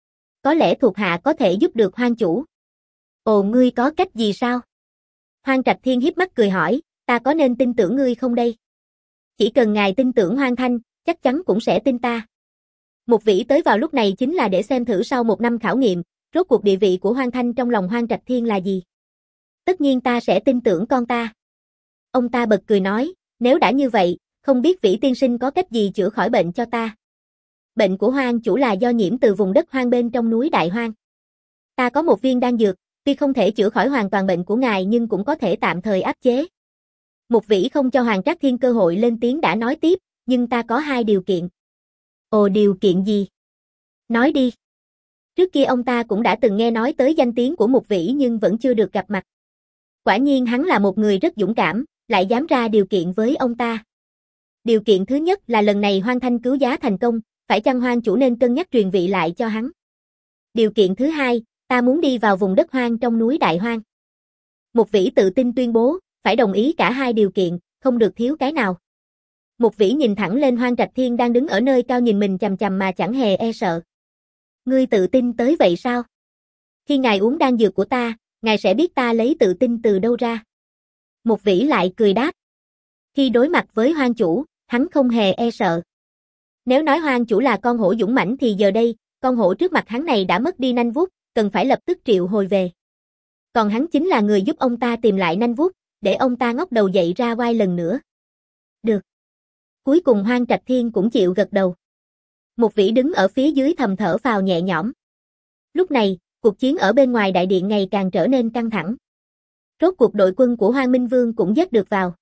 Có lẽ thuộc hạ có thể giúp được Hoang chủ. Ồ, ngươi có cách gì sao? Hoang Trạch Thiên hiếp mắt cười hỏi, ta có nên tin tưởng ngươi không đây? Chỉ cần ngài tin tưởng Hoang Thanh, chắc chắn cũng sẽ tin ta. Một vĩ tới vào lúc này chính là để xem thử sau một năm khảo nghiệm, rốt cuộc địa vị của Hoang Thanh trong lòng Hoang Trạch Thiên là gì. Tất nhiên ta sẽ tin tưởng con ta. Ông ta bật cười nói, nếu đã như vậy, không biết vĩ tiên sinh có cách gì chữa khỏi bệnh cho ta. Bệnh của Hoang chủ là do nhiễm từ vùng đất hoang bên trong núi Đại Hoang. Ta có một viên đan dược, tuy không thể chữa khỏi hoàn toàn bệnh của ngài nhưng cũng có thể tạm thời áp chế. Một vĩ không cho Hoàng Trác Thiên cơ hội lên tiếng đã nói tiếp, nhưng ta có hai điều kiện. Ồ, điều kiện gì? Nói đi. Trước kia ông ta cũng đã từng nghe nói tới danh tiếng của một vĩ nhưng vẫn chưa được gặp mặt. Quả nhiên hắn là một người rất dũng cảm, lại dám ra điều kiện với ông ta. Điều kiện thứ nhất là lần này Hoang Thanh cứu giá thành công, phải chăng Hoang chủ nên cân nhắc truyền vị lại cho hắn. Điều kiện thứ hai, ta muốn đi vào vùng đất hoang trong núi Đại Hoang. Một vĩ tự tin tuyên bố, phải đồng ý cả hai điều kiện, không được thiếu cái nào. Một vĩ nhìn thẳng lên Hoang Trạch Thiên đang đứng ở nơi cao nhìn mình chằm chằm mà chẳng hề e sợ. Ngươi tự tin tới vậy sao? Khi ngài uống đan dược của ta, ngài sẽ biết ta lấy tự tin từ đâu ra. Một vĩ lại cười đáp. Khi đối mặt với Hoang chủ, hắn không hề e sợ. Nếu nói Hoang chủ là con hổ dũng mãnh thì giờ đây, con hổ trước mặt hắn này đã mất đi nanh vuốt, cần phải lập tức triệu hồi về. Còn hắn chính là người giúp ông ta tìm lại nanh vuốt, để ông ta ngóc đầu dậy ra oai lần nữa. Được. Cuối cùng Hoang Trạch Thiên cũng chịu gật đầu. Một vĩ đứng ở phía dưới thầm thở phào nhẹ nhõm. Lúc này, cuộc chiến ở bên ngoài đại điện ngày càng trở nên căng thẳng. Rốt cuộc đội quân của Hoang Minh Vương cũng dắt được vào.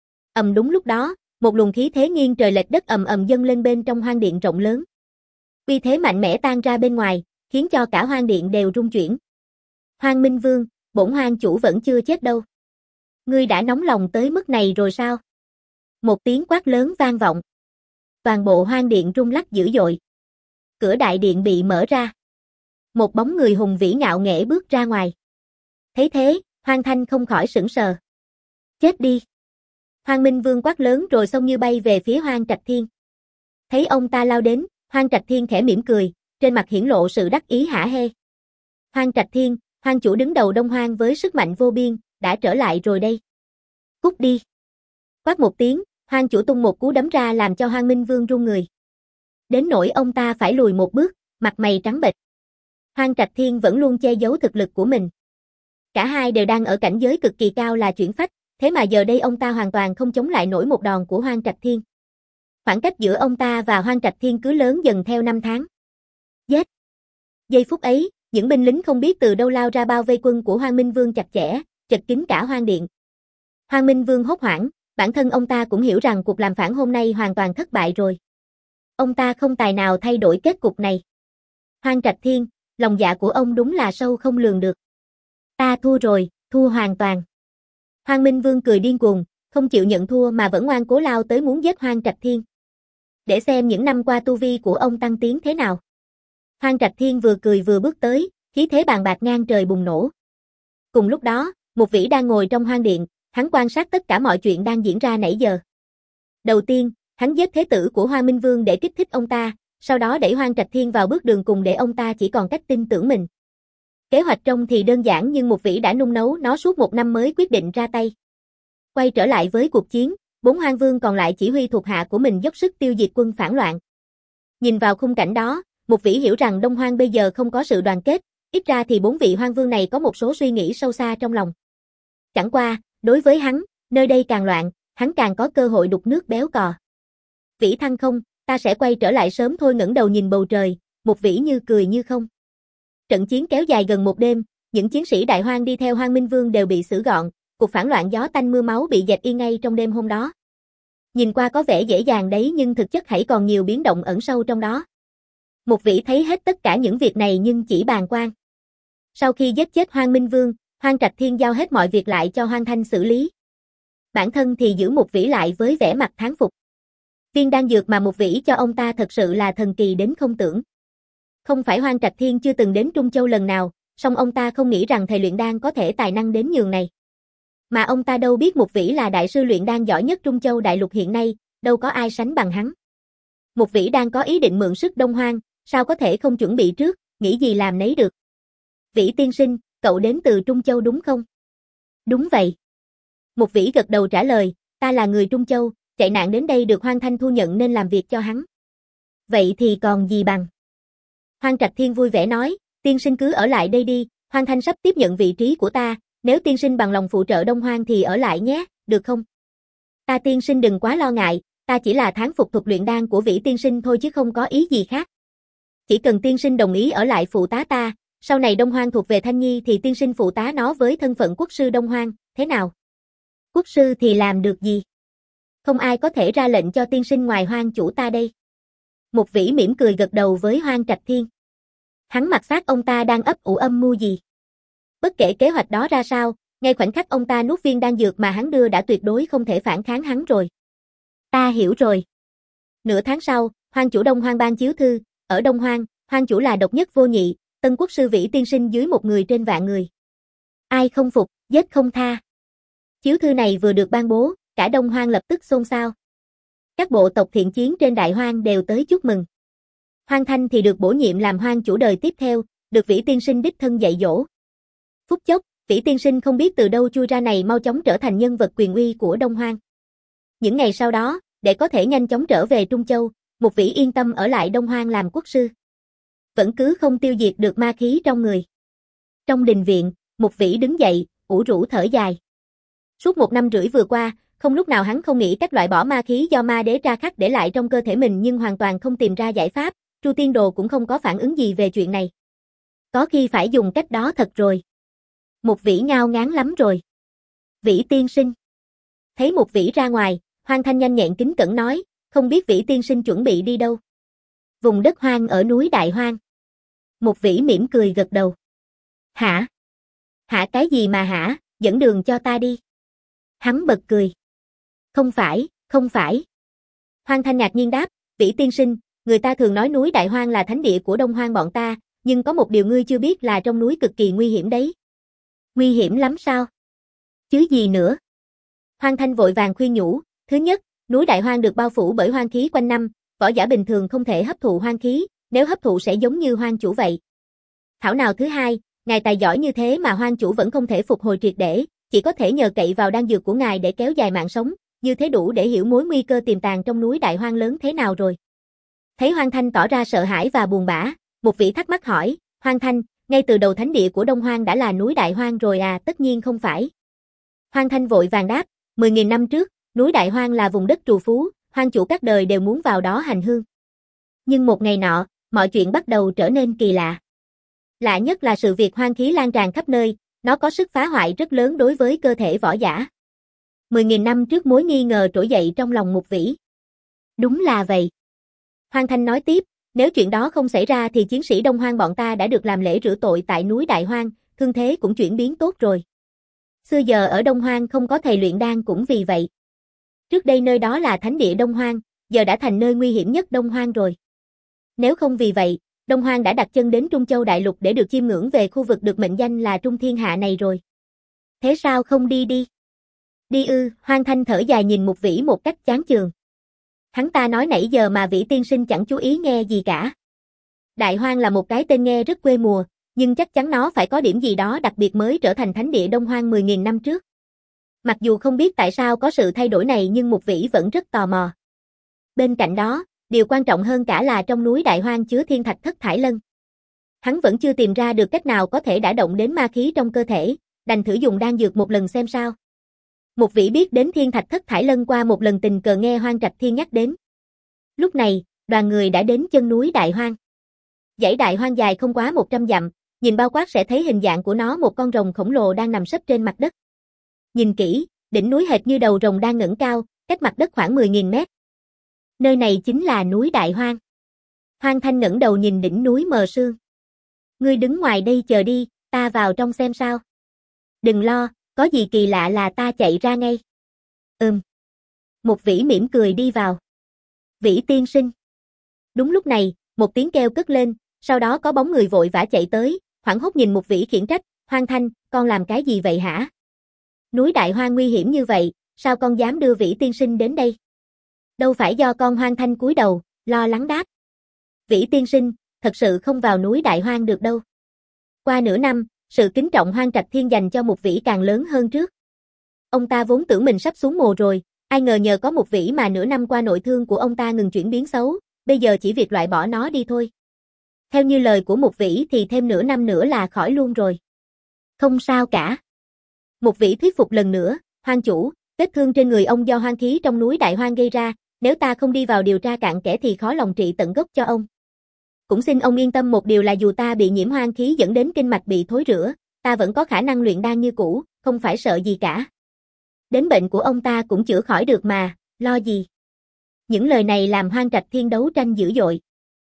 Ầm đúng lúc đó, một luồng khí thế nghiêng trời lệch đất ầm ầm dâng lên bên trong hoang điện rộng lớn. Uy thế mạnh mẽ tan ra bên ngoài, khiến cho cả hoang điện đều rung chuyển. Hoang Minh Vương, bổn hoang chủ vẫn chưa chết đâu. Ngươi đã nóng lòng tới mức này rồi sao? Một tiếng quát lớn vang vọng. Toàn bộ hoang điện rung lắc dữ dội. Cửa đại điện bị mở ra. Một bóng người hùng vĩ ngạo nghễ bước ra ngoài. Thấy thế, Hoang Thanh không khỏi sững sờ. Chết đi! Hoang Minh Vương quát lớn rồi xông như bay về phía Hoang Trạch Thiên. Thấy ông ta lao đến, Hoang Trạch Thiên khẽ mỉm cười, trên mặt hiển lộ sự đắc ý hả hê. Hoang Trạch Thiên, Hoang chủ đứng đầu Đông Hoang với sức mạnh vô biên, đã trở lại rồi đây. Cút đi! Quát một tiếng, Hoang chủ tung một cú đấm ra làm cho Hoang Minh Vương run người. Đến nỗi ông ta phải lùi một bước, mặt mày trắng bệch. Hoang Trạch Thiên vẫn luôn che giấu thực lực của mình. Cả hai đều đang ở cảnh giới cực kỳ cao là chuyển phách, thế mà giờ đây ông ta hoàn toàn không chống lại nổi một đòn của Hoang Trạch Thiên. Khoảng cách giữa ông ta và Hoang Trạch Thiên cứ lớn dần theo năm tháng. Giết! Giây phút ấy, những binh lính không biết từ đâu lao ra bao vây quân của Hoang Minh Vương chặt chẽ, chật kín cả hoang điện. Hoang Minh Vương hốt hoảng, bản thân ông ta cũng hiểu rằng cuộc làm phản hôm nay hoàn toàn thất bại rồi. Ông ta không tài nào thay đổi kết cục này. Hoang Trạch Thiên, lòng dạ của ông đúng là sâu không lường được. Ta thua rồi, thua hoàn toàn. Hoang Minh Vương cười điên cuồng, không chịu nhận thua mà vẫn ngoan cố lao tới muốn giết Hoang Trạch Thiên. Để xem những năm qua tu vi của ông tăng tiến thế nào. Hoang Trạch Thiên vừa cười vừa bước tới, khí thế bàn bạc ngang trời bùng nổ. Cùng lúc đó, một vĩ đang ngồi trong hoang điện, hắn quan sát tất cả mọi chuyện đang diễn ra nãy giờ. Đầu tiên, hắn giết thế tử của Hoang Minh Vương để kích thích ông ta, sau đó đẩy Hoang Trạch Thiên vào bước đường cùng để ông ta chỉ còn cách tin tưởng mình. Kế hoạch trông thì đơn giản nhưng một vĩ đã nung nấu nó suốt một năm mới quyết định ra tay. Quay trở lại với cuộc chiến, bốn hoang vương còn lại chỉ huy thuộc hạ của mình dốc sức tiêu diệt quân phản loạn. Nhìn vào khung cảnh đó, một vĩ hiểu rằng Đông Hoang bây giờ không có sự đoàn kết, ít ra thì bốn vị hoang vương này có một số suy nghĩ sâu xa trong lòng. Chẳng qua, đối với hắn, nơi đây càng loạn, hắn càng có cơ hội đục nước béo cò. Vĩ Thăng không, ta sẽ quay trở lại sớm thôi. Ngẩng đầu nhìn bầu trời, một vĩ như cười như không. Trận chiến kéo dài gần một đêm, những chiến sĩ Đại Hoang đi theo Hoang Minh Vương đều bị xử gọn, cuộc phản loạn gió tanh mưa máu bị dẹp yên ngay trong đêm hôm đó. Nhìn qua có vẻ dễ dàng đấy nhưng thực chất hãy còn nhiều biến động ẩn sâu trong đó. Mục Vĩ thấy hết tất cả những việc này nhưng chỉ bàng quan. Sau khi giết chết Hoang Minh Vương, Hoang Trạch Thiên giao hết mọi việc lại cho Hoang Thanh xử lý. Bản thân thì giữ Mục Vĩ lại với vẻ mặt thán phục. Viên đan dược mà Mục Vĩ cho ông ta thật sự là thần kỳ đến không tưởng. Không phải Hoang Trạch Thiên chưa từng đến Trung Châu lần nào, song ông ta không nghĩ rằng thầy luyện đan có thể tài năng đến nhường này. Mà ông ta đâu biết Mục Vĩ là đại sư luyện đan giỏi nhất Trung Châu đại lục hiện nay, đâu có ai sánh bằng hắn. Mục Vĩ đang có ý định mượn sức Đông Hoang, sao có thể không chuẩn bị trước, nghĩ gì làm nấy được. Vĩ tiên sinh, cậu đến từ Trung Châu đúng không? Đúng vậy. Mục Vĩ gật đầu trả lời, ta là người Trung Châu, chạy nạn đến đây được Hoang Thanh thu nhận nên làm việc cho hắn. Vậy thì còn gì bằng. Hoang Trạch Thiên vui vẻ nói, tiên sinh cứ ở lại đây đi, Hoang Thanh sắp tiếp nhận vị trí của ta, nếu tiên sinh bằng lòng phụ trợ Đông Hoang thì ở lại nhé, được không? Ta tiên sinh đừng quá lo ngại, ta chỉ là thán phục thuật luyện đan của Vĩ tiên sinh thôi chứ không có ý gì khác. Chỉ cần tiên sinh đồng ý ở lại phụ tá ta, sau này Đông Hoang thuộc về Thanh Nhi thì tiên sinh phụ tá nó với thân phận quốc sư Đông Hoang, thế nào? Quốc sư thì làm được gì? Không ai có thể ra lệnh cho tiên sinh ngoài Hoang chủ ta đây. Mục Vĩ mỉm cười gật đầu với Hoang Trạch Thiên. Hắn mặc xác ông ta đang ấp ủ âm mưu gì. Bất kể kế hoạch đó ra sao, ngay khoảnh khắc ông ta nuốt viên đan dược mà hắn đưa đã tuyệt đối không thể phản kháng hắn rồi. Ta hiểu rồi. Nửa tháng sau, Hoang chủ Đông Hoang ban chiếu thư, ở Đông Hoang, Hoang chủ là độc nhất vô nhị, tân quốc sư Vĩ tiên sinh dưới một người trên vạn người. Ai không phục, giết không tha. Chiếu thư này vừa được ban bố, cả Đông Hoang lập tức xôn xao. Các bộ tộc thiện chiến trên Đại Hoang đều tới chúc mừng. Hoang Thanh thì được bổ nhiệm làm Hoang chủ đời tiếp theo, được Vĩ tiên sinh đích thân dạy dỗ. Phút chốc, Vĩ tiên sinh không biết từ đâu chui ra này mau chóng trở thành nhân vật quyền uy của Đông Hoang. Những ngày sau đó, để có thể nhanh chóng trở về Trung Châu, Mục Vĩ yên tâm ở lại Đông Hoang làm quốc sư. Vẫn cứ không tiêu diệt được ma khí trong người. Trong đình viện, Mục Vĩ đứng dậy, ủ rũ thở dài. Suốt một năm rưỡi vừa qua, không lúc nào hắn không nghĩ cách loại bỏ ma khí do ma đế Tra Khắc để lại trong cơ thể mình nhưng hoàn toàn không tìm ra giải pháp, Chu Tiên Đồ cũng không có phản ứng gì về chuyện này. Có khi phải dùng cách đó thật rồi. Mục Vĩ ngao ngán lắm rồi. Vĩ tiên sinh. Thấy Mục Vĩ ra ngoài, Hoang Thanh nhanh nhẹn kính cẩn nói, không biết Vĩ tiên sinh chuẩn bị đi đâu. Vùng đất hoang ở núi Đại Hoang. Mục Vĩ mỉm cười gật đầu. Hả? Hả cái gì mà hả, dẫn đường cho ta đi. Hắn bật cười. Không phải, không phải. Hoang Thanh ngạc nhiên đáp, Vĩ tiên sinh, người ta thường nói núi Đại Hoang là thánh địa của Đông Hoang bọn ta, nhưng có một điều ngươi chưa biết là trong núi cực kỳ nguy hiểm đấy. Nguy hiểm lắm sao? Chứ gì nữa? Hoang Thanh vội vàng khuyên nhủ, thứ nhất, núi Đại Hoang được bao phủ bởi hoang khí quanh năm, võ giả bình thường không thể hấp thụ hoang khí, nếu hấp thụ sẽ giống như hoang chủ vậy. Thảo nào thứ hai, ngài tài giỏi như thế mà hoang chủ vẫn không thể phục hồi triệt để, chỉ có thể nhờ cậy vào đan dược của ngài để kéo dài mạng sống, như thế đủ để hiểu mối nguy cơ tiềm tàng trong núi Đại Hoang lớn thế nào rồi. Thấy Hoang Thanh tỏ ra sợ hãi và buồn bã, Mục Vĩ thắc mắc hỏi, Hoang Thanh, ngay từ đầu thánh địa của Đông Hoang đã là núi Đại Hoang rồi à? Tất nhiên không phải. Hoang Thanh vội vàng đáp, mười nghìn năm trước, núi Đại Hoang là vùng đất trù phú, hoang chủ các đời đều muốn vào đó hành hương. Nhưng một ngày nọ, mọi chuyện bắt đầu trở nên kỳ lạ. Lạ nhất là sự việc hoang khí lan tràn khắp nơi, nó có sức phá hoại rất lớn đối với cơ thể võ giả. Mười nghìn năm trước mối nghi ngờ trỗi dậy trong lòng Mục Vĩ. Đúng là vậy. Hoang Thanh nói tiếp, nếu chuyện đó không xảy ra thì chiến sĩ Đông Hoang bọn ta đã được làm lễ rửa tội tại núi Đại Hoang, thương thế cũng chuyển biến tốt rồi. Xưa giờ ở Đông Hoang không có thầy luyện đan cũng vì vậy. Trước đây nơi đó là thánh địa Đông Hoang, giờ đã thành nơi nguy hiểm nhất Đông Hoang rồi. Nếu không vì vậy, Đông Hoang đã đặt chân đến Trung Châu Đại Lục để được chiêm ngưỡng về khu vực được mệnh danh là Trung Thiên Hạ này rồi. Thế sao không đi đi? Đi ư, Hoang Thanh thở dài nhìn Mục Vĩ một cách chán chường. Hắn ta nói nãy giờ mà Vĩ tiên sinh chẳng chú ý nghe gì cả. Đại Hoang là một cái tên nghe rất quê mùa, nhưng chắc chắn nó phải có điểm gì đó đặc biệt mới trở thành thánh địa Đông Hoang mười nghìn năm trước. Mặc dù không biết tại sao có sự thay đổi này nhưng Mục Vĩ vẫn rất tò mò. Bên cạnh đó, điều quan trọng hơn cả là trong núi Đại Hoang chứa thiên thạch thất thải lân. Hắn vẫn chưa tìm ra được cách nào có thể đả động đến ma khí trong cơ thể, đành thử dùng đan dược một lần xem sao. Mục Vĩ biết đến thiên thạch thất thải lân qua một lần tình cờ nghe Hoang Trạch Thiên nhắc đến. Lúc này, đoàn người đã đến chân núi Đại Hoang. Dãy Đại Hoang dài không quá một trăm dặm, Nhìn bao quát sẽ thấy hình dạng của nó, một con rồng khổng lồ đang nằm sấp trên mặt đất. Nhìn kỹ, đỉnh núi hệt như đầu rồng đang ngẩng cao, cách mặt đất khoảng mười nghìn mét. Nơi này chính là núi Đại Hoang. Hoang Thanh ngẩng đầu nhìn đỉnh núi mờ sương. Ngươi đứng ngoài đây chờ đi, ta vào trong xem sao. Đừng lo, có gì kỳ lạ là ta chạy ra ngay. Ừm. Một Vĩ mỉm cười đi vào. Vĩ tiên sinh. Đúng lúc này, một tiếng kêu cất lên, sau đó có bóng người vội vã chạy tới, hoảng hốt nhìn Một Vĩ khiển trách, Hoang Thanh, con làm cái gì vậy hả? Núi Đại Hoang nguy hiểm như vậy, sao con dám đưa Vĩ tiên sinh đến đây? Đâu phải do con. Hoang Thanh cúi đầu, lo lắng đáp. Vĩ tiên sinh, thật sự không vào núi Đại Hoang được đâu. Qua nửa năm, sự kính trọng Hoang Trạch Thiên dành cho Một Vĩ càng lớn hơn trước. Ông ta vốn tưởng mình sắp xuống mồ rồi, ai ngờ nhờ có Một Vĩ mà nửa năm qua nội thương của ông ta ngừng chuyển biến xấu, bây giờ chỉ việc loại bỏ nó đi thôi. Theo như lời của Một Vĩ thì thêm nửa năm nữa là khỏi luôn rồi. Không sao cả. Một Vĩ thuyết phục lần nữa, Hoang chủ, vết thương trên người ông do hoang khí trong núi Đại Hoang gây ra, nếu ta không đi vào điều tra cặn kẽ thì khó lòng trị tận gốc cho ông. Cũng xin ông yên tâm một điều là dù ta bị nhiễm hoang khí dẫn đến kinh mạch bị thối rữa, ta vẫn có khả năng luyện đan như cũ, không phải sợ gì cả. Đến bệnh của ông ta cũng chữa khỏi được mà, lo gì. Những lời này làm Hoang Trạch Thiên đấu tranh dữ dội.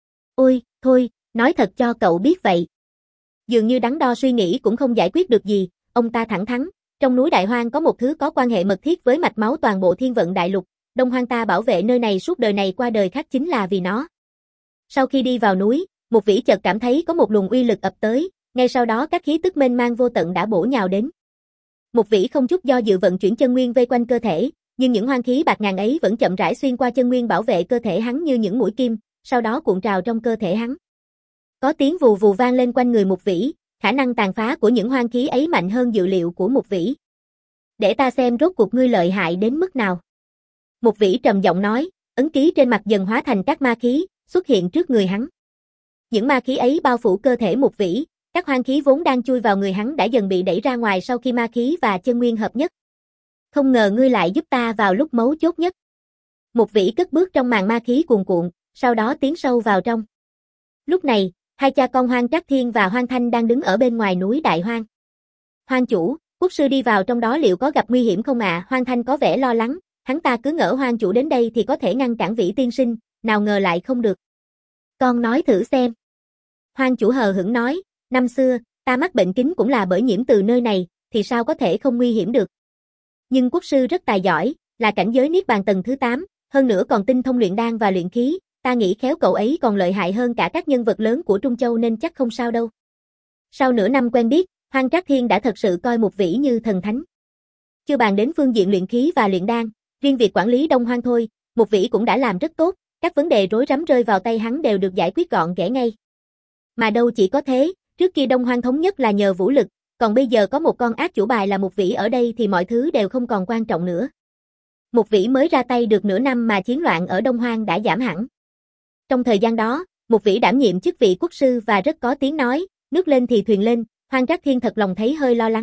Ôi, thôi, nói thật cho cậu biết vậy. Dường như đắn đo suy nghĩ cũng không giải quyết được gì, ông ta thẳng thắn, trong núi Đại Hoang có một thứ có quan hệ mật thiết với mạch máu toàn bộ thiên vận đại lục, Đông Hoang ta bảo vệ nơi này suốt đời này qua đời khác chính là vì nó. Sau khi đi vào núi, Một Vĩ chợt cảm thấy có một luồng uy lực ập tới, ngay sau đó các khí tức mênh mang vô tận đã bổ nhào đến. Một Vĩ không chút do dự vận chuyển chân nguyên vây quanh cơ thể, nhưng những hoang khí bạc ngàn ấy vẫn chậm rãi xuyên qua chân nguyên bảo vệ cơ thể hắn như những mũi kim, sau đó cuộn trào trong cơ thể hắn. Có tiếng vù vù vang lên quanh người Một Vĩ, khả năng tàn phá của những hoang khí ấy mạnh hơn dự liệu của Một Vĩ. Để ta xem rốt cuộc ngươi lợi hại đến mức nào. Một Vĩ trầm giọng nói, ấn ký trên mặt dần hóa thành các ma khí, xuất hiện trước người hắn. Những ma khí ấy bao phủ cơ thể Một Vĩ, các hoang khí vốn đang chui vào người hắn đã dần bị đẩy ra ngoài sau khi ma khí và chân nguyên hợp nhất. Không ngờ ngươi lại giúp ta vào lúc mấu chốt nhất. Một Vĩ cất bước trong màn ma khí cuồn cuộn, sau đó tiến sâu vào trong. Lúc này, hai cha con Hoang Trác Thiên và Hoang Thanh đang đứng ở bên ngoài núi Đại Hoang. Hoang chủ, quốc sư đi vào trong đó liệu có gặp nguy hiểm không ạ? À? Hoang Thanh có vẻ lo lắng, hắn ta cứ ngỡ Hoang chủ đến đây thì có thể ngăn cản Vĩ tiên sinh, nào ngờ lại không được. Con nói thử xem. Hoang chủ hờ hững nói, năm xưa, ta mắc bệnh kính cũng là bởi nhiễm từ nơi này, thì sao có thể không nguy hiểm được. Nhưng quốc sư rất tài giỏi, là cảnh giới niết bàn tầng thứ tám, hơn nữa còn tinh thông luyện đan và luyện khí, ta nghĩ khéo cậu ấy còn lợi hại hơn cả các nhân vật lớn của Trung Châu nên chắc không sao đâu. Sau nửa năm quen biết, Hoang Trác Thiên đã thật sự coi Một Vĩ như thần thánh. Chưa bàn đến phương diện luyện khí và luyện đan, riêng việc quản lý Đông Hoang thôi, Một Vĩ cũng đã làm rất tốt, các vấn đề rối rắm rơi vào tay hắn đều được giải quyết gọn ghẽ ngay. Mà đâu chỉ có thế, trước kia Đông Hoang thống nhất là nhờ vũ lực, còn bây giờ có một con ác chủ bài là Một Vĩ ở đây thì mọi thứ đều không còn quan trọng nữa. Một Vĩ mới ra tay được nửa năm mà chiến loạn ở Đông Hoang đã giảm hẳn. Trong thời gian đó, Một Vĩ đảm nhiệm chức vị quốc sư và rất có tiếng nói, nước lên thì thuyền lên, Hoang Trác Thiên thật lòng thấy hơi lo lắng.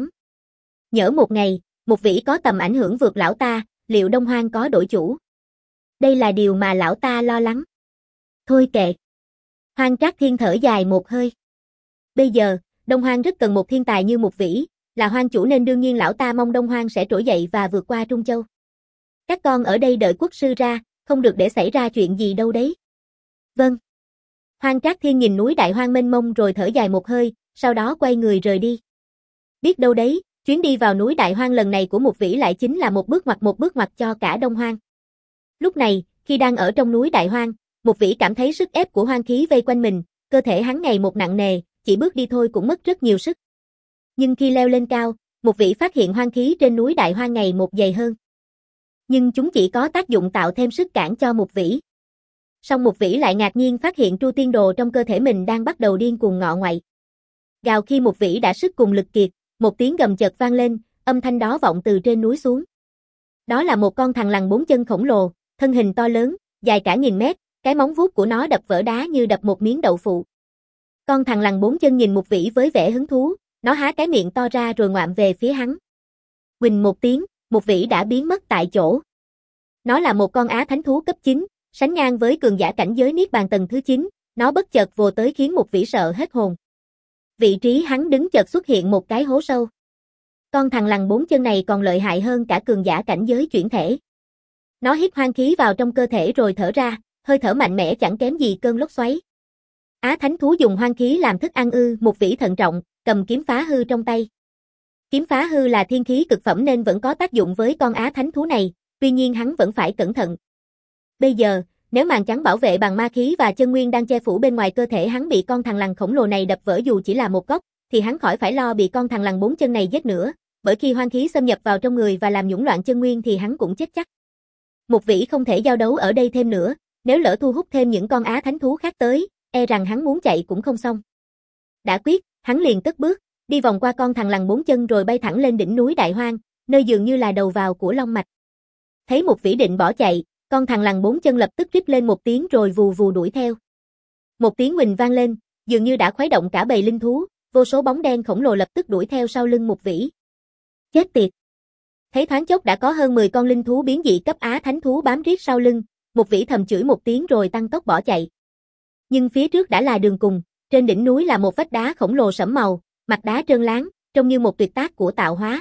Nhỡ một ngày, Một Vĩ có tầm ảnh hưởng vượt lão ta, liệu Đông Hoang có đổi chủ? Đây là điều mà lão ta lo lắng. Thôi kệ. Hoang Trác Thiên thở dài một hơi. Bây giờ, Đông Hoang rất cần một thiên tài như Một Vĩ, là hoang chủ nên đương nhiên lão ta mong Đông Hoang sẽ trỗi dậy và vượt qua Trung Châu. Các con ở đây đợi quốc sư ra, không được để xảy ra chuyện gì đâu đấy. Vâng. Hoang Trác Thiên nhìn núi Đại Hoang mênh mông rồi thở dài một hơi, sau đó quay người rời đi. Biết đâu đấy, chuyến đi vào núi Đại Hoang lần này của Một Vĩ lại chính là một bước ngoặt một bước ngoặt cho cả Đông Hoang. Lúc này, khi đang ở trong núi Đại Hoang, Một Vĩ cảm thấy sức ép của hoang khí vây quanh mình, cơ thể hắn ngày một nặng nề, chỉ bước đi thôi cũng mất rất nhiều sức. Nhưng khi leo lên cao, Một Vĩ phát hiện hoang khí trên núi Đại Hoang ngày một dày hơn. Nhưng chúng chỉ có tác dụng tạo thêm sức cản cho Một Vĩ. Song Một Vĩ lại ngạc nhiên phát hiện Tru Tiên Đồ trong cơ thể mình đang bắt đầu điên cuồng ngọ ngoại. Gào khi Một Vĩ đã sức cùng lực kiệt, một tiếng gầm chợt vang lên, âm thanh đó vọng từ trên núi xuống. Đó là một con thằn lằn bốn chân khổng lồ, thân hình to lớn, dài cả nghìn mét, cái móng vuốt của nó đập vỡ đá như đập một miếng đậu phụ. Con thằn lằn bốn chân nhìn Một Vĩ với vẻ hứng thú, nó há cái miệng to ra rồi ngoạm về phía hắn. Huỳnh một tiếng, Một Vĩ đã biến mất tại chỗ. Nó là một con á thánh thú cấp chín, sánh ngang với cường giả cảnh giới niết bàn tầng thứ chín, nó bất chợt vồ tới khiến Một Vĩ sợ hết hồn. Vị trí hắn đứng chợt xuất hiện một cái hố sâu. Con thằn lằn bốn chân này còn lợi hại hơn cả cường giả cảnh giới chuyển thể. Nó hít hoang khí vào trong cơ thể rồi thở ra, hơi thở mạnh mẽ chẳng kém gì cơn lốc xoáy. Á thánh thú dùng hoang khí làm thức ăn ư? Một vĩ thận trọng, cầm kiếm phá hư trong tay. Kiếm phá hư là thiên khí cực phẩm nên vẫn có tác dụng với con á thánh thú này, tuy nhiên hắn vẫn phải cẩn thận. Bây giờ, nếu màn chắn bảo vệ bằng ma khí và chân nguyên đang che phủ bên ngoài cơ thể hắn bị con thằn lằn khổng lồ này đập vỡ dù chỉ là một góc, thì hắn khỏi phải lo bị con thằn lằn bốn chân này giết nữa, bởi khi hoang khí xâm nhập vào trong người và làm nhũn loạn chân nguyên thì hắn cũng chết chắc. Một vĩ không thể giao đấu ở đây thêm nữa, nếu lỡ thu hút thêm những con á thánh thú khác tới, e rằng hắn muốn chạy cũng không xong. Đã quyết, hắn liền cất bước, đi vòng qua con thằn lằn bốn chân rồi bay thẳng lên đỉnh núi Đại Hoang, nơi dường như là đầu vào của long mạch. Thấy một vĩ định bỏ chạy, con thằn lằn bốn chân lập tức rít lên một tiếng rồi vù vù đuổi theo. Một tiếng huỳnh vang lên, dường như đã khuấy động cả bầy linh thú, vô số bóng đen khổng lồ lập tức đuổi theo sau lưng một vĩ. Chết tiệt! Thấy thoáng chốc đã có hơn mười con linh thú biến dị cấp á thánh thú bám riết sau lưng, một vĩ thầm chửi một tiếng rồi tăng tốc bỏ chạy. Nhưng phía trước đã là đường cùng, trên đỉnh núi là một vách đá khổng lồ sẫm màu, mặt đá trơn láng, trông như một tuyệt tác của tạo hóa.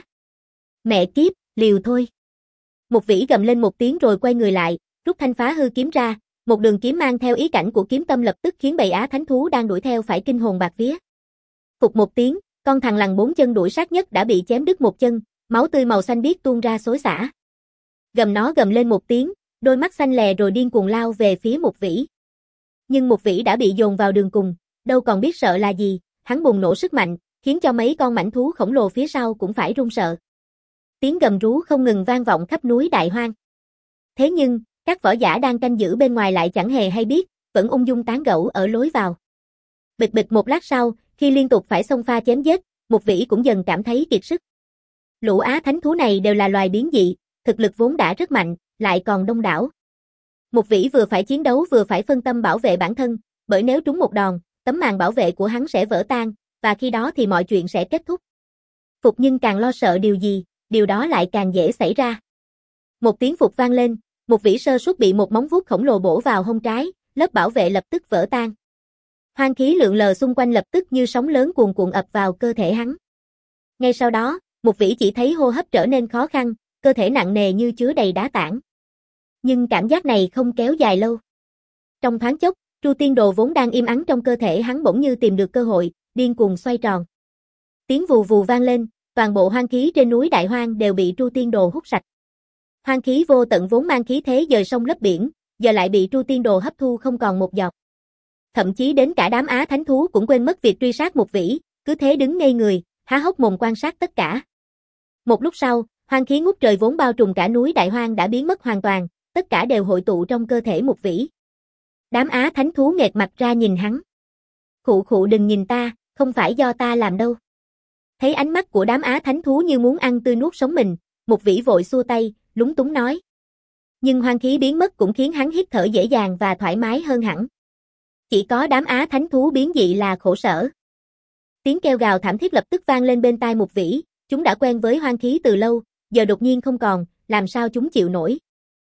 Mẹ kiếp, liều thôi. Một vĩ gầm lên một tiếng rồi quay người lại, rút thanh phá hư kiếm ra, một đường kiếm mang theo ý cảnh của kiếm tâm lập tức khiến bầy á thánh thú đang đuổi theo phải kinh hồn bạt vía. Phục một tiếng, con thằn lằn bốn chân đuổi sát nhất đã bị chém đứt một chân, máu tươi màu xanh biếc tuôn ra xối xả. Gầm nó gầm lên một tiếng, đôi mắt xanh lè rồi điên cuồng lao về phía một vĩ. Nhưng một vĩ đã bị dồn vào đường cùng, đâu còn biết sợ là gì, hắn bùng nổ sức mạnh, khiến cho mấy con mãnh thú khổng lồ phía sau cũng phải run sợ. Tiếng gầm rú không ngừng vang vọng khắp núi Đại Hoang. Thế nhưng, các võ giả đang canh giữ bên ngoài lại chẳng hề hay biết, vẫn ung dung tán gẫu ở lối vào. Bịch bịch một lát sau, khi liên tục phải xông pha chém giết, một vĩ cũng dần cảm thấy kiệt sức. Lũ á thánh thú này đều là loài biến dị, thực lực vốn đã rất mạnh, lại còn đông đảo. Một vĩ vừa phải chiến đấu vừa phải phân tâm bảo vệ bản thân, bởi nếu trúng một đòn, tấm màn bảo vệ của hắn sẽ vỡ tan, và khi đó thì mọi chuyện sẽ kết thúc. Phục nhưng càng lo sợ điều gì, điều đó lại càng dễ xảy ra. Một tiếng phục vang lên, một vĩ sơ suất bị một móng vuốt khổng lồ bổ vào hông trái, lớp bảo vệ lập tức vỡ tan. Hoang khí lượn lờ xung quanh lập tức như sóng lớn cuồn cuộn ập vào cơ thể hắn. Ngay sau đó, một vĩ chỉ thấy hô hấp trở nên khó khăn, cơ thể nặng nề như chứa đầy đá tảng. Nhưng cảm giác này không kéo dài lâu. Trong thoáng chốc, Tru Tiên Đồ vốn đang im ắng trong cơ thể hắn bỗng như tìm được cơ hội, điên cuồng xoay tròn. Tiếng vù vù vang lên, toàn bộ hoang khí trên núi Đại Hoang đều bị Tru Tiên Đồ hút sạch. Hoang khí vô tận vốn mang khí thế dời sông lấp biển, giờ lại bị Tru Tiên Đồ hấp thu không còn một giọt. Thậm chí đến cả đám á thánh thú cũng quên mất việc truy sát một vĩ, cứ thế đứng ngây người, há hốc mồm quan sát tất cả. Một lúc sau, hoang khí ngút trời vốn bao trùm cả núi Đại Hoang đã biến mất hoàn toàn, tất cả đều hội tụ trong cơ thể một vĩ. Đám á thánh thú nghệt mặt ra nhìn hắn. Khụ khụ đừng nhìn ta, không phải do ta làm đâu. Thấy ánh mắt của đám á thánh thú như muốn ăn tươi nuốt sống mình, một vĩ vội xua tay, lúng túng nói. Nhưng hoang khí biến mất cũng khiến hắn hít thở dễ dàng và thoải mái hơn hẳn. Chỉ có đám á thánh thú biến dị là khổ sở. Tiếng kêu gào thảm thiết lập tức vang lên bên tai một vĩ, chúng đã quen với hoang khí từ lâu, giờ đột nhiên không còn, làm sao chúng chịu nổi.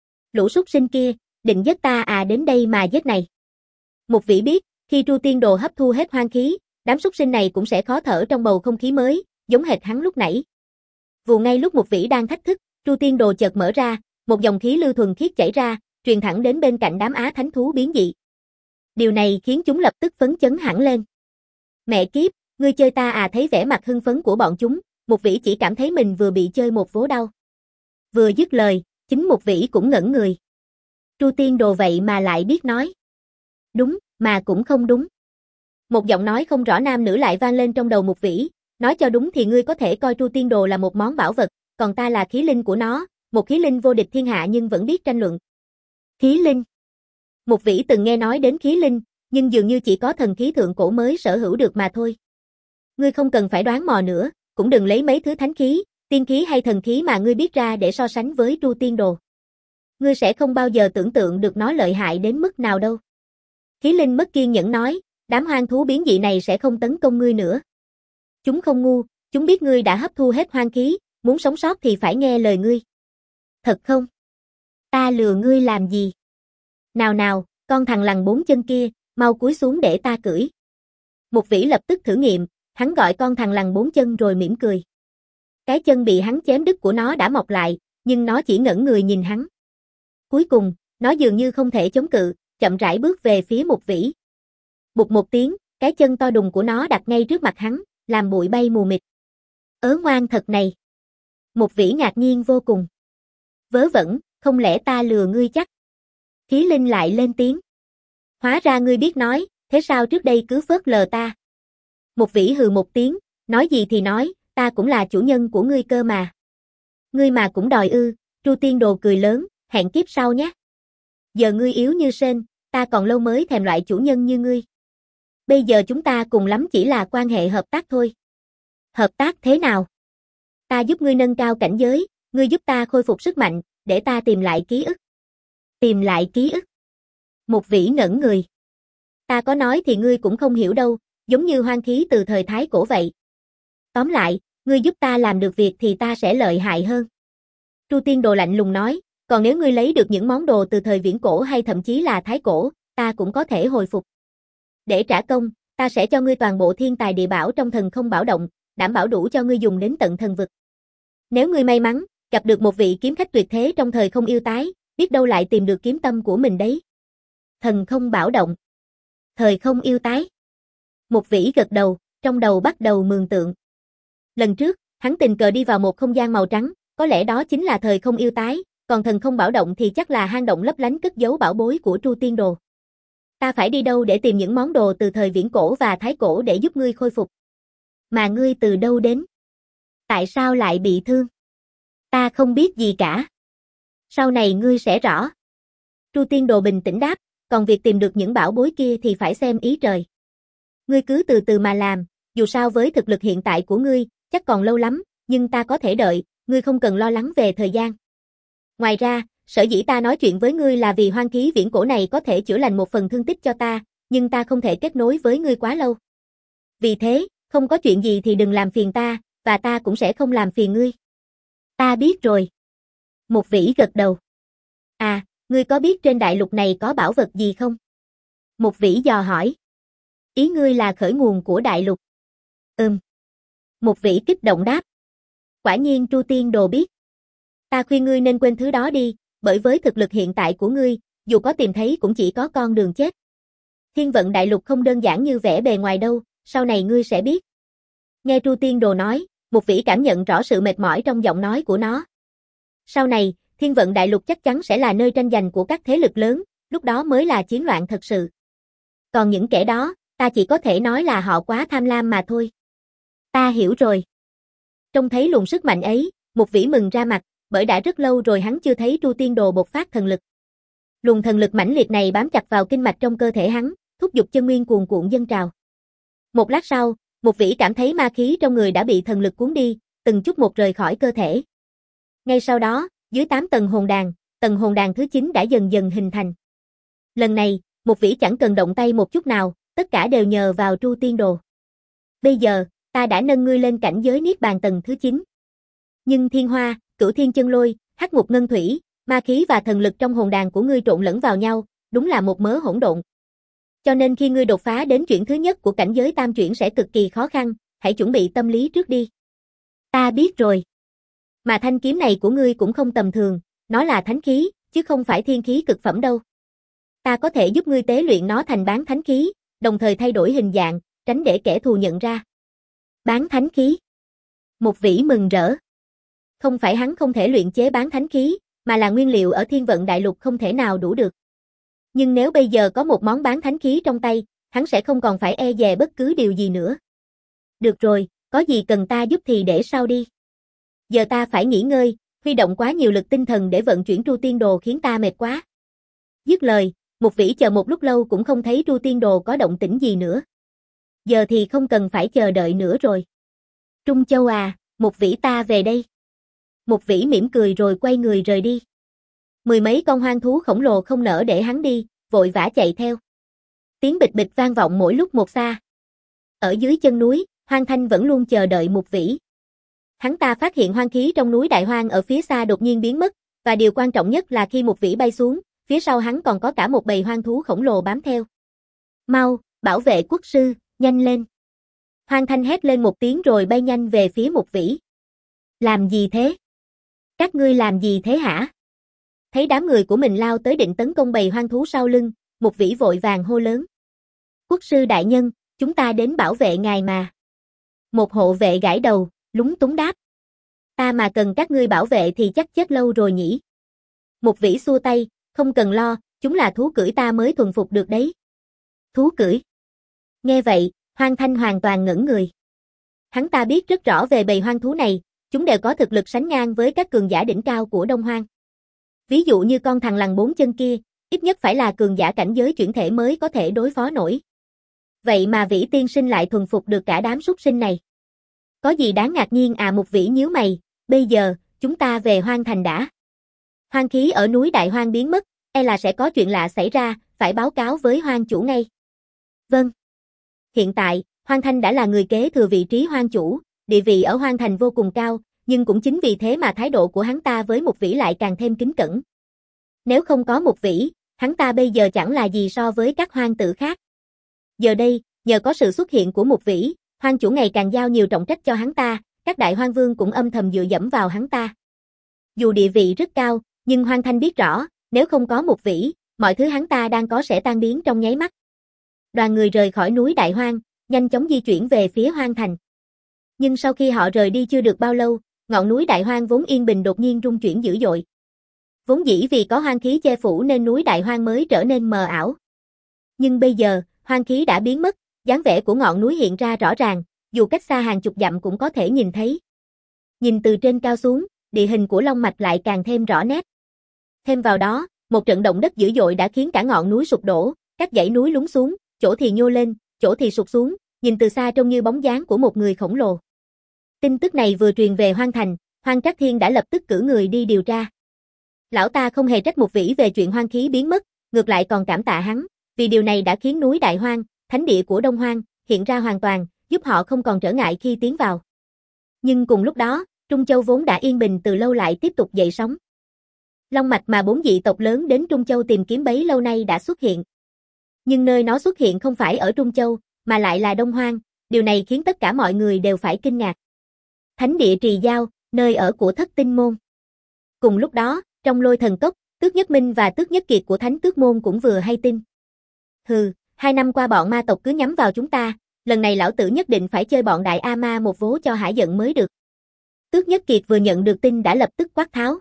Lũ súc sinh kia, định giết ta à, đến đây mà giết này. Một vĩ biết, khi Tru Tiên Đồ hấp thu hết hoang khí, đám súc sinh này cũng sẽ khó thở trong bầu không khí mới, giống hệt hắn lúc nãy. Vù ngay lúc một vĩ đang thách thức, Tru Tiên Đồ chợt mở ra, một dòng khí lưu thuần khiết chảy ra, truyền thẳng đến bên cạnh đám á thánh thú biến dị. Điều này khiến chúng lập tức phấn chấn hẳn lên. Mẹ kiếp, ngươi chơi ta à? Thấy vẻ mặt hưng phấn của bọn chúng, một vĩ chỉ cảm thấy mình vừa bị chơi một vố đau. Vừa dứt lời, chính một vĩ cũng ngẩn người. Tru Tiên Đồ vậy mà lại biết nói. Đúng, mà cũng không đúng. Một giọng nói không rõ nam nữ lại vang lên trong đầu một vĩ, nói cho đúng thì ngươi có thể coi Tru Tiên Đồ là một món bảo vật, còn ta là khí linh của nó, một khí linh vô địch thiên hạ nhưng vẫn biết tranh luận. Khí linh. Một vĩ từng nghe nói đến khí linh, nhưng dường như chỉ có thần khí thượng cổ mới sở hữu được mà thôi. Ngươi không cần phải đoán mò nữa, cũng đừng lấy mấy thứ thánh khí, tiên khí hay thần khí mà ngươi biết ra để so sánh với Tru Tiên Đồ. Ngươi sẽ không bao giờ tưởng tượng được nó lợi hại đến mức nào đâu. Khí linh mất kiên nhẫn nói, đám hoang thú biến dị này sẽ không tấn công ngươi nữa. Chúng không ngu, chúng biết ngươi đã hấp thu hết hoang khí, muốn sống sót thì phải nghe lời ngươi. Thật không? Ta lừa ngươi làm gì? Nào nào, con thằn lằn bốn chân kia, mau cúi xuống để ta cưỡi. Một vĩ lập tức thử nghiệm, Hắn gọi con thằng lằn bốn chân rồi mỉm cười. Cái chân bị hắn chém đứt của nó đã mọc lại, nhưng nó chỉ ngẩng người nhìn hắn. Cuối cùng, nó dường như không thể chống cự, chậm rãi bước về phía Mục Vĩ. Bụp một tiếng, cái chân to đùng của nó đặt ngay trước mặt hắn, làm bụi bay mù mịt. Ớ ngoan thật này. Mục Vĩ ngạc nhiên vô cùng. Vớ vẩn, không lẽ ta lừa ngươi chắc? Khí Linh lại lên tiếng. Hóa ra ngươi biết nói, thế sao trước đây cứ phớt lờ ta? Mục Vĩ hừ một tiếng, nói gì thì nói, ta cũng là chủ nhân của ngươi cơ mà. Ngươi mà cũng đòi ư? Tru Tiên Đồ cười lớn, hẹn kiếp sau nhé. Giờ ngươi yếu như sên, ta còn lâu mới thèm loại chủ nhân như ngươi. Bây giờ chúng ta cùng lắm chỉ là quan hệ hợp tác thôi. Hợp tác thế nào? Ta giúp ngươi nâng cao cảnh giới, ngươi giúp ta khôi phục sức mạnh, để ta tìm lại ký ức. Tìm lại ký ức? Mục Vĩ ngẩn người. Ta có nói thì ngươi cũng không hiểu đâu, giống như hoang khí từ thời Thái Cổ vậy. Tóm lại, ngươi giúp ta làm được việc thì ta sẽ lợi hại hơn. Tru Tiên Đồ lạnh lùng nói, còn nếu ngươi lấy được những món đồ từ thời Viễn Cổ hay thậm chí là Thái Cổ, ta cũng có thể hồi phục. Để trả công, ta sẽ cho ngươi toàn bộ thiên tài địa bảo trong Thần Không Bảo Động, đảm bảo đủ cho ngươi dùng đến tận thần vực. Nếu ngươi may mắn, gặp được một vị kiếm khách tuyệt thế trong thời không yêu tái, biết đâu lại tìm được kiếm tâm của mình đấy. Thần Không Bảo Động. Thời không yêu tái. Mục Vĩ gật đầu, trong đầu bắt đầu mường tượng. Lần trước, hắn tình cờ đi vào một không gian màu trắng, có lẽ đó chính là thời không yêu tái, còn Thần Không Bảo Động thì chắc là hang động lấp lánh cất giấu bảo bối của Tru Tiên Đồ. Ta phải đi đâu để tìm những món đồ từ thời Viễn Cổ và Thái Cổ để giúp ngươi khôi phục? Mà ngươi từ đâu đến? Tại sao lại bị thương? Ta không biết gì cả. Sau này ngươi sẽ rõ. Tru Tiên Đồ bình tĩnh đáp, còn việc tìm được những bảo bối kia thì phải xem ý trời. Ngươi cứ từ từ mà làm, dù sao với thực lực hiện tại của ngươi, chắc còn lâu lắm, nhưng ta có thể đợi, ngươi không cần lo lắng về thời gian. Ngoài ra, sở dĩ ta nói chuyện với ngươi là vì hoang khí viễn cổ này có thể chữa lành một phần thương tích cho ta, nhưng ta không thể kết nối với ngươi quá lâu. Vì thế, không có chuyện gì thì đừng làm phiền ta, và ta cũng sẽ không làm phiền ngươi. Ta biết rồi. Mục Vĩ gật đầu. À, ngươi có biết trên đại lục này có bảo vật gì không? Mục Vĩ dò hỏi. Ý ngươi là khởi nguồn của đại lục? Ừm. Mục Vĩ kích động đáp. Quả nhiên Tru Tiên Đồ biết. Ta khuyên ngươi nên quên thứ đó đi, bởi với thực lực hiện tại của ngươi, dù có tìm thấy cũng chỉ có con đường chết. Thiên vận đại lục không đơn giản như vẻ bề ngoài đâu, sau này ngươi sẽ biết. Nghe Tru Tiên Đồ nói, Mục Vĩ cảm nhận rõ sự mệt mỏi trong giọng nói của nó. Sau này, thiên vận đại lục chắc chắn sẽ là nơi tranh giành của các thế lực lớn, lúc đó mới là chiến loạn thật sự. Còn những kẻ đó, ta chỉ có thể nói là họ quá tham lam mà thôi. Ta hiểu rồi. Trông thấy luồng sức mạnh ấy, Mục Vĩ mừng ra mặt, bởi đã rất lâu rồi hắn chưa thấy Tru Tiên Đồ bộc phát thần lực. Luồng thần lực mãnh liệt này bám chặt vào kinh mạch trong cơ thể hắn, thúc giục chân nguyên cuồn cuộn dâng trào. Một lát sau, Mục Vĩ cảm thấy ma khí trong người đã bị thần lực cuốn đi, từng chút một rời khỏi cơ thể. Ngay sau đó, dưới tám tầng hồn đàn, tầng hồn đàn thứ chín đã dần dần hình thành. Lần này, Mục Vĩ chẳng cần động tay một chút nào, tất cả đều nhờ vào Tru Tiên Đồ. Bây giờ, ta đã nâng ngươi lên cảnh giới niết bàn tầng thứ chín. Nhưng Thiên Hoa, Cửu Thiên Chân Lôi, Hắc Ngục Ngân Thủy, ma khí và thần lực trong hồn đàn của ngươi trộn lẫn vào nhau, đúng là một mớ hỗn độn. Cho nên khi ngươi đột phá đến chuyển thứ nhất của cảnh giới tam chuyển sẽ cực kỳ khó khăn, hãy chuẩn bị tâm lý trước đi. Ta biết rồi. Mà thanh kiếm này của ngươi cũng không tầm thường, nó là thánh khí, chứ không phải thiên khí cực phẩm đâu. Ta có thể giúp ngươi tế luyện nó thành bán thánh khí, đồng thời thay đổi hình dạng, tránh để kẻ thù nhận ra. Bán thánh khí. Mục Vĩ mừng rỡ. Không phải hắn không thể luyện chế bán thánh khí, mà là nguyên liệu ở thiên vận đại lục không thể nào đủ được. Nhưng nếu bây giờ có một món bán thánh khí trong tay, hắn sẽ không còn phải e dè bất cứ điều gì nữa. Được rồi, có gì cần ta giúp thì để sau đi. Giờ ta phải nghỉ ngơi, huy động quá nhiều lực tinh thần để vận chuyển Tru Tiên Đồ khiến ta mệt quá. Dứt lời, Mục Vĩ chờ một lúc lâu cũng không thấy Tru Tiên Đồ có động tĩnh gì nữa. Giờ thì không cần phải chờ đợi nữa rồi. Trung Châu à, Mục Vĩ ta về đây. Mục Vĩ mỉm cười rồi quay người rời đi. Mười mấy con hoang thú khổng lồ không nỡ để hắn đi, vội vã chạy theo. Tiếng bịch bịch vang vọng mỗi lúc một xa. Ở dưới chân núi, Hoang Thanh vẫn luôn chờ đợi Mục Vĩ. Hắn ta phát hiện hoang khí trong núi Đại Hoang ở phía xa đột nhiên biến mất, và điều quan trọng nhất là khi Mục Vĩ bay xuống, phía sau hắn còn có cả một bầy hoang thú khổng lồ bám theo. Mau, bảo vệ quốc sư, nhanh lên. Hoang Thanh hét lên một tiếng rồi bay nhanh về phía Mục Vĩ. Làm gì thế? Các ngươi làm gì thế hả? Thấy đám người của mình lao tới định tấn công bầy hoang thú sau lưng, Mục Vĩ vội vàng hô lớn. Quốc sư đại nhân, chúng ta đến bảo vệ ngài mà. Một hộ vệ gãi đầu, lúng túng đáp. Ta mà cần các ngươi bảo vệ thì chắc chết lâu rồi nhỉ. Mục Vĩ xua tay, không cần lo, chúng là thú cưỡi ta mới thuần phục được đấy. Thú cưỡi? Nghe vậy, Hoang Thanh hoàn toàn ngẩn người. Hắn ta biết rất rõ về bầy hoang thú này, chúng đều có thực lực sánh ngang với các cường giả đỉnh cao của Đông Hoang. Ví dụ như con thằn lằn bốn chân kia, ít nhất phải là cường giả cảnh giới chuyển thể mới có thể đối phó nổi. Vậy mà Vĩ tiên sinh lại thuần phục được cả đám súc sinh này. Có gì đáng ngạc nhiên à? Mục Vĩ nhíu mày, bây giờ, chúng ta về Hoang Thành đã. Hoang khí ở núi Đại Hoang biến mất, e là sẽ có chuyện lạ xảy ra, phải báo cáo với Hoang chủ ngay. Vâng. Hiện tại, Hoang Thanh đã là người kế thừa vị trí Hoang chủ, địa vị ở Hoang Thành vô cùng cao, nhưng cũng chính vì thế mà thái độ của hắn ta với Mục Vĩ lại càng thêm kính cẩn. Nếu không có Mục Vĩ, hắn ta bây giờ chẳng là gì so với các hoang tử khác. Giờ đây, nhờ có sự xuất hiện của Mục Vĩ, Hoang chủ ngày càng giao nhiều trọng trách cho hắn ta, các đại hoang vương cũng âm thầm dựa dẫm vào hắn ta. Dù địa vị rất cao, nhưng Hoang Thanh biết rõ, nếu không có Mục Vĩ, mọi thứ hắn ta đang có sẽ tan biến trong nháy mắt. Đoàn người rời khỏi núi Đại Hoang, nhanh chóng di chuyển về phía Hoang Thành. Nhưng sau khi họ rời đi chưa được bao lâu, ngọn núi Đại Hoang vốn yên bình đột nhiên rung chuyển dữ dội. Vốn dĩ vì có hoang khí che phủ nên núi Đại Hoang mới trở nên mờ ảo. Nhưng bây giờ, hoang khí đã biến mất, dáng vẻ của ngọn núi hiện ra rõ ràng, dù cách xa hàng chục dặm cũng có thể nhìn thấy. Nhìn từ trên cao xuống, địa hình của Long Mạch lại càng thêm rõ nét. Thêm vào đó, một trận động đất dữ dội đã khiến cả ngọn núi sụp đổ, các dãy núi lún xuống, chỗ thì nhô lên, chỗ thì sụt xuống, nhìn từ xa trông như bóng dáng của một người khổng lồ. Tin tức này vừa truyền về Hoang Thành, Hoang Trác Thiên đã lập tức cử người đi điều tra. Lão ta không hề trách Mục Vĩ về chuyện hoang khí biến mất, ngược lại còn cảm tạ hắn, vì điều này đã khiến núi Đại Hoang, thánh địa của Đông Hoang, hiện ra hoàn toàn, giúp họ không còn trở ngại khi tiến vào. Nhưng cùng lúc đó, Trung Châu vốn đã yên bình từ lâu lại tiếp tục dậy sóng. Long mạch mà bốn dị tộc lớn đến Trung Châu tìm kiếm bấy lâu nay đã xuất hiện. Nhưng nơi nó xuất hiện không phải ở Trung Châu, mà lại là Đông Hoang, điều này khiến tất cả mọi người đều phải kinh ngạc. Thánh địa Trì Giao, nơi ở của Thất Tinh Môn. Cùng lúc đó, trong Lôi Thần Cốc, Tước Nhất Minh và Tước Nhất Kiệt của Thánh Tước Môn cũng vừa hay tin. Hừ, hai năm qua bọn ma tộc cứ nhắm vào chúng ta, lần này lão tử nhất định phải chơi bọn đại A Ma một vố cho hả giận mới được. Tước Nhất Kiệt vừa nhận được tin đã lập tức quát tháo.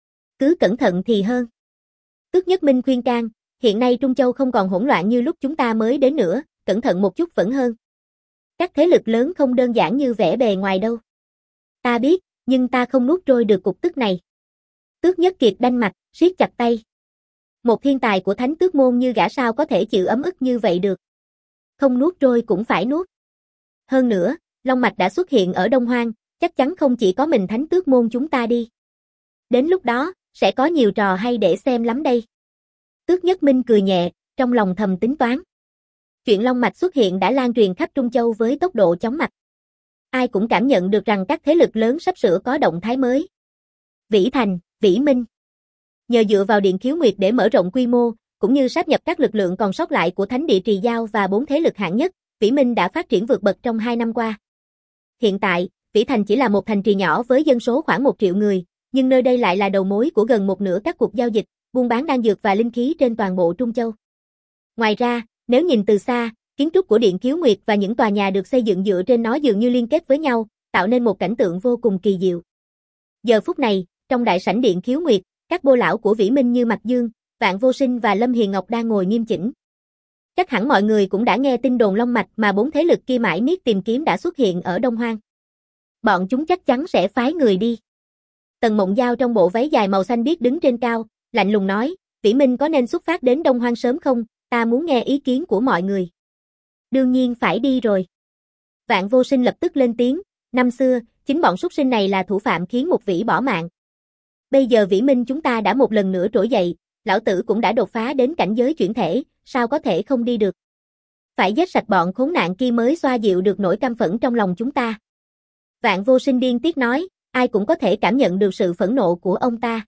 Cứ cẩn thận thì hơn. Tước Nhất Minh khuyên can, hiện nay Trung Châu không còn hỗn loạn như lúc chúng ta mới đến nữa, cẩn thận một chút vẫn hơn. Các thế lực lớn không đơn giản như vẻ bề ngoài đâu. Ta biết, nhưng ta không nuốt trôi được cục tức này. Tước Nhất Kiệt đanh mặt, siết chặt tay. Một thiên tài của Thánh Tước Môn như gã sao có thể chịu ấm ức như vậy được. Không nuốt trôi cũng phải nuốt. Hơn nữa, Long Mạch đã xuất hiện ở Đông Hoang, chắc chắn không chỉ có mình Thánh Tước Môn chúng ta đi. Đến lúc đó, sẽ có nhiều trò hay để xem lắm đây. Tước Nhất Minh cười nhẹ, trong lòng thầm tính toán. Chuyện Long Mạch xuất hiện đã lan truyền khắp Trung Châu với tốc độ chóng mặt. Ai cũng cảm nhận được rằng các thế lực lớn sắp sửa có động thái mới. Vĩ Thành, Vĩ Minh. Nhờ dựa vào Điện Khiếu Nguyệt để mở rộng quy mô, cũng như sáp nhập các lực lượng còn sót lại của Thánh địa Trì Giao và bốn thế lực hạng nhất, Vĩ Minh đã phát triển vượt bậc trong hai năm qua. Hiện tại, Vĩ Thành chỉ là một thành trì nhỏ với dân số khoảng một triệu người, nhưng nơi đây lại là đầu mối của gần một nửa các cuộc giao dịch, buôn bán đan dược và linh khí trên toàn bộ Trung Châu. Ngoài ra, nếu nhìn từ xa, kiến trúc của Điện Khiếu Nguyệt và những tòa nhà được xây dựng dựa trên nó dường như liên kết với nhau, tạo nên một cảnh tượng vô cùng kỳ diệu. Giờ phút này, trong đại sảnh Điện Khiếu Nguyệt, các bô lão của Vĩ Minh như Mạc Dương, Vạn Vô Sinh và Lâm Hiền Ngọc đang ngồi nghiêm chỉnh. Chắc hẳn mọi người cũng đã nghe tin đồn Long Mạch mà bốn thế lực kia mãi miết tìm kiếm đã xuất hiện ở Đông Hoang. Bọn chúng chắc chắn sẽ phái người đi. Tần Mộng Giao trong bộ váy dài màu xanh biếc đứng trên cao, lạnh lùng nói, Vĩ Minh có nên xuất phát đến Đông Hoang sớm không, ta muốn nghe ý kiến của mọi người. Đương nhiên phải đi rồi. Vạn Vô Sinh lập tức lên tiếng, năm xưa, chính bọn súc sinh này là thủ phạm khiến Mục Vĩ bỏ mạng. Bây giờ Vĩ Minh chúng ta đã một lần nữa trỗi dậy, lão tử cũng đã đột phá đến cảnh giới chuyển thể, sao có thể không đi được. Phải giết sạch bọn khốn nạn kia mới xoa dịu được nỗi căm phẫn trong lòng chúng ta. Vạn Vô Sinh điên tiết nói, ai cũng có thể cảm nhận được sự phẫn nộ của ông ta.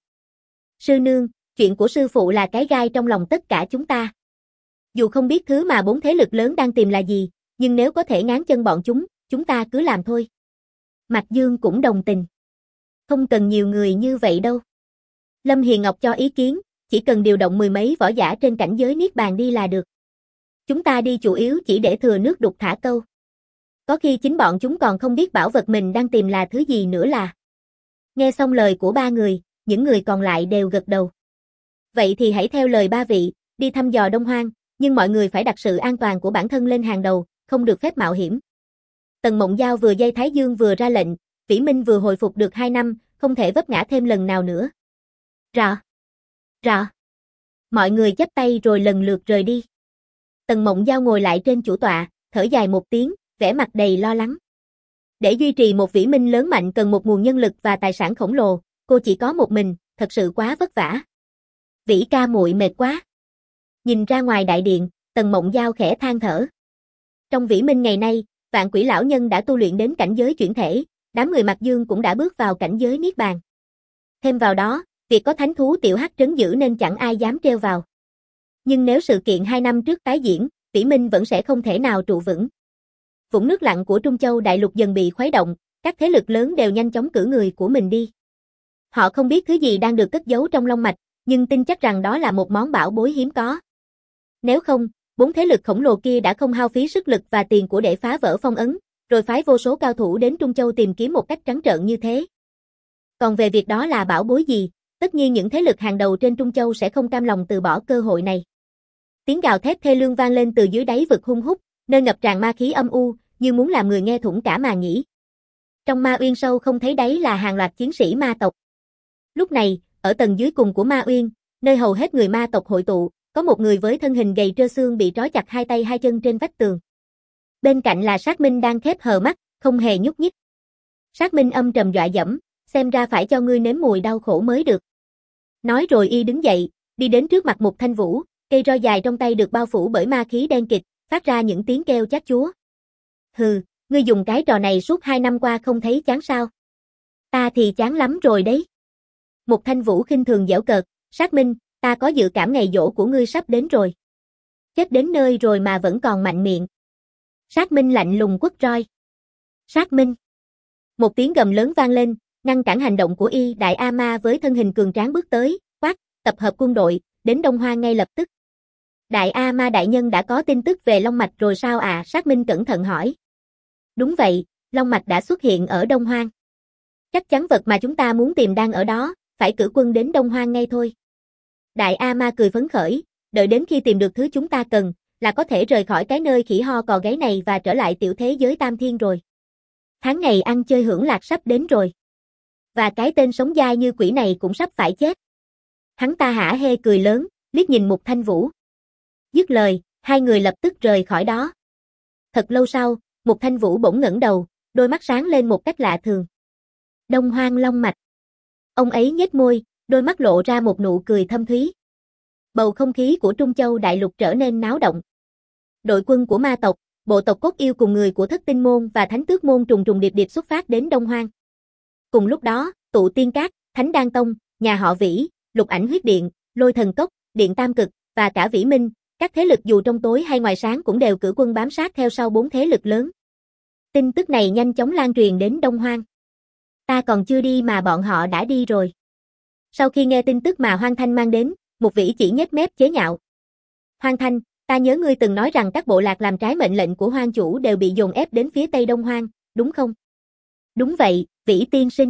Sư nương, chuyện của sư phụ là cái gai trong lòng tất cả chúng ta. Dù không biết thứ mà bốn thế lực lớn đang tìm là gì, nhưng nếu có thể ngáng chân bọn chúng, chúng ta cứ làm thôi. Mạc Dương cũng đồng tình. Không cần nhiều người như vậy đâu. Lâm Hiền Ngọc cho ý kiến, chỉ cần điều động mười mấy võ giả trên cảnh giới Niết Bàn đi là được. Chúng ta đi chủ yếu chỉ để thừa nước đục thả câu. Có khi chính bọn chúng còn không biết bảo vật mình đang tìm là thứ gì nữa là. Nghe xong lời của ba người, những người còn lại đều gật đầu. Vậy thì hãy theo lời ba vị, đi thăm dò Đông Hoang, nhưng mọi người phải đặt sự an toàn của bản thân lên hàng đầu, không được phép mạo hiểm. Tần Mộng Giao vừa dây Thái Dương vừa ra lệnh, Vĩ Minh vừa hồi phục được hai năm, không thể vấp ngã thêm lần nào nữa. Rõ. Rõ. Mọi người chắp tay rồi lần lượt rời đi. Tần Mộng Giao ngồi lại trên chủ tọa, thở dài một tiếng, vẻ mặt đầy lo lắng. Để duy trì một Vĩ Minh lớn mạnh cần một nguồn nhân lực và tài sản khổng lồ, cô chỉ có một mình, thật sự quá vất vả. Vĩ ca muội mệt quá. Nhìn ra ngoài đại điện, Tần Mộng Giao khẽ than thở. Trong Vĩ Minh ngày nay, Vạn Quỷ lão nhân đã tu luyện đến cảnh giới chuyển thể, đám người Mạc Dương cũng đã bước vào cảnh giới Niết Bàn. Thêm vào đó, việc có thánh thú tiểu hắc trấn giữ nên chẳng ai dám treo vào. Nhưng nếu sự kiện hai năm trước tái diễn, Vĩ Minh vẫn sẽ không thể nào trụ vững. Vũng nước lặng của Trung Châu đại lục dần bị khuấy động, các thế lực lớn đều nhanh chóng cử người của mình đi. Họ không biết thứ gì đang được cất giấu trong long mạch, nhưng tin chắc rằng đó là một món bảo bối hiếm có. Nếu không, bốn thế lực khổng lồ kia đã không hao phí sức lực và tiền của để phá vỡ phong ấn, rồi phái vô số cao thủ đến Trung Châu tìm kiếm một cách trắng trợn như thế. Còn về việc đó là bảo bối gì, tất nhiên những thế lực hàng đầu trên Trung Châu sẽ không cam lòng từ bỏ cơ hội này. Tiếng gào thét thê lương vang lên từ dưới đáy vực hung hút, nơi ngập tràn ma khí âm u, như muốn làm người nghe thủng cả mà nhĩ. Trong ma uyên sâu không thấy đáy là hàng loạt chiến sĩ ma tộc. Lúc này, ở tầng dưới cùng của ma uyên, nơi hầu hết người ma tộc hội tụ, có một người với thân hình gầy trơ xương bị trói chặt hai tay hai chân trên vách tường. Bên cạnh là Sát Minh đang khép hờ mắt, không hề nhúc nhích. Sát Minh âm trầm dọa dẫm, xem ra phải cho ngươi nếm mùi đau khổ mới được. Nói rồi y đứng dậy, đi đến trước mặt Mục Thanh Vũ, cây roi dài trong tay được bao phủ bởi ma khí đen kịt, phát ra những tiếng kêu chát chúa. Hừ, ngươi dùng cái trò này suốt hai năm qua không thấy chán sao? Ta thì chán lắm rồi đấy. Mục Thanh Vũ khinh thường giễu cợt, Sát Minh, ta có dự cảm ngày giỗ của ngươi sắp đến rồi. Chết đến nơi rồi mà vẫn còn mạnh miệng. Sát Minh lạnh lùng quất roi. Sát Minh. Một tiếng gầm lớn vang lên, ngăn cản hành động của y. Đại A Ma với thân hình cường tráng bước tới, quát, tập hợp quân đội, đến Đông Hoang ngay lập tức. Đại A Ma đại nhân đã có tin tức về Long Mạch rồi sao à? Sát Minh cẩn thận hỏi. Đúng vậy, Long Mạch đã xuất hiện ở Đông Hoang. Chắc chắn vật mà chúng ta muốn tìm đang ở đó, phải cử quân đến Đông Hoang ngay thôi. Đại A Ma cười phấn khởi, đợi đến khi tìm được thứ chúng ta cần, là có thể rời khỏi cái nơi khỉ ho cò gáy này và trở lại tiểu thế giới Tam Thiên rồi. Tháng ngày ăn chơi hưởng lạc sắp đến rồi. Và cái tên sống dai như quỷ này cũng sắp phải chết. Hắn ta hả hê cười lớn, liếc nhìn Mục Thanh Vũ. Dứt lời, hai người lập tức rời khỏi đó. Thật lâu sau, Mục Thanh Vũ bỗng ngẩng đầu, đôi mắt sáng lên một cách lạ thường. Đông Hoang Long Mạch. Ông ấy nhếch môi, đôi mắt lộ ra một nụ cười thâm thúy. Bầu không khí của Trung Châu đại lục trở nên náo động. Đội quân của ma tộc, bộ tộc cốt yêu cùng người của Thất Tinh môn và Thánh Tước môn trùng trùng điệp điệp xuất phát đến Đông Hoang. Cùng lúc đó, Tụ Tiên Các, Thánh Đan Tông, nhà họ Vĩ, Lục Ảnh Huyết Điện, Lôi Thần Cốc, Điện Tam Cực và cả Vĩ Minh, các thế lực dù trong tối hay ngoài sáng cũng đều cử quân bám sát theo sau bốn thế lực lớn. Tin tức này nhanh chóng lan truyền đến Đông Hoang. Ta còn chưa đi mà bọn họ đã đi rồi. Sau khi nghe tin tức mà Hoang Thanh mang đến, Mục Vĩ chỉ nhếch mép chế nhạo. Hoang Thanh, ta nhớ ngươi từng nói rằng các bộ lạc làm trái mệnh lệnh của Hoang chủ đều bị dồn ép đến phía Tây Đông Hoang, đúng không? Đúng vậy, Vĩ tiên sinh.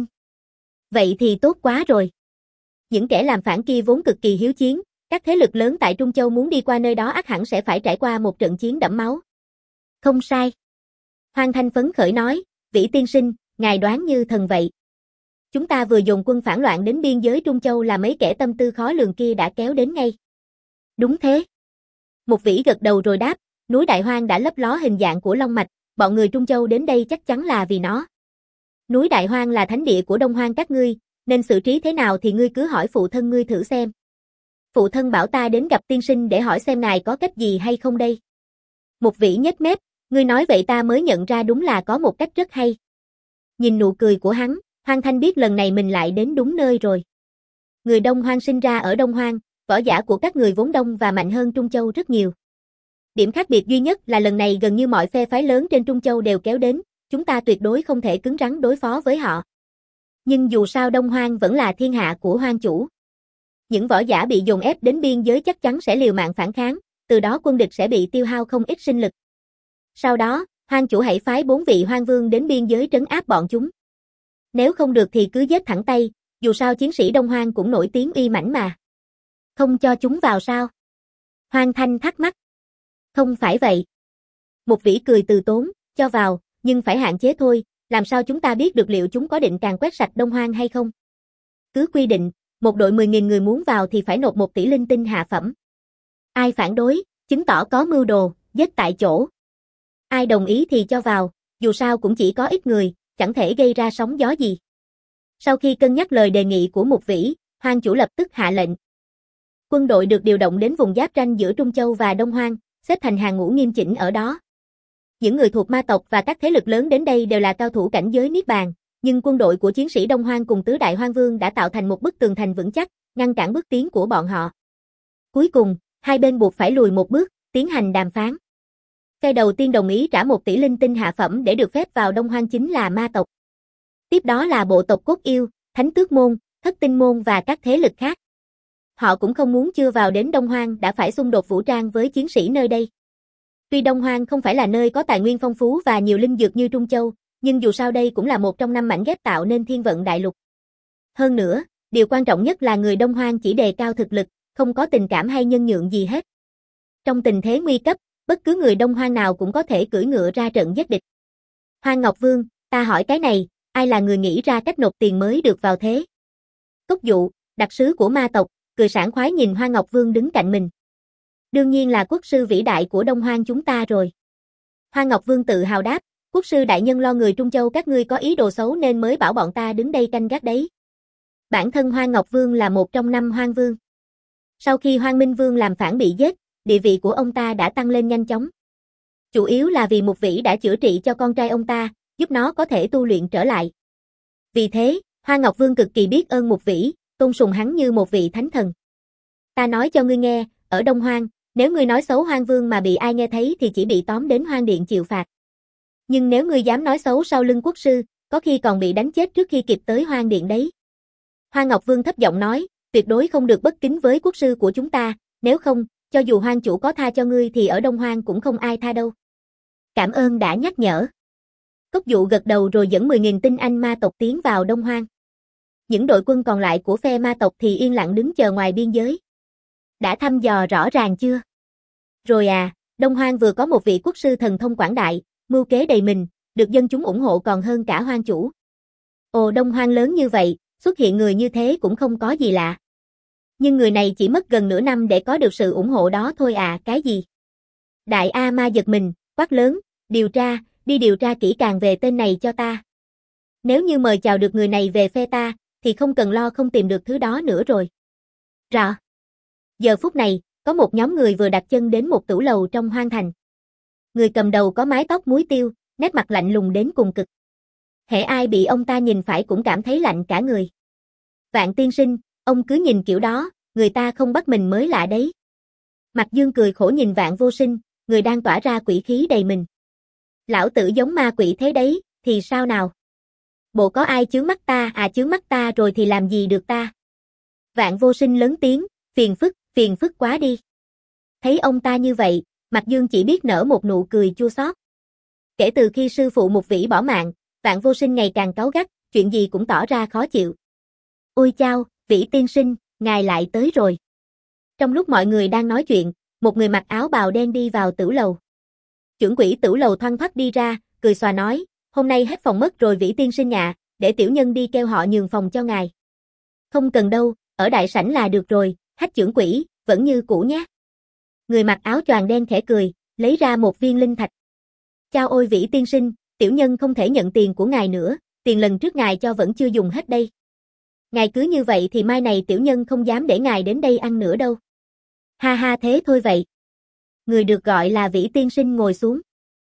Vậy thì tốt quá rồi. Những kẻ làm phản kia vốn cực kỳ hiếu chiến, các thế lực lớn tại Trung Châu muốn đi qua nơi đó ắt hẳn sẽ phải trải qua một trận chiến đẫm máu. Không sai. Hoang Thanh phấn khởi nói, Vĩ tiên sinh, ngài đoán như thần vậy. Chúng ta vừa dồn quân phản loạn đến biên giới Trung Châu là mấy kẻ tâm tư khó lường kia đã kéo đến ngay. Đúng thế. Một Vĩ gật đầu rồi đáp, núi Đại Hoang đã lấp ló hình dạng của Long Mạch, bọn người Trung Châu đến đây chắc chắn là vì nó. Núi Đại Hoang là thánh địa của Đông Hoang các ngươi, nên xử trí thế nào thì ngươi cứ hỏi phụ thân ngươi thử xem. Phụ thân bảo ta đến gặp tiên sinh để hỏi xem ngài có cách gì hay không đây. Một Vĩ nhếch mép, ngươi nói vậy ta mới nhận ra đúng là có một cách rất hay. Nhìn nụ cười của hắn, Hoang Thanh biết lần này mình lại đến đúng nơi rồi. Người Đông Hoang sinh ra ở Đông Hoang, võ giả của các người vốn đông và mạnh hơn Trung Châu rất nhiều. Điểm khác biệt duy nhất là lần này gần như mọi phe phái lớn trên Trung Châu đều kéo đến, chúng ta tuyệt đối không thể cứng rắn đối phó với họ. Nhưng dù sao Đông Hoang vẫn là thiên hạ của Hoang chủ. Những võ giả bị dồn ép đến biên giới chắc chắn sẽ liều mạng phản kháng, từ đó quân địch sẽ bị tiêu hao không ít sinh lực. Sau đó, Hoang chủ hãy phái bốn vị Hoang vương đến biên giới trấn áp bọn chúng. Nếu không được thì cứ giết thẳng tay, dù sao chiến sĩ Đông Hoang cũng nổi tiếng uy mãnh mà. Không cho chúng vào sao? Hoang Thanh thắc mắc. Không phải vậy. Một vĩ cười từ tốn, cho vào, nhưng phải hạn chế thôi, làm sao chúng ta biết được liệu chúng có định càng quét sạch Đông Hoang hay không? Cứ quy định, một đội mười nghìn người muốn vào thì phải nộp một tỷ linh tinh hạ phẩm. Ai phản đối, chứng tỏ có mưu đồ, giết tại chỗ. Ai đồng ý thì cho vào, dù sao cũng chỉ có ít người, chẳng thể gây ra sóng gió gì. Sau khi cân nhắc lời đề nghị của Mục Vĩ, Hoang chủ lập tức hạ lệnh. Quân đội được điều động đến vùng giáp ranh giữa Trung Châu và Đông Hoang, xếp thành hàng ngũ nghiêm chỉnh ở đó. Những người thuộc ma tộc và các thế lực lớn đến đây đều là cao thủ cảnh giới Niết Bàn, nhưng quân đội của chiến sĩ Đông Hoang cùng tứ đại Hoang Vương đã tạo thành một bức tường thành vững chắc, ngăn cản bước tiến của bọn họ. Cuối cùng, hai bên buộc phải lùi một bước, tiến hành đàm phán. Phe đầu tiên đồng ý trả một tỷ linh tinh hạ phẩm để được phép vào Đông Hoang chính là ma tộc. Tiếp đó là bộ tộc Cốt Yêu, Thánh Tước Môn, Thất Tinh Môn và các thế lực khác. Họ cũng không muốn chưa vào đến Đông Hoang đã phải xung đột vũ trang với chiến sĩ nơi đây. Tuy Đông Hoang không phải là nơi có tài nguyên phong phú và nhiều linh dược như Trung Châu, nhưng dù sao đây cũng là một trong năm mảnh ghép tạo nên thiên vận đại lục. Hơn nữa, điều quan trọng nhất là người Đông Hoang chỉ đề cao thực lực, không có tình cảm hay nhân nhượng gì hết. Trong tình thế nguy cấp, bất cứ người Đông Hoang nào cũng có thể cưỡi ngựa ra trận giết địch. Hoang Ngọc Vương, ta hỏi cái này, ai là người nghĩ ra cách nộp tiền mới được vào thế? Cốc Dụ, đặc sứ của ma tộc, cười sảng khoái nhìn Hoang Ngọc Vương đứng cạnh mình. Đương nhiên là quốc sư vĩ đại của Đông Hoang chúng ta rồi. Hoang Ngọc Vương tự hào đáp, quốc sư đại nhân lo người Trung Châu các ngươi có ý đồ xấu nên mới bảo bọn ta đứng đây canh gác đấy. Bản thân Hoang Ngọc Vương là một trong năm Hoang Vương. Sau khi Hoang Minh Vương làm phản bị giết, địa vị của ông ta đã tăng lên nhanh chóng. Chủ yếu là vì Mục Vĩ đã chữa trị cho con trai ông ta, giúp nó có thể tu luyện trở lại. Vì thế, Hoang Ngọc Vương cực kỳ biết ơn Mục Vĩ, tôn sùng hắn như một vị thánh thần. Ta nói cho ngươi nghe, ở Đông Hoang, nếu ngươi nói xấu Hoang Vương mà bị ai nghe thấy thì chỉ bị tóm đến Hoang Điện chịu phạt. Nhưng nếu ngươi dám nói xấu sau lưng quốc sư, có khi còn bị đánh chết trước khi kịp tới Hoang Điện đấy. Hoang Ngọc Vương thấp giọng nói, tuyệt đối không được bất kính với quốc sư của chúng ta, nếu không, cho dù Hoang chủ có tha cho ngươi thì ở Đông Hoang cũng không ai tha đâu. Cảm ơn đã nhắc nhở. Cốc Dụ gật đầu rồi dẫn mười nghìn tinh anh ma tộc tiến vào Đông Hoang. Những đội quân còn lại của phe ma tộc thì yên lặng đứng chờ ngoài biên giới. Đã thăm dò rõ ràng chưa? Rồi à, Đông Hoang vừa có một vị quốc sư thần thông quảng đại, mưu kế đầy mình, được dân chúng ủng hộ còn hơn cả Hoang chủ. Ồ, Đông Hoang lớn như vậy, xuất hiện người như thế cũng không có gì lạ. Nhưng người này chỉ mất gần nửa năm để có được sự ủng hộ đó thôi à, cái gì? Đại A Ma giật mình, quát lớn, điều tra, đi điều tra kỹ càng về tên này cho ta. Nếu như mời chào được người này về phe ta, thì không cần lo không tìm được thứ đó nữa rồi. Rõ. Giờ phút này, có một nhóm người vừa đặt chân đến một tửu lầu trong Hoang thành. Người cầm đầu có mái tóc muối tiêu, nét mặt lạnh lùng đến cùng cực. Hễ ai bị ông ta nhìn phải cũng cảm thấy lạnh cả người. Vạn tiên sinh, ông cứ nhìn kiểu đó, người ta không bắt mình mới lạ đấy. Mạc Dương cười khổ nhìn Vạn Vô Sinh, người đang tỏa ra quỷ khí đầy mình. Lão tử giống ma quỷ thế đấy, thì sao nào? Bộ có ai chướng mắt ta à chướng mắt ta rồi thì làm gì được ta? Vạn Vô Sinh lớn tiếng, phiền phức, phiền phức quá đi. Thấy ông ta như vậy, Mạc Dương chỉ biết nở một nụ cười chua xót. Kể từ khi sư phụ Mục Vĩ bỏ mạng, Vạn Vô Sinh ngày càng cáu gắt, chuyện gì cũng tỏ ra khó chịu. Ôi chao, Vĩ tiên sinh, ngài lại tới rồi. Trong lúc mọi người đang nói chuyện, một người mặc áo bào đen đi vào tửu lầu. Trưởng quỹ tửu lầu thoăn thoắt đi ra, cười xòa nói, hôm nay hết phòng mất rồi Vĩ tiên sinh ạ, để tiểu nhân đi kêu họ nhường phòng cho ngài. Không cần đâu, ở đại sảnh là được rồi, Hách trưởng quỹ, vẫn như cũ nhé. Người mặc áo choàng đen khẽ cười, lấy ra một viên linh thạch. Chao ôi Vĩ tiên sinh, tiểu nhân không thể nhận tiền của ngài nữa, tiền lần trước ngài cho vẫn chưa dùng hết đây. Ngài cứ như vậy thì mai này tiểu nhân không dám để ngài đến đây ăn nữa đâu. Ha ha thế thôi vậy. Người được gọi là Vĩ tiên sinh ngồi xuống.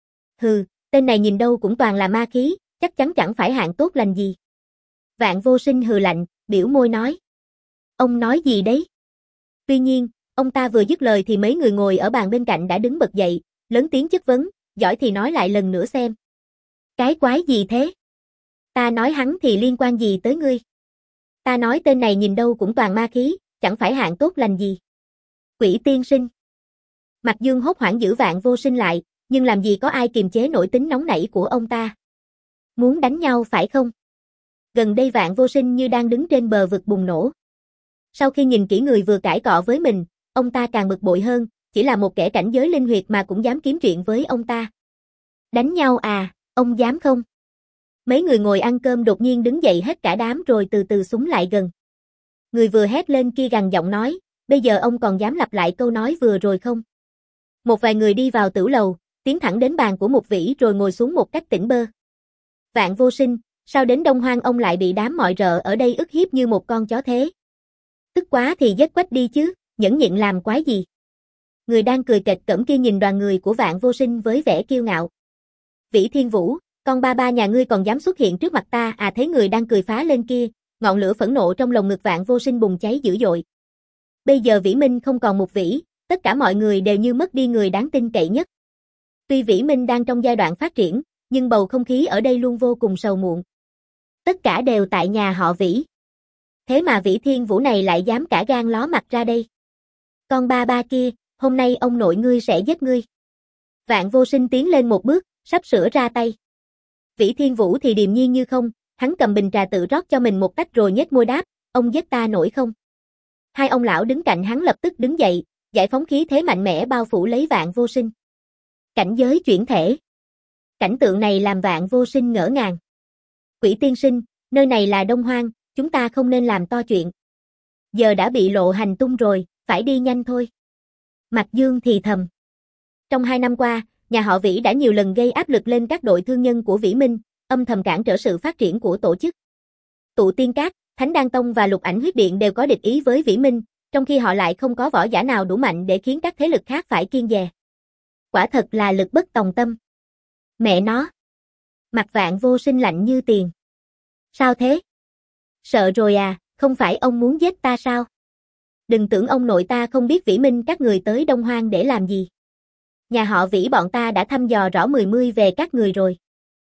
Hừ, tên này nhìn đâu cũng toàn là ma khí, chắc chắn chẳng phải hạng tốt lành gì. Vạn Vô Sinh hừ lạnh, biểu môi nói. Ông nói gì đấy? Tuy nhiên, ông ta vừa dứt lời thì mấy người ngồi ở bàn bên cạnh đã đứng bật dậy, lớn tiếng chất vấn, giỏi thì nói lại lần nữa xem. Cái quái gì thế? Ta nói hắn thì liên quan gì tới ngươi? Ta nói tên này nhìn đâu cũng toàn ma khí, chẳng phải hạng tốt lành gì. Quỷ tiên sinh. Mạc Dương hốt hoảng giữ Vạn Vô Sinh lại, nhưng làm gì có ai kiềm chế nổi tính nóng nảy của ông ta. Muốn đánh nhau phải không? Gần đây Vạn Vô Sinh như đang đứng trên bờ vực bùng nổ. Sau khi nhìn kỹ người vừa cãi cọ với mình, ông ta càng bực bội hơn, chỉ là một kẻ cảnh giới linh huyệt mà cũng dám kiếm chuyện với ông ta. Đánh nhau à, ông dám không? Mấy người ngồi ăn cơm đột nhiên đứng dậy hết cả đám rồi từ từ súng lại gần. Người vừa hét lên kia gằn giọng nói, bây giờ ông còn dám lặp lại câu nói vừa rồi không? Một vài người đi vào tửu lầu, tiến thẳng đến bàn của Mục Vĩ rồi ngồi xuống một cách tỉnh bơ. Vạn Vô Sinh, sao đến Đông Hoang ông lại bị đám mọi rợ ở đây ức hiếp như một con chó thế? Tức quá thì giết quách đi chứ, nhẫn nhịn làm quái gì? Người đang cười kệch cỡm kia nhìn đoàn người của Vạn Vô Sinh với vẻ kiêu ngạo. Vĩ Thiên Vũ, con ba ba nhà ngươi còn dám xuất hiện trước mặt ta à? Thấy người đang cười phá lên kia, ngọn lửa phẫn nộ trong lồng ngực Vạn Vô Sinh bùng cháy dữ dội. Bây giờ Vĩ Minh không còn Mục Vĩ, tất cả mọi người đều như mất đi người đáng tin cậy nhất. Tuy Vĩ Minh đang trong giai đoạn phát triển, nhưng bầu không khí ở đây luôn vô cùng sầu muộn. Tất cả đều tại nhà họ Vĩ. Thế mà Vĩ Thiên Vũ này lại dám cả gan ló mặt ra đây. Con ba ba kia, hôm nay ông nội ngươi sẽ giết ngươi. Vạn Vô Sinh tiến lên một bước, sắp sửa ra tay. Vĩ Thiên Vũ thì điềm nhiên như không, hắn cầm bình trà tự rót cho mình một tách rồi nhếch môi đáp, ông giết ta nổi không? Hai ông lão đứng cạnh hắn lập tức đứng dậy, giải phóng khí thế mạnh mẽ bao phủ lấy Vạn Vô Sinh. Cảnh giới chuyển thể. Cảnh tượng này làm Vạn Vô Sinh ngỡ ngàng. Quỷ tiên sinh, nơi này là Đông Hoang, chúng ta không nên làm to chuyện. Giờ đã bị lộ hành tung rồi, phải đi nhanh thôi. Mạc Dương thì thầm. Trong hai năm qua, nhà họ Vĩ đã nhiều lần gây áp lực lên các đội thương nhân của Vĩ Minh, âm thầm cản trở sự phát triển của tổ chức. Tụ Tiên Các, Thánh Đan Tông và Lục Ảnh Huyết Điện đều có địch ý với Vĩ Minh, trong khi họ lại không có võ giả nào đủ mạnh để khiến các thế lực khác phải kiêng dè. Quả thật là lực bất tòng tâm. Mẹ nó. Mặt Vạn Vô Sinh lạnh như tiền. Sao thế? Sợ rồi à, không phải ông muốn giết ta sao? Đừng tưởng ông nội ta không biết Vĩ Minh các người tới Đông Hoang để làm gì. Nhà họ Vĩ bọn ta đã thăm dò rõ mười mươi về các người rồi.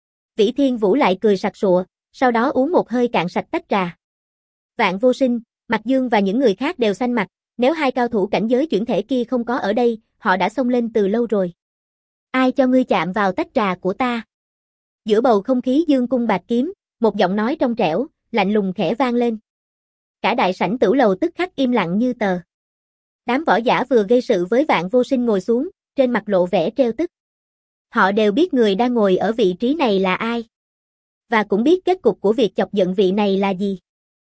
Vĩ Thiên Vũ lại cười sặc sụa, sau đó uống một hơi cạn sạch tách trà. Vạn Vô Sinh, Mạc Dương và những người khác đều xanh mặt, nếu hai cao thủ cảnh giới chuyển thể kia không có ở đây, họ đã xông lên từ lâu rồi. Ai cho ngươi chạm vào tách trà của ta? Giữa bầu không khí dương cung bạt kiếm, một giọng nói trong trẻo, lạnh lùng khẽ vang lên. Cả đại sảnh tửu lầu tức khắc im lặng như tờ. Đám võ giả vừa gây sự với Vạn Vô Sinh ngồi xuống, trên mặt lộ vẻ trêu tức. Họ đều biết người đang ngồi ở vị trí này là ai. Và cũng biết kết cục của việc chọc giận vị này là gì.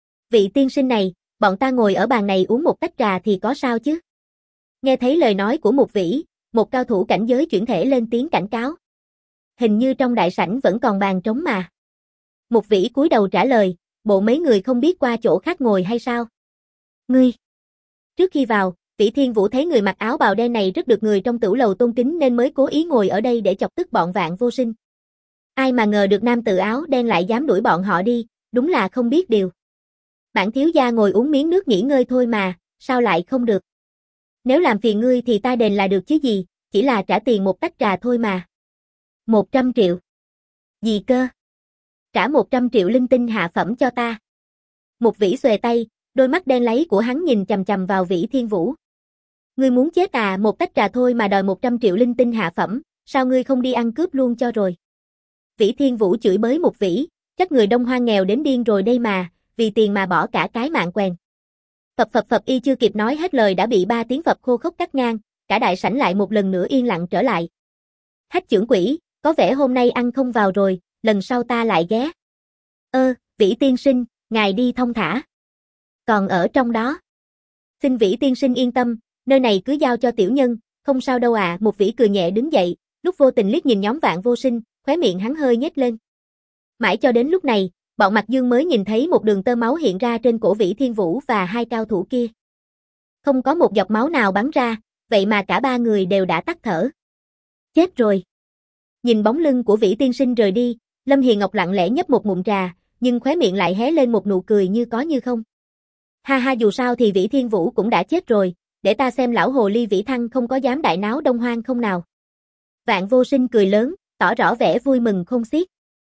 Vị tiên sinh này, bọn ta ngồi ở bàn này uống một tách trà thì có sao chứ? Nghe thấy lời nói của Mục Vĩ, một cao thủ cảnh giới chuyển thể lên tiếng cảnh cáo. Hình như trong đại sảnh vẫn còn bàn trống mà. Mục Vĩ cúi đầu trả lời, bộ mấy người không biết qua chỗ khác ngồi hay sao? Ngươi! Trước khi vào, Vĩ Thiên Vũ thấy người mặc áo bào đen này rất được người trong tửu lầu tôn kính nên mới cố ý ngồi ở đây để chọc tức bọn Vạn Vô Sinh. Ai mà ngờ được nam tự áo đen lại dám đuổi bọn họ đi, đúng là không biết điều. Bản thiếu gia ngồi uống miếng nước nghỉ ngơi thôi mà, sao lại không được? Nếu làm phiền ngươi thì ta đền là được chứ gì, chỉ là trả tiền một tách trà thôi mà. Một trăm triệu. Gì cơ? Trả một trăm triệu linh tinh hạ phẩm cho ta. Mục Vĩ xuề tay, đôi mắt đen láy của hắn nhìn chằm chằm vào Vĩ Thiên Vũ. Ngươi muốn chết à, một tách trà thôi mà đòi một trăm triệu linh tinh hạ phẩm, sao ngươi không đi ăn cướp luôn cho rồi? Vĩ Thiên Vũ chửi bới Mục Vĩ, chắc người Đông Hoang nghèo đến điên rồi đây mà, vì tiền mà bỏ cả cái mạng quèn. Phập phập phập y chưa kịp nói hết lời đã bị ba tiếng phập khô khốc cắt ngang, cả đại sảnh lại một lần nữa yên lặng trở lại. Hách trưởng quỷ, có vẻ hôm nay ăn không vào rồi, lần sau ta lại ghé. Ơ, Vĩ tiên sinh, ngài đi thông thả. Còn ở trong đó. Xin Vĩ tiên sinh yên tâm, nơi này cứ giao cho tiểu nhân, không sao đâu ạ. À. Một Vĩ cười nhẹ đứng dậy, lúc vô tình liếc nhìn nhóm Vạn Vô Sinh, khóe miệng hắn hơi nhếch lên. Mãi cho đến lúc này, bọn Mạc Dương mới nhìn thấy một đường tơ máu hiện ra trên cổ Vĩ Thiên Vũ và hai cao thủ kia. Không có một giọt máu nào bắn ra, vậy mà cả ba người đều đã tắt thở. Chết rồi. Nhìn bóng lưng của Vĩ tiên sinh rời đi, Lâm Hiền Ngọc lặng lẽ nhấp một ngụm trà, nhưng khóe miệng lại hé lên một nụ cười như có như không. Ha ha, dù sao thì Vĩ Thiên Vũ cũng đã chết rồi, để ta xem lão hồ ly Vĩ Thăng không có dám đại náo Đông Hoang không nào. Vạn Vô Sinh cười lớn, tỏ rõ vẻ vui mừng không xiết.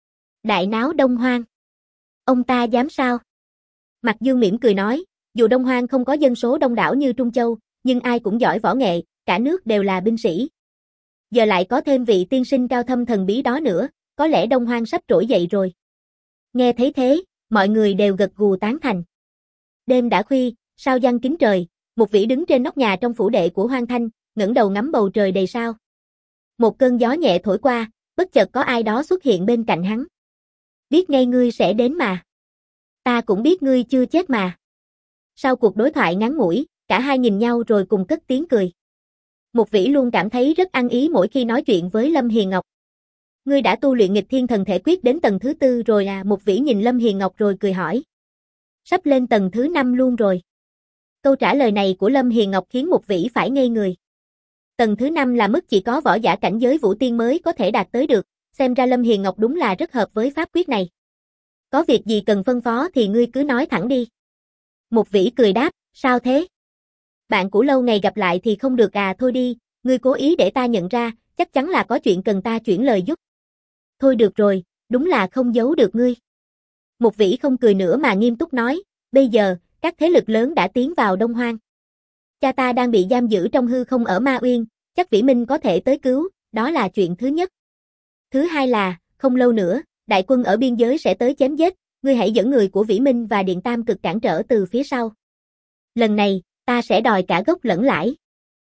Đại náo Đông Hoang. Ông ta dám sao? Mạc Dương mỉm cười nói, dù Đông Hoang không có dân số đông đảo như Trung Châu, nhưng ai cũng giỏi võ nghệ, cả nước đều là binh sĩ. Giờ lại có thêm vị tiên sinh cao thâm thần bí đó nữa, có lẽ Đông Hoang sắp trỗi dậy rồi. Nghe thấy thế, mọi người đều gật gù tán thành. Đêm đã khuya, sao giăng kín trời, Mục Vĩ đứng trên nóc nhà trong phủ đệ của Hoang Thanh, ngẩng đầu ngắm bầu trời đầy sao. Một cơn gió nhẹ thổi qua, bất chợt có ai đó xuất hiện bên cạnh hắn. Biết ngay ngươi sẽ đến mà. Ta cũng biết ngươi chưa chết mà. Sau cuộc đối thoại ngắn ngủi, cả hai nhìn nhau rồi cùng cất tiếng cười. Mục Vĩ luôn cảm thấy rất ăn ý mỗi khi nói chuyện với Lâm Hiền Ngọc. Ngươi đã tu luyện nghịch thiên thần thể quyết đến tầng thứ tư rồi à? Mục Vĩ nhìn Lâm Hiền Ngọc rồi cười hỏi. Sắp lên tầng thứ năm luôn rồi. Câu trả lời này của Lâm Hiền Ngọc khiến Mục Vĩ phải ngây người. Tầng thứ năm là mức chỉ có võ giả cảnh giới vũ tiên mới có thể đạt tới được, xem ra Lâm Hiền Ngọc đúng là rất hợp với pháp quyết này. Có việc gì cần phân phó thì ngươi cứ nói thẳng đi. Mục Vĩ cười đáp, sao thế? Bạn cũ lâu ngày gặp lại thì không được à? Thôi đi, ngươi cố ý để ta nhận ra, chắc chắn là có chuyện cần ta chuyển lời giúp. Thôi được rồi, đúng là không giấu được ngươi. Mục Vĩ không cười nữa mà nghiêm túc nói, bây giờ, các thế lực lớn đã tiến vào Đông Hoang. Cha ta đang bị giam giữ trong hư không ở Ma Uyên, chắc Vĩ Minh có thể tới cứu, đó là chuyện thứ nhất. Thứ hai là, không lâu nữa, đại quân ở biên giới sẽ tới chém giết, ngươi hãy dẫn người của Vĩ Minh và Điện Tam Cực cản trở từ phía sau. Lần này, ta sẽ đòi cả gốc lẫn lãi.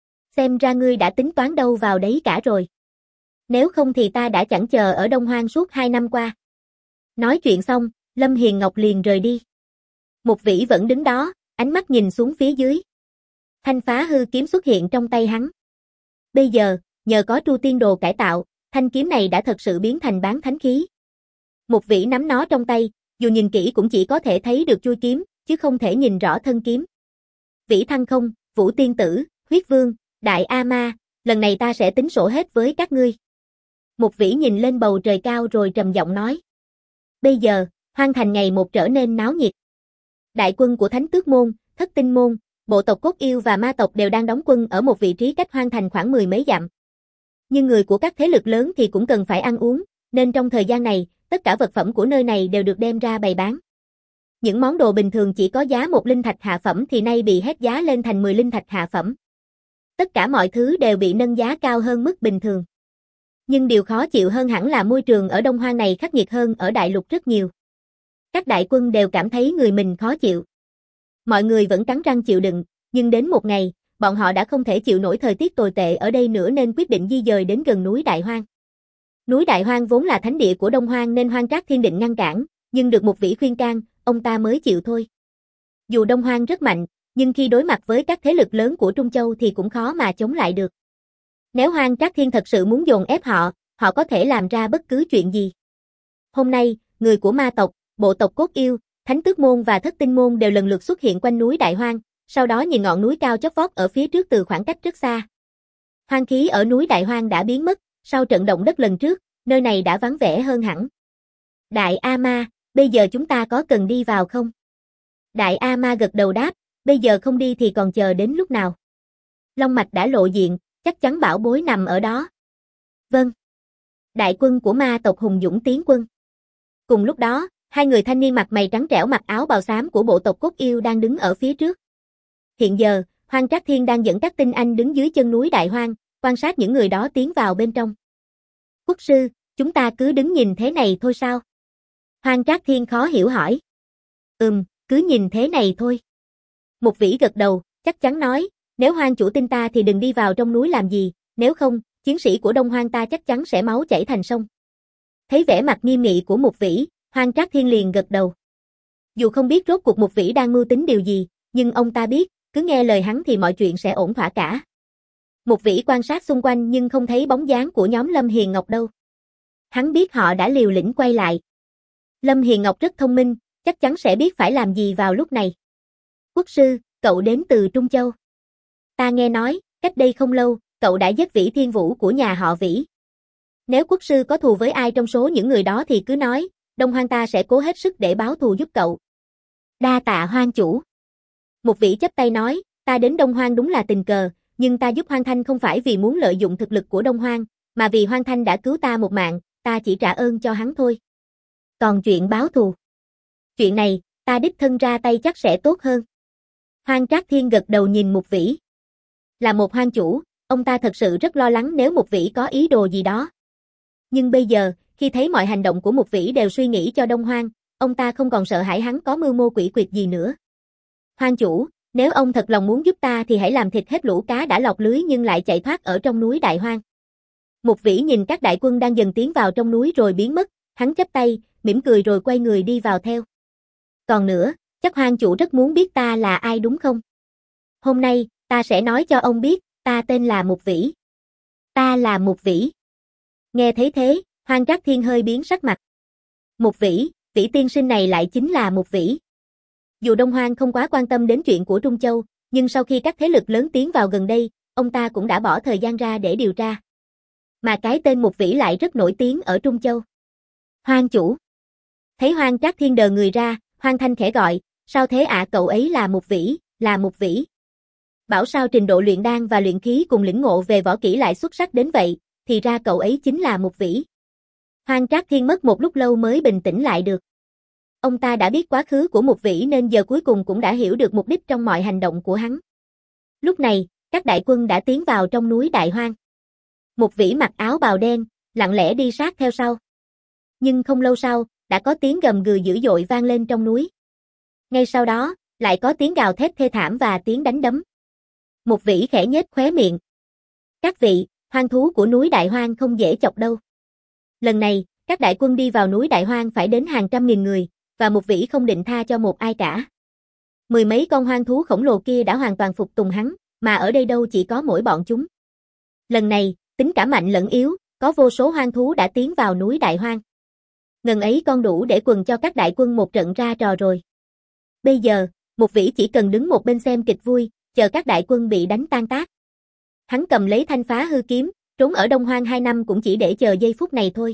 Xem ra ngươi đã tính toán đâu vào đấy cả rồi. Nếu không thì ta đã chẳng chờ ở Đông Hoang suốt hai năm qua. Nói chuyện xong, Lâm Hiền Ngọc liền rời đi. Mục Vĩ vẫn đứng đó, ánh mắt nhìn xuống phía dưới. Thanh phá hư kiếm xuất hiện trong tay hắn. Bây giờ, nhờ có Tru Tiên Đồ cải tạo, thanh kiếm này đã thật sự biến thành bán thánh khí. Mục Vĩ nắm nó trong tay, dù nhìn kỹ cũng chỉ có thể thấy được chuôi kiếm, chứ không thể nhìn rõ thân kiếm. Vĩ Thăng Không, Vũ Tiên Tử, Huyết Vương, Đại A Ma, lần này ta sẽ tính sổ hết với các ngươi. Mục Vĩ nhìn lên bầu trời cao rồi trầm giọng nói. Bây giờ, Hoang Thành ngày một trở nên náo nhiệt. Đại quân của Thánh Tước Môn, Thất Tinh Môn, bộ tộc Cốt Yêu và Ma tộc đều đang đóng quân ở một vị trí cách Hoang Thành khoảng mười mấy dặm. Nhưng người của các thế lực lớn thì cũng cần phải ăn uống, nên trong thời gian này, tất cả vật phẩm của nơi này đều được đem ra bày bán. Những món đồ bình thường chỉ có giá một linh thạch hạ phẩm thì nay bị hét giá lên thành mười linh thạch hạ phẩm. Tất cả mọi thứ đều bị nâng giá cao hơn mức bình thường. Nhưng điều khó chịu hơn hẳn là môi trường ở Đông Hoang này khắc nghiệt hơn ở đại lục rất nhiều. Các đại quân đều cảm thấy người mình khó chịu. Mọi người vẫn cắn răng chịu đựng, nhưng đến một ngày, bọn họ đã không thể chịu nổi thời tiết tồi tệ ở đây nữa nên quyết định di dời đến gần núi Đại Hoang. Núi Đại Hoang vốn là thánh địa của Đông Hoang nên Hoang Trác Thiên định ngăn cản, nhưng được Mục Vĩ khuyên can, ông ta mới chịu thôi. Dù Đông Hoang rất mạnh, nhưng khi đối mặt với các thế lực lớn của Trung Châu thì cũng khó mà chống lại được. Nếu Hoang Trác Thiên thật sự muốn dồn ép họ, họ có thể làm ra bất cứ chuyện gì. Hôm nay, người của Ma tộc, bộ tộc Cốt Yêu, Thánh Tước Môn và Thất Tinh Môn đều lần lượt xuất hiện quanh núi Đại Hoang, sau đó nhìn ngọn núi cao chót vót ở phía trước từ khoảng cách rất xa. Hoang khí ở núi Đại Hoang đã biến mất, sau trận động đất lần trước, nơi này đã vắng vẻ hơn hẳn. Đại A Ma, bây giờ chúng ta có cần đi vào không? Đại A Ma gật đầu đáp, bây giờ không đi thì còn chờ đến lúc nào? Long Mạch đã lộ diện, chắc chắn bảo bối nằm ở đó. Vâng. Đại quân của Ma tộc hùng dũng tiến quân. Cùng lúc đó, hai người thanh niên mặt mày trắng trẻo mặc áo bào xám của bộ tộc Cốt Yêu đang đứng ở phía trước. Hiện giờ, Hoang Trác Thiên đang dẫn các tinh anh đứng dưới chân núi Đại Hoang, quan sát những người đó tiến vào bên trong. Quốc sư, chúng ta cứ đứng nhìn thế này thôi sao? Hoang Trác Thiên khó hiểu hỏi. Ừm, cứ nhìn thế này thôi. Mục Vĩ gật đầu, chắc chắn nói, nếu Hoang chủ tin ta thì đừng đi vào trong núi làm gì, nếu không, chiến sĩ của Đông Hoang ta chắc chắn sẽ máu chảy thành sông. Thấy vẻ mặt nghiêm nghị của Mục Vĩ, Hoang Trác Thiên liền gật đầu. Dù không biết rốt cuộc Mục Vĩ đang mưu tính điều gì, nhưng ông ta biết, cứ nghe lời hắn thì mọi chuyện sẽ ổn thỏa cả. Mục Vĩ quan sát xung quanh nhưng không thấy bóng dáng của nhóm Lâm Hiền Ngọc đâu. Hắn biết họ đã liều lĩnh quay lại. Lâm Hiền Ngọc rất thông minh, chắc chắn sẽ biết phải làm gì vào lúc này. Quốc sư, cậu đến từ Trung Châu. Ta nghe nói, cách đây không lâu, cậu đã giết Vĩ Thiên Vũ của nhà họ Vĩ. Nếu quốc sư có thù với ai trong số những người đó thì cứ nói, Đông Hoang ta sẽ cố hết sức để báo thù giúp cậu. Đa tạ Hoang chủ. Mục Vĩ chắp tay nói, ta đến Đông Hoang đúng là tình cờ, nhưng ta giúp Hoang Thanh không phải vì muốn lợi dụng thực lực của Đông Hoang, mà vì Hoang Thanh đã cứu ta một mạng, ta chỉ trả ơn cho hắn thôi. Còn chuyện báo thù. Chuyện này, ta đích thân ra tay chắc sẽ tốt hơn. Hoang Trác Thiên gật đầu nhìn Mục Vĩ. Là một hoang chủ, ông ta thật sự rất lo lắng nếu Mục Vĩ có ý đồ gì đó. Nhưng bây giờ, khi thấy mọi hành động của Mục Vĩ đều suy nghĩ cho Đông Hoang, ông ta không còn sợ hãi hắn có mưu mô quỷ quyệt gì nữa. Hoang chủ, nếu ông thật lòng muốn giúp ta thì hãy làm thịt hết lũ cá đã lọt lưới nhưng lại chạy thoát ở trong núi Đại Hoang. Mục Vĩ nhìn các đại quân đang dần tiến vào trong núi rồi biến mất, hắn chắp tay, mỉm cười rồi quay người đi vào theo. Còn nữa, chắc hoang chủ rất muốn biết ta là ai đúng không? Hôm nay, ta sẽ nói cho ông biết, ta tên là Mục Vĩ. Ta là Mục Vĩ. Nghe thấy thế, Hoang Trác Thiên hơi biến sắc mặt. Mục Vĩ, Vĩ tiên sinh này lại chính là Mục Vĩ. Dù Đông Hoang không quá quan tâm đến chuyện của Trung Châu, nhưng sau khi các thế lực lớn tiến vào gần đây, ông ta cũng đã bỏ thời gian ra để điều tra. Mà cái tên Mục Vĩ lại rất nổi tiếng ở Trung Châu. Hoang chủ. Thấy Hoang Trác Thiên đờ người ra, Hoang Thanh khẽ gọi, sao thế ạ? Cậu ấy là Mục Vĩ, là Mục Vĩ. Bảo sao trình độ luyện đan và luyện khí cùng lĩnh ngộ về võ kỹ lại xuất sắc đến vậy, thì ra cậu ấy chính là Mục Vĩ. Hoang Trác Thiên mất một lúc lâu mới bình tĩnh lại được. Ông ta đã biết quá khứ của Mục Vĩ nên giờ cuối cùng cũng đã hiểu được mục đích trong mọi hành động của hắn. Lúc này, các đại quân đã tiến vào trong núi Đại Hoang. Mục Vĩ mặc áo bào đen, lặng lẽ đi sát theo sau. Nhưng không lâu sau, đã có tiếng gầm gừ dữ dội vang lên trong núi. Ngay sau đó, lại có tiếng gào thét thê thảm và tiếng đánh đấm. Mục Vĩ khẽ nhếch khóe miệng. Các vị, hoang thú của núi Đại Hoang không dễ chọc đâu. Lần này, các đại quân đi vào núi Đại Hoang phải đến hàng trăm nghìn người, và Mục Vĩ không định tha cho một ai cả. Mười mấy con hoang thú khổng lồ kia đã hoàn toàn phục tùng hắn, mà ở đây đâu chỉ có mỗi bọn chúng. Lần này, tính cả mạnh lẫn yếu, có vô số hoang thú đã tiến vào núi Đại Hoang. Ngần ấy con đủ để quần cho các đại quân một trận ra trò rồi. Bây giờ, Mục Vĩ chỉ cần đứng một bên xem kịch vui, chờ các đại quân bị đánh tan tác. Hắn cầm lấy thanh phá hư kiếm, trốn ở Đông Hoang hai năm cũng chỉ để chờ giây phút này thôi.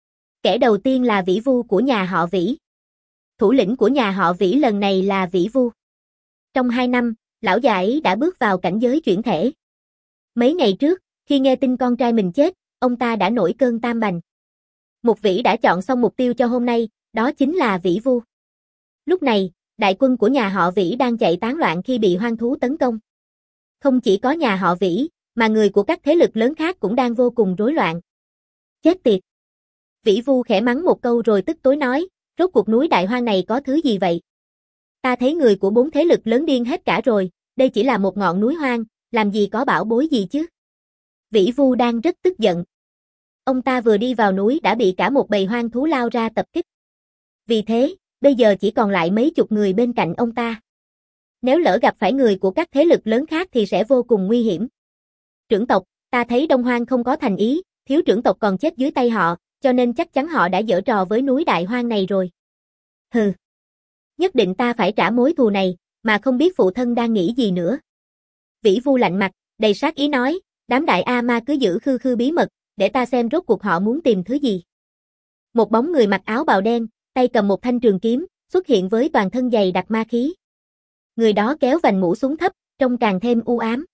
Kẻ đầu tiên là Vĩ Vu của nhà họ Vĩ. Thủ lĩnh của nhà họ Vĩ lần này là Vĩ Vu. Trong hai năm, lão già ấy đã bước vào cảnh giới chuyển thể. Mấy ngày trước, khi nghe tin con trai mình chết, ông ta đã nổi cơn tam bành. Mục Vĩ đã chọn xong mục tiêu cho hôm nay, đó chính là Vĩ Vu. Lúc này, đại quân của nhà họ Vĩ đang chạy tán loạn khi bị hoang thú tấn công. Không chỉ có nhà họ Vĩ, mà người của các thế lực lớn khác cũng đang vô cùng rối loạn. Chết tiệt! Vĩ Vu khẽ mắng một câu rồi tức tối nói, rốt cuộc núi Đại Hoang này có thứ gì vậy? Ta thấy người của bốn thế lực lớn điên hết cả rồi, đây chỉ là một ngọn núi hoang, làm gì có bảo bối gì chứ? Vĩ Vu đang rất tức giận. Ông ta vừa đi vào núi đã bị cả một bầy hoang thú lao ra tập kích. Vì thế, bây giờ chỉ còn lại mấy chục người bên cạnh ông ta. Nếu lỡ gặp phải người của các thế lực lớn khác thì sẽ vô cùng nguy hiểm. Trưởng tộc, ta thấy Đông Hoang không có thành ý, thiếu trưởng tộc còn chết dưới tay họ, cho nên chắc chắn họ đã giở trò với núi Đại Hoang này rồi. Hừ. Nhất định ta phải trả mối thù này, mà không biết phụ thân đang nghĩ gì nữa. Vĩ Vu lạnh mặt, đầy sát ý nói, đám đại A Ma cứ giữ khư khư bí mật, để ta xem rốt cuộc họ muốn tìm thứ gì. Một bóng người mặc áo bào đen, tay cầm một thanh trường kiếm, xuất hiện với toàn thân dày đặc ma khí. Người đó kéo vành mũ xuống thấp, trông càng thêm u ám.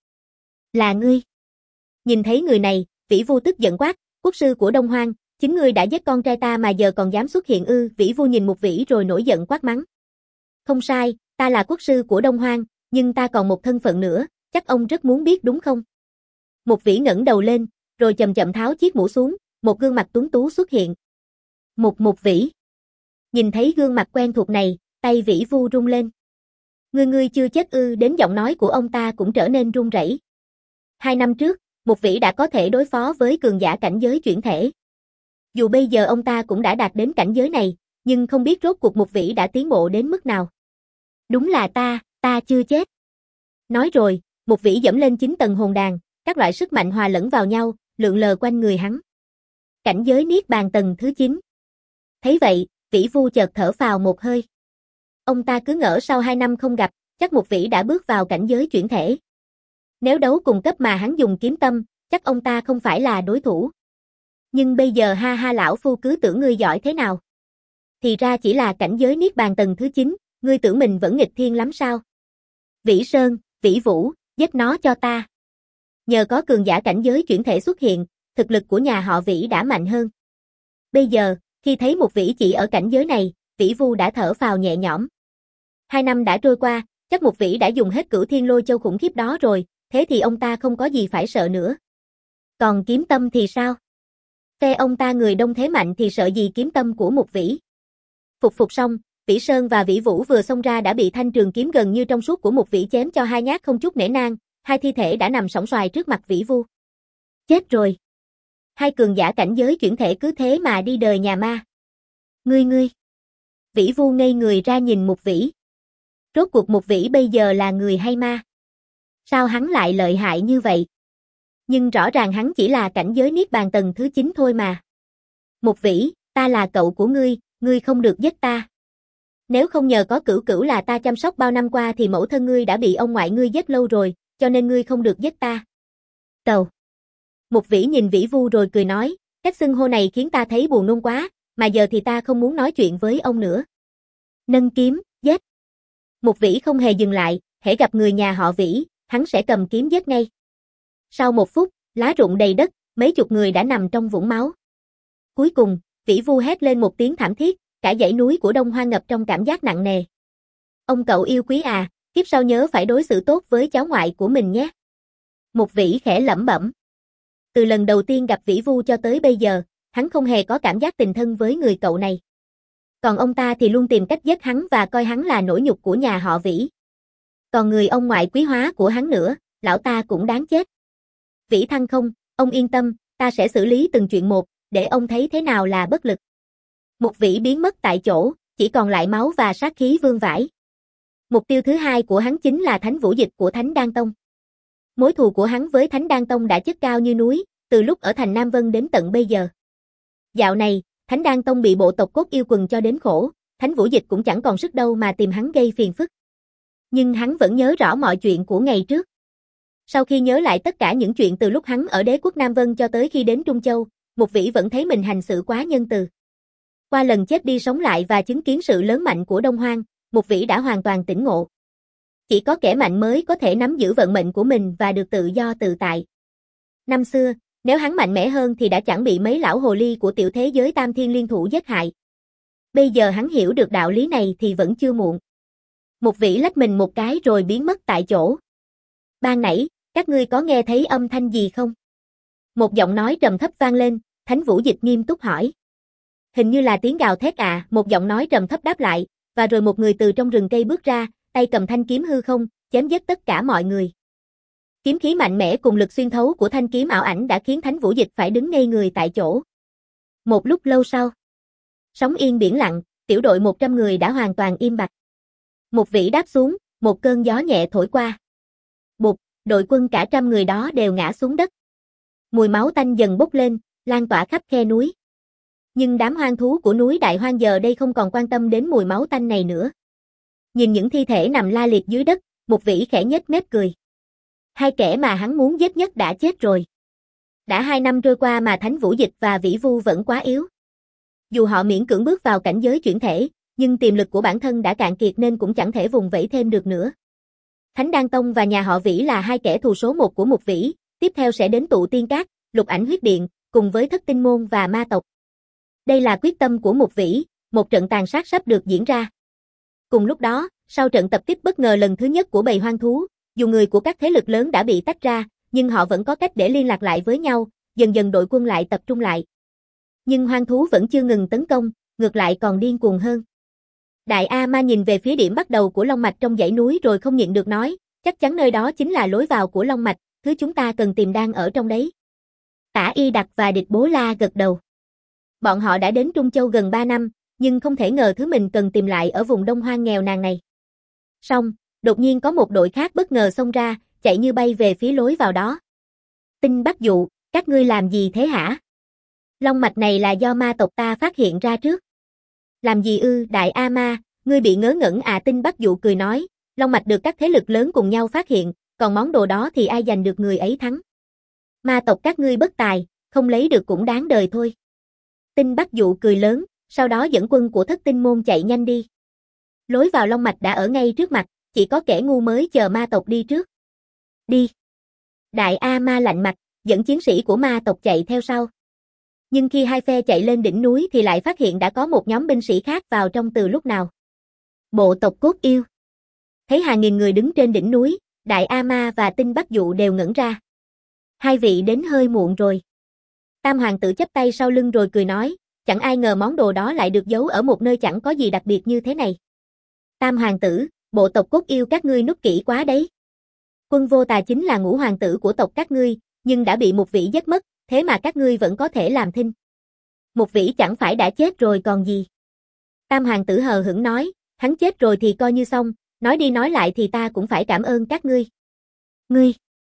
Là ngươi. Nhìn thấy người này, Vĩ Vu tức giận quát, quốc sư của Đông Hoang, chính ngươi đã giết con trai ta mà giờ còn dám xuất hiện ư? Vĩ Vu nhìn Mục Vĩ rồi nổi giận quát mắng. Không sai, ta là quốc sư của Đông Hoang, nhưng ta còn một thân phận nữa, chắc ông rất muốn biết đúng không? Mục Vĩ ngẩng đầu lên, rồi chậm chậm tháo chiếc mũ xuống, một gương mặt tuấn tú xuất hiện. Mục Mục Vĩ. Nhìn thấy gương mặt quen thuộc này, tay Vĩ Vu rung lên. Ngươi ngươi chưa chết ư? Đến giọng nói của ông ta cũng trở nên run rẩy. Hai năm trước, Mục Vĩ đã có thể đối phó với cường giả cảnh giới chuyển thể. Dù bây giờ ông ta cũng đã đạt đến cảnh giới này, nhưng không biết rốt cuộc Mục Vĩ đã tiến bộ đến mức nào. Đúng là ta, ta chưa chết. Nói rồi, Mục Vĩ dẫm lên chín tầng hồn đàn, các loại sức mạnh hòa lẫn vào nhau, lượn lờ quanh người hắn. Cảnh giới Niết Bàn tầng thứ chín. Thấy vậy, Vĩ Vu chợt thở phào một hơi. Ông ta cứ ngỡ sau hai năm không gặp, chắc Mục Vĩ đã bước vào cảnh giới chuyển thể. Nếu đấu cùng cấp mà hắn dùng kiếm tâm, chắc ông ta không phải là đối thủ. Nhưng bây giờ ha ha lão phu cứ tưởng ngươi giỏi thế nào. Thì ra chỉ là cảnh giới Niết Bàn tầng thứ chín, ngươi tưởng mình vẫn nghịch thiên lắm sao? Vĩ Sơn, Vĩ Vũ, giết nó cho ta. Nhờ có cường giả cảnh giới chuyển thể xuất hiện, thực lực của nhà họ Vĩ đã mạnh hơn. Bây giờ, khi Khi thấy một vĩ chỉ ở cảnh giới này, Vĩ Vu đã thở phào nhẹ nhõm. Hai năm đã trôi qua, chắc một vĩ đã dùng hết cửu thiên lôi châu khủng khiếp đó rồi, thế thì ông ta không có gì phải sợ nữa. Còn kiếm tâm thì sao? Phe ông ta người đông thế mạnh thì sợ gì kiếm tâm của một vĩ. Phục phục xong, Vĩ Sơn và Vĩ Vũ vừa xông ra đã bị thanh trường kiếm gần như trong suốt của một vĩ chém cho hai nhát không chút nể nang, hai thi thể đã nằm sóng xoài trước mặt Vĩ Vu. Chết rồi. Hai cường giả cảnh giới chuyển thể cứ thế mà đi đời nhà ma. Ngươi ngươi. Vĩ Vu ngây người ra nhìn một vĩ. Rốt cuộc một vĩ bây giờ là người hay ma? Sao hắn lại lợi hại như vậy? Nhưng rõ ràng hắn chỉ là cảnh giới niết bàn tầng thứ chín thôi mà. Một vĩ, ta là cậu của ngươi, ngươi không được giết ta. Nếu không nhờ có cửu cửu là ta chăm sóc bao năm qua thì mẫu thân ngươi đã bị ông ngoại ngươi giết lâu rồi, cho nên ngươi không được giết ta. Tàu. Một vĩ nhìn Vĩ Vu rồi cười nói, cách xưng hô này khiến ta thấy buồn nôn quá, mà giờ thì ta không muốn nói chuyện với ông nữa. Nâng kiếm, giết. Một vĩ không hề dừng lại, hễ gặp người nhà họ Vĩ, hắn sẽ cầm kiếm giết ngay. Sau một phút, lá rụng đầy đất, mấy chục người đã nằm trong vũng máu. Cuối cùng, Vĩ Vu hét lên một tiếng thảm thiết, cả dãy núi của Đông Hoang ngập trong cảm giác nặng nề. Ông cậu yêu quý à, kiếp sau nhớ phải đối xử tốt với cháu ngoại của mình nhé. Một vĩ khẽ lẩm bẩm. Từ lần đầu tiên gặp Vĩ Vu cho tới bây giờ, hắn không hề có cảm giác tình thân với người cậu này. Còn ông ta thì luôn tìm cách giết hắn và coi hắn là nỗi nhục của nhà họ Vĩ. Còn người ông ngoại quý hóa của hắn nữa, lão ta cũng đáng chết. Vĩ Thăng không, ông yên tâm, ta sẽ xử lý từng chuyện một, để ông thấy thế nào là bất lực. Một vĩ biến mất tại chỗ, chỉ còn lại máu và sát khí vương vãi. Mục tiêu thứ hai của hắn chính là Thánh Vũ Dịch của Thánh Đan Tông. Mối thù của hắn với Thánh Đan Tông đã chất cao như núi, từ lúc ở thành Nam Vân đến tận bây giờ. Dạo này, Thánh Đan Tông bị bộ tộc cốt yêu quần cho đến khổ, Thánh Vũ Dịch cũng chẳng còn sức đâu mà tìm hắn gây phiền phức. Nhưng hắn vẫn nhớ rõ mọi chuyện của ngày trước. Sau khi nhớ lại tất cả những chuyện từ lúc hắn ở đế quốc Nam Vân cho tới khi đến Trung Châu, một vĩ vẫn thấy mình hành xử quá nhân từ. Qua lần chết đi sống lại và chứng kiến sự lớn mạnh của Đông Hoang, một vĩ đã hoàn toàn tỉnh ngộ. Chỉ có kẻ mạnh mới có thể nắm giữ vận mệnh của mình và được tự do tự tại. Năm xưa, nếu hắn mạnh mẽ hơn thì đã chẳng bị mấy lão hồ ly của tiểu thế giới Tam Thiên liên thủ giết hại. Bây giờ hắn hiểu được đạo lý này thì vẫn chưa muộn. Một vĩ lách mình một cái rồi biến mất tại chỗ. Ban nãy, các ngươi có nghe thấy âm thanh gì không? Một giọng nói trầm thấp vang lên, Thánh Vũ Dịch nghiêm túc hỏi. Hình như là tiếng gào thét à, một giọng nói trầm thấp đáp lại, và rồi một người từ trong rừng cây bước ra, tay cầm thanh kiếm hư không, chém giết tất cả mọi người. Kiếm khí mạnh mẽ cùng lực xuyên thấu của thanh kiếm ảo ảnh đã khiến Thánh Vũ Dịch phải đứng ngây người tại chỗ. Một lúc lâu sau, sóng yên biển lặng, tiểu đội một trăm người đã hoàn toàn im bặt. Một vĩ đáp xuống, một cơn gió nhẹ thổi qua. Bụp, đội quân cả trăm người đó đều ngã xuống đất. Mùi máu tanh dần bốc lên, lan tỏa khắp khe núi. Nhưng đám hoang thú của núi Đại Hoang giờ đây không còn quan tâm đến mùi máu tanh này nữa. Nhìn những thi thể nằm la liệt dưới đất, một vĩ khẽ nhếch mép cười. Hai kẻ mà hắn muốn giết nhất đã chết rồi. Đã hai năm trôi qua mà Thánh Vũ Dịch và Vĩ Vu vẫn quá yếu. Dù họ miễn cưỡng bước vào cảnh giới chuyển thể, nhưng tiềm lực của bản thân đã cạn kiệt nên cũng chẳng thể vùng vẫy thêm được nữa. Thánh Đan Tông và nhà họ Vĩ là hai kẻ thù số một của một vĩ, tiếp theo sẽ đến Tụ Tiên Các, Lục Ảnh Huyết Điện, cùng với Thất Tinh Môn và ma tộc. Đây là quyết tâm của một vĩ, một trận tàn sát sắp được diễn ra. Cùng lúc đó, sau trận tập kích bất ngờ lần thứ nhất của bầy hoang thú, dù người của các thế lực lớn đã bị tách ra, nhưng họ vẫn có cách để liên lạc lại với nhau, dần dần đội quân lại tập trung lại. Nhưng hoang thú vẫn chưa ngừng tấn công, ngược lại còn điên cuồng hơn. Đại A Ma nhìn về phía điểm bắt đầu của Long Mạch trong dãy núi rồi không nhịn được nói, chắc chắn nơi đó chính là lối vào của Long Mạch, thứ chúng ta cần tìm đang ở trong đấy. Tả Y Đặc và Địch Bố La gật đầu. Bọn họ đã đến Trung Châu gần ba năm, nhưng không thể ngờ thứ mình cần tìm lại ở vùng Đông Hoang nghèo nàn này. Xong, đột nhiên có một đội khác bất ngờ xông ra, chạy như bay về phía lối vào đó. Tinh Bắc Dụ, các ngươi làm gì thế hả? Long mạch này là do ma tộc ta phát hiện ra trước. Làm gì ư, Đại A Ma, ngươi bị ngớ ngẩn à? Tinh Bắc Dụ cười nói, Long mạch được các thế lực lớn cùng nhau phát hiện, còn món đồ đó thì ai giành được người ấy thắng. Ma tộc các ngươi bất tài, không lấy được cũng đáng đời thôi. Tinh Bắc Dụ cười lớn, sau đó dẫn quân của Thất Tinh Môn chạy nhanh đi. Lối vào Long mạch đã ở ngay trước mặt, chỉ có kẻ ngu mới chờ ma tộc đi trước. Đi. Đại A Ma lạnh mặt, dẫn chiến sĩ của ma tộc chạy theo sau. Nhưng khi hai phe chạy lên đỉnh núi thì lại phát hiện đã có một nhóm binh sĩ khác vào trong từ lúc nào. Bộ tộc Cốt Yêu. Thấy hàng nghìn người đứng trên đỉnh núi, Đại A Ma và Tinh Bắc Dụ đều ngẩn ra. Hai vị đến hơi muộn rồi. Tam hoàng tử chắp tay sau lưng rồi cười nói, chẳng ai ngờ món đồ đó lại được giấu ở một nơi chẳng có gì đặc biệt như thế này. Tam hoàng tử, bộ tộc Cốt Yêu các ngươi nút kỹ quá đấy. Quân Vô Tà chính là ngũ hoàng tử của tộc các ngươi, nhưng đã bị một vĩ giết mất, thế mà các ngươi vẫn có thể làm thinh. Một vĩ chẳng phải đã chết rồi còn gì. Tam hoàng tử hờ hững nói, hắn chết rồi thì coi như xong, nói đi nói lại thì ta cũng phải cảm ơn các ngươi. Ngươi!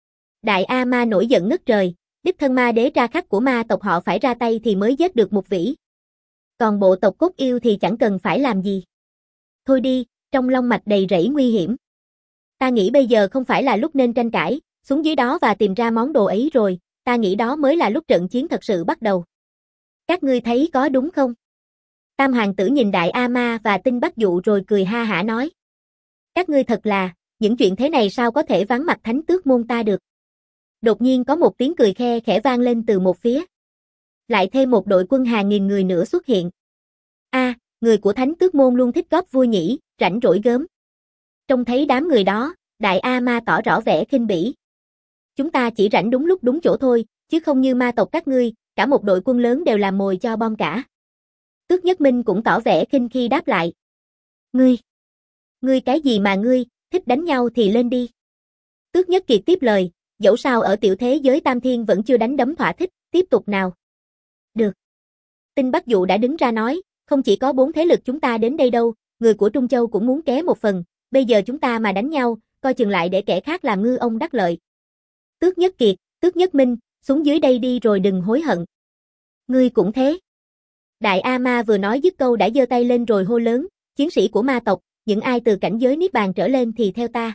Đại A Ma nổi giận ngất trời, đích thân ma đế tra khắc của ma tộc họ phải ra tay thì mới giết được một vĩ. Còn bộ tộc Cốt Yêu thì chẳng cần phải làm gì. Thôi đi, trong long mạch đầy rẫy nguy hiểm. Ta nghĩ bây giờ không phải là lúc nên tranh cãi, xuống dưới đó và tìm ra món đồ ấy rồi, ta nghĩ đó mới là lúc trận chiến thật sự bắt đầu. Các ngươi thấy có đúng không? Tam hoàng tử nhìn Đại A Ma và Tinh Bắc Dụ rồi cười ha hả nói. Các ngươi thật là, những chuyện thế này sao có thể vắng mặt Thánh Tước môn ta được. Đột nhiên có một tiếng cười khe khẽ vang lên từ một phía. Lại thêm một đội quân hàng nghìn người nữa xuất hiện. A, à, người của Thánh Tước môn luôn thích góp vui nhỉ, rảnh rỗi gớm. Trông thấy đám người đó, Đại A Ma tỏ rõ vẻ khinh bỉ. Chúng ta chỉ rảnh đúng lúc đúng chỗ thôi, chứ không như ma tộc các ngươi, cả một đội quân lớn đều làm mồi cho bom cả. Tước Nhất Minh cũng tỏ vẻ khinh khi đáp lại. Ngươi! Ngươi cái gì mà ngươi, thích đánh nhau thì lên đi. Tước Nhất Kiệt tiếp lời, dẫu sao ở tiểu thế giới Tam Thiên vẫn chưa đánh đấm thỏa thích, tiếp tục nào. Được. Tinh Bắc Dụ đã đứng ra nói, không chỉ có bốn thế lực chúng ta đến đây đâu, người của Trung Châu cũng muốn ké một phần, bây giờ chúng ta mà đánh nhau, coi chừng lại để kẻ khác làm ngư ông đắc lợi. Tước Nhất Kiệt, Tước Nhất Minh, xuống dưới đây đi rồi đừng hối hận. Ngươi cũng thế. Đại A Ma vừa nói dứt câu đã giơ tay lên rồi hô lớn, chiến sĩ của ma tộc, những ai từ cảnh giới Niết Bàn trở lên thì theo ta.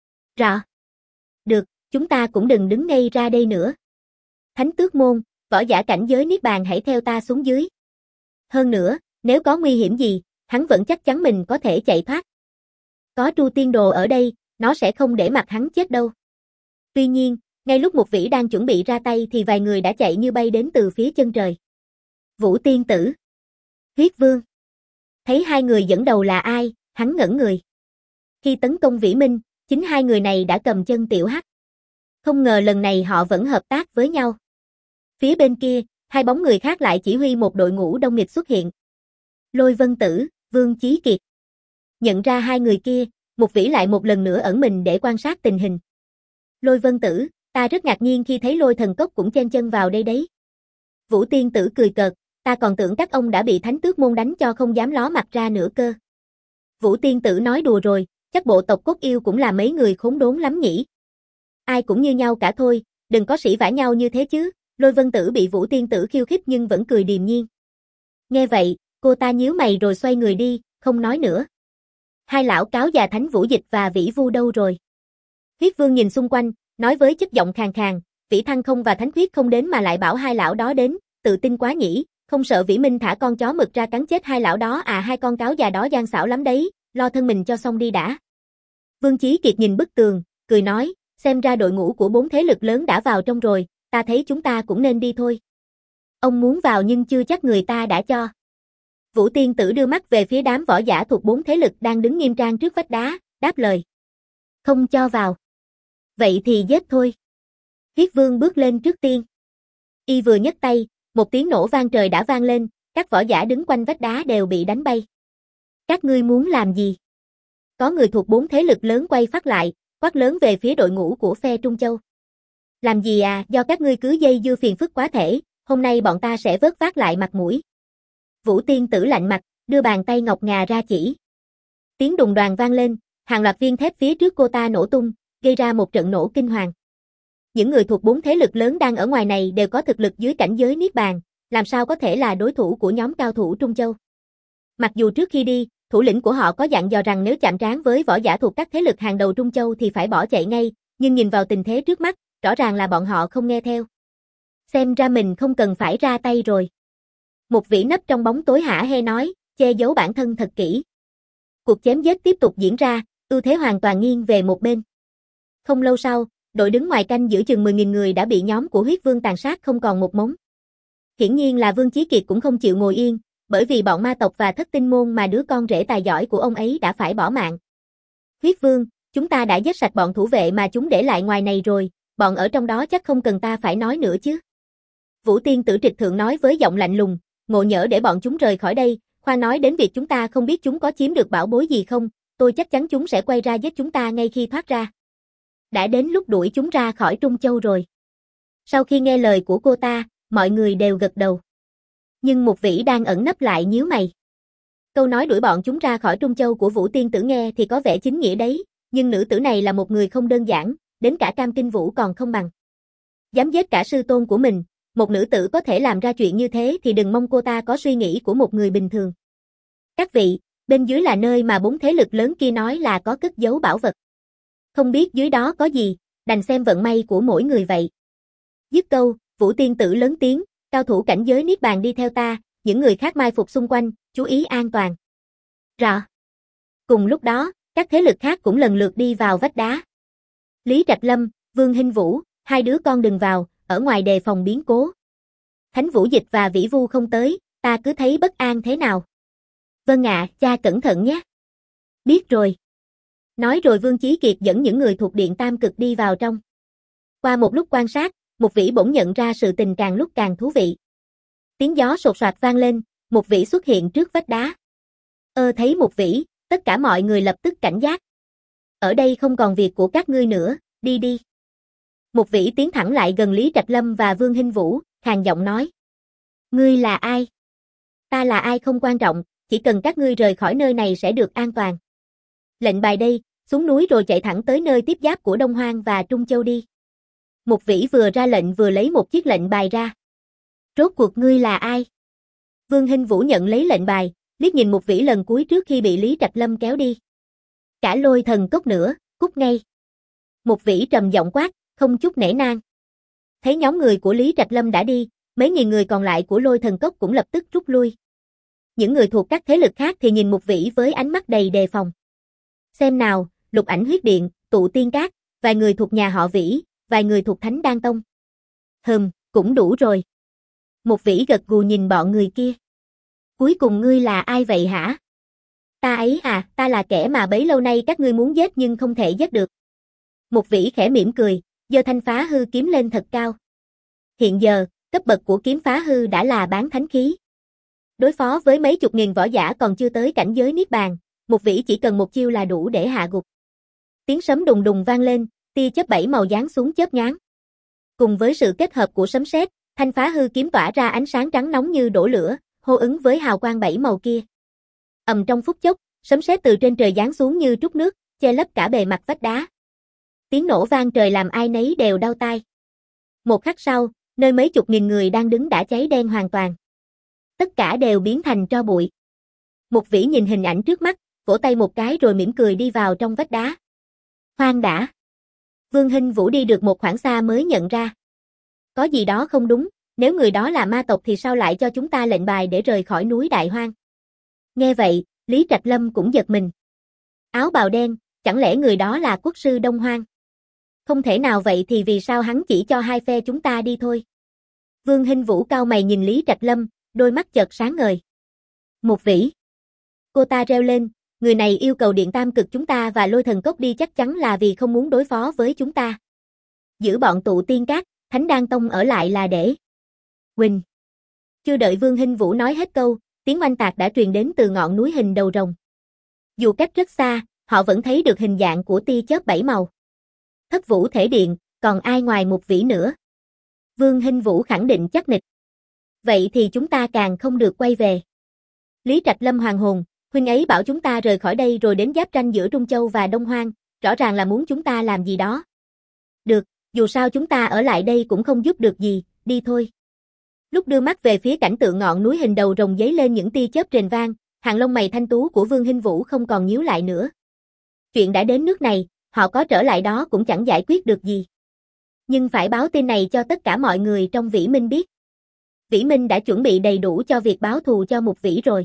Rõ. Được, chúng ta cũng đừng đứng ngay ra đây nữa. Thánh Tước môn, võ giả cảnh giới Niết Bàn hãy theo ta xuống dưới. Hơn nữa, nếu có nguy hiểm gì, hắn vẫn chắc chắn mình có thể chạy thoát. Có Tru Tiên Đồ ở đây, nó sẽ không để mặc hắn chết đâu. Tuy nhiên, ngay lúc một vĩ đang chuẩn bị ra tay thì vài người đã chạy như bay đến từ phía chân trời. Vũ Tiên Tử, Huyết Vương. Thấy hai người dẫn đầu là ai, hắn ngẩn người. Khi tấn công Vĩ Minh, chính hai người này đã cầm chân Tiểu Hắc. Không ngờ lần này họ vẫn hợp tác với nhau. Phía bên kia, hai bóng người khác lại chỉ huy một đội ngũ đông nghịch xuất hiện. Lôi Vân Tử, Vương Chí Kiệt. Nhận ra hai người kia, một vĩ lại một lần nữa ẩn mình để quan sát tình hình. Lôi Vân Tử, ta rất ngạc nhiên khi thấy Lôi Thần Cốc cũng chen chân vào đây đấy. Vũ Tiên Tử cười cợt, ta còn tưởng các ông đã bị Thánh Tước môn đánh cho không dám ló mặt ra nữa cơ. Vũ Tiên Tử nói đùa rồi, chắc bộ tộc Cốt Yêu cũng là mấy người khốn đốn lắm nhỉ. Ai cũng như nhau cả thôi, đừng có sỉ vả nhau như thế chứ. Lôi Vân Tử bị Vũ Tiên Tử khiêu khích nhưng vẫn cười điềm nhiên. Nghe vậy, cô ta nhíu mày rồi xoay người đi, không nói nữa. Hai lão cáo già Thánh Vũ Dịch và Vĩ Vu đâu rồi? Huyết Vương nhìn xung quanh, nói với chất giọng khàn khàn, Vĩ Thăng không và Thánh Khuyết không đến mà lại bảo hai lão đó đến, tự tin quá nhỉ, không sợ Vĩ Minh thả con chó mực ra cắn chết hai lão đó à? Hai con cáo già đó gian xảo lắm đấy, lo thân mình cho xong đi đã. Vương Chí Kiệt nhìn bức tường, cười nói, xem ra đội ngũ của bốn thế lực lớn đã vào trong rồi, ta thấy chúng ta cũng nên đi thôi. Ông muốn vào nhưng chưa chắc người ta đã cho. Vũ Tiên Tử đưa mắt về phía đám võ giả thuộc bốn thế lực đang đứng nghiêm trang trước vách đá, đáp lời. Không cho vào. Vậy thì giết thôi. Huyết Vương bước lên trước tiên. Y vừa nhấc tay, một tiếng nổ vang trời đã vang lên, các võ giả đứng quanh vách đá đều bị đánh bay. Các ngươi muốn làm gì? Có người thuộc bốn thế lực lớn quay phát lại, quát lớn về phía đội ngũ của phe Trung Châu. Làm gì à, do các ngươi cứ dây dưa phiền phức quá thể, hôm nay bọn ta sẽ vớt vát lại mặt mũi. Vũ Tiên Tử lạnh mặt, đưa bàn tay ngọc ngà ra chỉ. Tiếng đùng đoàng vang lên, hàng loạt viên thép phía trước cô ta nổ tung, gây ra một trận nổ kinh hoàng. Những người thuộc bốn thế lực lớn đang ở ngoài này đều có thực lực dưới cảnh giới Niết Bàn, làm sao có thể là đối thủ của nhóm cao thủ Trung Châu. Mặc dù trước khi đi, thủ lĩnh của họ có dặn dò rằng nếu chạm trán với võ giả thuộc các thế lực hàng đầu Trung Châu thì phải bỏ chạy ngay, nhưng nhìn vào tình thế trước mắt, rõ ràng là bọn họ không nghe theo. Xem ra mình không cần phải ra tay rồi. Một vĩ nấp trong bóng tối hả hê nói, che giấu bản thân thật kỹ. Cuộc chém giết tiếp tục diễn ra, ưu thế hoàn toàn nghiêng về một bên. Không lâu sau, đội đứng ngoài canh giữa chừng mười nghìn người đã bị nhóm của Huyết Vương tàn sát không còn một mống. Hiển nhiên là Vương Chí Kiệt cũng không chịu ngồi yên, bởi vì bọn ma tộc và thất tinh môn mà đứa con rể tài giỏi của ông ấy đã phải bỏ mạng. Huyết Vương, chúng ta đã giết sạch bọn thủ vệ mà chúng để lại ngoài này rồi, bọn ở trong đó chắc không cần ta phải nói nữa chứ. Vũ Tiên Tử Trịch Thượng nói với giọng lạnh lùng, ngộ nhỡ để bọn chúng rời khỏi đây, khoan nói đến việc chúng ta không biết chúng có chiếm được bảo bối gì không, tôi chắc chắn chúng sẽ quay ra giết chúng ta ngay khi thoát ra. Đã đến lúc đuổi chúng ra khỏi Trung Châu rồi. Sau khi nghe lời của cô ta, mọi người đều gật đầu. Nhưng Mục Vĩ đang ẩn nấp lại nhíu mày. Câu nói đuổi bọn chúng ra khỏi Trung Châu của Vũ Tiên Tử nghe thì có vẻ chính nghĩa đấy, nhưng nữ tử này là một người không đơn giản, đến cả Cam Kinh Vũ còn không bằng. Dám giết cả sư tôn của mình, một nữ tử có thể làm ra chuyện như thế thì đừng mong cô ta có suy nghĩ của một người bình thường. Các vị, bên dưới là nơi mà bốn thế lực lớn kia nói là có cất giấu bảo vật. Không biết dưới đó có gì, đành xem vận may của mỗi người vậy. Dứt câu, Vũ Tiên Tử lớn tiếng, cao thủ cảnh giới Niết Bàn đi theo ta, những người khác mai phục xung quanh, chú ý an toàn. Rõ. Cùng lúc đó, các thế lực khác cũng lần lượt đi vào vách đá. Lý Trạch Lâm, Vương Hinh Vũ, hai đứa con đừng vào, ở ngoài đề phòng biến cố. Thánh Vũ Dịch và Vĩ Vu không tới, ta cứ thấy bất an thế nào. Vâng ạ, cha cẩn thận nhé. Biết rồi. Nói rồi Vương Chí Kiệt dẫn những người thuộc Điện Tam Cực đi vào trong. Qua một lúc quan sát, Mục Vĩ bỗng nhận ra sự tình càng lúc càng thú vị. Tiếng gió sột soạt vang lên, Mục Vĩ xuất hiện trước vách đá. Ơ thấy Mục Vĩ, tất cả mọi người lập tức cảnh giác. Ở đây không còn việc của các ngươi nữa, đi đi. Mục Vĩ tiến thẳng lại gần Lý Trạch Lâm và Vương Hinh Vũ, khàn giọng nói. Ngươi là ai? Ta là ai không quan trọng, chỉ cần các ngươi rời khỏi nơi này sẽ được an toàn. Lệnh bài đây, xuống núi rồi chạy thẳng tới nơi tiếp giáp của Đông Hoang và Trung Châu đi. Mục Vĩ vừa ra lệnh vừa lấy một chiếc lệnh bài ra. Rốt cuộc ngươi là ai? Vương Hinh Vũ nhận lấy lệnh bài, liếc nhìn Mục Vĩ lần cuối trước khi bị Lý Trạch Lâm kéo đi. Cả Lôi Thần Cốc nữa, cút ngay. Mục Vĩ trầm giọng quát, không chút nể nang. Thấy nhóm người của Lý Trạch Lâm đã đi, mấy nghìn người còn lại của Lôi Thần Cốc cũng lập tức rút lui. Những người thuộc các thế lực khác thì nhìn Mục Vĩ với ánh mắt đầy đề phòng. Xem nào, Lục Ảnh Huyết Điện, Tụ Tiên Các, vài người thuộc nhà họ Vĩ, vài người thuộc Thánh Đan Tông. Hừm, cũng đủ rồi. Mục Vĩ gật gù nhìn bọn người kia. Cuối cùng ngươi là ai vậy hả? Ta ấy à, ta là kẻ mà bấy lâu nay các ngươi muốn giết nhưng không thể giết được. Mục Vĩ khẽ mỉm cười, giơ thanh phá hư kiếm lên thật cao. Hiện giờ, cấp bậc của kiếm phá hư đã là bán thánh khí. Đối phó với mấy chục nghìn võ giả còn chưa tới cảnh giới Niết Bàn, Mục Vĩ chỉ cần một chiêu là đủ để hạ gục. Tiếng sấm đùng đùng vang lên, tia chớp bảy màu giáng xuống chớp nhoáng. Cùng với sự kết hợp của sấm sét, thanh phá hư kiếm tỏa ra ánh sáng trắng nóng như đổ lửa, hô ứng với hào quang bảy màu kia. Ầm trong phút chốc, sấm sét từ trên trời giáng xuống như trút nước, che lấp cả bề mặt vách đá. Tiếng nổ vang trời làm ai nấy đều đau tai. Một khắc sau, nơi mấy chục nghìn người đang đứng đã cháy đen hoàn toàn. Tất cả đều biến thành tro bụi. Mục Vĩ nhìn hình ảnh trước mắt, vỗ tay một cái rồi mỉm cười đi vào trong vách đá. Khoan đã. Vương Hinh Vũ đi được một khoảng xa mới nhận ra. Có gì đó không đúng, nếu người đó là ma tộc thì sao lại cho chúng ta lệnh bài để rời khỏi núi Đại Hoang. Nghe vậy, Lý Trạch Lâm cũng giật mình. Áo bào đen, chẳng lẽ người đó là quốc sư Đông Hoang? Không thể nào vậy thì vì sao hắn chỉ cho hai phe chúng ta đi thôi? Vương Hinh Vũ cau mày nhìn Lý Trạch Lâm, đôi mắt chợt sáng ngời. Mục Vĩ. Cô ta reo lên, người này yêu cầu Điện Tam Cực chúng ta và Lôi Thần Cốc đi chắc chắn là vì không muốn đối phó với chúng ta. Giữ bọn Tụ Tiên Các, Thánh Đan Tông ở lại là để... Huỳnh. Chưa đợi Vương Hinh Vũ nói hết câu, tiếng oanh tạc đã truyền đến từ ngọn núi hình đầu rồng. Dù cách rất xa, họ vẫn thấy được hình dạng của tia chớp bảy màu. Thất Vũ Thể Điện, còn ai ngoài Mục Vĩ nữa? Vương Hinh Vũ khẳng định chắc nịch. Vậy thì chúng ta càng không được quay về. Lý Trạch Lâm hoàng hồn, huynh ấy bảo chúng ta rời khỏi đây rồi đến giáp ranh giữa Trung Châu và Đông Hoang, rõ ràng là muốn chúng ta làm gì đó. Được, dù sao chúng ta ở lại đây cũng không giúp được gì, đi thôi. Lúc đưa mắt về phía cảnh tượng ngọn núi hình đầu rồng giấy lên những tia chớp rền vang, hàng lông mày thanh tú của Vương Hinh Vũ không còn nhíu lại nữa. Chuyện đã đến nước này, họ có trở lại đó cũng chẳng giải quyết được gì. Nhưng phải báo tin này cho tất cả mọi người trong Vĩ Minh biết. Vĩ Minh đã chuẩn bị đầy đủ cho việc báo thù cho Mục Vĩ rồi.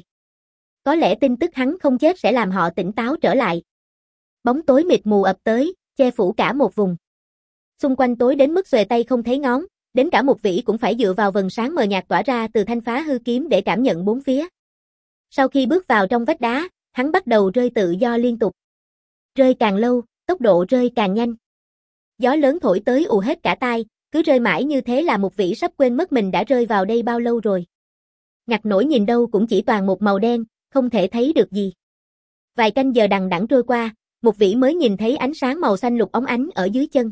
Có lẽ tin tức hắn không chết sẽ làm họ tỉnh táo trở lại. Bóng tối mịt mù ập tới, che phủ cả một vùng. Xung quanh tối đến mức xuề tay không thấy ngón, Đến cả Mục Vĩ cũng phải dựa vào vầng sáng mờ nhạt tỏa ra từ thanh phá hư kiếm để cảm nhận bốn phía. Sau khi bước vào trong vách đá, hắn bắt đầu rơi tự do liên tục. Rơi càng lâu, tốc độ rơi càng nhanh. Gió lớn thổi tới ù hết cả tai, cứ rơi mãi như thế là Mục Vĩ sắp quên mất mình đã rơi vào đây bao lâu rồi. Ngặt nổi nhìn đâu cũng chỉ toàn một màu đen, không thể thấy được gì. Vài canh giờ đằng đẵng trôi qua, Mục Vĩ mới nhìn thấy ánh sáng màu xanh lục óng ánh ở dưới chân.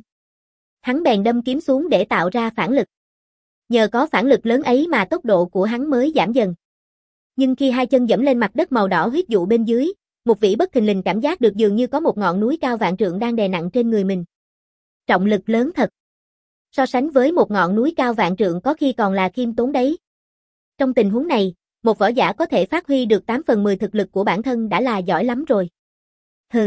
Hắn bèn đâm kiếm xuống để tạo ra phản lực. Nhờ có phản lực lớn ấy mà tốc độ của hắn mới giảm dần. Nhưng khi hai chân dẫm lên mặt đất màu đỏ huyết dụ bên dưới, Mục Vĩ bất thình lình cảm giác được dường như có một ngọn núi cao vạn trượng đang đè nặng trên người mình. Trọng lực lớn thật. So sánh với một ngọn núi cao vạn trượng có khi còn là khiêm tốn đấy. Trong tình huống này, một võ giả có thể phát huy được tám phần mười thực lực của bản thân đã là giỏi lắm rồi. Hừ.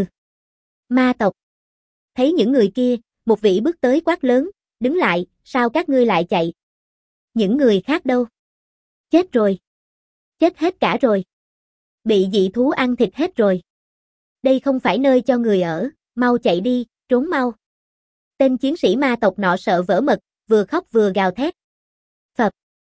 Ma tộc. Thấy những người kia, Mục Vĩ bước tới quát lớn, đứng lại, sao các ngươi lại chạy? Những người khác đâu? Chết rồi. Chết hết cả rồi. Bị dị thú ăn thịt hết rồi. Đây không phải nơi cho người ở, mau chạy đi, trốn mau. Tên chiến sĩ ma tộc nọ sợ vỡ mật, vừa khóc vừa gào thét. Phập.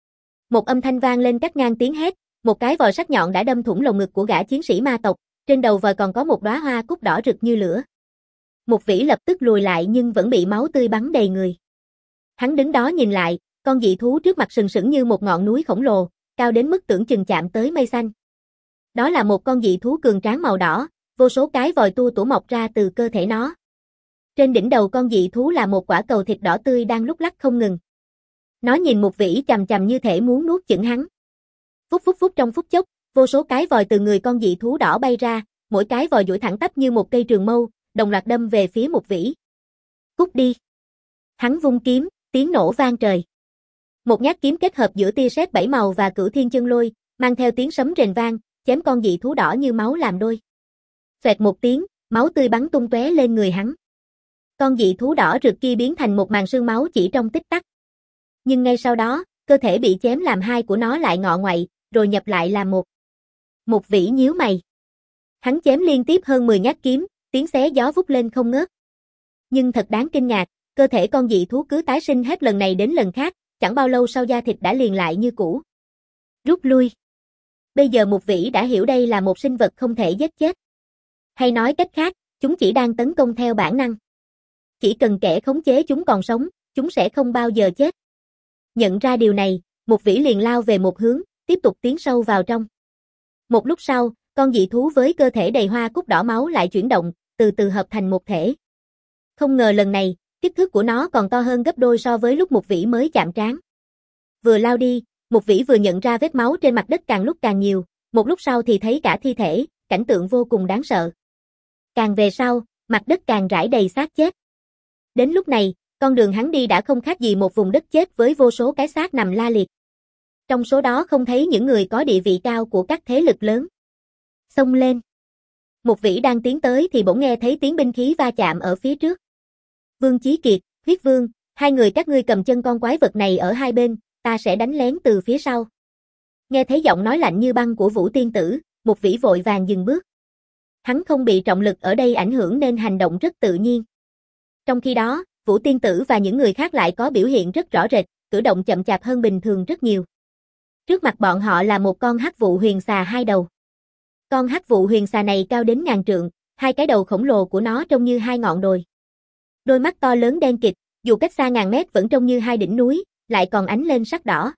Một âm thanh vang lên cắt ngang tiếng hét, một cái vòi sắc nhọn đã đâm thủng lồng ngực của gã chiến sĩ ma tộc, trên đầu vòi còn có một đóa hoa cúc đỏ rực như lửa. Mục Vĩ lập tức lùi lại nhưng vẫn bị máu tươi bắn đầy người. Hắn đứng đó nhìn lại, con dị thú trước mặt sừng sững như một ngọn núi khổng lồ, cao đến mức tưởng chừng chạm tới mây xanh. Đó là một con dị thú cường tráng màu đỏ, vô số cái vòi tua tủa mọc ra từ cơ thể nó. Trên đỉnh đầu con dị thú là một quả cầu thịt đỏ tươi đang lúc lắc không ngừng. Nó nhìn Mục Vĩ chằm chằm như thể muốn nuốt chửng hắn. Phút phút phút trong phút chốc, vô số cái vòi từ người con dị thú đỏ bay ra, mỗi cái vòi duỗi thẳng tắp như một cây trường mâu, đồng loạt đâm về phía Mục Vĩ. Cút đi. Hắn vung kiếm, tiếng nổ vang trời. Một nhát kiếm kết hợp giữa tia sét bảy màu và cửu thiên chân lôi, mang theo tiếng sấm rền vang, chém con dị thú đỏ như máu làm đôi. Xoẹt một tiếng, máu tươi bắn tung tóe lên người hắn. Con dị thú đỏ rực kia biến thành một màn sương máu chỉ trong tích tắc. Nhưng ngay sau đó, cơ thể bị chém làm hai của nó lại ngọ ngoậy, rồi nhập lại làm một. Mục Vĩ nhíu mày. Hắn chém liên tiếp hơn mười nhát kiếm, tiếng xé gió vút lên không ngớt. Nhưng thật đáng kinh ngạc, cơ thể con dị thú cứ tái sinh hết lần này đến lần khác, chẳng bao lâu sau da thịt đã liền lại như cũ. Rút lui. Bây giờ Mục Vĩ đã hiểu đây là một sinh vật không thể giết chết. Hay nói cách khác, chúng chỉ đang tấn công theo bản năng. Chỉ cần kẻ khống chế chúng còn sống, chúng sẽ không bao giờ chết. Nhận ra điều này, Mục Vĩ liền lao về một hướng, tiếp tục tiến sâu vào trong. Một lúc sau, con dị thú với cơ thể đầy hoa cúc đỏ máu lại chuyển động, từ từ hợp thành một thể. Không ngờ lần này, kích thước của nó còn to hơn gấp đôi so với lúc Mục Vĩ mới chạm trán. Vừa lao đi, Mục Vĩ vừa nhận ra vết máu trên mặt đất càng lúc càng nhiều, một lúc sau thì thấy cả thi thể, cảnh tượng vô cùng đáng sợ. Càng về sau, mặt đất càng rải đầy xác chết. Đến lúc này, con đường hắn đi đã không khác gì một vùng đất chết với vô số cái xác nằm la liệt. Trong số đó không thấy những người có địa vị cao của các thế lực lớn. Xông lên. Mục Vĩ đang tiến tới thì bỗng nghe thấy tiếng binh khí va chạm ở phía trước. Vương Chí Kiệt, Huyết Vương, hai người các ngươi cầm chân con quái vật này ở hai bên, ta sẽ đánh lén từ phía sau. Nghe thấy giọng nói lạnh như băng của Vũ Tiên Tử, Mục Vĩ vội vàng dừng bước. Hắn không bị trọng lực ở đây ảnh hưởng nên hành động rất tự nhiên. Trong khi đó, Vũ Tiên Tử và những người khác lại có biểu hiện rất rõ rệt, cử động chậm chạp hơn bình thường rất nhiều. Trước mặt bọn họ là một con hắc vụ huyền xà hai đầu. Con hắc vụ huyền xà này cao đến ngàn trượng, hai cái đầu khổng lồ của nó trông như hai ngọn đồi. Đôi mắt to lớn đen kịt, dù cách xa ngàn mét vẫn trông như hai đỉnh núi, lại còn ánh lên sắc đỏ.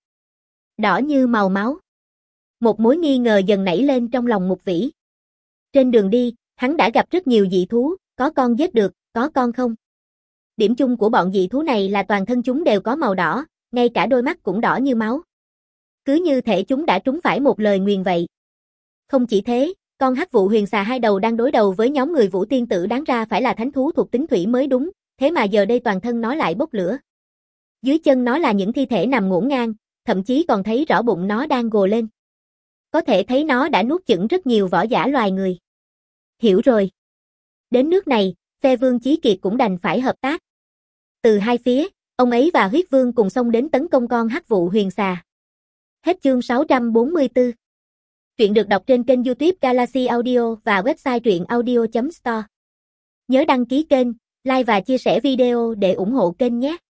Đỏ như màu máu. Một mối nghi ngờ dần nảy lên trong lòng Mục Vĩ. Trên đường đi, hắn đã gặp rất nhiều dị thú, có con giết được, có con không. Điểm chung của bọn dị thú này là toàn thân chúng đều có màu đỏ, ngay cả đôi mắt cũng đỏ như máu. Cứ như thể chúng đã trúng phải một lời nguyền vậy. Không chỉ thế, con hắc vụ huyền xà hai đầu đang đối đầu với nhóm người Vũ Tiên Tử đáng ra phải là thánh thú thuộc tính thủy mới đúng, thế mà giờ đây toàn thân nó lại bốc lửa. Dưới chân nó là những thi thể nằm ngổn ngang, thậm chí còn thấy rõ bụng nó đang gồ lên. Có thể thấy nó đã nuốt chửng rất nhiều võ giả loài người. Hiểu rồi. Đến nước này, phe Vương Chí Kiệt cũng đành phải hợp tác. Từ hai phía, ông ấy và Huyết Vương cùng xông đến tấn công con hắc vụ huyền xà. Hết chương sáu trăm bốn mươi tư. Truyện được đọc trên kênh YouTube Galaxy Audio và website truyện audio chấm store. Nhớ đăng ký kênh, like và chia sẻ video để ủng hộ kênh nhé.